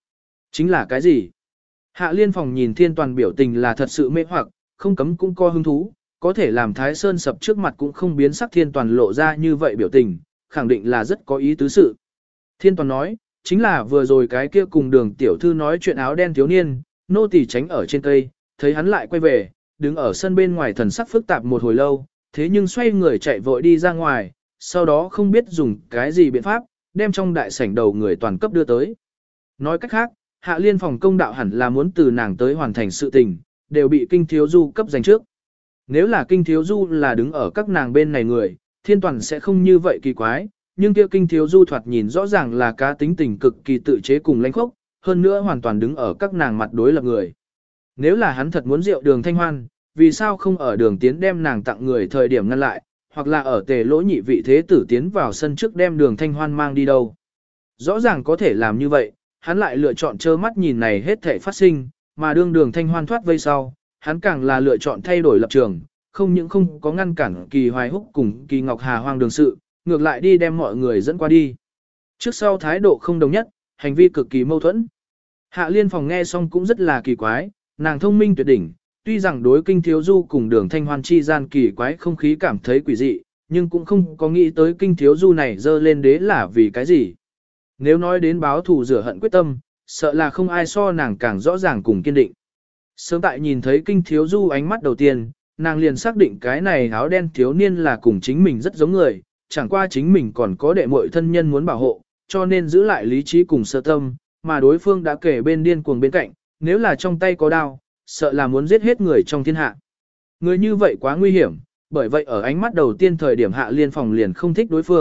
là cái gì? Hạ Liên Phòng nhìn Thiên Toàn biểu tình là thật sự mê hoặc, không cấm cũng có hứng thú, có thể làm Thái Sơn sập trước mặt cũng không biến sắc Thiên Toàn lộ ra như vậy biểu tình, khẳng định là rất có ý tứ sự. Thiên Toàn nói, chính là vừa rồi cái kia cùng Đường tiểu thư nói chuyện áo đen thiếu niên, nô tỳ tránh ở trên cây, thấy hắn lại quay về, đứng ở sân bên ngoài thần sắc phức tạp một hồi lâu, thế nhưng xoay người chạy vội đi ra ngoài, sau đó không biết dùng cái gì biện pháp, đem trong đại sảnh đầu người toàn cấp đưa tới. Nói cách khác, Hạ Liên Phòng công đạo hẳn là muốn từ nàng tới hoàn thành sự tình, đều bị Kinh Thiếu Du cấp giành trước. Nếu là Kinh Thiếu Du là đứng ở các nàng bên này người, Thiên Toàn sẽ không như vậy kỳ quái, nhưng kia Kinh Thiếu Du thoạt nhìn rõ ràng là cá tính tình cực kỳ tự chế cùng lãnh khốc, hơn nữa hoàn toàn đứng ở các nàng mặt đối lập người. Nếu là hắn thật muốn rượu Đường Thanh Hoan, vì sao không ở Đường Tiến đem nàng tặng người thời điểm ngăn lại, hoặc là ở Tề Lỗ nhị vị thế tử tiến vào sân trước đem Đường Thanh Hoan mang đi đâu. Rõ ràng có thể làm như vậy, hắn lại lựa chọn trơ mắt nhìn này hết thể phát sinh, mà đương Đường Thanh Hoan thoát vây sau, hắn càng là lựa chọn thay đổi lập trường, không những không có ngăn cản Kỳ Hoài Húc cùng Kỳ Ngọc Hà hoang đường sự, ngược lại đi đem mọi người dẫn qua đi. Trước sau thái độ không đồng nhất, hành vi cực kỳ mâu thuẫn. Hạ Liên Phòng nghe xong cũng rất là kỳ quái, nàng thông minh tuyệt đỉnh, tuy rằng đối Kinh Thiếu Du cùng Đường Thanh Hoan chi gian kỳ quái không khí cảm thấy quỷ dị, nhưng cũng không có nghĩ tới Kinh Thiếu Du này dơ lên đế là vì cái gì. Nếu nói đến báo thù rửa hận quyết tâm, sợ là không ai so nàng càng rõ ràng cùng kiên định. Sớm tại nhìn thấy Kinh Thiếu Du ánh mắt đầu tiên, nàng liền xác định cái này áo đen thiếu niên là cùng chính mình rất giống người, chẳng qua chính mình còn có đệ muội thân nhân muốn bảo hộ, cho nên giữ lại lý trí cùng sơ tâm, mà đối phương đã kể bên điên cuồng bên cạnh, nếu là trong tay có đao, sợ là muốn giết hết người trong thiên hạ. Người như vậy quá nguy hiểm, bởi vậy ở ánh mắt đầu tiên thời điểm Hạ Liên Phòng liền không thích đối phương,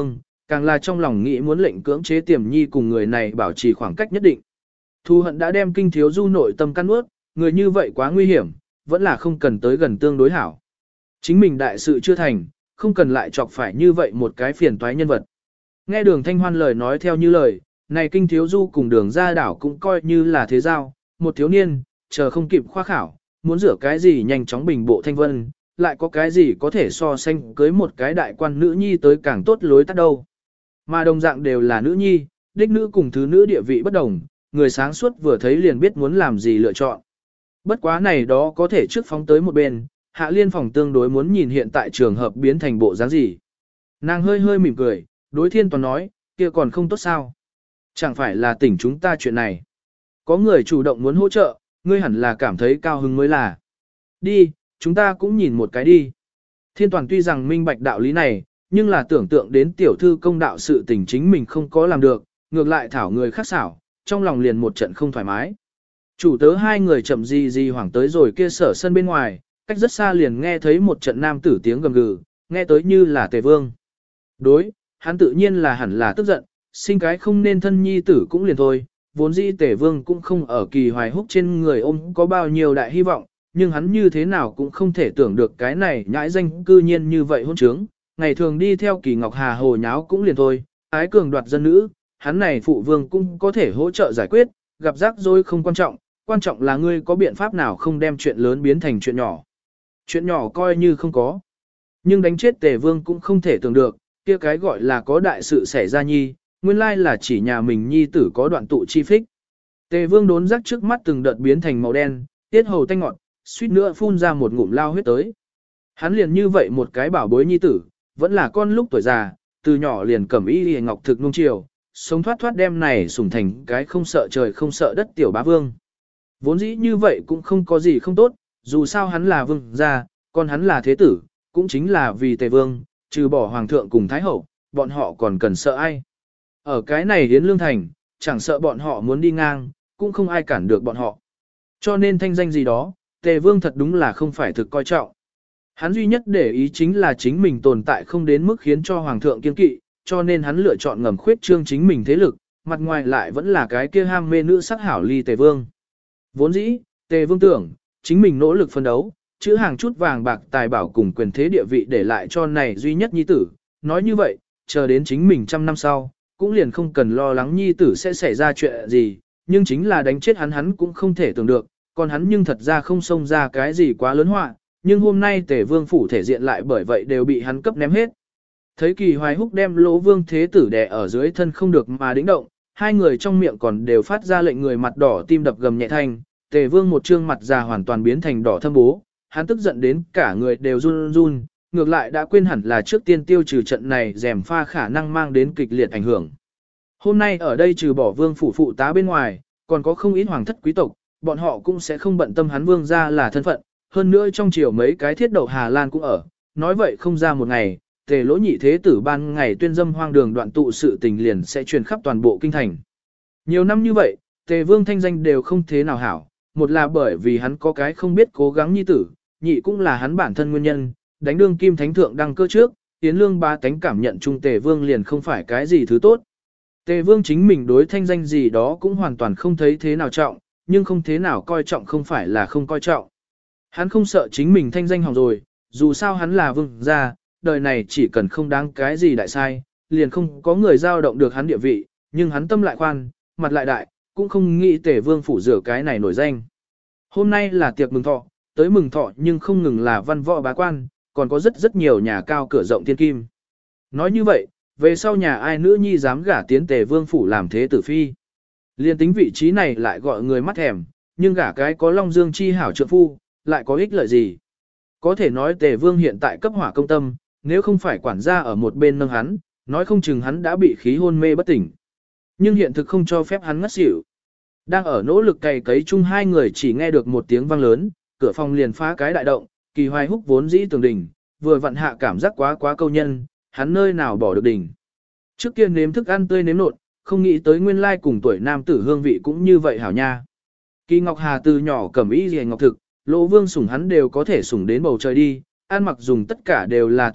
Càng là trong lòng nghĩ muốn lệnh cưỡng chế Tiềm Nhi cùng người này bảo trì khoảng cách nhất định. Thù hận đã đem Kinh Thiếu Du nội tâm căn ướt, người như vậy quá nguy hiểm, vẫn là không cần tới gần tương đối hảo. Chính mình đại sự chưa thành, không cần lại chọc phải như vậy một cái phiền toái nhân vật. Nghe Đường Thanh Hoan lời nói theo như lời, này Kinh Thiếu Du cùng Đường Gia Đảo cũng coi như là thế giao, một thiếu niên, chờ không kịp khoa khảo, muốn rửa cái gì nhanh chóng bình bộ thanh vân, lại có cái gì có thể so sánh cưới một cái đại quan nữ nhi tới càng tốt lối tắt đâu. Mà đồng dạng đều là nữ nhi, đích nữ cùng thứ nữ địa vị bất đồng, người sáng suốt vừa thấy liền biết muốn làm gì lựa chọn. Bất quá này đó có thể trước phóng tới một bên, Hạ Liên Phòng tương đối muốn nhìn hiện tại trường hợp biến thành bộ dáng gì. Nàng hơi hơi mỉm cười, đối Thiên Toàn nói, kia còn không tốt sao. Chẳng phải là tỉnh chúng ta chuyện này. Có người chủ động muốn hỗ trợ, ngươi hẳn là cảm thấy cao hứng mới là. Đi, chúng ta cũng nhìn một cái đi. Thiên Toàn tuy rằng minh bạch đạo lý này, nhưng là tưởng tượng đến tiểu thư công đạo sự tình chính mình không có làm được, ngược lại thảo người khác xảo, trong lòng liền một trận không thoải mái. Chủ tớ hai người chậm gì hoảng tới rồi kia sở sân bên ngoài, cách rất xa liền nghe thấy một trận nam tử tiếng gầm gừ, nghe tới như là Tề Vương. Đối, hắn tự nhiên là hẳn là tức giận, sinh cái không nên thân nhi tử cũng liền thôi, vốn dĩ Tề Vương cũng không ở Kỳ Hoài Húc trên người ôm có bao nhiêu đại hy vọng, nhưng hắn như thế nào cũng không thể tưởng được cái này nhãi danh cư nhiên như vậy hôn trướng, ngày thường đi theo Kỳ Ngọc Hà hồ nháo cũng liền thôi, ái cường đoạt dân nữ, hắn này phụ vương cũng có thể hỗ trợ giải quyết, gặp rắc rối không quan trọng là ngươi có biện pháp nào không đem chuyện lớn biến thành chuyện nhỏ. Chuyện nhỏ coi như không có. Nhưng đánh chết Tề Vương cũng không thể tưởng được, kia cái gọi là có đại sự xảy ra nhi, nguyên lai là chỉ nhà mình nhi tử có đoạn tụ chi phích. Tề Vương đốn rắc trước mắt từng đợt biến thành màu đen, tiết hầu tanh ngọt, suýt nữa phun ra một ngụm lao huyết tới. Hắn liền như vậy một cái bảo bối nhi tử, vẫn là con lúc tuổi già, từ nhỏ liền cẩm y ngọc thực nung chiều, sống thoát thoát đem này sủng thành cái không sợ trời không sợ đất tiểu bá vương. Vốn dĩ như vậy cũng không có gì không tốt, dù sao hắn là vương gia, còn hắn là thế tử, cũng chính là vì Tề Vương, trừ bỏ hoàng thượng cùng thái hậu, bọn họ còn cần sợ ai. Ở cái này đến lương thành, chẳng sợ bọn họ muốn đi ngang, cũng không ai cản được bọn họ. Cho nên thanh danh gì đó, Tề Vương thật đúng là không phải thực coi trọng. Hắn duy nhất để ý chính là chính mình tồn tại không đến mức khiến cho hoàng thượng kiên kỵ, cho nên hắn lựa chọn ngầm khuyết trương chính mình thế lực, mặt ngoài lại vẫn là cái kia ham mê nữ sắc hảo ly Tề Vương. Vốn dĩ, Tề Vương tưởng, chính mình nỗ lực phân đấu, chữ hàng chút vàng bạc tài bảo cùng quyền thế địa vị để lại cho này duy nhất nhi tử. Nói như vậy, chờ đến chính mình 100 năm sau, cũng liền không cần lo lắng nhi tử sẽ xảy ra chuyện gì, nhưng chính là đánh chết hắn cũng không thể tưởng được, còn hắn nhưng thật ra không xông ra cái gì quá lớn họa, nhưng hôm nay Tề Vương phủ thể diện lại bởi vậy đều bị hắn cấp ném hết. Thấy Kỳ Hoài Húc đem Lỗ Vương thế tử đè ở dưới thân không được mà đĩnh động, hai người trong miệng còn đều phát ra lệnh người mặt đỏ tim đập gầm nhẹ thanh, Tề Vương một trương mặt già hoàn toàn biến thành đỏ thâm bố, hắn tức giận đến cả người đều run run, ngược lại đã quên hẳn là trước tiên tiêu trừ trận này rèm pha khả năng mang đến kịch liệt ảnh hưởng. Hôm nay ở đây trừ bỏ Vương phủ phụ tá bên ngoài, còn có không ít hoàng thất quý tộc, bọn họ cũng sẽ không bận tâm hắn Vương gia là thân phận, hơn nữa trong triều mấy cái thiết đậu Hà Lan cũng ở, nói vậy không ra một ngày, Tề Lỗ nhị thế tử ban ngày tuyên dâm hoang đường đoạn tụ sự tình liền sẽ truyền khắp toàn bộ kinh thành. Nhiều năm như vậy, Tề Vương thanh danh đều không thế nào hảo, một là bởi vì hắn có cái không biết cố gắng nhi tử, nhị cũng là hắn bản thân nguyên nhân, đánh đương kim thánh thượng đăng cơ trước, Yến Lương ba tánh cảm nhận chung Tề Vương liền không phải cái gì thứ tốt. Tề Vương chính mình đối thanh danh gì đó cũng hoàn toàn không thấy thế nào trọng, nhưng không thế nào coi trọng không phải là không coi trọng. Hắn không sợ chính mình thanh danh hỏng rồi, dù sao hắn là vương gia, đời này chỉ cần không đáng cái gì đại sai, liền không có người giao động được hắn địa vị, nhưng hắn tâm lại khoan, mặt lại đại, cũng không nghĩ Tề Vương phủ rửa cái này nổi danh. Hôm nay là tiệc mừng thọ, tới mừng thọ nhưng không ngừng là văn võ bá quan, còn có rất nhiều nhà cao cửa rộng thiên kim. Nói như vậy, về sau nhà ai nữ nhi dám gả tiến Tề Vương phủ làm thế tử phi. Liên tính vị trí này lại gọi người mắt thèm, nhưng gả cái có Long Dương chi hảo trượng phu, lại có ích lợi gì. Có thể nói Tề Vương hiện tại cấp hỏa công tâm, nếu không phải quản gia ở một bên nâng hắn, nói không chừng hắn đã bị khí hôn mê bất tỉnh. Nhưng hiện thực không cho phép hắn ngất xỉu. Đang ở nỗ lực cày cấy chung hai người chỉ nghe được một tiếng vang lớn, cửa phòng liền phá cái đại động, Kỳ Hoài Húc vốn dĩ tường đỉnh, vừa vặn hạ cảm giác quá câu nhân, hắn nơi nào bỏ được đỉnh. Trước kia nếm thức ăn tươi nếm nộn, không nghĩ tới nguyên lai cùng tuổi nam tử hương vị cũng như vậy hảo nha. Kỳ Ngọc Hà từ nhỏ cẩm y liễu ngọc thực, Lỗ Vương sủng hắn đều có thể sủng đến bầu trời đi, ăn mặc dùng tất cả đều là tốt nhất,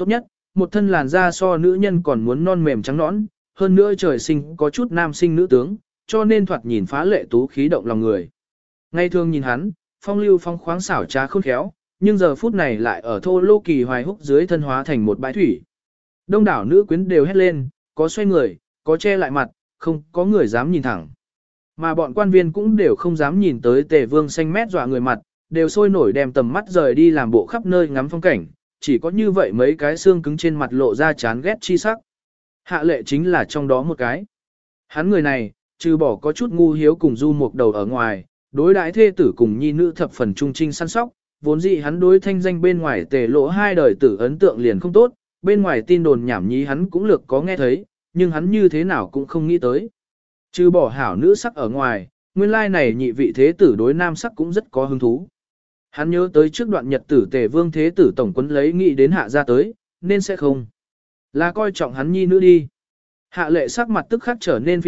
một thân làn da so nữ nhân còn muốn non mềm trắng nõn, hơn nữa trời sinh có chút nam sinh nữ tướng, cho nên thoạt nhìn phá lệ tú khí động lòng người. Ngày thường nhìn hắn, phong lưu phong khoáng xảo trá khôn khéo, nhưng giờ phút này lại ở thô lô kỳ hoài húc dưới thân hóa thành một bãi thủy. Đông đảo nữ quyến đều hét lên, có xoay người, có che lại mặt, không có người dám nhìn thẳng. Mà bọn quan viên cũng đều không dám nhìn tới Tề Vương xanh mét dọa người mặt, đều sôi nổi đem tầm mắt rời đi làm bộ khắp nơi ngắm phong cảnh, chỉ có như vậy mấy cái xương cứng trên mặt lộ ra chán ghét chi sắc. Hạ lệ chính là trong đó một cái. Hắn người này, trừ bỏ có chút ngu hiếu cùng du mục đầu ở ngoài, đối đãi thê tử cùng nhi nữ thập phần trung trinh săn sóc, vốn dĩ hắn đối thanh danh bên ngoài Tề Lộ hai đời tử ấn tượng liền không tốt, bên ngoài tin đồn nhảm nhí hắn cũng lược có nghe thấy, nhưng hắn như thế nào cũng không nghĩ tới. Trừ bỏ hảo nữ sắc ở ngoài, nguyên lai này nhị vị thế tử đối nam sắc cũng rất có hứng thú. Hắn nhớ tới trước đoạn nhật tử Tề Vương thế tử tổng quấn lấy nghĩ đến hạ ra tới, nên sẽ không là coi trọng hắn nhi nữ đi. Hạ lệ sắc mặt tức khắc trở nên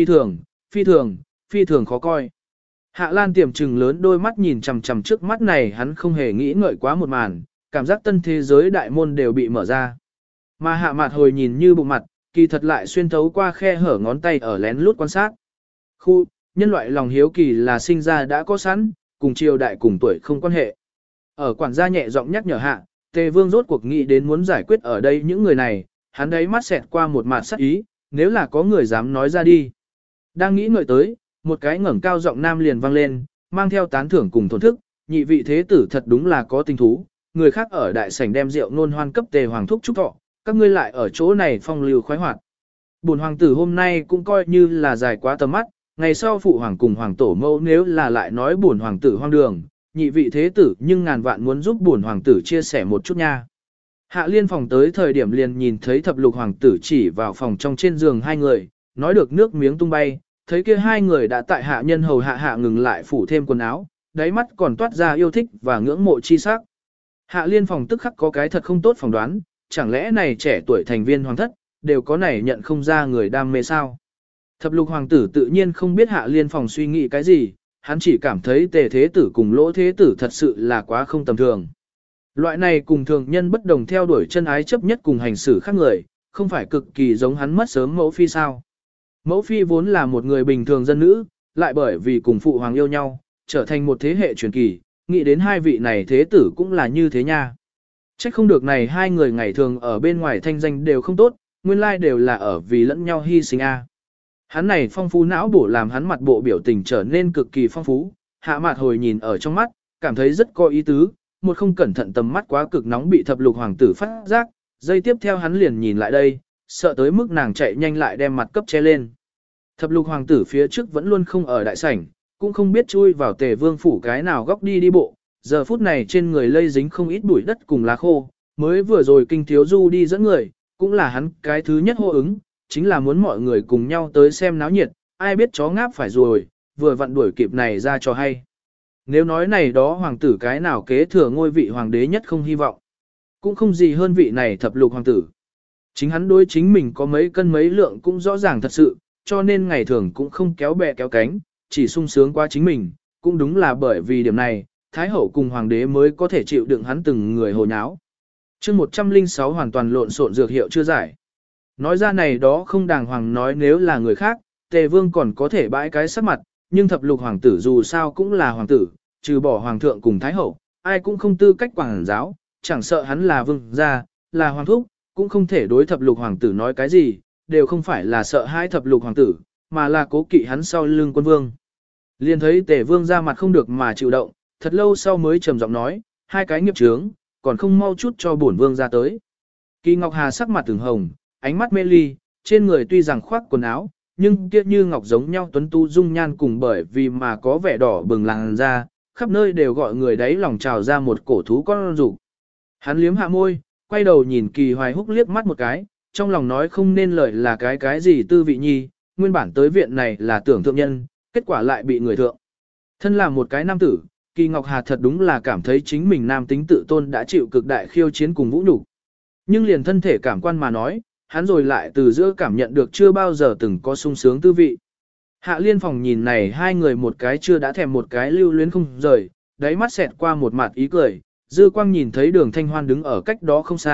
phi thường khó coi. Hạ Lan tiềm trừng lớn đôi mắt nhìn chằm chằm trước mắt này, hắn không hề nghĩ ngợi quá một màn, cảm giác tân thế giới đại môn đều bị mở ra. Mà Hạ Mạt hồi nhìn như bụng mặt, kỳ thật lại xuyên thấu qua khe hở ngón tay ở lén lút quan sát. Khu, nhân loại lòng hiếu kỳ là sinh ra đã có sẵn, cùng triều đại cùng tuổi không quan hệ. Ở quản gia nhẹ giọng nhắc nhở Hạ, Tề Vương rốt cuộc nghĩ đến muốn giải quyết ở đây những người này, hắn đấy mắt xẹt qua một mặt sắc ý, nếu là có người dám nói ra đi. Đang nghĩ ngợi tới, một cái ngẩng cao giọng nam liền vang lên, mang theo tán thưởng cùng thổn thức, nhị vị thế tử thật đúng là có tình thú, người khác ở đại sảnh đem rượu nôn hoan cấp Tề hoàng thúc chúc thọ, các ngươi lại ở chỗ này phong lưu khoái hoạt. Bổn hoàng tử hôm nay cũng coi như là dài quá tầm mắt, ngày sau phụ hoàng cùng hoàng tổ mẫu nếu là lại nói bổn hoàng tử hoang đường, nhị vị thế tử nhưng ngàn vạn muốn giúp bổn hoàng tử chia sẻ một chút nha. Hạ Liên phòng tới thời điểm liền nhìn thấy thập lục hoàng tử chỉ vào phòng trong trên giường hai người, nói được nước miếng tung bay, thấy kia hai người đã tại hạ nhân hầu hạ ngừng lại phủ thêm quần áo, đáy mắt còn toát ra yêu thích và ngưỡng mộ chi sắc. Hạ Liên phòng tức khắc có cái thật không tốt phỏng đoán, chẳng lẽ này trẻ tuổi thành viên hoàng thất, đều có này nhận không ra người đam mê sao? Thập lục hoàng tử tự nhiên không biết Hạ Liên phòng suy nghĩ cái gì, hắn chỉ cảm thấy Tề thế tử cùng Lỗ thế tử thật sự là quá không tầm thường. Loại này cùng thường nhân bất đồng theo đuổi chân ái chấp nhất cùng hành xử khác người, không phải cực kỳ giống hắn mất sớm mẫu phi sao? Mẫu phi vốn là một người bình thường dân nữ, lại bởi vì cùng phụ hoàng yêu nhau, trở thành một thế hệ truyền kỳ, nghĩ đến hai vị này thế tử cũng là như thế nha. Trách không được này hai người ngày thường ở bên ngoài thanh danh đều không tốt, nguyên lai đều là ở vì lẫn nhau hy sinh a. Hắn này phong phú não bổ làm hắn mặt bộ biểu tình trở nên cực kỳ phong phú, Hạ Mạt hồi nhìn ở trong mắt, cảm thấy rất có ý tứ, một không cẩn thận tầm mắt quá cực nóng bị thập lục hoàng tử phát giác, giây tiếp theo hắn liền nhìn lại đây, sợ tới mức nàng chạy nhanh lại đem mặt cấp che lên. Thập lục hoàng tử phía trước vẫn luôn không ở đại sảnh, cũng không biết chui vào Tề Vương phủ cái nào góc đi bộ, giờ phút này trên người lây dính không ít bụi đất cùng lá khô, mới vừa rồi Kinh Thiếu Du đi dẫn người, cũng là hắn cái thứ nhất hô ứng, chính là muốn mọi người cùng nhau tới xem náo nhiệt, ai biết chó ngáp phải rồi, vừa vặn đuổi kịp này ra cho hay. Nếu nói này đó hoàng tử cái nào kế thừa ngôi vị hoàng đế nhất không hy vọng, cũng không gì hơn vị này thập lục hoàng tử. Chính hắn đối chính mình có mấy cân mấy lượng cũng rõ ràng thật sự, cho nên ngày thường cũng không kéo bè kéo cánh, chỉ sung sướng qua chính mình, cũng đúng là bởi vì điểm này, Thái hậu cùng hoàng đế mới có thể chịu đựng hắn từng người hồ nháo. Chương 106 hoàn toàn lộn xộn dược hiệu chưa giải. Nói ra này đó không đàng hoàng, nói nếu là người khác, Tề Vương còn có thể bãi cái sắc mặt, nhưng thập lục hoàng tử dù sao cũng là hoàng tử, trừ bỏ hoàng thượng cùng Thái hậu, ai cũng không tư cách quảng giáo, chẳng sợ hắn là vương gia, là hoàng thúc, cũng không thể đối thập lục hoàng tử nói cái gì, đều không phải là sợ hai thập lục hoàng tử, mà là cố kỵ hắn sau lưng quân vương. Liền thấy Tề Vương ra mặt không được mà chịu động, thật lâu sau mới trầm giọng nói, hai cái nghiệp chướng, còn không mau chút cho bổn vương ra tới. Kỳ Ngọc Hà sắc mặt từng hồng, ánh mắt mê ly, trên người tuy rằng khoác quần áo, nhưng kia như ngọc giống nhau tuấn tu dung nhan cùng bởi vì mà có vẻ đỏ bừng làn da, khắp nơi đều gọi người đấy lòng trào ra một cổ thú con rủ. Hắn liếm hạ môi, quay đầu nhìn Kỳ Hoài Húc liếc mắt một cái, trong lòng nói không nên lời là cái gì tư vị nhi, nguyên bản tới viện này là tưởng thượng nhân, kết quả lại bị người thượng. Thân là một cái nam tử, Kỳ Ngọc Hà thật đúng là cảm thấy chính mình nam tính tự tôn đã chịu cực đại khiêu chiến cùng vũ nhục. Nhưng liền thân thể cảm quan mà nói, hắn rồi lại từ giữa cảm nhận được chưa bao giờ từng có sung sướng tư vị. Hạ Liên phòng nhìn này hai người một cái chưa đã thèm một cái lưu luyến không rời, đáy mắt xẹt qua một mặt ý cười, dư quang nhìn thấy Đường Thanh Hoan đứng ở cách đó không xa,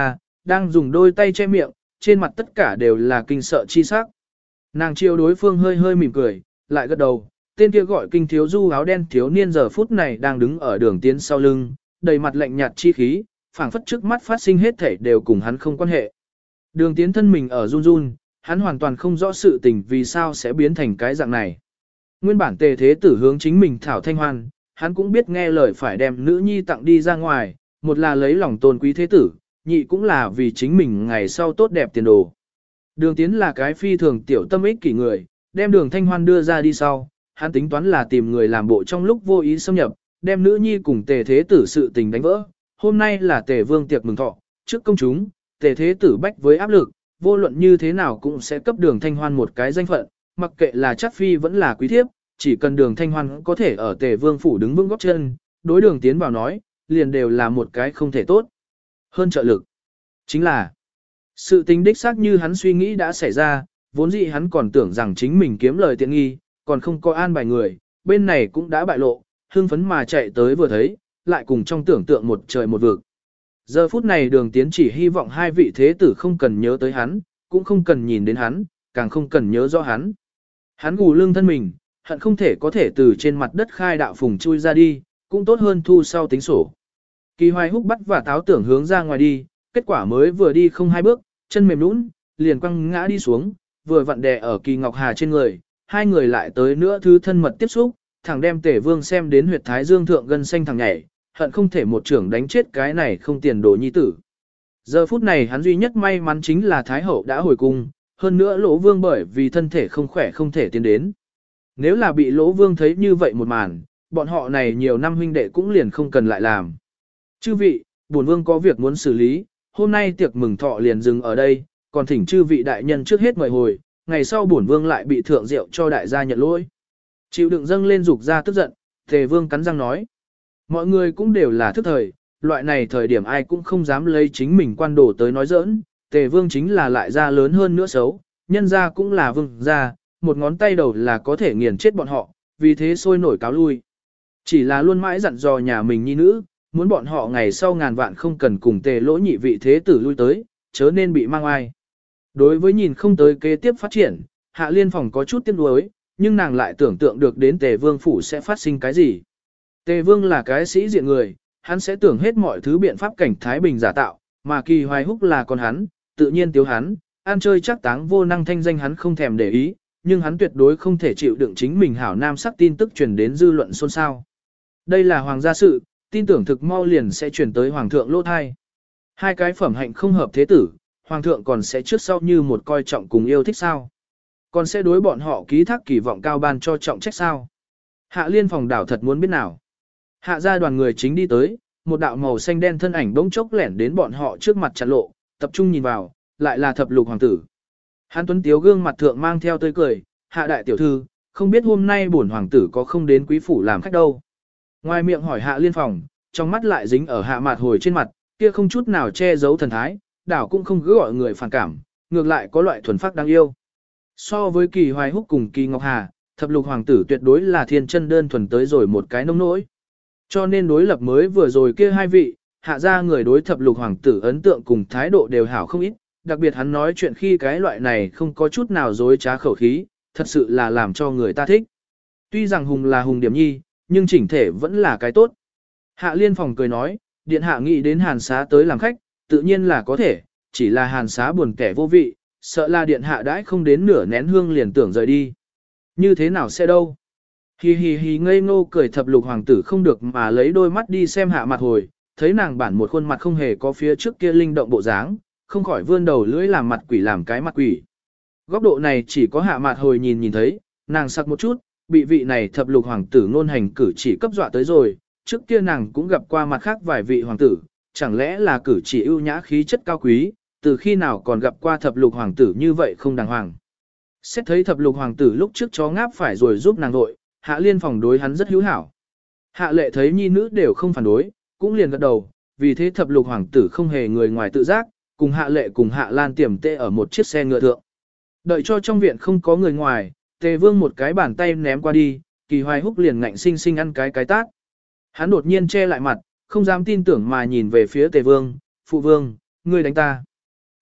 đang dùng đôi tay che miệng, trên mặt tất cả đều là kinh sợ chi sắc. Nàng chiều đối phương hơi hơi mỉm cười, lại gật đầu, tên kia gọi Kinh Thiếu Du áo đen thiếu niên giờ phút này đang đứng ở đường tiến sau lưng, đầy mặt lạnh nhạt chi khí, phảng phất trước mắt phát sinh hết thảy đều cùng hắn không quan hệ. Đường tiến thân mình ở run run, hắn hoàn toàn không rõ sự tình vì sao sẽ biến thành cái dạng này. Nguyên bản Tề Thế Tử hướng chính mình thảo thanh hoan, hắn cũng biết nghe lời phải đem nữ nhi tặng đi ra ngoài, một là lấy lòng tôn quý thế tử, nhị cũng là vì chính mình ngày sau tốt đẹp tiền đồ. Đường tiến là cái phi thường tiểu tâm ích kỷ người, đem đường thanh hoan đưa ra đi sau, hắn tính toán là tìm người làm bộ trong lúc vô ý xâm nhập, đem nữ nhi cùng Tề Thế Tử sự tình đánh vỡ. Hôm nay là Tề Vương tiệc mừng thọ, trước công chúng, Tề Thế Tử bách với áp lực, vô luận như thế nào cũng sẽ cấp đường thanh hoan một cái danh phận, mặc kệ là chắc phi vẫn là quý thiếp, chỉ cần đường thanh hoan có thể ở Tề Vương phủ đứng vững góp chân, đối đường tiến vào nói, liền đều là một cái không thể tốt. Hơn trợ lực, chính là sự tình đích xác như hắn suy nghĩ đã xảy ra, vốn dĩ hắn còn tưởng rằng chính mình kiếm lời tiện nghi, còn không có an bài người, bên này cũng đã bại lộ, hưng phấn mà chạy tới vừa thấy, lại cùng trong tưởng tượng một trời một vực. Giờ phút này đường tiến chỉ hy vọng hai vị thế tử không cần nhớ tới hắn, cũng không cần nhìn đến hắn, càng không cần nhớ rõ hắn. Hắn gù lưng thân mình, hận không thể có thể từ trên mặt đất khai đạo phùng chui ra đi, cũng tốt hơn thu sau tính sổ. Kỳ Hoài Húc bắt và táo tưởng hướng ra ngoài đi, kết quả mới vừa đi không hai bước, chân mềm nhũn, liền quăng ngã đi xuống, vừa vặn đè ở Kỳ Ngọc Hà trên người, hai người lại tới nữa thứ thân mật tiếp xúc, thằng đem Tề Vương xem đến huyệt thái dương thượng gân xanh thằng nhảy, hận không thể một trưởng đánh chết cái này không tiền đồ nhi tử. Giờ phút này hắn duy nhất may mắn chính là Thái Hậu đã hồi cung, hơn nữa Lỗ Vương bởi vì thân thể không khỏe không thể tiến đến. Nếu là bị Lỗ Vương thấy như vậy một màn, bọn họ này nhiều năm huynh đệ cũng liền không cần lại làm. Chư vị, bổn Vương có việc muốn xử lý, hôm nay tiệc mừng thọ liền dừng ở đây, còn thỉnh chư vị đại nhân trước hết mời hồi, ngày sau bổn Vương lại bị thượng rượu cho đại gia nhận lỗi. Chịu đựng dâng lên dục ra tức giận, Tề Vương cắn răng nói. Mọi người cũng đều là thức thời, loại này thời điểm ai cũng không dám lấy chính mình quan đồ tới nói giỡn, Tề Vương chính là lại ra lớn hơn nữa xấu, nhân ra cũng là vương gia, một ngón tay đầu là có thể nghiền chết bọn họ, vì thế sôi nổi cáo lui. Chỉ là luôn mãi dặn dò nhà mình nhi nữ, muốn bọn họ ngày sau ngàn vạn không cần cùng Tề lỗ nhị vị thế tử lui tới, chớ nên bị mang ai. Đối với nhìn không tới kế tiếp phát triển, Hạ Liên Phòng có chút tiếc nuối, nhưng nàng lại tưởng tượng được đến Tề Vương phủ sẽ phát sinh cái gì. Tề Vương là cái sĩ diện người, hắn sẽ tưởng hết mọi thứ biện pháp cảnh Thái Bình giả tạo, mà Kỳ Hoài Húc là con hắn, tự nhiên tiếu hắn, ăn chơi chắc táng vô năng thanh danh hắn không thèm để ý, nhưng hắn tuyệt đối không thể chịu đựng chính mình hảo nam sắc tin tức truyền đến dư luận xôn xao. Đây là hoàng gia sự, tin tưởng thực mau liền sẽ truyền tới hoàng thượng lỗ thai. Hai cái phẩm hạnh không hợp thế tử, hoàng thượng còn sẽ trước sau như một coi trọng cùng yêu thích sao? Còn sẽ đối bọn họ ký thác kỳ vọng cao ban cho trọng trách sao? Hạ Liên Phòng đảo thật muốn biết nào. Hạ ra đoàn người chính đi tới, một đạo màu xanh đen thân ảnh bỗng chốc lẻn đến bọn họ trước mặt chặn lộ, tập trung nhìn vào, lại là Thập Lục hoàng tử. Hàn Tuấn Tiếu gương mặt thượng mang theo tươi cười, Hạ đại tiểu thư, không biết hôm nay bổn hoàng tử có không đến quý phủ làm khách đâu. Ngoài miệng hỏi Hạ Liên Phòng, trong mắt lại dính ở Hạ Mạt Hồi trên mặt, kia không chút nào che giấu thần thái, đảo cũng không cứ gọi người phản cảm, ngược lại có loại thuần phác đáng yêu. So với Kỳ Hoài Húc cùng Kỳ Ngọc Hà, Thập Lục hoàng tử tuyệt đối là thiên chân đơn thuần tới rồi một cái nông nỗi. Cho nên đối lập mới vừa rồi kia hai vị, Hạ ra người đối Thập Lục hoàng tử ấn tượng cùng thái độ đều hảo không ít, đặc biệt hắn nói chuyện khi cái loại này không có chút nào dối trá khẩu khí, thật sự là làm cho người ta thích. Tuy rằng Hùng là Hùng điểm nhi, nhưng chỉnh thể vẫn là cái tốt. Hạ Liên Phòng cười nói, điện hạ nghĩ đến Hàn Xá tới làm khách, tự nhiên là có thể, chỉ là Hàn Xá buồn kẻ vô vị, sợ là điện hạ đãi không đến nửa nén hương liền tưởng rời đi. Như thế nào sẽ đâu? Hi hi hi ngây ngô cười Thập Lục hoàng tử không được mà lấy đôi mắt đi xem Hạ Mạt Hồi, thấy nàng bản một khuôn mặt không hề có phía trước kia linh động bộ dáng, không khỏi vươn đầu lưỡi làm mặt quỷ làm cái mặt quỷ. Góc độ này chỉ có Hạ Mạt Hồi nhìn thấy, nàng sắc một chút, bị vị này Thập Lục hoàng tử ngôn hành cử chỉ cấp dọa tới rồi, trước kia nàng cũng gặp qua mặt khác vài vị hoàng tử, chẳng lẽ là cử chỉ ưu nhã khí chất cao quý, từ khi nào còn gặp qua Thập Lục hoàng tử như vậy không đàng hoàng. Xét thấy Thập Lục hoàng tử lúc trước chó ngáp phải rồi giúp nàng vội, Hạ Liên Phòng đối hắn rất hữu hảo. Hạ Lệ thấy nhi nữ đều không phản đối, cũng liền gật đầu, vì thế Thập Lục hoàng tử không hề người ngoài tự giác, cùng Hạ Lệ cùng Hạ Lan tiềm tê ở một chiếc xe ngựa thượng. Đợi cho trong viện không có người ngoài, Tề Vương một cái bàn tay ném qua đi, Kỳ Hoài Húc liền ngạnh sinh sinh ăn cái tát. Hắn đột nhiên che lại mặt, không dám tin tưởng mà nhìn về phía Tề Vương, phụ vương, ngươi đánh ta.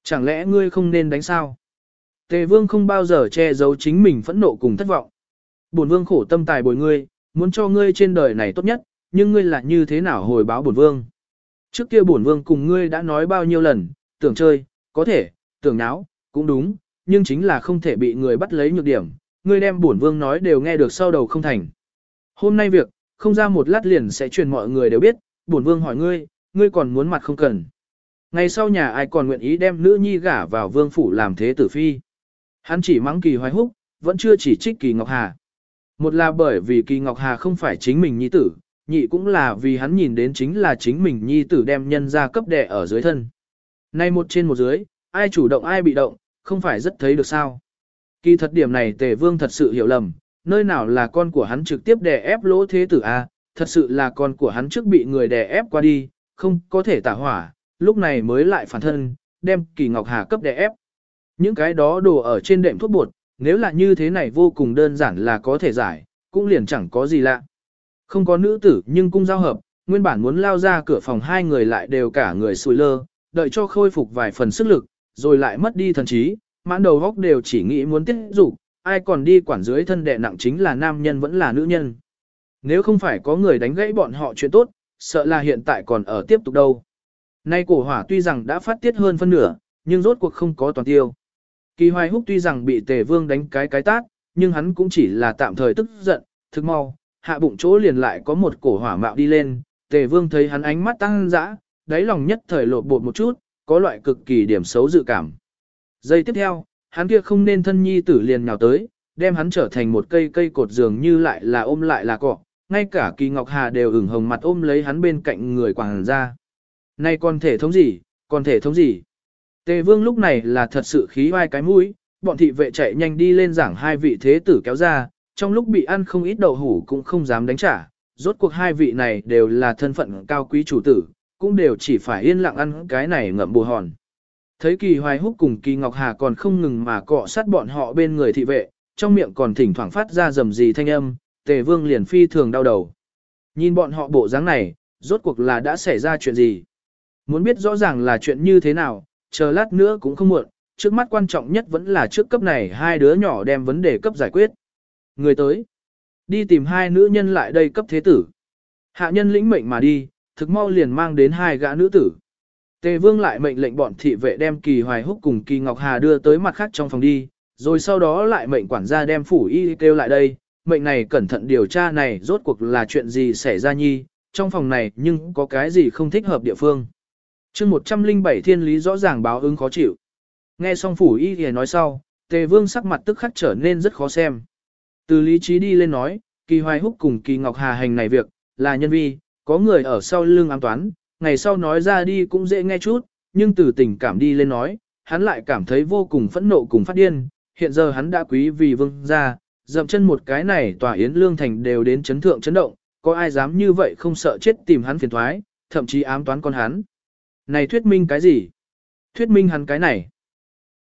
Chẳng lẽ ngươi không nên đánh sao? Tề vương không bao giờ che giấu chính mình phẫn nộ cùng thất vọng. Bổn vương khổ tâm tài bồi ngươi, muốn cho ngươi trên đời này tốt nhất, nhưng ngươi là như thế nào hồi báo bổn vương? Trước kia bổn vương cùng ngươi đã nói bao nhiêu lần, tưởng chơi, có thể, tưởng náo, cũng đúng, nhưng chính là không thể bị người bắt lấy nhược điểm, ngươi đem bổn vương nói đều nghe được sau đầu không thành. Hôm nay việc, không ra một lát liền sẽ truyền mọi người đều biết, bổn vương hỏi ngươi, ngươi còn muốn mặt không cần. Ngày sau nhà ai còn nguyện ý đem nữ nhi gả vào vương phủ làm thế tử phi. Hắn chỉ mắng Kỳ Hoài Húc, vẫn chưa chỉ trích Kỳ Ngọc Hà. Một là bởi vì Kỳ Ngọc Hà không phải chính mình nhi tử, nhị cũng là vì hắn nhìn đến chính là chính mình nhi tử đem nhân ra cấp đẻ ở dưới thân. Nay một trên một dưới, ai chủ động ai bị động, không phải rất thấy được sao. Kỳ thật điểm này Tề Vương thật sự hiểu lầm, nơi nào là con của hắn trực tiếp đè ép lỗ thế tử A, thật sự là con của hắn trước bị người đè ép qua đi, không có thể tả hỏa, lúc này mới lại phản thân, đem Kỳ Ngọc Hà cấp đè ép. Những cái đó đồ ở trên đệm thuốc bột, nếu là như thế này vô cùng đơn giản là có thể giải, cũng liền chẳng có gì lạ. Không có nữ tử nhưng cung giao hợp, nguyên bản muốn lao ra cửa phòng hai người lại đều cả người sùi lơ, đợi cho khôi phục vài phần sức lực, rồi lại mất đi thần trí, mãn đầu góc đều chỉ nghĩ muốn tiết dục, ai còn đi quản dưới thân đè nặng chính là nam nhân vẫn là nữ nhân. Nếu không phải có người đánh gãy bọn họ chuyện tốt, sợ là hiện tại còn ở tiếp tục đâu. Nay cổ hỏa tuy rằng đã phát tiết hơn phân nửa, nhưng rốt cuộc không có toàn tiêu. Kỳ Hoài Húc tuy rằng bị Tề Vương đánh cái tát, nhưng hắn cũng chỉ là tạm thời tức giận, thực mau, hạ bụng chỗ liền lại có một cổ hỏa mạo đi lên, Tề Vương thấy hắn ánh mắt tăng dã, đáy lòng nhất thời lột bột một chút, có loại cực kỳ điểm xấu dự cảm. Giây tiếp theo, hắn kia không nên thân nhi tử liền nhào tới, đem hắn trở thành một cây cột dường như lại là ôm lại là cọ, ngay cả Kỳ Ngọc Hà đều ửng hồng mặt ôm lấy hắn bên cạnh người quảng ra. Này còn thể thống gì, còn thể thống gì? Tề Vương lúc này là thật sự khí vai cái mũi, bọn thị vệ chạy nhanh đi lên giảng hai vị thế tử kéo ra, trong lúc bị ăn không ít đậu hủ cũng không dám đánh trả, rốt cuộc hai vị này đều là thân phận cao quý chủ tử, cũng đều chỉ phải yên lặng ăn cái này ngậm bù hòn. Thấy Kỳ Hoài Húc cùng Kỳ Ngọc Hà còn không ngừng mà cọ sát bọn họ bên người thị vệ, trong miệng còn thỉnh thoảng phát ra rầm rì thanh âm, Tề Vương liền phi thường đau đầu. Nhìn bọn họ bộ dáng này, rốt cuộc là đã xảy ra chuyện gì? Muốn biết rõ ràng là chuyện như thế nào, chờ lát nữa cũng không muộn, trước mắt quan trọng nhất vẫn là trước cấp này hai đứa nhỏ đem vấn đề cấp giải quyết. Người tới, đi tìm hai nữ nhân lại đây cấp thế tử. Hạ nhân lĩnh mệnh mà đi, thực mau liền mang đến hai gã nữ tử. Tề Vương lại mệnh lệnh bọn thị vệ đem Kỳ Hoài Húc cùng Kỳ Ngọc Hà đưa tới mặt khác trong phòng đi, rồi sau đó lại mệnh quản gia đem phủ y kêu lại đây, mệnh này cẩn thận điều tra này rốt cuộc là chuyện gì xảy ra nhi, trong phòng này nhưng có cái gì không thích hợp địa phương. Chương 107 thiên lý rõ ràng báo ứng khó chịu. Nghe xong phủ y thì nói sau, Tề Vương sắc mặt tức khắc trở nên rất khó xem. Từ lý trí đi lên nói, Kỳ Hoài Húc cùng Kỳ Ngọc Hà hành này việc, là nhân vi, có người ở sau lưng ám toán, ngày sau nói ra đi cũng dễ nghe chút, nhưng từ tình cảm đi lên nói, hắn lại cảm thấy vô cùng phẫn nộ cùng phát điên, hiện giờ hắn đã quý vì vương gia, dậm chân một cái này tòa yến lương thành đều đến chấn thượng chấn động, có ai dám như vậy không sợ chết tìm hắn phiền thoái, thậm chí ám toán con hắn. Này thuyết minh cái gì? Thuyết minh hắn cái này.